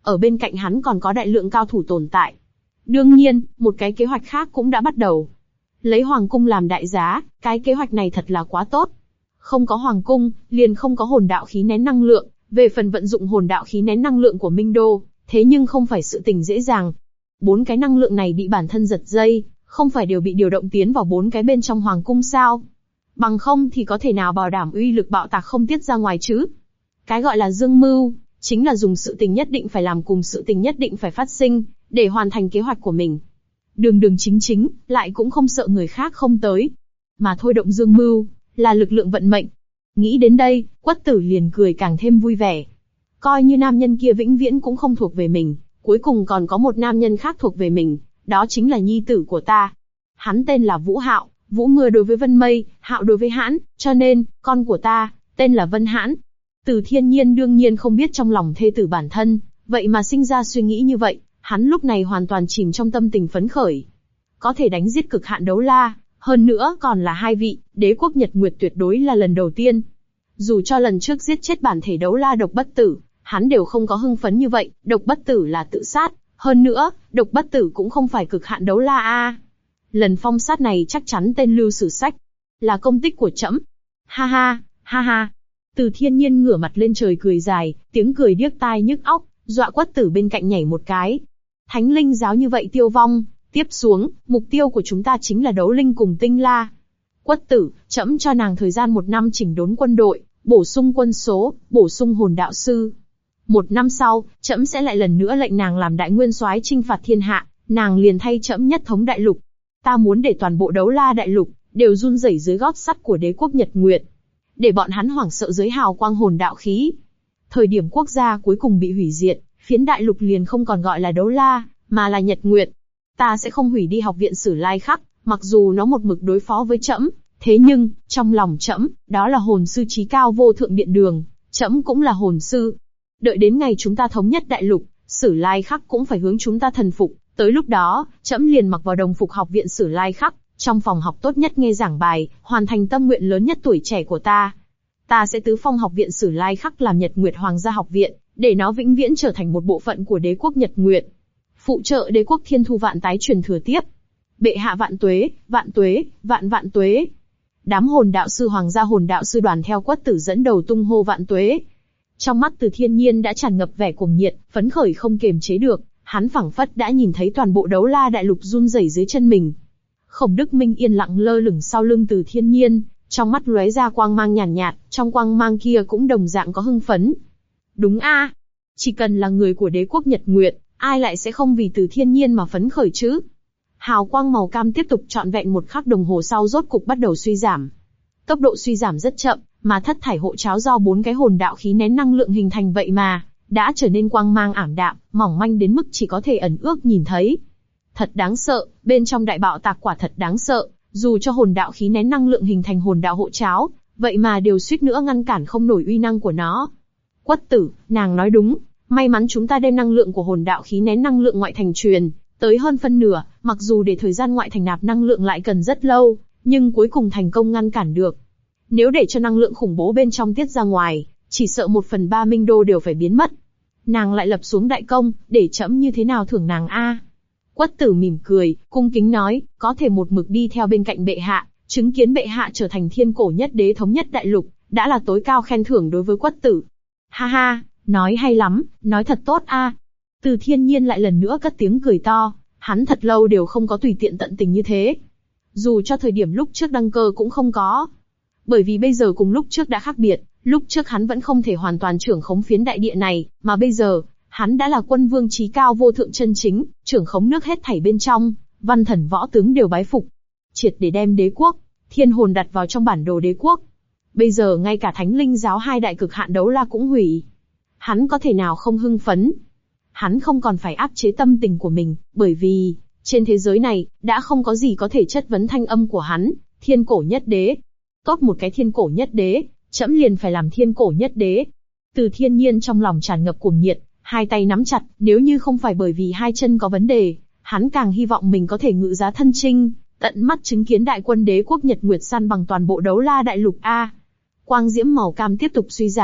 ở bên cạnh hắn còn có đại lượng cao thủ tồn tại. Đương nhiên, một cái kế hoạch khác cũng đã bắt đầu. Lấy hoàng cung làm đại giá, cái kế hoạch này thật là quá tốt. Không có hoàng cung, liền không có hồn đạo khí nén năng lượng, về phần vận dụng hồn đạo khí nén năng lượng của Minh Đô, thế nhưng không phải sự tình dễ dàng. 4 cái năng lượng này bị bản thân giật dây, không phải đều bị điều động tiến vào 4 cái bên trong hoàng cung sao? Bằng không thì có thể nào bảo đảm uy lực bạo tạc không tiết ra ngoài chứ? Cái gọi là dương mưu, chính là dùng sự tình nhất định phải làm cùng sự tình nhất định phải phát sinh, để hoàn thành kế hoạch của mình. Đường đường chính chính, lại cũng không sợ người khác không tới. Mà thôi động dương mưu, là lực lượng vận mệnh. Nghĩ đến đây, Quất Tử liền cười càng thêm vui vẻ. Coi như nam nhân kia vĩnh viễn cũng không thuộc về mình, cuối cùng còn có một nam nhân khác thuộc về mình, đó chính là nhi tử của ta. Hắn tên là Vũ Hạo, Vũ mưa đối với Vân Mây, Hạo đối với Hãn, cho nên, con của ta, tên là Vân Hãn. Từ Thiên Nhiên đương nhiên không biết trong lòng thê tử bản thân, vậy mà sinh ra suy nghĩ như vậy, hắn lúc này hoàn toàn chìm trong tâm tình phấn khởi. Có thể đánh giết cực hạn đấu la, hơn nữa còn là 2 vị, đế quốc Nhật Nguyệt tuyệt đối là lần đầu tiên. Dù cho lần trước giết chết bản thể đấu la Độc Bất Tử, hắn đều không có hưng phấn như vậy, Độc Bất Tử là tự sát, hơn nữa, Độc Bất Tử cũng không phải cực hạn đấu la a. Lần phong sát này chắc chắn tên lưu sử sách, là công tích của trẫm. Ha ha, ha ha. Từ Thiên Nhiên ngửa mặt lên trời cười dài, tiếng cười điếc tai nhức óc, dọa Quất Tử bên cạnh nhảy một cái. Thánh linh giáo như vậy tiêu vong, tiếp xuống, mục tiêu của chúng ta chính là đấu linh cùng tinh la. Quất Tử, trẫm cho nàng thời gian 1 năm chỉnh đốn quân đội, bổ sung quân số, bổ sung hồn đạo sư. 1 năm sau, trẫm sẽ lại lần nữa lệnh nàng làm đại nguyên soái chinh phạt thiên hạ, nàng liền thay trẫm nhất thống đại lục. Ta muốn để toàn bộ đấu la đại lục đều run rẩy dưới gót sắt của đế quốc Nhật Nguyệt, để bọn hắn hoảng sợ dưới hào quang hồn đạo khí. Thời điểm quốc gia cuối cùng bị hủy diệt, phiến đại lục liền không còn gọi là đấu la, mà là Nhật Nguyệt. Ta sẽ không hủy đi học viện Sử Lai Khắc, mặc dù nó một mực đối phó với trẫm, thế nhưng trong lòng trẫm, đó là hồn sư chí cao vô thượng điện đường, trẫm cũng là hồn sư. Đợi đến ngày chúng ta thống nhất đại lục, Sử Lai Khắc cũng phải hướng chúng ta thần phục. Tới lúc đó, trẫm liền mặc vào đồng phục học viện Sử Lai Khắc, trong phòng học tốt nhất nghe giảng bài, hoàn thành tâm nguyện lớn nhất tuổi trẻ của ta. Ta sẽ tứ phong học viện Sử Lai Khắc làm Nhật Nguyệt Hoàng gia học viện, để nó vĩnh viễn trở thành một bộ phận của đế quốc Nhật Nguyệt. Phụ trợ đế quốc Thiên Thu Vạn tái truyền thừa tiếp. Bệ hạ vạn tuế, vạn tuế, vạn vạn tuế. Đám hồn đạo sư Hoàng gia hồn đạo sư đoàn theo Quất Tử dẫn đầu tung hô vạn tuế. Trong mắt Từ Thiên Nhiên đã tràn ngập vẻ cuồng nhiệt, phấn khởi không kềm chế được. Hắn phảng phất đã nhìn thấy toàn bộ đấu la đại lục run rẩy dưới chân mình. Khổng Đức Minh yên lặng lơ lửng sau lưng Từ Thiên Nhiên, trong mắt lóe ra quang mang nhàn nhạt, trong quang mang kia cũng đồng dạng có hưng phấn. Đúng a, chỉ cần là người của đế quốc Nhật Nguyệt, ai lại sẽ không vì Từ Thiên Nhiên mà phấn khởi chứ? Hào quang màu cam tiếp tục trọn vẹn 1 khắc đồng hồ sau rốt cục bắt đầu suy giảm. Tốc độ suy giảm rất chậm, mà thất thải hộ cháo do 4 cái hồn đạo khí nén năng lượng hình thành vậy mà đã trở nên quang mang ảm đạm, mỏng manh đến mức chỉ có thể ẩn ước nhìn thấy. Thật đáng sợ, bên trong đại bạo tạc quả thật đáng sợ, dù cho hồn đạo khí nén năng lượng hình thành hồn đạo hộ cháo, vậy mà đều suýt nữa ngăn cản không nổi uy năng của nó. Quất Tử, nàng nói đúng, may mắn chúng ta đem năng lượng của hồn đạo khí nén năng lượng ngoại thành truyền tới hơn phân nửa, mặc dù để thời gian ngoại thành nạp năng lượng lại cần rất lâu, nhưng cuối cùng thành công ngăn cản được. Nếu để cho năng lượng khủng bố bên trong tiết ra ngoài, chỉ sợ 1/3 Minh Đô đều phải biến mất. Nàng lại lập xuống đại công, để trẫm như thế nào thưởng nàng a? Quất Tử mỉm cười, cung kính nói, có thể một mực đi theo bên cạnh bệ hạ, chứng kiến bệ hạ trở thành thiên cổ nhất đế thống nhất đại lục, đã là tối cao khen thưởng đối với Quất Tử. Ha ha, nói hay lắm, nói thật tốt a. Từ Thiên Nhiên lại lần nữa cất tiếng cười to, hắn thật lâu đều không có tùy tiện tận tình như thế. Dù cho thời điểm lúc trước đăng cơ cũng không có. Bởi vì bây giờ cùng lúc trước đã khác biệt, lúc trước hắn vẫn không thể hoàn toàn trưởng khống phiến đại địa này, mà bây giờ, hắn đã là quân vương chí cao vô thượng chân chính, trưởng khống nước hết thảy bên trong, văn thần võ tướng đều bái phục. Triệt để đem đế quốc, thiên hồn đặt vào trong bản đồ đế quốc. Bây giờ ngay cả thánh linh giáo 2 đại cực hạn đấu la cũng hủy. Hắn có thể nào không hưng phấn? Hắn không còn phải áp chế tâm tình của mình, bởi vì, trên thế giới này, đã không có gì có thể chất vấn thanh âm của hắn, thiên cổ nhất đế. Tốt một cái thiên cổ nhất đế, trẫm liền phải làm thiên cổ nhất đế. Từ Thiên Nhiên trong lòng tràn ngập cuồng nhiệt, 2 tay nắm chặt, nếu như không phải bởi vì 2 chân có vấn đề, hắn càng hy vọng mình có thể ngự giá thân chinh, tận mắt chứng kiến đại quân đế quốc Nhật Nguyệt săn bằng toàn bộ đấu la đại lục a. Quang diễm màu cam tiếp tục suy giảm,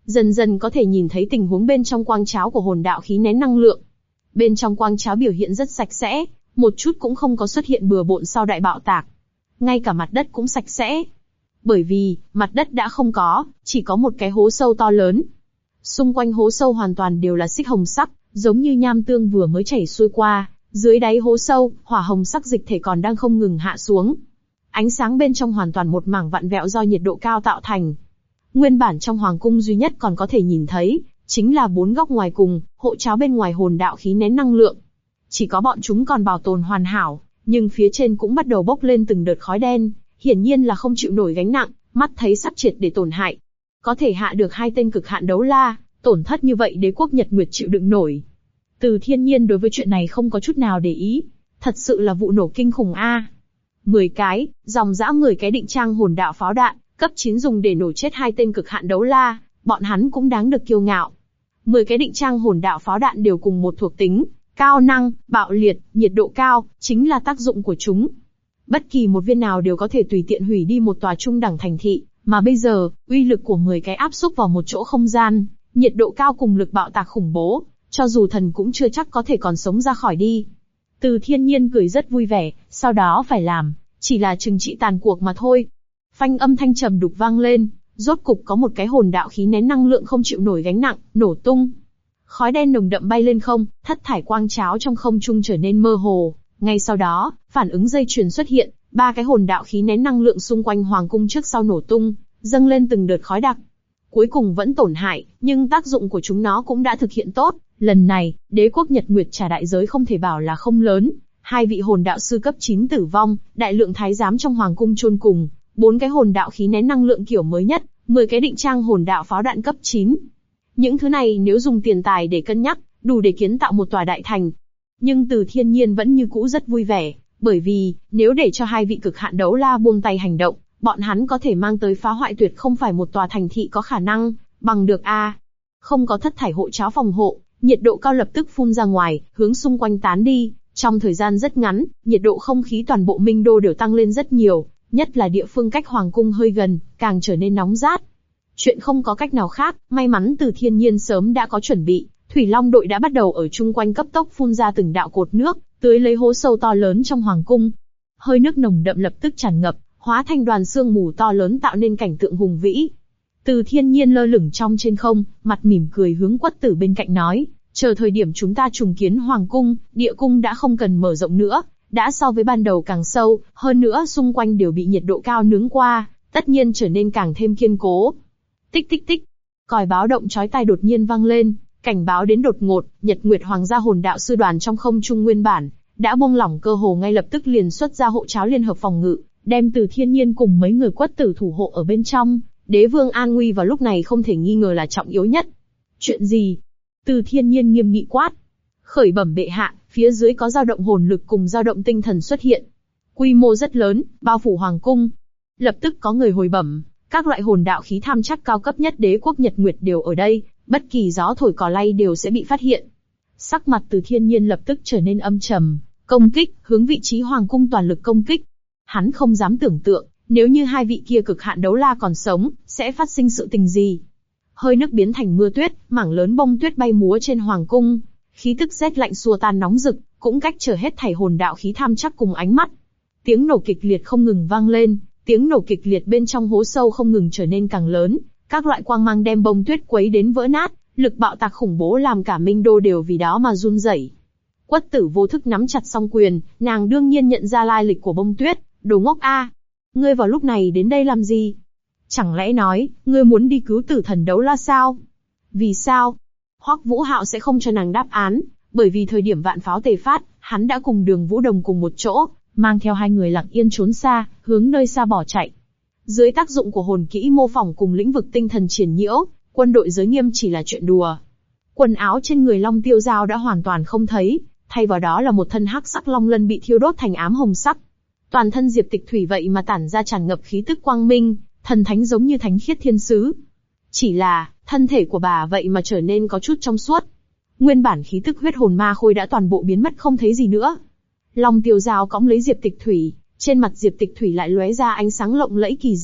dần dần có thể nhìn thấy tình huống bên trong quang cháo của hồn đạo khí nén năng lượng. Bên trong quang cháo biểu hiện rất sạch sẽ, một chút cũng không có xuất hiện bừa bộn sau đại bạo tạc. Ngay cả mặt đất cũng sạch sẽ. Bởi vì, mặt đất đã không có, chỉ có một cái hố sâu to lớn. Xung quanh hố sâu hoàn toàn đều là xích hồng sắc, giống như nham tương vừa mới chảy xuôi qua. Dưới đáy hố sâu, hỏa hồng sắc dịch thể còn đang không ngừng hạ xuống. Ánh sáng bên trong hoàn toàn một mảng vặn vẹo do nhiệt độ cao tạo thành. Nguyên bản trong hoàng cung duy nhất còn có thể nhìn thấy, chính là 4 góc ngoài cùng, hộ cháo bên ngoài hồn đạo khí nén năng lượng. Chỉ có bọn chúng còn bảo tồn hoàn hảo, nhưng phía trên cũng bắt đầu bốc lên từng đợt khói đen, hiển nhiên là không chịu nổi gánh nặng, mắt thấy sắp triệt để tổn hại. Có thể hạ được 2 tên cực hạn đấu la, tổn thất như vậy đế quốc Nhật Nguyệt chịu đựng nổi. Từ Thiên Nhiên đối với chuyện này không có chút nào để ý, thật sự là vụ nổ kinh khủng a. 10 cái, dòng dã 10 cái định trang hồn đạo pháo đạn, cấp 9 dùng để nổ chết 2 tên cực hạn đấu la, bọn hắn cũng đáng được kiêu ngạo. 10 cái định trang hồn đạo pháo đạn đều cùng một thuộc tính, cao năng, bạo liệt, nhiệt độ cao, chính là tác dụng của chúng. Bất kỳ một viên nào đều có thể tùy tiện hủy đi một tòa trung đẳng thành thị, mà bây giờ, uy lực của 10 cái áp xúc vào một chỗ không gian, nhiệt độ cao cùng lực bạo tạc khủng bố, cho dù thần cũng chưa chắc có thể còn sống ra khỏi đi. Từ Thiên Nhiên cười rất vui vẻ, sau đó phải làm, chỉ là trừng trị tàn cuộc mà thôi. Phanh âm thanh trầm đục vang lên, rốt cục có một cái hồn đạo khí nén năng lượng không chịu nổi gánh nặng, nổ tung. Khói đen nồng đậm bay lên không, thất thải quang cháo trong không trung trở nên mơ hồ. Ngay sau đó, phản ứng dây chuyền xuất hiện, 3 cái hồn đạo khí nén năng lượng xung quanh hoàng cung trước sau nổ tung, dâng lên từng đợt khói đặc. Cuối cùng vẫn tổn hại, nhưng tác dụng của chúng nó cũng đã thực hiện tốt. Lần này, đế quốc Nhật Nguyệt trả đại giới không thể bảo là không lớn. 2 vị hồn đạo sư cấp 9 tử vong, đại lượng thái giám trong hoàng cung chôn cùng, 4 cái hồn đạo khí nén năng lượng kiểu mới nhất, 10 cái định trang hồn đạo pháo đạn cấp 9. Những thứ này nếu dùng tiền tài để cân nhắc, đủ để kiến tạo một tòa đại thành. Nhưng Từ Thiên Nhiên vẫn như cũ rất vui vẻ, bởi vì, nếu để cho 2 vị cực hạn đấu la buông tay hành động, bọn hắn có thể mang tới phá hoại tuyệt không phải một tòa thành thị có khả năng bằng được a. Không có thất thải hộ cháo phòng hộ, nhiệt độ cao lập tức phun ra ngoài, hướng xung quanh tán đi. Trong thời gian rất ngắn, nhiệt độ không khí toàn bộ Minh Đô đều tăng lên rất nhiều, nhất là địa phương cách hoàng cung hơi gần, càng trở nên nóng rát. Chuyện không có cách nào khác, may mắn Từ Thiên Nhiên sớm đã có chuẩn bị, Thủy Long đội đã bắt đầu ở chung quanh cấp tốc phun ra từng đạo cột nước, tưới lấy hố sâu to lớn trong hoàng cung. Hơi nước nồng đậm lập tức tràn ngập, hóa thành đoàn sương mù to lớn tạo nên cảnh tượng hùng vĩ. Từ Thiên Nhiên lơ lửng trong trên không, mặt mỉm cười hướng Quất Tử bên cạnh nói, chờ thời điểm chúng ta trùng kiến hoàng cung, địa cung đã không cần mở rộng nữa, đã so với ban đầu càng sâu, hơn nữa xung quanh đều bị nhiệt độ cao nướng qua, tất nhiên trở nên càng thêm kiên cố. Tích tích tích, còi báo động chói tai đột nhiên vang lên, cảnh báo đến đột ngột. Nhật Nguyệt Hoàng gia hồn đạo sư đoàn trong không trung nguyên bản đã buông lỏng cơ hồ ngay lập tức liền xuất ra hộ cháo liên hợp phòng ngự, đem Từ Thiên Nhiên cùng mấy người Quất Tử thủ hộ ở bên trong. Đế vương an nguy vào lúc này không thể nghi ngờ là trọng yếu nhất. Chuyện gì? Từ Thiên Nhiên nghiêm nghị quát. Khởi bẩm bệ hạ, phía dưới có dao động hồn lực cùng dao động tinh thần xuất hiện. Quy mô rất lớn, bao phủ hoàng cung. Lập tức có người hồi bẩm, các loại hồn đạo khí tham chắc cao cấp nhất đế quốc Nhật Nguyệt đều ở đây, bất kỳ gió thổi cỏ lay đều sẽ bị phát hiện. Sắc mặt Từ Thiên Nhiên lập tức trở nên âm trầm, công kích, hướng vị trí hoàng cung toàn lực công kích. Hắn không dám tưởng tượng, nếu như 2 vị kia cực hạn đấu la còn sống, sẽ phát sinh sự tình gì. Hơi nước biến thành mưa tuyết, mảng lớn bông tuyết bay múa trên hoàng cung, khí tức rét lạnh xua tan nóng rực, cũng cách trở hết thảy hồn đạo khí tham chắc cùng ánh mắt. Tiếng nổ kịch liệt không ngừng vang lên, tiếng nổ kịch liệt bên trong hố sâu không ngừng trở nên càng lớn, các loại quang mang đem bông tuyết quấy đến vỡ nát, lực bạo tạc khủng bố làm cả Minh Đô đều vì đó mà run rẩy. Quất Tử vô thức nắm chặt song quyền, nàng đương nhiên nhận ra lai lịch của bông tuyết, đồ ngốc a, ngươi vào lúc này đến đây làm gì? Chẳng lẽ nói, ngươi muốn đi cứu tử thần đấu la sao? Vì sao? Hoắc Vũ Hạo sẽ không cho nàng đáp án, bởi vì thời điểm vạn pháo tề phát, hắn đã cùng Đường Vũ Đồng cùng một chỗ, mang theo 2 người lặng yên trốn xa, hướng nơi xa bỏ chạy. Dưới tác dụng của hồn kỹ mô phỏng cùng lĩnh vực tinh thần triển nhiễu, quân đội giới nghiêm chỉ là chuyện đùa. Quần áo trên người Long Tiêu Giao đã hoàn toàn không thấy, thay vào đó là một thân hắc sắc long lân bị thiêu đốt thành ám hồng sắc. Toàn thân Diệp Tịch Thủy vậy mà tản ra tràn ngập khí tức quang minh, thần thánh giống như thánh khiết thiên sứ. Chỉ là, thân thể của bà vậy mà trở nên có chút trong suốt. Nguyên bản khí tức huyết hồn ma khôi đã toàn bộ biến mất không thấy gì nữa. Long Tiêu Giao cõng lấy Diệp Tịch Thủy, trên mặt Diệp Tịch Thủy lại lóe ra ánh sáng lộng lẫy kỳ dị,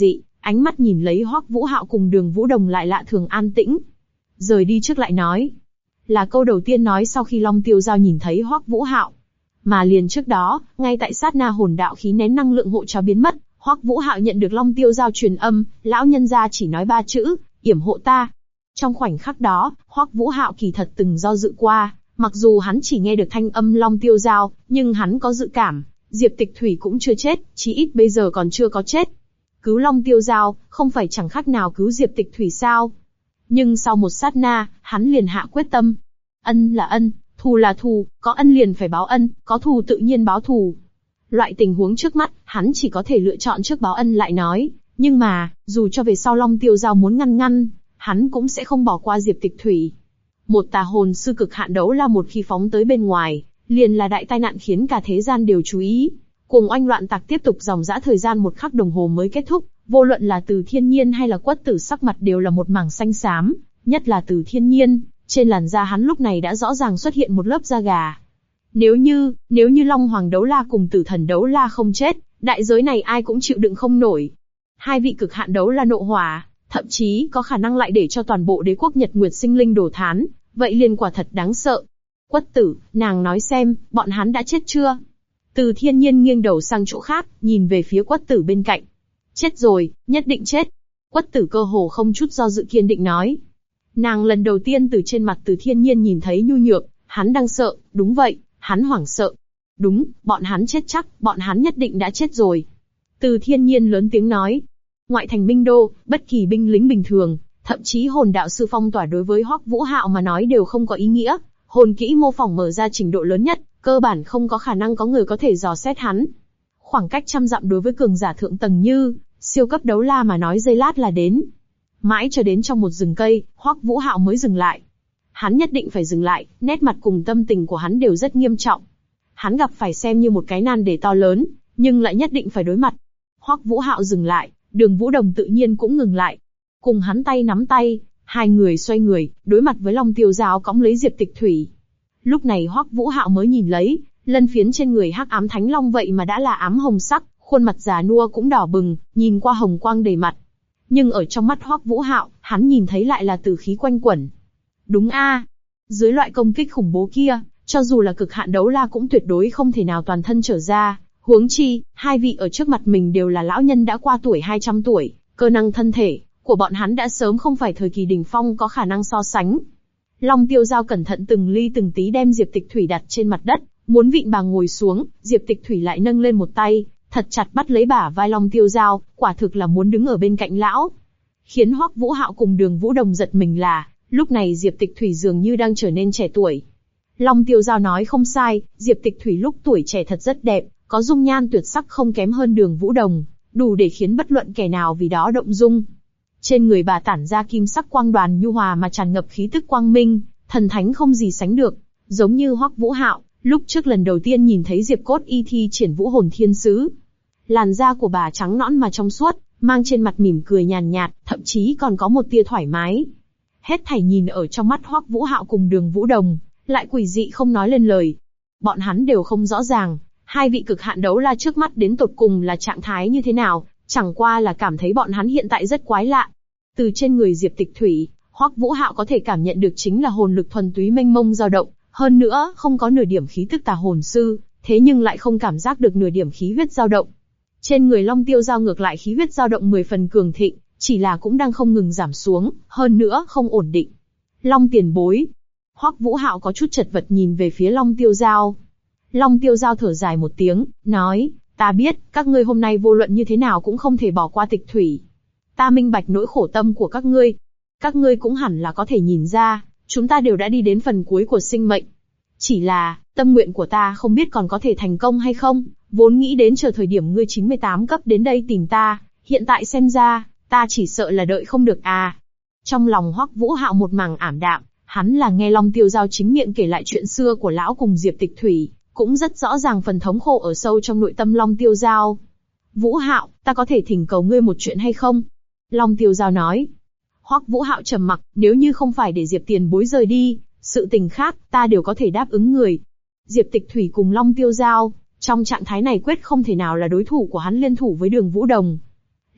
ánh mắt nhìn lấy Hoắc Vũ Hạo cùng Đường Vũ Đồng lại lạ thường an tĩnh. Rời đi trước lại nói. Là câu đầu tiên nói sau khi Long Tiêu Giao nhìn thấy Hoắc Vũ Hạo. Mà liền trước đó, ngay tại sát na hồn đạo khí nén năng lượng hộ cho biến mất, Hoắc Vũ Hạo nhận được Long Tiêu Giao truyền âm, lão nhân gia chỉ nói 3 chữ, yểm hộ ta. Trong khoảnh khắc đó, Hoắc Vũ Hạo kỳ thật từng do dự qua, mặc dù hắn chỉ nghe được thanh âm Long Tiêu Giao, nhưng hắn có dự cảm, Diệp Tịch Thủy cũng chưa chết, chí ít bây giờ còn chưa có chết. Cứu Long Tiêu Giao, không phải chẳng khác nào cứu Diệp Tịch Thủy sao? Nhưng sau một sát na, hắn liền hạ quyết tâm. Ân là ân, thù là thù, có ân liền phải báo ân, có thù tự nhiên báo thù. Loại tình huống trước mắt, hắn chỉ có thể lựa chọn trước báo ân lại nói, nhưng mà, dù cho về sau Long Tiêu Giao muốn ngăn, hắn cũng sẽ không bỏ qua Diệp Tịch Thủy. Một tà hồn sư cực hạn đấu la một khi phóng tới bên ngoài, liền là đại tai nạn khiến cả thế gian đều chú ý. Cuồng oanh loạn tạc tiếp tục dòng dã thời gian 1 khắc đồng hồ mới kết thúc, vô luận là Từ Thiên Nhiên hay là Quất Tử sắc mặt đều là một mảng xanh xám, nhất là Từ Thiên Nhiên, trên làn da hắn lúc này đã rõ ràng xuất hiện một lớp da gà. Nếu như Long Hoàng đấu la cùng Tử Thần đấu la không chết, đại giới này ai cũng chịu đựng không nổi. Hai vị cực hạn đấu la nộ hỏa, thậm chí có khả năng lại để cho toàn bộ đế quốc Nhật Nguyệt sinh linh đổ thán, vậy liền quả thật đáng sợ. Quất Tử, nàng nói xem, bọn hắn đã chết chưa? Từ Thiên Nhiên nghiêng đầu sang chỗ khác, nhìn về phía Quất Tử bên cạnh. Chết rồi, nhất định chết. Quất Tử cơ hồ không chút do dự kiên định nói. Nàng lần đầu tiên từ trên mặt Từ Thiên Nhiên nhìn thấy nhu nhược, hắn đang sợ, đúng vậy, hắn hoảng sợ. Đúng, bọn hắn chết chắc, bọn hắn nhất định đã chết rồi. Từ Thiên Nhiên lớn tiếng nói. Ngoại thành Minh Đô, bất kỳ binh lính bình thường, thậm chí hồn đạo sư phong tỏa đối với Hoắc Vũ Hạo mà nói đều không có ý nghĩa. Hồn kỹ mô phỏng mở ra trình độ lớn nhất, cơ bản không có khả năng có người có thể dò xét hắn. Khoảng cách 100 dặm đối với cường giả thượng tầng như siêu cấp đấu la mà nói giây lát là đến. Mãi cho đến trong một rừng cây, Hoắc Vũ Hạo mới dừng lại. Hắn nhất định phải dừng lại, nét mặt cùng tâm tình của hắn đều rất nghiêm trọng. Hắn gặp phải xem như một cái nan đề to lớn, nhưng lại nhất định phải đối mặt. Hoắc Vũ Hạo dừng lại, Đường Vũ Đồng tự nhiên cũng ngừng lại. Cùng hắn tay nắm tay, hai người xoay người, đối mặt với Long Tiêu Giao cõng lấy Diệp Tịch Thủy. Lúc này Hoắc Vũ Hạo mới nhìn lấy, lân phiến trên người Hắc Ám Thánh Long vậy mà đã là ám hồng sắc, khuôn mặt già nua cũng đỏ bừng, nhìn qua hồng quang đầy mặt. Nhưng ở trong mắt Hoắc Vũ Hạo, hắn nhìn thấy lại là tử khí quanh quẩn. Đúng a, dưới loại công kích khủng bố kia, cho dù là cực hạn đấu la cũng tuyệt đối không thể nào toàn thân trở ra. Huống chi, hai vị ở trước mặt mình đều là lão nhân đã qua tuổi 200 tuổi, cơ năng thân thể của bọn hắn đã sớm không phải thời kỳ đỉnh phong có khả năng so sánh. Long Tiêu Giao cẩn thận từng ly từng tí đem Diệp Tịch Thủy đặt trên mặt đất, muốn vịn bà ngồi xuống, Diệp Tịch Thủy lại nâng lên một tay, thật chặt bắt lấy bả vai Long Tiêu Giao, quả thực là muốn đứng ở bên cạnh lão. Khiến Hoắc Vũ Hạo cùng Đường Vũ Đồng giật mình là, lúc này Diệp Tịch Thủy dường như đang trở nên trẻ tuổi. Long Tiêu Giao nói không sai, Diệp Tịch Thủy lúc tuổi trẻ thật rất đẹp, có dung nhan tuyệt sắc không kém hơn Đường Vũ Đồng, đủ để khiến bất luận kẻ nào vì đó động dung. Trên người bà tản ra kim sắc quang đoàn nhu hòa mà tràn ngập khí tức quang minh, thần thánh không gì sánh được, giống như Hoắc Vũ Hạo, lúc trước lần đầu tiên nhìn thấy Diệp Cốt Y thi triển Vũ Hồn Thiên Sứ. Làn da của bà trắng nõn mà trong suốt, mang trên mặt mỉm cười nhàn nhạt, thậm chí còn có một tia thoải mái. Hết thảy nhìn ở trong mắt Hoắc Vũ Hạo cùng Đường Vũ Đồng, lại quỷ dị không nói lên lời. Bọn hắn đều không rõ ràng, hai vị cực hạn đấu la trước mắt đến tột cùng là trạng thái như thế nào, chẳng qua là cảm thấy bọn hắn hiện tại rất quái lạ. Từ trên người Diệp Tịch Thủy, Hoắc Vũ Hạo có thể cảm nhận được chính là hồn lực thuần túy mênh mông dao động, hơn nữa không có nửa điểm khí tức tà hồn sư, thế nhưng lại không cảm giác được nửa điểm khí huyết dao động. Trên người Long Tiêu Giao ngược lại khí huyết dao động 10 phần cường thịnh, chỉ là cũng đang không ngừng giảm xuống, hơn nữa không ổn định. Long tiền bối. Hoắc Vũ Hạo có chút chật vật nhìn về phía Long Tiêu Giao. Long Tiêu Giao thở dài một tiếng, nói, ta biết, các ngươi hôm nay vô luận như thế nào cũng không thể bỏ qua Tịch Thủy. Ta minh bạch nỗi khổ tâm của các ngươi. Các ngươi cũng hẳn là có thể nhìn ra, chúng ta đều đã đi đến phần cuối của sinh mệnh. Chỉ là, tâm nguyện của ta không biết còn có thể thành công hay không, vốn nghĩ đến chờ thời điểm ngươi 98 cấp đến đây tìm ta, hiện tại xem ra, ta chỉ sợ là đợi không được à. Trong lòng Hoắc Vũ Hạo một mảng ảm đạm, hắn là nghe Long Tiêu Giao chính miệng kể lại chuyện xưa của lão cùng Diệp Tịch Thủy, cũng rất rõ ràng phần thống khổ ở sâu trong nội tâm Long Tiêu Giao. Vũ Hạo, ta có thể thỉnh cầu ngươi một chuyện hay không? Long Tiêu Giao nói. Hoắc Vũ Hạo trầm mặc, nếu như không phải để Diệp tiền bối rời đi, sự tình khác, ta đều có thể đáp ứng người. Diệp Tịch Thủy cùng Long Tiêu Giao, trong trạng thái này quyết không thể nào là đối thủ của hắn liên thủ với Đường Vũ Đồng.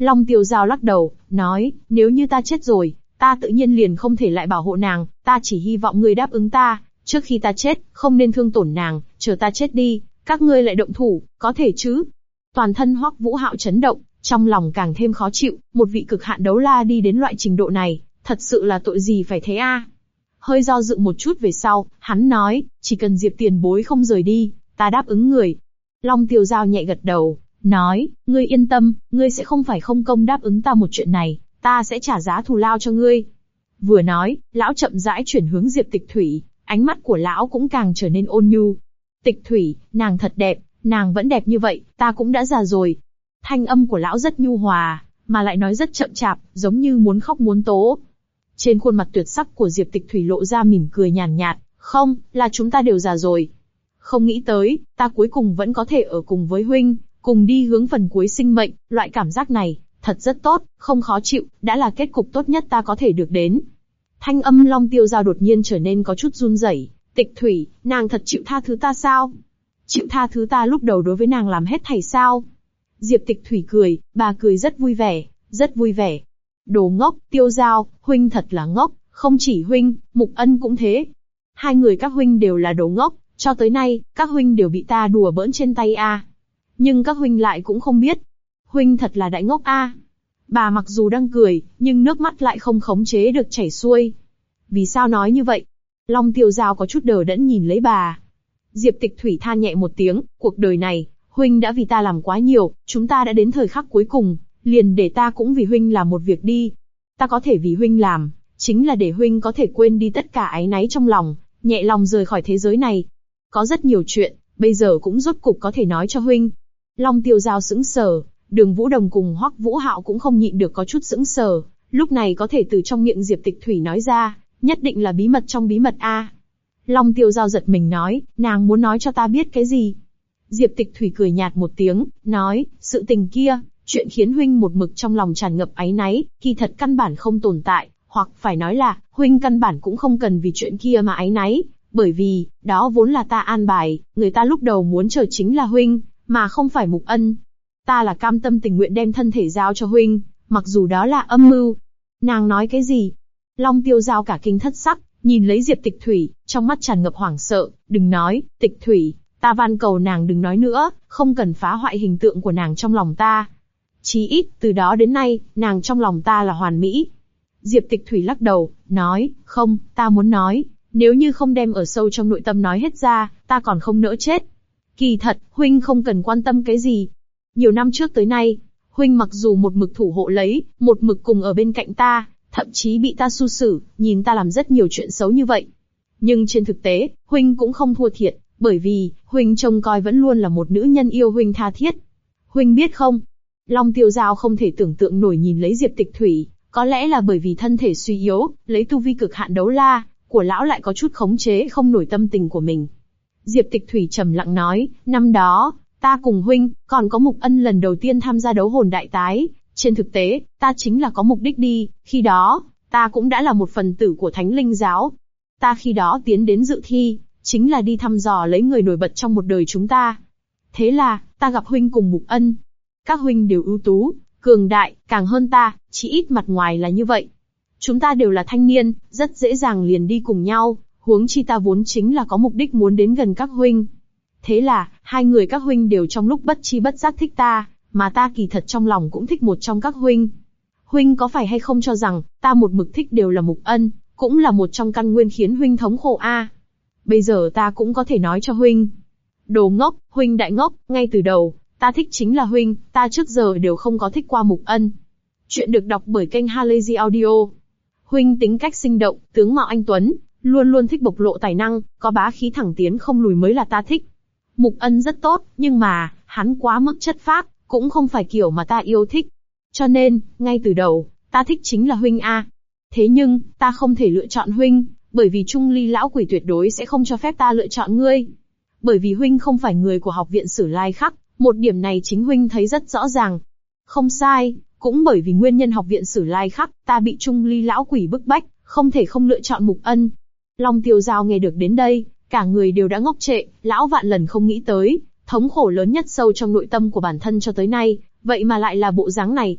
Long Tiêu Giao lắc đầu, nói, nếu như ta chết rồi, ta tự nhiên liền không thể lại bảo hộ nàng, ta chỉ hy vọng ngươi đáp ứng ta, trước khi ta chết, không nên thương tổn nàng, chờ ta chết đi, các ngươi lại động thủ, có thể chứ? Toàn thân Hoắc Vũ Hạo chấn động, trong lòng càng thêm khó chịu, một vị cực hạn đấu la đi đến loại trình độ này, thật sự là tội gì phải thế a? Hơi do dự một chút về sau, hắn nói, chỉ cần Diệp tiền bối không rời đi, ta đáp ứng người. Long Tiêu Giao nhẹ gật đầu, nói, ngươi yên tâm, ngươi sẽ không phải không công đáp ứng ta một chuyện này, ta sẽ trả giá thù lao cho ngươi. Vừa nói, lão chậm rãi chuyển hướng Diệp Tịch Thủy, ánh mắt của lão cũng càng trở nên ôn nhu. Tịch Thủy, nàng thật đẹp, nàng vẫn đẹp như vậy, ta cũng đã già rồi. Thanh âm của lão rất nhu hòa, mà lại nói rất chậm chạp, giống như muốn khóc muốn tố. Trên khuôn mặt tuyệt sắc của Diệp Tịch Thủy lộ ra mỉm cười nhàn nhạt, không, là chúng ta đều già rồi. Không nghĩ tới, ta cuối cùng vẫn có thể ở cùng với huynh, cùng đi hướng phần cuối sinh mệnh, loại cảm giác này, thật rất tốt, không khó chịu, đã là kết cục tốt nhất ta có thể được đến. Thanh âm Long Tiêu Giao đột nhiên trở nên có chút run rẩy. Tịch Thủy, nàng thật chịu tha thứ ta sao? Chịu tha thứ ta lúc đầu đối với nàng làm hết thảy sao? Diệp Tịch Thủy cười, bà cười rất vui vẻ, rất vui vẻ. Đồ ngốc, Tiêu Giao, huynh thật là ngốc, không chỉ huynh, Mục Ân cũng thế. Hai người các huynh đều là đồ ngốc, cho tới nay, các huynh đều bị ta đùa bỡn trên tay a. Nhưng các huynh lại cũng không biết. Huynh thật là đại ngốc a. Bà mặc dù đang cười, nhưng nước mắt lại không khống chế được chảy xuôi. Vì sao nói như vậy? Long Tiêu Giao có chút đờ đẫn nhìn lấy bà. Diệp Tịch Thủy than nhẹ một tiếng, cuộc đời này, huynh đã vì ta làm quá nhiều, chúng ta đã đến thời khắc cuối cùng, liền để ta cũng vì huynh làm một việc đi. Ta có thể vì huynh làm, chính là để huynh có thể quên đi tất cả áy náy trong lòng, nhẹ lòng rời khỏi thế giới này. Có rất nhiều chuyện, bây giờ cũng rốt cục có thể nói cho huynh. Long Tiêu Giao sững sờ, Đường Vũ Đồng cùng Hoắc Vũ Hạo cũng không nhịn được có chút sững sờ, lúc này có thể từ trong miệng Diệp Tịch Thủy nói ra, nhất định là bí mật trong bí mật a. Long Tiêu Giao giật mình nói, nàng muốn nói cho ta biết cái gì? Diệp Tịch Thủy cười nhạt một tiếng, nói, sự tình kia, chuyện khiến huynh một mực trong lòng tràn ngập áy náy, kỳ thật căn bản không tồn tại, hoặc phải nói là, huynh căn bản cũng không cần vì chuyện kia mà áy náy, bởi vì, đó vốn là ta an bài, người ta lúc đầu muốn chờ chính là huynh, mà không phải Mục Ân. Ta là cam tâm tình nguyện đem thân thể giao cho huynh, mặc dù đó là âm mưu. Nàng nói cái gì? Long Tiêu Giao cả kinh thất sắc, nhìn lấy Diệp Tịch Thủy, trong mắt tràn ngập hoảng sợ, đừng nói, Tịch Thủy, ta van cầu nàng đừng nói nữa, không cần phá hoại hình tượng của nàng trong lòng ta. Chí ít, từ đó đến nay, nàng trong lòng ta là hoàn mỹ. Diệp Tịch Thủy lắc đầu, nói, không, ta muốn nói, nếu như không đem ở sâu trong nội tâm nói hết ra, ta còn không nỡ chết. Kỳ thật, huynh không cần quan tâm cái gì. Nhiều năm trước tới nay, huynh mặc dù một mực thủ hộ lấy, một mực cùng ở bên cạnh ta, thậm chí bị ta xu xử, nhìn ta làm rất nhiều chuyện xấu như vậy. Nhưng trên thực tế, huynh cũng không thua thiệt, bởi vì, huynh trông coi vẫn luôn là một nữ nhân yêu huynh tha thiết. Huynh biết không? Long Tiêu Giao không thể tưởng tượng nổi nhìn lấy Diệp Tịch Thủy, có lẽ là bởi vì thân thể suy yếu, lấy tu vi cực hạn đấu la, của lão lại có chút khống chế không nổi tâm tình của mình. Diệp Tịch Thủy trầm lặng nói, năm đó, ta cùng huynh, còn có Mục Ân lần đầu tiên tham gia đấu hồn đại tái, trên thực tế, ta chính là có mục đích đi, khi đó, ta cũng đã là một phần tử của Thánh Linh Giáo. Ta khi đó tiến đến dự thi, chính là đi thăm dò lấy người nổi bật trong một đời chúng ta. Thế là, ta gặp huynh cùng Mục Ân. Các huynh đều ưu tú, cường đại, càng hơn ta, chỉ ít mặt ngoài là như vậy. Chúng ta đều là thanh niên, rất dễ dàng liền đi cùng nhau, huống chi ta vốn chính là có mục đích muốn đến gần các huynh. Thế là, hai người các huynh đều trong lúc bất chi bất giác thích ta, mà ta kỳ thật trong lòng cũng thích một trong các huynh. Huynh có phải hay không cho rằng, ta một mực thích đều là Mục Ân, cũng là một trong căn nguyên khiến huynh thống khổ a? Bây giờ ta cũng có thể nói cho huynh. Đồ ngốc, huynh đại ngốc, ngay từ đầu, ta thích chính là huynh, ta trước giờ đều không có thích qua Mục Ân. Chuyện được đọc bởi kênh Halazy Audio. Huynh tính cách sinh động, tướng mạo anh tuấn, luôn luôn thích bộc lộ tài năng, có bá khí thẳng tiến không lùi mới là ta thích. Mục Ân rất tốt, nhưng mà, hắn quá mức chất phác, cũng không phải kiểu mà ta yêu thích. Cho nên, ngay từ đầu, ta thích chính là huynh a. Thế nhưng, ta không thể lựa chọn huynh, bởi vì Trung Ly lão quỷ tuyệt đối sẽ không cho phép ta lựa chọn ngươi. Bởi vì huynh không phải người của học viện Sử Lai Khắc, một điểm này chính huynh thấy rất rõ ràng. Không sai, cũng bởi vì nguyên nhân học viện Sử Lai Khắc, ta bị Trung Ly lão quỷ bức bách, không thể không lựa chọn Mục Ân. Long Tiêu Giao nghe được đến đây, cả người đều đã ngốc trệ, lão vạn lần không nghĩ tới, thống khổ lớn nhất sâu trong nội tâm của bản thân cho tới nay, vậy mà lại là bộ dáng này.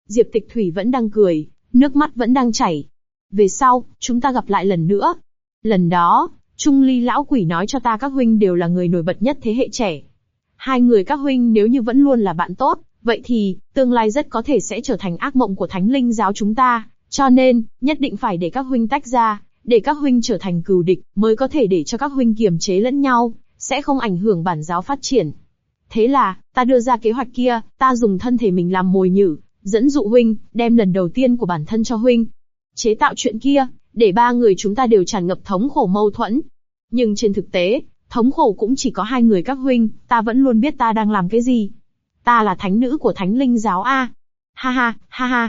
Diệp Tịch Thủy vẫn đang cười, nước mắt vẫn đang chảy. Về sau, chúng ta gặp lại lần nữa. Lần đó, Trung Ly lão quỷ nói cho ta các huynh đều là người nổi bật nhất thế hệ trẻ. Hai người các huynh nếu như vẫn luôn là bạn tốt, vậy thì, tương lai rất có thể sẽ trở thành ác mộng của Thánh Linh giáo chúng ta. Cho nên, nhất định phải để các huynh tách ra, để các huynh trở thành cừu địch, mới có thể để cho các huynh kiềm chế lẫn nhau, sẽ không ảnh hưởng bản giáo phát triển. Thế là, ta đưa ra kế hoạch kia, ta dùng thân thể mình làm mồi nhử, dẫn dụ huynh, đem lần đầu tiên của bản thân cho huynh. Chế tạo chuyện kia, để ba người chúng ta đều tràn ngập thống khổ mâu thuẫn. Nhưng trên thực tế, thống khổ cũng chỉ có hai người các huynh, ta vẫn luôn biết ta đang làm cái gì. Ta là thánh nữ của Thánh Linh giáo a. Ha ha, ha ha.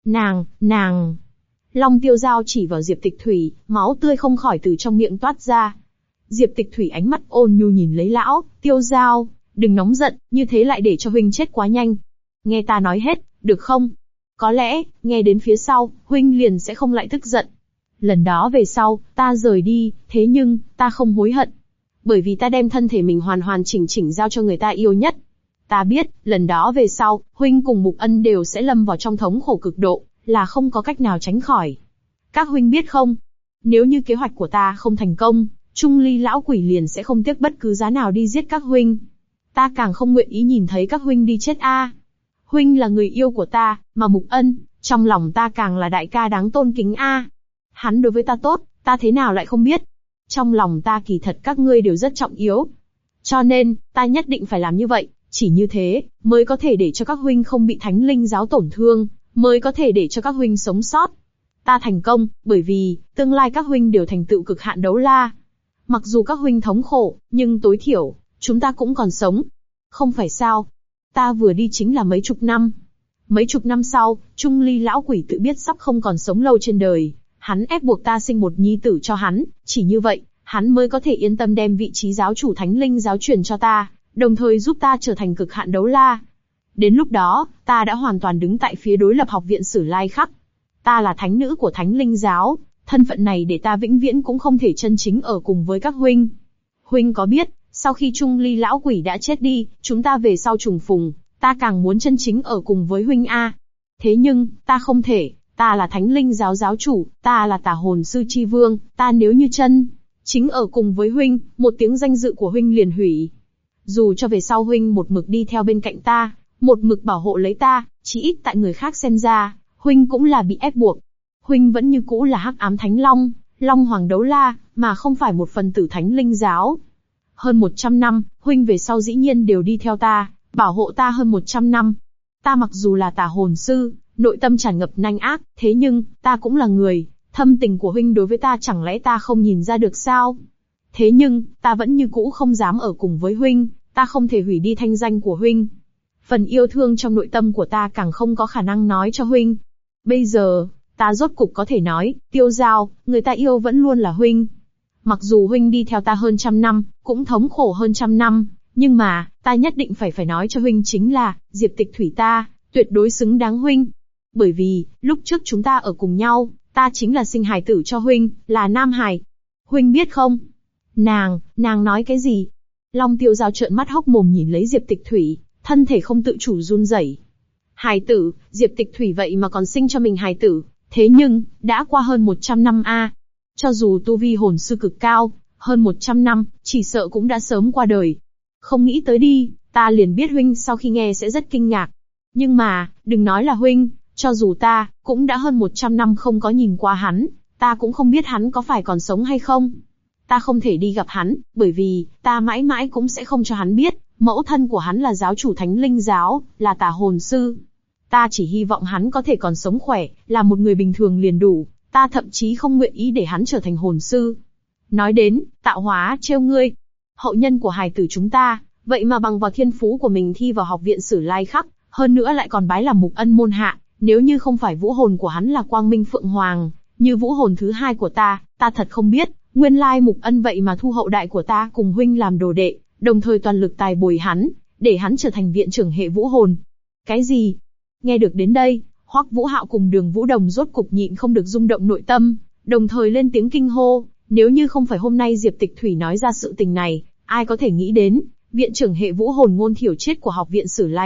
Nàng. Long Tiêu Giao chỉ vào Diệp Tịch Thủy, máu tươi không khỏi từ trong miệng toát ra. Diệp Tịch Thủy ánh mắt ôn nhu nhìn lấy lão, Tiêu Giao, đừng nóng giận, như thế lại để cho huynh chết quá nhanh. Nghe ta nói hết, được không? Có lẽ, nghe đến phía sau, huynh liền sẽ không lại tức giận. Lần đó về sau, ta rời đi, thế nhưng, ta không hối hận. Bởi vì ta đem thân thể mình hoàn hoàn chỉnh chỉnh giao cho người ta yêu nhất. Ta biết, lần đó về sau, huynh cùng Mục Ân đều sẽ lâm vào trong thống khổ cực độ, là không có cách nào tránh khỏi. Các huynh biết không? Nếu như kế hoạch của ta không thành công, Trung Ly lão quỷ liền sẽ không tiếc bất cứ giá nào đi giết các huynh. Ta càng không nguyện ý nhìn thấy các huynh đi chết a. Huynh là người yêu của ta, mà Mục Ân, trong lòng ta càng là đại ca đáng tôn kính a. Hắn đối với ta tốt, ta thế nào lại không biết. Trong lòng ta kỳ thật các ngươi đều rất trọng yếu. Cho nên, ta nhất định phải làm như vậy, chỉ như thế, mới có thể để cho các huynh không bị Thánh Linh giáo tổn thương, mới có thể để cho các huynh sống sót. Ta thành công, bởi vì, tương lai các huynh đều thành tựu cực hạn đấu la. Mặc dù các huynh thống khổ, nhưng tối thiểu, chúng ta cũng còn sống. Không phải sao? Ta vừa đi chính là mấy chục năm. Mấy chục năm sau, Trung Ly lão quỷ tự biết sắp không còn sống lâu trên đời. Hắn ép buộc ta sinh một nhi tử cho hắn, chỉ như vậy, hắn mới có thể yên tâm đem vị trí giáo chủ Thánh Linh giáo truyền cho ta, đồng thời giúp ta trở thành cực hạn đấu la. Đến lúc đó, ta đã hoàn toàn đứng tại phía đối lập học viện Sử Lai Khắc. Ta là thánh nữ của Thánh Linh giáo, thân phận này để ta vĩnh viễn cũng không thể chân chính ở cùng với các huynh. Huynh có biết, sau khi Trung Ly lão quỷ đã chết đi, chúng ta về sau trùng phùng, ta càng muốn chân chính ở cùng với huynh a. Thế nhưng, ta không thể, ta là Thánh Linh giáo giáo chủ, ta là Tà Hồn sư chi vương, ta nếu như chân chính ở cùng với huynh, một tiếng danh dự của huynh liền hủy. Dù cho về sau huynh một mực đi theo bên cạnh ta, một mực bảo hộ lấy ta, chỉ ít tại người khác xem ra, huynh cũng là bị ép buộc. Huynh vẫn như cũ là Hắc Ám Thánh Long, Long Hoàng đấu la, mà không phải một phần tử Thánh Linh giáo. Hơn 100 năm, huynh về sau dĩ nhiên đều đi theo ta, bảo hộ ta hơn 100 năm. Ta mặc dù là Tà Hồn sư, nội tâm tràn ngập nanh ác, thế nhưng, ta cũng là người, thâm tình của huynh đối với ta chẳng lẽ ta không nhìn ra được sao? Thế nhưng, ta vẫn như cũ không dám ở cùng với huynh, ta không thể hủy đi thanh danh của huynh. Phần yêu thương trong nội tâm của ta càng không có khả năng nói cho huynh. Bây giờ, ta rốt cục có thể nói, Tiêu Giao, người ta yêu vẫn luôn là huynh. Mặc dù huynh đi theo ta hơn 100 năm, cũng thống khổ hơn 100 năm, nhưng mà, ta nhất định phải nói cho huynh chính là, Diệp Tịch Thủy ta, tuyệt đối xứng đáng huynh. Bởi vì, lúc trước chúng ta ở cùng nhau, ta chính là sinh hài tử cho huynh, là nam hài. Huynh biết không? Nàng nói cái gì? Long Tiêu Giao trợn mắt hốc mồm nhìn lấy Diệp Tịch Thủy, thân thể không tự chủ run rẩy. Hài tử, Diệp Tịch Thủy vậy mà còn sinh cho mình hài tử, thế nhưng, đã qua hơn 100 năm a. Cho dù tu vi hồn sư cực cao, hơn 100 năm, chỉ sợ cũng đã sớm qua đời. Không nghĩ tới đi, ta liền biết huynh sau khi nghe sẽ rất kinh ngạc. Nhưng mà, đừng nói là huynh, cho dù ta, cũng đã hơn 100 năm không có nhìn qua hắn, ta cũng không biết hắn có phải còn sống hay không. Ta không thể đi gặp hắn, bởi vì, ta mãi mãi cũng sẽ không cho hắn biết, mẫu thân của hắn là giáo chủ Thánh Linh giáo, là Tà Hồn sư. Ta chỉ hy vọng hắn có thể còn sống khỏe, là một người bình thường liền đủ, ta thậm chí không nguyện ý để hắn trở thành hồn sư. Nói đến, tạo hóa trêu ngươi. Hậu nhân của hài tử chúng ta, vậy mà bằng vào thiên phú của mình thi vào học viện Sử Lai Khắc, hơn nữa lại còn bái làm Mục Ân môn hạ, nếu như không phải vũ hồn của hắn là Quang Minh Phượng Hoàng, như vũ hồn thứ hai của ta thật không biết, nguyên lai Mục Ân vậy mà thu hậu đại của ta cùng huynh làm đồ đệ, đồng thời toàn lực tài bồi hắn, để hắn trở thành viện trưởng hệ vũ hồn. Cái gì? Nghe được đến đây, Hoắc Vũ Hạo cùng Đường Vũ Đồng rốt cục nhịn không được rung động nội tâm, đồng thời lên tiếng kinh hô, nếu như không phải hôm nay Diệp Tịch Thủy nói ra sự tình này, ai có thể nghĩ đến, viện trưởng hệ vũ hồn Ngôn Thiểu Triết của học viện Sử Lai Khắc,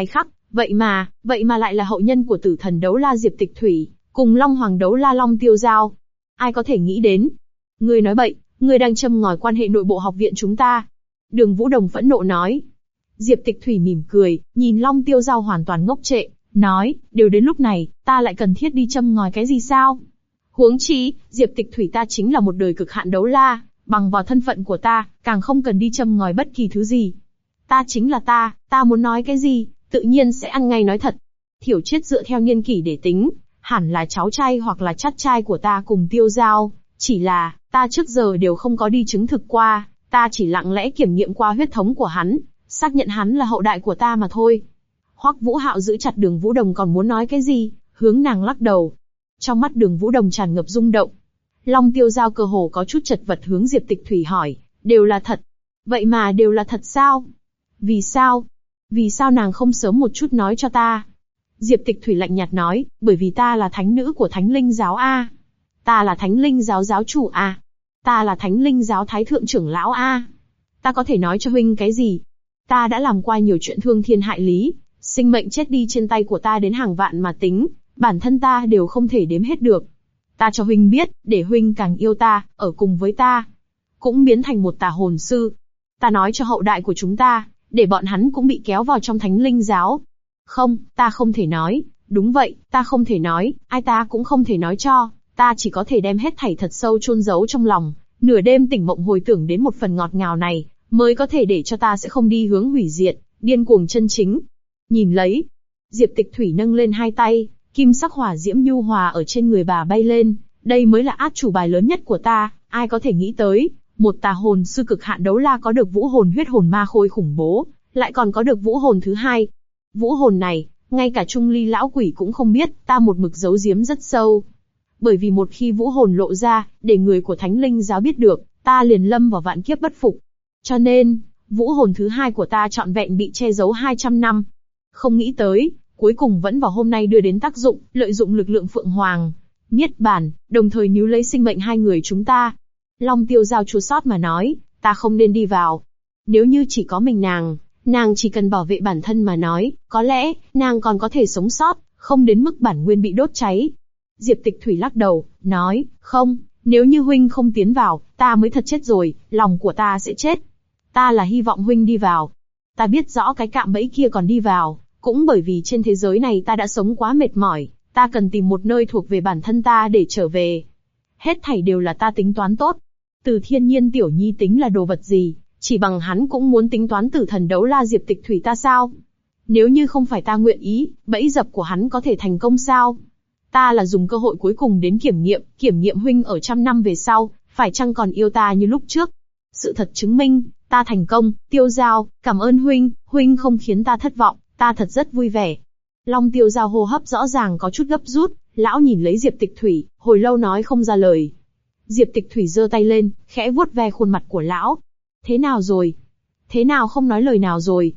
Vậy mà lại là hậu nhân của tử thần đấu la Diệp Tịch Thủy, cùng Long Hoàng đấu la Long Tiêu Giao. Ai có thể nghĩ đến? Ngươi nói bậy, ngươi đang châm ngòi quan hệ nội bộ học viện chúng ta. Đường Vũ Đồng phẫn nộ nói. Diệp Tịch Thủy mỉm cười, nhìn Long Tiêu Giao hoàn toàn ngốc trệ, nói, đều đến lúc này, ta lại cần thiết đi châm ngòi cái gì sao? Huống chi, Diệp Tịch Thủy ta chính là một đời cực hạn đấu la, bằng vào thân phận của ta, càng không cần đi châm ngòi bất kỳ thứ gì. Ta chính là ta muốn nói cái gì, tự nhiên sẽ ăn ngay nói thật. Thiểu Chiết dựa theo niên kỷ để tính, hẳn là cháu trai hoặc là chắt trai của ta cùng Tiêu Giao, chỉ là, ta trước giờ đều không có đi chứng thực qua, ta chỉ lặng lẽ kiểm nghiệm qua huyết thống của hắn, xác nhận hắn là hậu đại của ta mà thôi. Hoắc Vũ Hạo giữ chặt Đường Vũ Đồng còn muốn nói cái gì, hướng nàng lắc đầu. Trong mắt Đường Vũ Đồng tràn ngập rung động. Long Tiêu Giao cơ hồ có chút chật vật hướng Diệp Tịch Thủy hỏi, đều là thật. Vậy mà đều là thật sao? Vì sao? Vì sao nàng không sớm một chút nói cho ta? Diệp Tịch Thủy lạnh nhạt nói, bởi vì ta là thánh nữ của Thánh Linh giáo a. Ta là Thánh Linh giáo giáo chủ a. Ta là Thánh Linh giáo thái thượng trưởng lão a. Ta có thể nói cho huynh cái gì? Ta đã làm qua nhiều chuyện thương thiên hại lý, sinh mệnh chết đi trên tay của ta đến hàng vạn mà tính, bản thân ta đều không thể đếm hết được. Ta cho huynh biết, để huynh càng yêu ta, ở cùng với ta, cũng biến thành một tà hồn sư. Ta nói cho hậu đại của chúng ta, để bọn hắn cũng bị kéo vào trong Thánh Linh giáo. Không, ta không thể nói, đúng vậy, ta không thể nói, ai ta cũng không thể nói cho, ta chỉ có thể đem hết thảy thật sâu chôn giấu trong lòng, nửa đêm tỉnh mộng hồi tưởng đến một phần ngọt ngào này, mới có thể để cho ta sẽ không đi hướng hủy diệt, điên cuồng chân chính. Nhìn lấy, Diệp Tịch Thủy nâng lên hai tay, kim sắc hỏa diễm nhu hòa ở trên người bà bay lên, đây mới là át chủ bài lớn nhất của ta, ai có thể nghĩ tới, một tà hồn sư cực hạn đấu la có được vũ hồn huyết hồn ma khôi khủng bố, lại còn có được vũ hồn thứ hai. Vũ hồn này, ngay cả Trung Ly lão quỷ cũng không biết, ta một mực giấu giếm rất sâu. Bởi vì một khi vũ hồn lộ ra, để người của Thánh Linh giáo biết được, ta liền lâm vào vạn kiếp bất phục. Cho nên, vũ hồn thứ hai của ta trọn vẹn bị che giấu 200 năm. Không nghĩ tới, cuối cùng vẫn vào hôm nay đưa đến tác dụng, lợi dụng lực lượng Phượng Hoàng, niết bàn, đồng thời níu lấy sinh mệnh hai người chúng ta. Long Tiêu Giao chua xót mà nói, ta không nên đi vào. Nếu như chỉ có mình nàng chỉ cần bảo vệ bản thân mà nói, có lẽ, nàng còn có thể sống sót, không đến mức bản nguyên bị đốt cháy. Diệp Tịch Thủy lắc đầu, nói, không, nếu như huynh không tiến vào, ta mới thật chết rồi, lòng của ta sẽ chết. Ta là hy vọng huynh đi vào. Ta biết rõ cái cạm bẫy kia còn đi vào, cũng bởi vì trên thế giới này ta đã sống quá mệt mỏi, ta cần tìm một nơi thuộc về bản thân ta để trở về. Hết thảy đều là ta tính toán tốt. Từ Thiên Nhiên tiểu nhi tính là đồ vật gì, chỉ bằng hắn cũng muốn tính toán tử thần đấu la Diệp Tịch Thủy ta sao? Nếu như không phải ta nguyện ý, bẫy dập của hắn có thể thành công sao? Ta là dùng cơ hội cuối cùng đến kiểm nghiệm huynh ở 100 năm về sau, phải chăng còn yêu ta như lúc trước? Sự thật chứng minh, ta thành công, Tiêu Giao, cảm ơn huynh không khiến ta thất vọng, ta thật rất vui vẻ. Long Tiêu Giao hô hấp rõ ràng có chút gấp rút, lão nhìn lấy Diệp Tịch Thủy, hồi lâu nói không ra lời. Diệp Tịch Thủy giơ tay lên, khẽ vuốt ve khuôn mặt của lão. Thế nào rồi? Thế nào không nói lời nào rồi?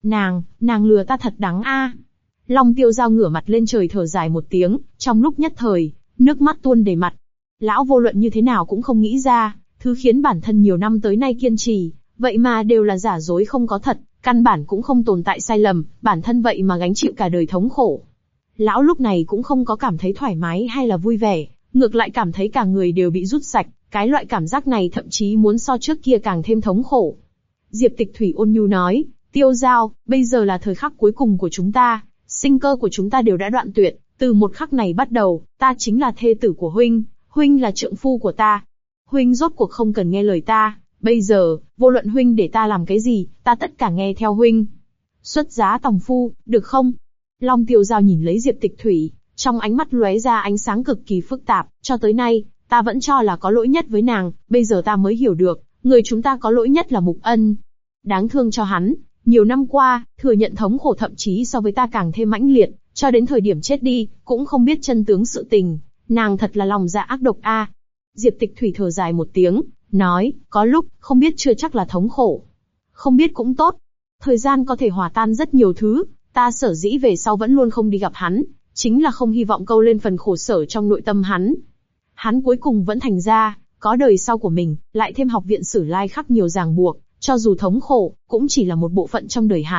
Nàng lừa ta thật đáng a. Long Tiêu Giao ngửa mặt lên trời thở dài một tiếng, trong lúc nhất thời, nước mắt tuôn đầy mặt. Lão vô luận như thế nào cũng không nghĩ ra, thứ khiến bản thân nhiều năm tới nay kiên trì, vậy mà đều là giả dối không có thật, căn bản cũng không tồn tại sai lầm, bản thân vậy mà gánh chịu cả đời thống khổ. Lão lúc này cũng không có cảm thấy thoải mái hay là vui vẻ, ngược lại cảm thấy cả người đều bị rút sạch, cái loại cảm giác này thậm chí muốn so trước kia càng thêm thống khổ. Diệp Tịch Thủy ôn nhu nói, Tiêu Giao, bây giờ là thời khắc cuối cùng của chúng ta, sinh cơ của chúng ta đều đã đoạn tuyệt, từ một khắc này bắt đầu, ta chính là thê tử của huynh là trượng phu của ta. Huynh rốt cuộc không cần nghe lời ta, bây giờ, vô luận huynh để ta làm cái gì, ta tất cả nghe theo huynh. Xuất giá tòng phu, được không? Long Tiêu Giao nhìn lấy Diệp Tịch Thủy, trong ánh mắt lóe ra ánh sáng cực kỳ phức tạp, cho tới nay, ta vẫn cho là có lỗi nhất với nàng, bây giờ ta mới hiểu được, người chúng ta có lỗi nhất là Mục Ân. Đáng thương cho hắn, nhiều năm qua, thừa nhận thống khổ thậm chí so với ta càng thêm mãnh liệt, cho đến thời điểm chết đi, cũng không biết chân tướng sự tình, nàng thật là lòng dạ ác độc a. Diệp Tịch Thủy thở dài một tiếng, nói, có lúc, không biết chưa chắc là thống khổ. Không biết cũng tốt. Thời gian có thể hòa tan rất nhiều thứ, ta sở dĩ về sau vẫn luôn không đi gặp hắn, chính là không hy vọng câu lên phần khổ sở trong nội tâm hắn. Hắn cuối cùng vẫn thành ra, có đời sau của mình, lại thêm học viện Sử Lai khắc nhiều ràng buộc, cho dù thống khổ, cũng chỉ là một bộ phận trong đời hắn,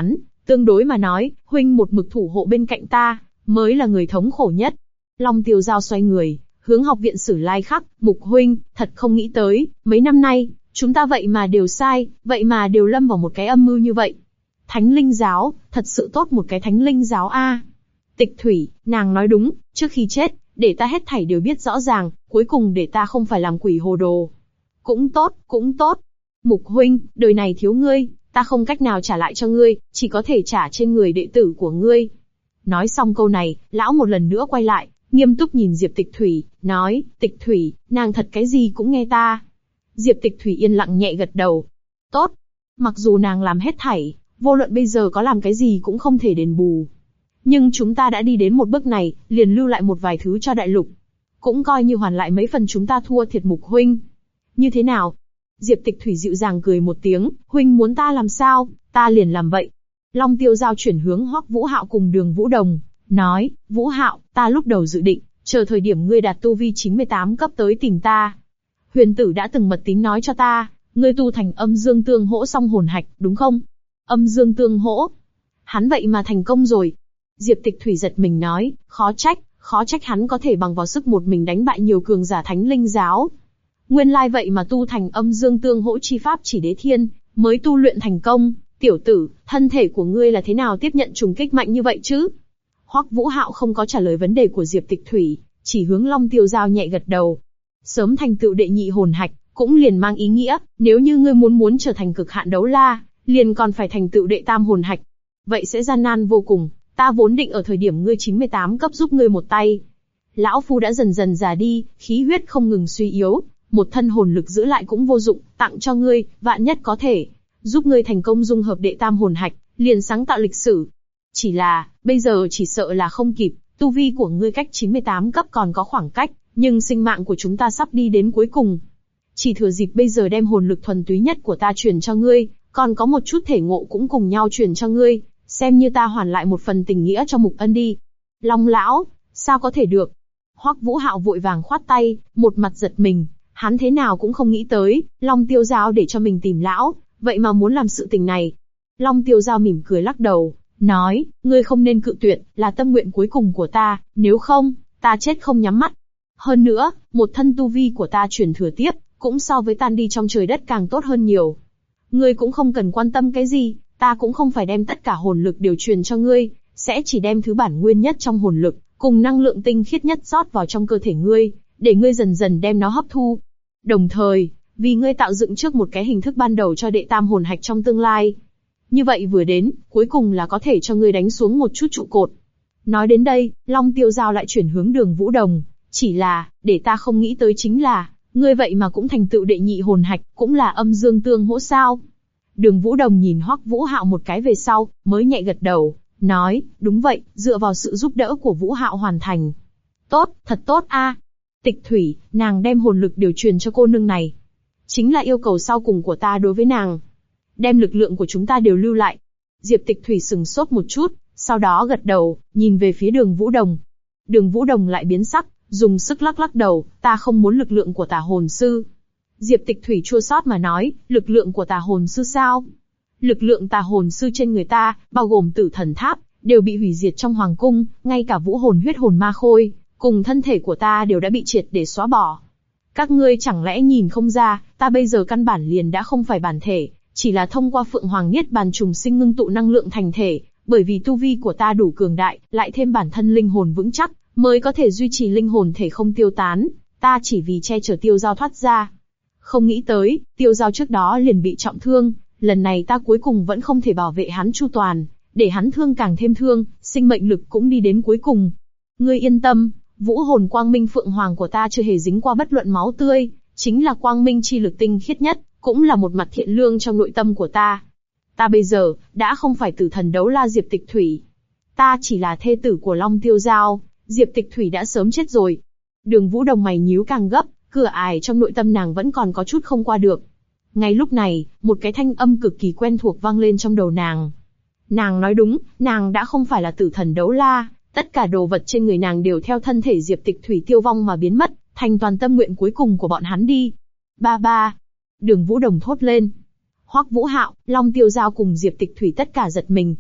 Tương đối mà nói, huynh một mực thủ hộ bên cạnh ta, mới là người thống khổ nhất. Long Tiêu Giao xoay người, hướng học viện Sử Lai Khắc, Mục huynh, thật không nghĩ tới, mấy năm nay, chúng ta vậy mà đều sai, vậy mà đều lâm vào một cái âm mưu như vậy. Thánh linh giáo, thật sự tốt một cái thánh linh giáo a. Tịch Thủy, nàng nói đúng, trước khi chết, để ta hết thảy đều biết rõ ràng, cuối cùng để ta không phải làm quỷ hồ đồ. Cũng tốt, cũng tốt. Mục huynh, đời này thiếu ngươi, ta không cách nào trả lại cho ngươi, chỉ có thể trả trên người đệ tử của ngươi. Nói xong câu này, lão một lần nữa quay lại, nghiêm túc nhìn Diệp Tịch Thủy, nói, Tịch Thủy, nàng thật cái gì cũng nghe ta. Diệp Tịch Thủy yên lặng nhẹ gật đầu. Tốt. Mặc dù nàng làm hết thảy, vô luận bây giờ có làm cái gì cũng không thể đền bù. Nhưng chúng ta đã đi đến một bước này, liền lưu lại một vài thứ cho đại lục. Cũng coi như hoàn lại mấy phần chúng ta thua thiệt Mục huynh. Như thế nào? Diệp Tịch Thủy dịu dàng cười một tiếng, huynh muốn ta làm sao, ta liền làm vậy. Long Tiêu Giao chuyển hướng Hoắc Vũ Hạo cùng Đường Vũ Đồng, nói, Vũ Hạo, ta lúc đầu dự định, chờ thời điểm ngươi đạt tu vi 98 cấp tới tìm ta. Huyền tử đã từng mật tín nói cho ta, ngươi tu thành âm dương tương hỗ song hồn hạch, đúng không? Âm dương tương hỗ. Hắn vậy mà thành công rồi. Diệp Tịch Thủy giật mình nói, khó trách hắn có thể bằng vào sức một mình đánh bại nhiều cường giả thánh linh giáo. Nguyên lai vậy mà tu thành âm dương tương hỗ chi pháp chỉ đế thiên, mới tu luyện thành công. Tiểu tử, thân thể của ngươi là thế nào tiếp nhận trùng kích mạnh như vậy chứ? Hoắc Vũ Hạo không có trả lời vấn đề của Diệp Tịch Thủy, chỉ hướng Long Tiêu Giao nhẹ gật đầu. Sớm thành tựu đệ nhị hồn hạch, cũng liền mang ý nghĩa, nếu như ngươi muốn trở thành cực hạn đấu la, liền còn phải thành tựu đệ tam hồn hạch. Vậy sẽ gian nan vô cùng, ta vốn định ở thời điểm ngươi 98 cấp giúp ngươi một tay. Lão phu đã dần dần già đi, khí huyết không ngừng suy yếu, một thân hồn lực giữ lại cũng vô dụng, tặng cho ngươi, vạn nhất có thể giúp ngươi thành công dung hợp đệ tam hồn hạch, liền sáng tạo lịch sử. Chỉ là, bây giờ chỉ sợ là không kịp, tu vi của ngươi cách 98 cấp còn có khoảng cách, nhưng sinh mạng của chúng ta sắp đi đến cuối cùng. Chỉ thừa dịp bây giờ đem hồn lực thuần túy nhất của ta truyền cho ngươi, còn có một chút thể ngộ cũng cùng nhau truyền cho ngươi, xem như ta hoàn lại một phần tình nghĩa cho Mục Ân đi. Long lão, sao có thể được? Hoắc Vũ Hạo vội vàng khoát tay, một mặt giật mình, hắn thế nào cũng không nghĩ tới, Long Tiêu Giao để cho mình tìm lão, vậy mà muốn làm sự tình này. Long Tiêu Giao mỉm cười lắc đầu, nói, ngươi không nên cự tuyệt, là tâm nguyện cuối cùng của ta, nếu không, ta chết không nhắm mắt. Hơn nữa, một thân tu vi của ta truyền thừa tiếp, cũng so với tan đi trong trời đất càng tốt hơn nhiều. Ngươi cũng không cần quan tâm cái gì, ta cũng không phải đem tất cả hồn lực đều truyền cho ngươi, sẽ chỉ đem thứ bản nguyên nhất trong hồn lực, cùng năng lượng tinh khiết nhất rót vào trong cơ thể ngươi, để ngươi dần dần đem nó hấp thu. Đồng thời, vì ngươi tạo dựng trước một cái hình thức ban đầu cho đệ tam hồn hạch trong tương lai. Như vậy vừa đến, cuối cùng là có thể cho ngươi đánh xuống một chút trụ cột. Nói đến đây, Long Tiêu Giao lại chuyển hướng Đường Vũ Đồng, chỉ là, để ta không nghĩ tới chính là, ngươi vậy mà cũng thành tựu đệ nhị hồn hạch, cũng là âm dương tương hỗ sao. Đường Vũ Đồng nhìn Hoắc Vũ Hạo một cái về sau, mới nhẹ gật đầu, nói, đúng vậy, dựa vào sự giúp đỡ của Vũ Hạo hoàn thành. Tốt, thật tốt a. Tịch Thủy, nàng đem hồn lực điều truyền cho cô nương này. Chính là yêu cầu sau cùng của ta đối với nàng. Đem lực lượng của chúng ta đều lưu lại. Diệp Tịch Thủy sừng sốt một chút, sau đó gật đầu, nhìn về phía Đường Vũ Đồng. Đường Vũ Đồng lại biến sắc, dùng sức lắc lắc đầu, ta không muốn lực lượng của tà hồn sư. Diệp Tịch Thủy chua xót mà nói, lực lượng của tà hồn sư sao? Lực lượng tà hồn sư trên người ta, bao gồm Tử Thần Tháp, đều bị hủy diệt trong hoàng cung, ngay cả vũ hồn huyết hồn ma khôi, cùng thân thể của ta đều đã bị triệt để xóa bỏ. Các ngươi chẳng lẽ nhìn không ra, ta bây giờ căn bản liền đã không phải bản thể, chỉ là thông qua Phượng Hoàng Niết Bàn trùng sinh ngưng tụ năng lượng thành thể, bởi vì tu vi của ta đủ cường đại, lại thêm bản thân linh hồn vững chắc, mới có thể duy trì linh hồn thể không tiêu tán, ta chỉ vì che chở Tiêu Giao thoát ra. Không nghĩ tới, Tiêu Giao trước đó liền bị trọng thương, lần này ta cuối cùng vẫn không thể bảo vệ hắn chu toàn, để hắn thương càng thêm thương, sinh mệnh lực cũng đi đến cuối cùng. Ngươi yên tâm, vũ hồn quang minh Phượng Hoàng của ta chưa hề dính qua bất luận máu tươi, chính là quang minh chi lực tinh khiết nhất, cũng là một mặt thiện lương trong nội tâm của ta. Ta bây giờ, đã không phải tử thần đấu la Diệp Tịch Thủy. Ta chỉ là thê tử của Long Tiêu Giao, Diệp Tịch Thủy đã sớm chết rồi. Đường Vũ Đồng mày nhíu càng gấp, cửa ải trong nội tâm nàng vẫn còn có chút không qua được. Ngay lúc này, một cái thanh âm cực kỳ quen thuộc vang lên trong đầu nàng. Nàng nói đúng, nàng đã không phải là tử thần đấu la, tất cả đồ vật trên người nàng đều theo thân thể Diệp Tịch Thủy tiêu vong mà biến mất, thành toàn tâm nguyện cuối cùng của bọn hắn đi. Ba ba. Đường Vũ Đồng thốt lên. Hoắc Vũ Hạo, Long Tiêu Giao cùng Diệp Tịch Thủy tất cả giật mình.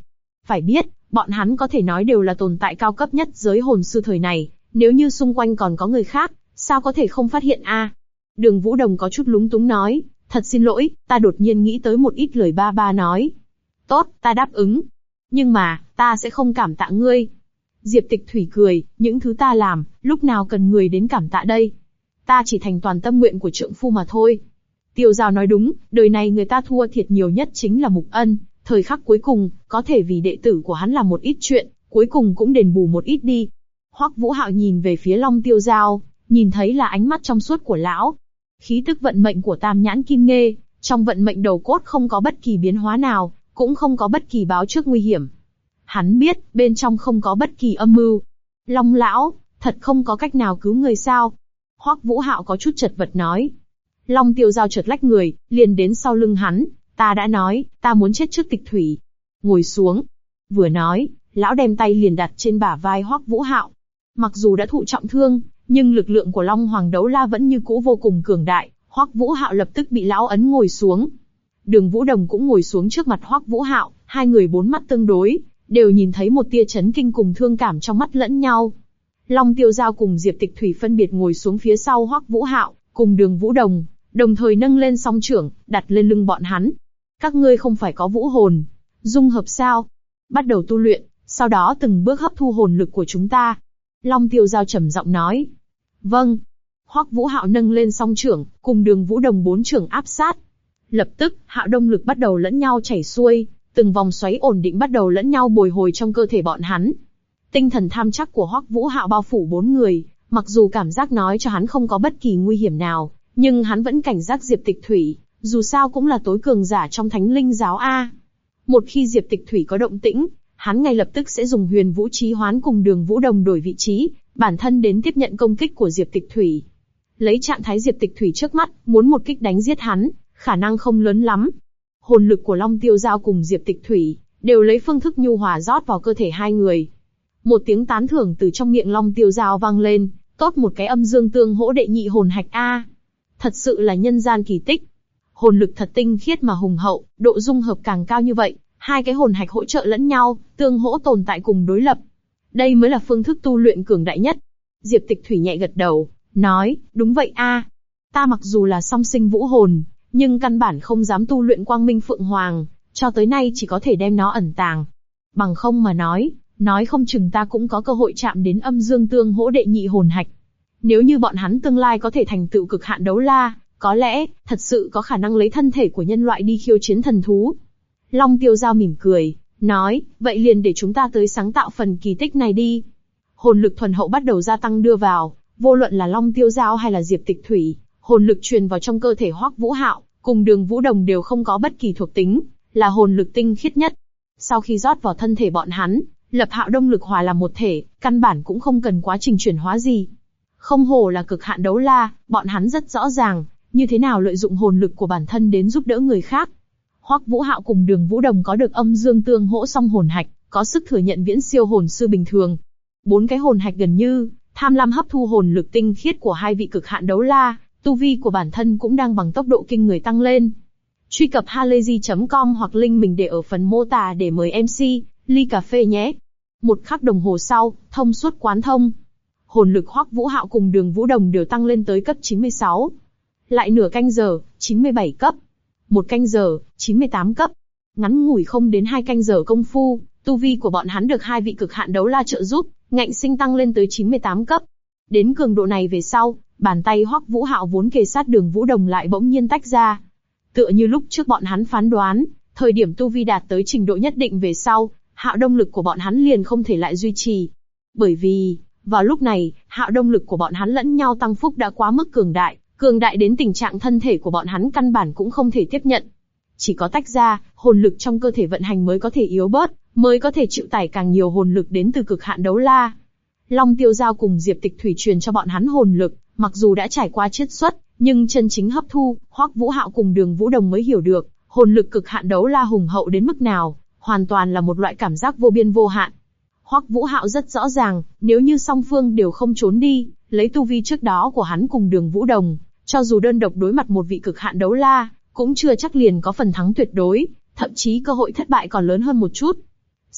Phải biết, bọn hắn có thể nói đều là tồn tại cao cấp nhất giới hồn sư thời này, nếu như xung quanh còn có người khác, sao có thể không phát hiện a? Đường Vũ Đồng có chút lúng túng nói, thật xin lỗi, ta đột nhiên nghĩ tới một ít lời ba nói. Tốt, ta đáp ứng. Nhưng mà, ta sẽ không cảm tạ ngươi. Diệp Tịch Thủy cười, những thứ ta làm, lúc nào cần người đến cảm tạ đây? Ta chỉ thành toàn tâm nguyện của trượng phu mà thôi. Tiêu Giao nói đúng, đời này người ta thua thiệt nhiều nhất chính là Mục Ân, thời khắc cuối cùng, có thể vì đệ tử của hắn làm một ít chuyện, cuối cùng cũng đền bù một ít đi. Hoắc Vũ Hạo nhìn về phía Long Tiêu Giao, nhìn thấy là ánh mắt trong suốt của lão. Khí tức vận mệnh của Tam Nhãn Kim Nghê, trong vận mệnh đầu cốt không có bất kỳ biến hóa nào, cũng không có bất kỳ báo trước nguy hiểm. Hắn biết, bên trong không có bất kỳ âm mưu. Long lão, thật không có cách nào cứu người sao? Hoắc Vũ Hạo có chút chật vật nói. Long Tiêu Giao chợt lách người, liền đến sau lưng hắn. Ta đã nói, ta muốn chết trước Tịch Thủy. Ngồi xuống. Vừa nói, lão đem tay liền đặt trên bả vai Hoắc Vũ Hạo. Mặc dù đã thụ trọng thương, nhưng lực lượng của Long Hoàng Đấu La vẫn như cũ vô cùng cường đại. Hoắc Vũ Hạo lập tức bị lão ấn ngồi xuống. Đường Vũ Đồng cũng ngồi xuống trước mặt Hoắc Vũ Hạo, hai người bốn mắt tương đối, đều nhìn thấy một tia chấn kinh cùng thương cảm trong mắt lẫn nhau. Long Tiêu Giao cùng Diệp Tịch Thủy phân biệt ngồi xuống phía sau Hoắc Vũ Hạo, cùng Đường Vũ Đồng, đồng thời nâng lên song trưởng, đặt lên lưng bọn hắn. Các ngươi không phải có vũ hồn, dung hợp sao? Bắt đầu tu luyện, sau đó từng bước hấp thu hồn lực của chúng ta. Long Tiêu Giao trầm giọng nói. Vâng. Hoắc Vũ Hạo nâng lên song trưởng, cùng Đường Vũ Đồng bốn trưởng áp sát. Lập tức, hạo đông lực bắt đầu lẫn nhau chảy xuôi, từng vòng xoáy ổn định bắt đầu lẫn nhau bồi hồi trong cơ thể bọn hắn. Tinh thần tham chắc của Hoắc Vũ Hạo bao phủ bốn người, mặc dù cảm giác nói cho hắn không có bất kỳ nguy hiểm nào, nhưng hắn vẫn cảnh giác Diệp Tịch Thủy, dù sao cũng là tối cường giả trong Thánh Linh giáo a. Một khi Diệp Tịch Thủy có động tĩnh, hắn ngay lập tức sẽ dùng Huyền Vũ Chí Hoán cùng Đường Vũ Đồng đổi vị trí, bản thân đến tiếp nhận công kích của Diệp Tịch Thủy. Lấy trạng thái Diệp Tịch Thủy trước mắt, muốn một kích đánh giết hắn, khả năng không lớn lắm. Hồn lực của Long Tiêu Giao cùng Diệp Tịch Thủy đều lấy phương thức nhu hòa rót vào cơ thể hai người. Một tiếng tán thưởng từ trong miệng Long Tiêu Giao vang lên, tốt một cái âm dương tương hỗ đệ nhị hồn hạch a. Thật sự là nhân gian kỳ tích. Hồn lực thật tinh khiết mà hùng hậu, độ dung hợp càng cao như vậy, hai cái hồn hạch hỗ trợ lẫn nhau, tương hỗ tồn tại cùng đối lập. Đây mới là phương thức tu luyện cường đại nhất. Diệp Tịch Thủy nhẹ gật đầu, nói, đúng vậy a. Ta mặc dù là song sinh vũ hồn, nhưng căn bản không dám tu luyện Quang Minh Phượng Hoàng, cho tới nay chỉ có thể đem nó ẩn tàng. Bằng không mà nói không chừng ta cũng có cơ hội chạm đến âm dương tương hỗ đệ nhị hồn hạch. Nếu như bọn hắn tương lai có thể thành tựu cực hạn đấu la, có lẽ, thật sự có khả năng lấy thân thể của nhân loại đi khiêu chiến thần thú. Long Tiêu Giao mỉm cười, nói, vậy liền để chúng ta tới sáng tạo phần kỳ tích này đi. Hồn lực thuần hậu bắt đầu gia tăng đưa vào, vô luận là Long Tiêu Giao hay là Diệp Tịch Thủy, hồn lực truyền vào trong cơ thể Hoắc Vũ Hạo, cùng Đường Vũ Đồng đều không có bất kỳ thuộc tính, là hồn lực tinh khiết nhất. Sau khi rót vào thân thể bọn hắn, lập hạo đông lực hòa làm một thể, căn bản cũng không cần quá trình chuyển hóa gì. Không hổ là cực hạn đấu la, bọn hắn rất rõ ràng, như thế nào lợi dụng hồn lực của bản thân đến giúp đỡ người khác. Hoắc Vũ Hạo cùng Đường Vũ Đồng có được âm dương tương hỗ song hồn hạch, có sức thừa nhận viễn siêu hồn sư bình thường. Bốn cái hồn hạch gần như tham lam hấp thu hồn lực tinh khiết của hai vị cực hạn đấu la, tu vi của bản thân cũng đang bằng tốc độ kinh người tăng lên. Truy cập halayzi.com hoặc link mình để ở phần mô tả để mời MC ly cà phê nhé. Một khắc đồng hồ sau, thông suốt quán thông. Hồn lực Hoắc Vũ Hạo cùng Đường Vũ Đồng đều tăng lên tới cấp 96. Lại nửa canh giờ, 97 cấp. Một canh giờ, 98 cấp. Ngắn ngủi không đến 2 canh giờ công phu, tu vi của bọn hắn được hai vị cực hạn đấu la trợ giúp, ngạnh sinh tăng lên tới 98 cấp. Đến cường độ này về sau, bàn tay Hoắc Vũ Hạo vốn kề sát Đường Vũ Đồng lại bỗng nhiên tách ra. Tựa như lúc trước bọn hắn phán đoán, thời điểm tu vi đạt tới trình độ nhất định về sau, hạo đông lực của bọn hắn liền không thể lại duy trì. Bởi vì, vào lúc này, hạo đông lực của bọn hắn lẫn nhau tăng phúc đã quá mức cường đại đến tình trạng thân thể của bọn hắn căn bản cũng không thể tiếp nhận. Chỉ có tách ra, hồn lực trong cơ thể vận hành mới có thể yếu bớt, mới có thể chịu tải càng nhiều hồn lực đến từ cực hạn đấu la. Long Tiêu Giao cùng Diệp Tịch Thủy truyền cho bọn hắn hồn lực, mặc dù đã trải qua chiết xuất, nhưng chân chính hấp thu, Hoắc Vũ Hạo cùng Đường Vũ Đồng mới hiểu được, hồn lực cực hạn đấu la hùng hậu đến mức nào, hoàn toàn là một loại cảm giác vô biên vô hạn. Hoắc Vũ Hạo rất rõ ràng, nếu như song phương đều không trốn đi, lấy tu vi trước đó của hắn cùng Đường Vũ Đồng, cho dù đơn độc đối mặt một vị cực hạn đấu la, cũng chưa chắc liền có phần thắng tuyệt đối, thậm chí cơ hội thất bại còn lớn hơn một chút.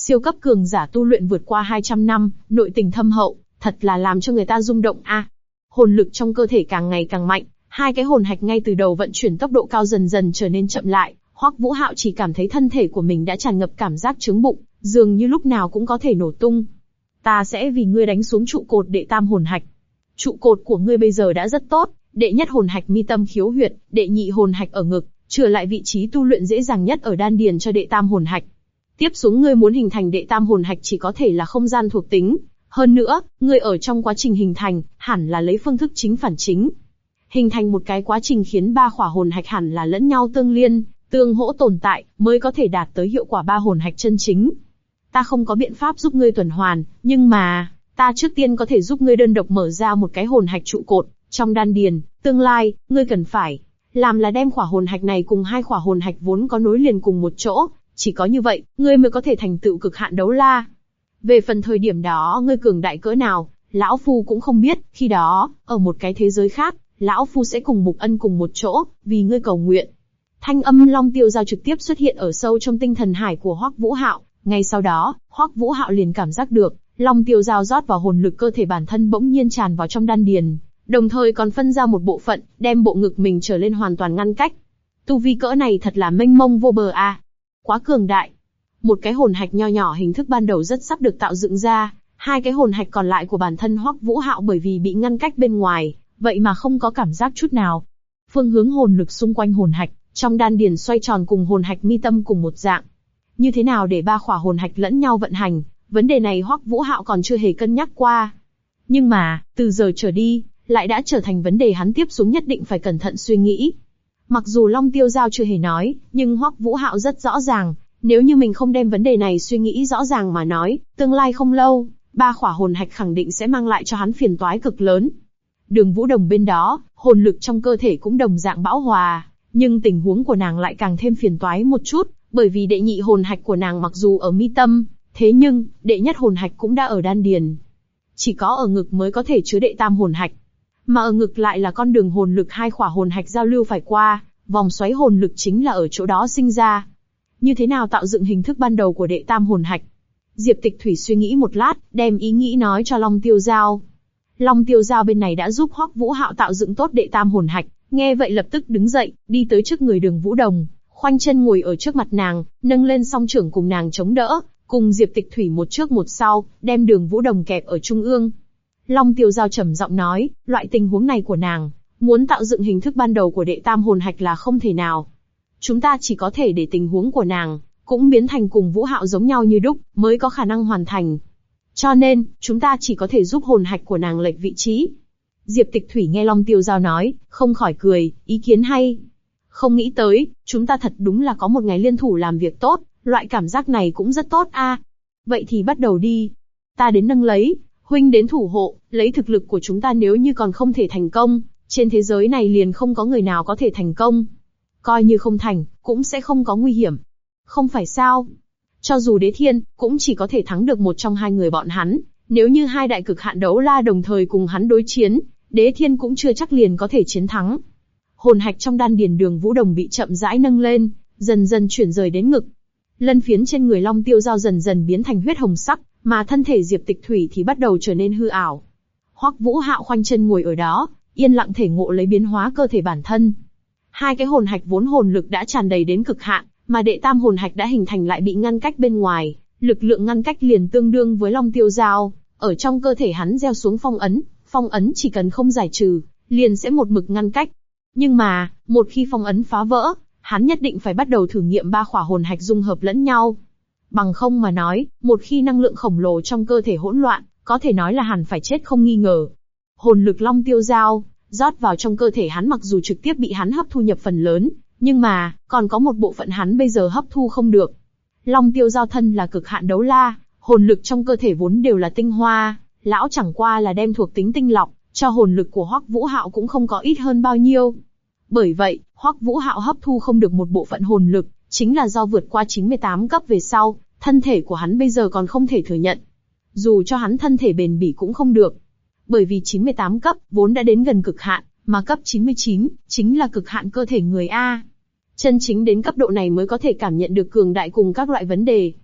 Siêu cấp cường giả tu luyện vượt qua 200 năm, nội tình thâm hậu, thật là làm cho người ta rung động a. Hồn lực trong cơ thể càng ngày càng mạnh, hai cái hồn hạch ngay từ đầu vận chuyển tốc độ cao dần dần trở nên chậm lại, Hoắc Vũ Hạo chỉ cảm thấy thân thể của mình đã tràn ngập cảm giác chướng bụng, dường như lúc nào cũng có thể nổ tung. Ta sẽ vì ngươi đánh xuống trụ cột đệ tam hồn hạch. Trụ cột của ngươi bây giờ đã rất tốt, đệ nhất hồn hạch mi tâm khiếu huyệt, đệ nhị hồn hạch ở ngực, trở lại vị trí tu luyện dễ dàng nhất ở đan điền cho đệ tam hồn hạch. Tiếp xuống ngươi muốn hình thành đệ tam hồn hạch chỉ có thể là không gian thuộc tính. Hơn nữa, ngươi ở trong quá trình hình thành, hẳn là lấy phương thức chính phản chính. Hình thành một cái quá trình khiến ba khỏa hồn hạch hẳn là lẫn nhau tương liên, tương hỗ tồn tại, mới có thể đạt tới hiệu quả ba hồn hạch chân chính. Ta không có biện pháp giúp ngươi tuần hoàn, nhưng mà, ta trước tiên có thể giúp ngươi đơn độc mở ra một cái hồn hạch trụ cột, trong đan điền, tương lai, ngươi cần phải làm là đem khỏa hồn hạch này cùng hai khỏa hồn hạch vốn có nối liền cùng một chỗ, chỉ có như vậy, ngươi mới có thể thành tựu cực hạn đấu la. Về phần thời điểm đó ngươi cường đại cỡ nào, lão phu cũng không biết, khi đó, ở một cái thế giới khác, lão phu sẽ cùng Mục Ân cùng một chỗ, vì ngươi cầu nguyện. Thanh âm Long Tiêu Giao trực tiếp xuất hiện ở sâu trong tinh thần hải của Hoắc Vũ Hạo, ngay sau đó, Hoắc Vũ Hạo liền cảm giác được, Long Tiêu Giao rót vào hồn lực cơ thể bản thân bỗng nhiên tràn vào trong đan điền, đồng thời còn phân ra một bộ phận, đem bộ ngực mình trở lên hoàn toàn ngăn cách. Tu vi cỡ này thật là mênh mông vô bờ a, quá cường đại. Một cái hồn hạch nho nhỏ hình thức ban đầu rất sắp được tạo dựng ra, hai cái hồn hạch còn lại của bản thân Hoắc Vũ Hạo bởi vì bị ngăn cách bên ngoài, vậy mà không có cảm giác chút nào. Phương hướng hồn lực xung quanh hồn hạch, trong đan điền xoay tròn cùng hồn hạch mi tâm cùng một dạng. Như thế nào để ba khỏa hồn hạch lẫn nhau vận hành, vấn đề này Hoắc Vũ Hạo còn chưa hề cân nhắc qua. Nhưng mà, từ giờ trở đi, lại đã trở thành vấn đề hắn tiếp xuống nhất định phải cẩn thận suy nghĩ. Mặc dù Long Tiêu Giao chưa hề nói, nhưng Hoắc Vũ Hạo rất rõ ràng, nếu như mình không đem vấn đề này suy nghĩ rõ ràng mà nói, tương lai không lâu, ba khỏa hồn hạch khẳng định sẽ mang lại cho hắn phiền toái cực lớn. Đường Vũ Đồng bên đó, hồn lực trong cơ thể cũng đồng dạng bão hòa, nhưng tình huống của nàng lại càng thêm phiền toái một chút, bởi vì đệ nhị hồn hạch của nàng mặc dù ở mi tâm, thế nhưng, đệ nhất hồn hạch cũng đã ở đan điền. Chỉ có ở ngực mới có thể chứa đệ tam hồn hạch. Mà ở ngực lại là con đường hồn lực hai khỏa hồn hạch giao lưu phải qua, vòng xoáy hồn lực chính là ở chỗ đó sinh ra. Như thế nào tạo dựng hình thức ban đầu của đệ tam hồn hạch? Diệp Tịch Thủy suy nghĩ một lát, đem ý nghĩ nói cho Long Tiêu Giao. Long Tiêu Giao bên này đã giúp Hoắc Vũ Hạo tạo dựng tốt đệ tam hồn hạch, nghe vậy lập tức đứng dậy, đi tới trước người Đường Vũ Đồng, khoanh chân ngồi ở trước mặt nàng, nâng lên song trưởng cùng nàng chống đỡ, cùng Diệp Tịch Thủy một trước một sau, đem Đường Vũ Đồng kẹp ở trung ương. Long Tiêu Giao trầm giọng nói, loại tình huống này của nàng, muốn tạo dựng hình thức ban đầu của đệ tam hồn hạch là không thể nào. Chúng ta chỉ có thể để tình huống của nàng cũng biến thành cùng Vũ Hạo giống nhau như đúc, mới có khả năng hoàn thành. Cho nên, chúng ta chỉ có thể giúp hồn hạch của nàng lệch vị trí. Diệp Tịch Thủy nghe Long Tiêu Giao nói, không khỏi cười, ý kiến hay. Không nghĩ tới, chúng ta thật đúng là có một ngày liên thủ làm việc tốt, loại cảm giác này cũng rất tốt a. Vậy thì bắt đầu đi. Ta đến nâng lấy, huynh đến thủ hộ, lấy thực lực của chúng ta nếu như còn không thể thành công, trên thế giới này liền không có người nào có thể thành công. Coi như không thành, cũng sẽ không có nguy hiểm. Không phải sao? Cho dù Đế Thiên, cũng chỉ có thể thắng được một trong hai người bọn hắn, nếu như hai đại cực hạn đấu la đồng thời cùng hắn đối chiến, Đế Thiên cũng chưa chắc liền có thể chiến thắng. Hồn hạch trong đan điền Đường Vũ Đồng bị chậm rãi nâng lên, dần dần chuyển rời đến ngực. Lân phiến trên người Long Tiêu Giao dần dần biến thành huyết hồng sắc, mà thân thể Diệp Tịch Thủy thì bắt đầu trở nên hư ảo. Hoắc Vũ Hạo khoanh chân ngồi ở đó, yên lặng thể ngộ lấy biến hóa cơ thể bản thân. Hai cái hồn hạch vốn hồn lực đã tràn đầy đến cực hạn, mà đệ tam hồn hạch đã hình thành lại bị ngăn cách bên ngoài, lực lượng ngăn cách liền tương đương với Long Tiêu Giao, ở trong cơ thể hắn gieo xuống phong ấn chỉ cần không giải trừ, liền sẽ một mực ngăn cách. Nhưng mà, một khi phong ấn phá vỡ, hắn nhất định phải bắt đầu thử nghiệm ba khỏa hồn hạch dung hợp lẫn nhau. Bằng không mà nói, một khi năng lượng khổng lồ trong cơ thể hỗn loạn, có thể nói là hẳn phải chết không nghi ngờ. Hồn lực Long Tiêu Giao rót vào trong cơ thể hắn mặc dù trực tiếp bị hắn hấp thu nhập phần lớn, nhưng mà, còn có một bộ phận hắn bây giờ hấp thu không được. Long Tiêu Giao thân là cực hạn đấu la, hồn lực trong cơ thể vốn đều là tinh hoa, lão chẳng qua là đem thuộc tính tinh lọc, cho hồn lực của Hoắc Vũ Hạo cũng không có ít hơn bao nhiêu. Bởi vậy, Hoắc Vũ Hạo hấp thu không được một bộ phận hồn lực, chính là do vượt qua 98 cấp về sau, thân thể của hắn bây giờ còn không thể thừa nhận. Dù cho hắn thân thể bền bỉ cũng không được. Bởi vì 98 cấp vốn đã đến gần cực hạn, mà cấp 99 chính là cực hạn cơ thể người A. Chân chính đến cấp độ này mới có thể cảm nhận được cường đại cùng các loại vấn đề.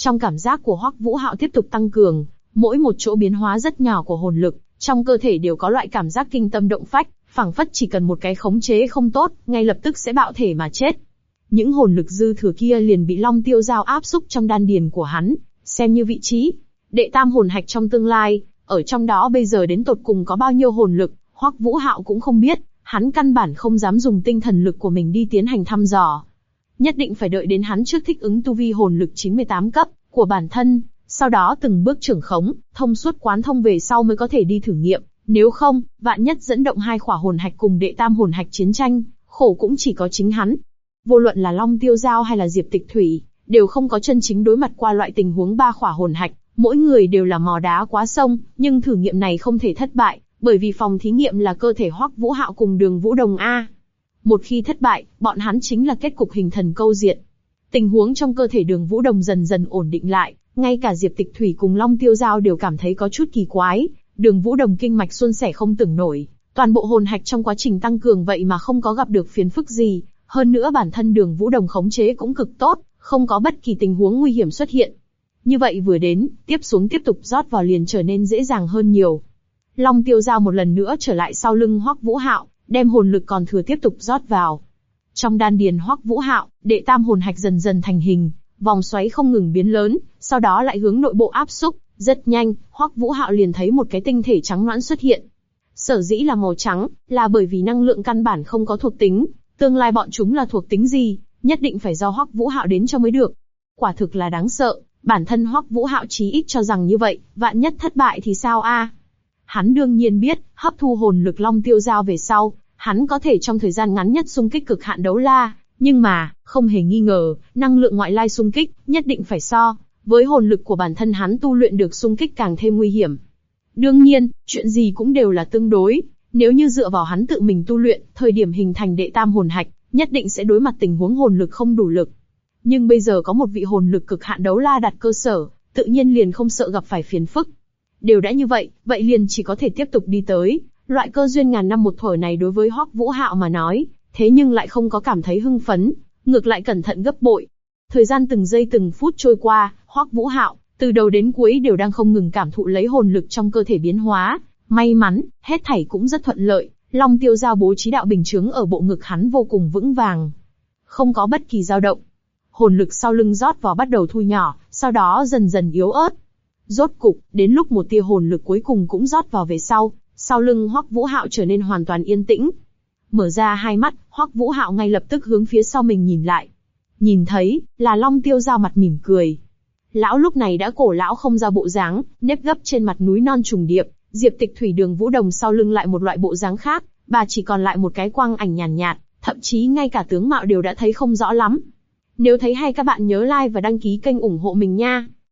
Trong cảm giác của Hoắc Vũ Hạo tiếp tục tăng cường, mỗi một chỗ biến hóa rất nhỏ của hồn lực, trong cơ thể đều có loại cảm giác kinh tâm động phách, phảng phất chỉ cần một cái khống chế không tốt, ngay lập tức sẽ bạo thể mà chết. Những hồn lực dư thừa kia liền bị Long Tiêu Dao áp xúc trong đan điền của hắn, xem như vị trí đệ tam hồn hạch trong tương lai, ở trong đó bây giờ đến tột cùng có bao nhiêu hồn lực, Hoắc Vũ Hạo cũng không biết, hắn căn bản không dám dùng tinh thần lực của mình đi tiến hành thăm dò. Nhất định phải đợi đến hắn trước thích ứng tu vi hồn lực 98 cấp của bản thân, sau đó từng bước trưởng khống, thông suốt quán thông về sau mới có thể đi thử nghiệm, nếu không, vạn nhất dẫn động hai khỏa hồn hạch cùng đệ tam hồn hạch chiến tranh, khổ cũng chỉ có chính hắn. Vô luận là Long Tiêu Dao hay là Diệp Tịch Thủy, đều không có chân chính đối mặt qua loại tình huống ba khỏa hồn hạch, mỗi người đều là mò đá quá sông, nhưng thử nghiệm này không thể thất bại, bởi vì phòng thí nghiệm là cơ thể Hoắc Vũ Hạo cùng Đường Vũ Đồng a. Một khi thất bại, bọn hắn chính là kết cục hình thần câu diệt. Tình huống trong cơ thể Đường Vũ Đồng dần dần ổn định lại, ngay cả Diệp Tịch Thủy cùng Long Tiêu Dao đều cảm thấy có chút kỳ quái, Đường Vũ Đồng kinh mạch suôn sẻ không tưởng nổi, toàn bộ hồn hạch trong quá trình tăng cường vậy mà không có gặp được phiền phức gì, hơn nữa bản thân Đường Vũ Đồng khống chế cũng cực tốt, không có bất kỳ tình huống nguy hiểm xuất hiện. Như vậy vừa đến, tiếp xuống tiếp tục rót vào liền trở nên dễ dàng hơn nhiều. Long Tiêu Dao một lần nữa trở lại sau lưng Hoắc Vũ Hạo, đem hồn lực còn thừa tiếp tục rót vào. Trong đan điền Hoắc Vũ Hạo, đệ tam hồn hạch dần dần thành hình, vòng xoáy không ngừng biến lớn, sau đó lại hướng nội bộ áp xúc, rất nhanh, Hoắc Vũ Hạo liền thấy một cái tinh thể trắng nõn xuất hiện. Sở dĩ là màu trắng, là bởi vì năng lượng căn bản không có thuộc tính, tương lai bọn chúng là thuộc tính gì, nhất định phải do Hoắc Vũ Hạo đến cho mới được. Quả thực là đáng sợ, bản thân Hoắc Vũ Hạo chí ít cho rằng như vậy, vạn nhất thất bại thì sao a? Hắn đương nhiên biết, hấp thu hồn lực Long Tiêu Dao về sau, hắn có thể trong thời gian ngắn nhất xung kích cực hạn đấu la, nhưng mà, không hề nghi ngờ, năng lượng ngoại lai xung kích, nhất định phải so với hồn lực của bản thân hắn tu luyện được xung kích càng thêm nguy hiểm. Đương nhiên, chuyện gì cũng đều là tương đối, nếu như dựa vào hắn tự mình tu luyện, thời điểm hình thành đệ tam hồn hạch, nhất định sẽ đối mặt tình huống hồn lực không đủ lực. Nhưng bây giờ có một vị hồn lực cực hạn đấu la đặt cơ sở, tự nhiên liền không sợ gặp phải phiền phức. Đều đã như vậy, vậy liền chỉ có thể tiếp tục đi tới. Loại cơ duyên ngàn năm một thở này đối với Hoắc Vũ Hạo mà nói, thế nhưng lại không có cảm thấy hưng phấn, ngược lại cẩn thận gấp bội. Thời gian từng giây từng phút trôi qua, Hoắc Vũ Hạo từ đầu đến cuối đều đang không ngừng cảm thụ lấy hồn lực trong cơ thể biến hóa. May mắn, hết thảy cũng rất thuận lợi. Long Tiêu Dao bố trí đạo bình chướng ở bộ ngực hắn vô cùng vững vàng, không có bất kỳ dao động. Hồn lực sau lưng rót vào bắt đầu thu nhỏ, sau đó dần dần yếu ớt. Rốt cục, đến lúc một tia hồn lực cuối cùng cũng rót vào về sau lưng Hoắc Vũ Hạo trở nên hoàn toàn yên tĩnh. Mở ra hai mắt, Hoắc Vũ Hạo ngay lập tức hướng phía sau mình nhìn lại. Nhìn thấy, là Long Tiêu Dao mặt mỉm cười. Lão lúc này đã cổ lão không ra bộ dáng, nếp gấp trên mặt núi non trùng điệp, Diệp Tịch Thủy Đường Vũ Đồng sau lưng lại một loại bộ dáng khác, bà chỉ còn lại một cái quang ảnh nhàn nhạt, thậm chí ngay cả tướng mạo đều đã thấy không rõ lắm. Nếu thấy hay các bạn nhớ like và đăng ký kênh ủng hộ mình nha.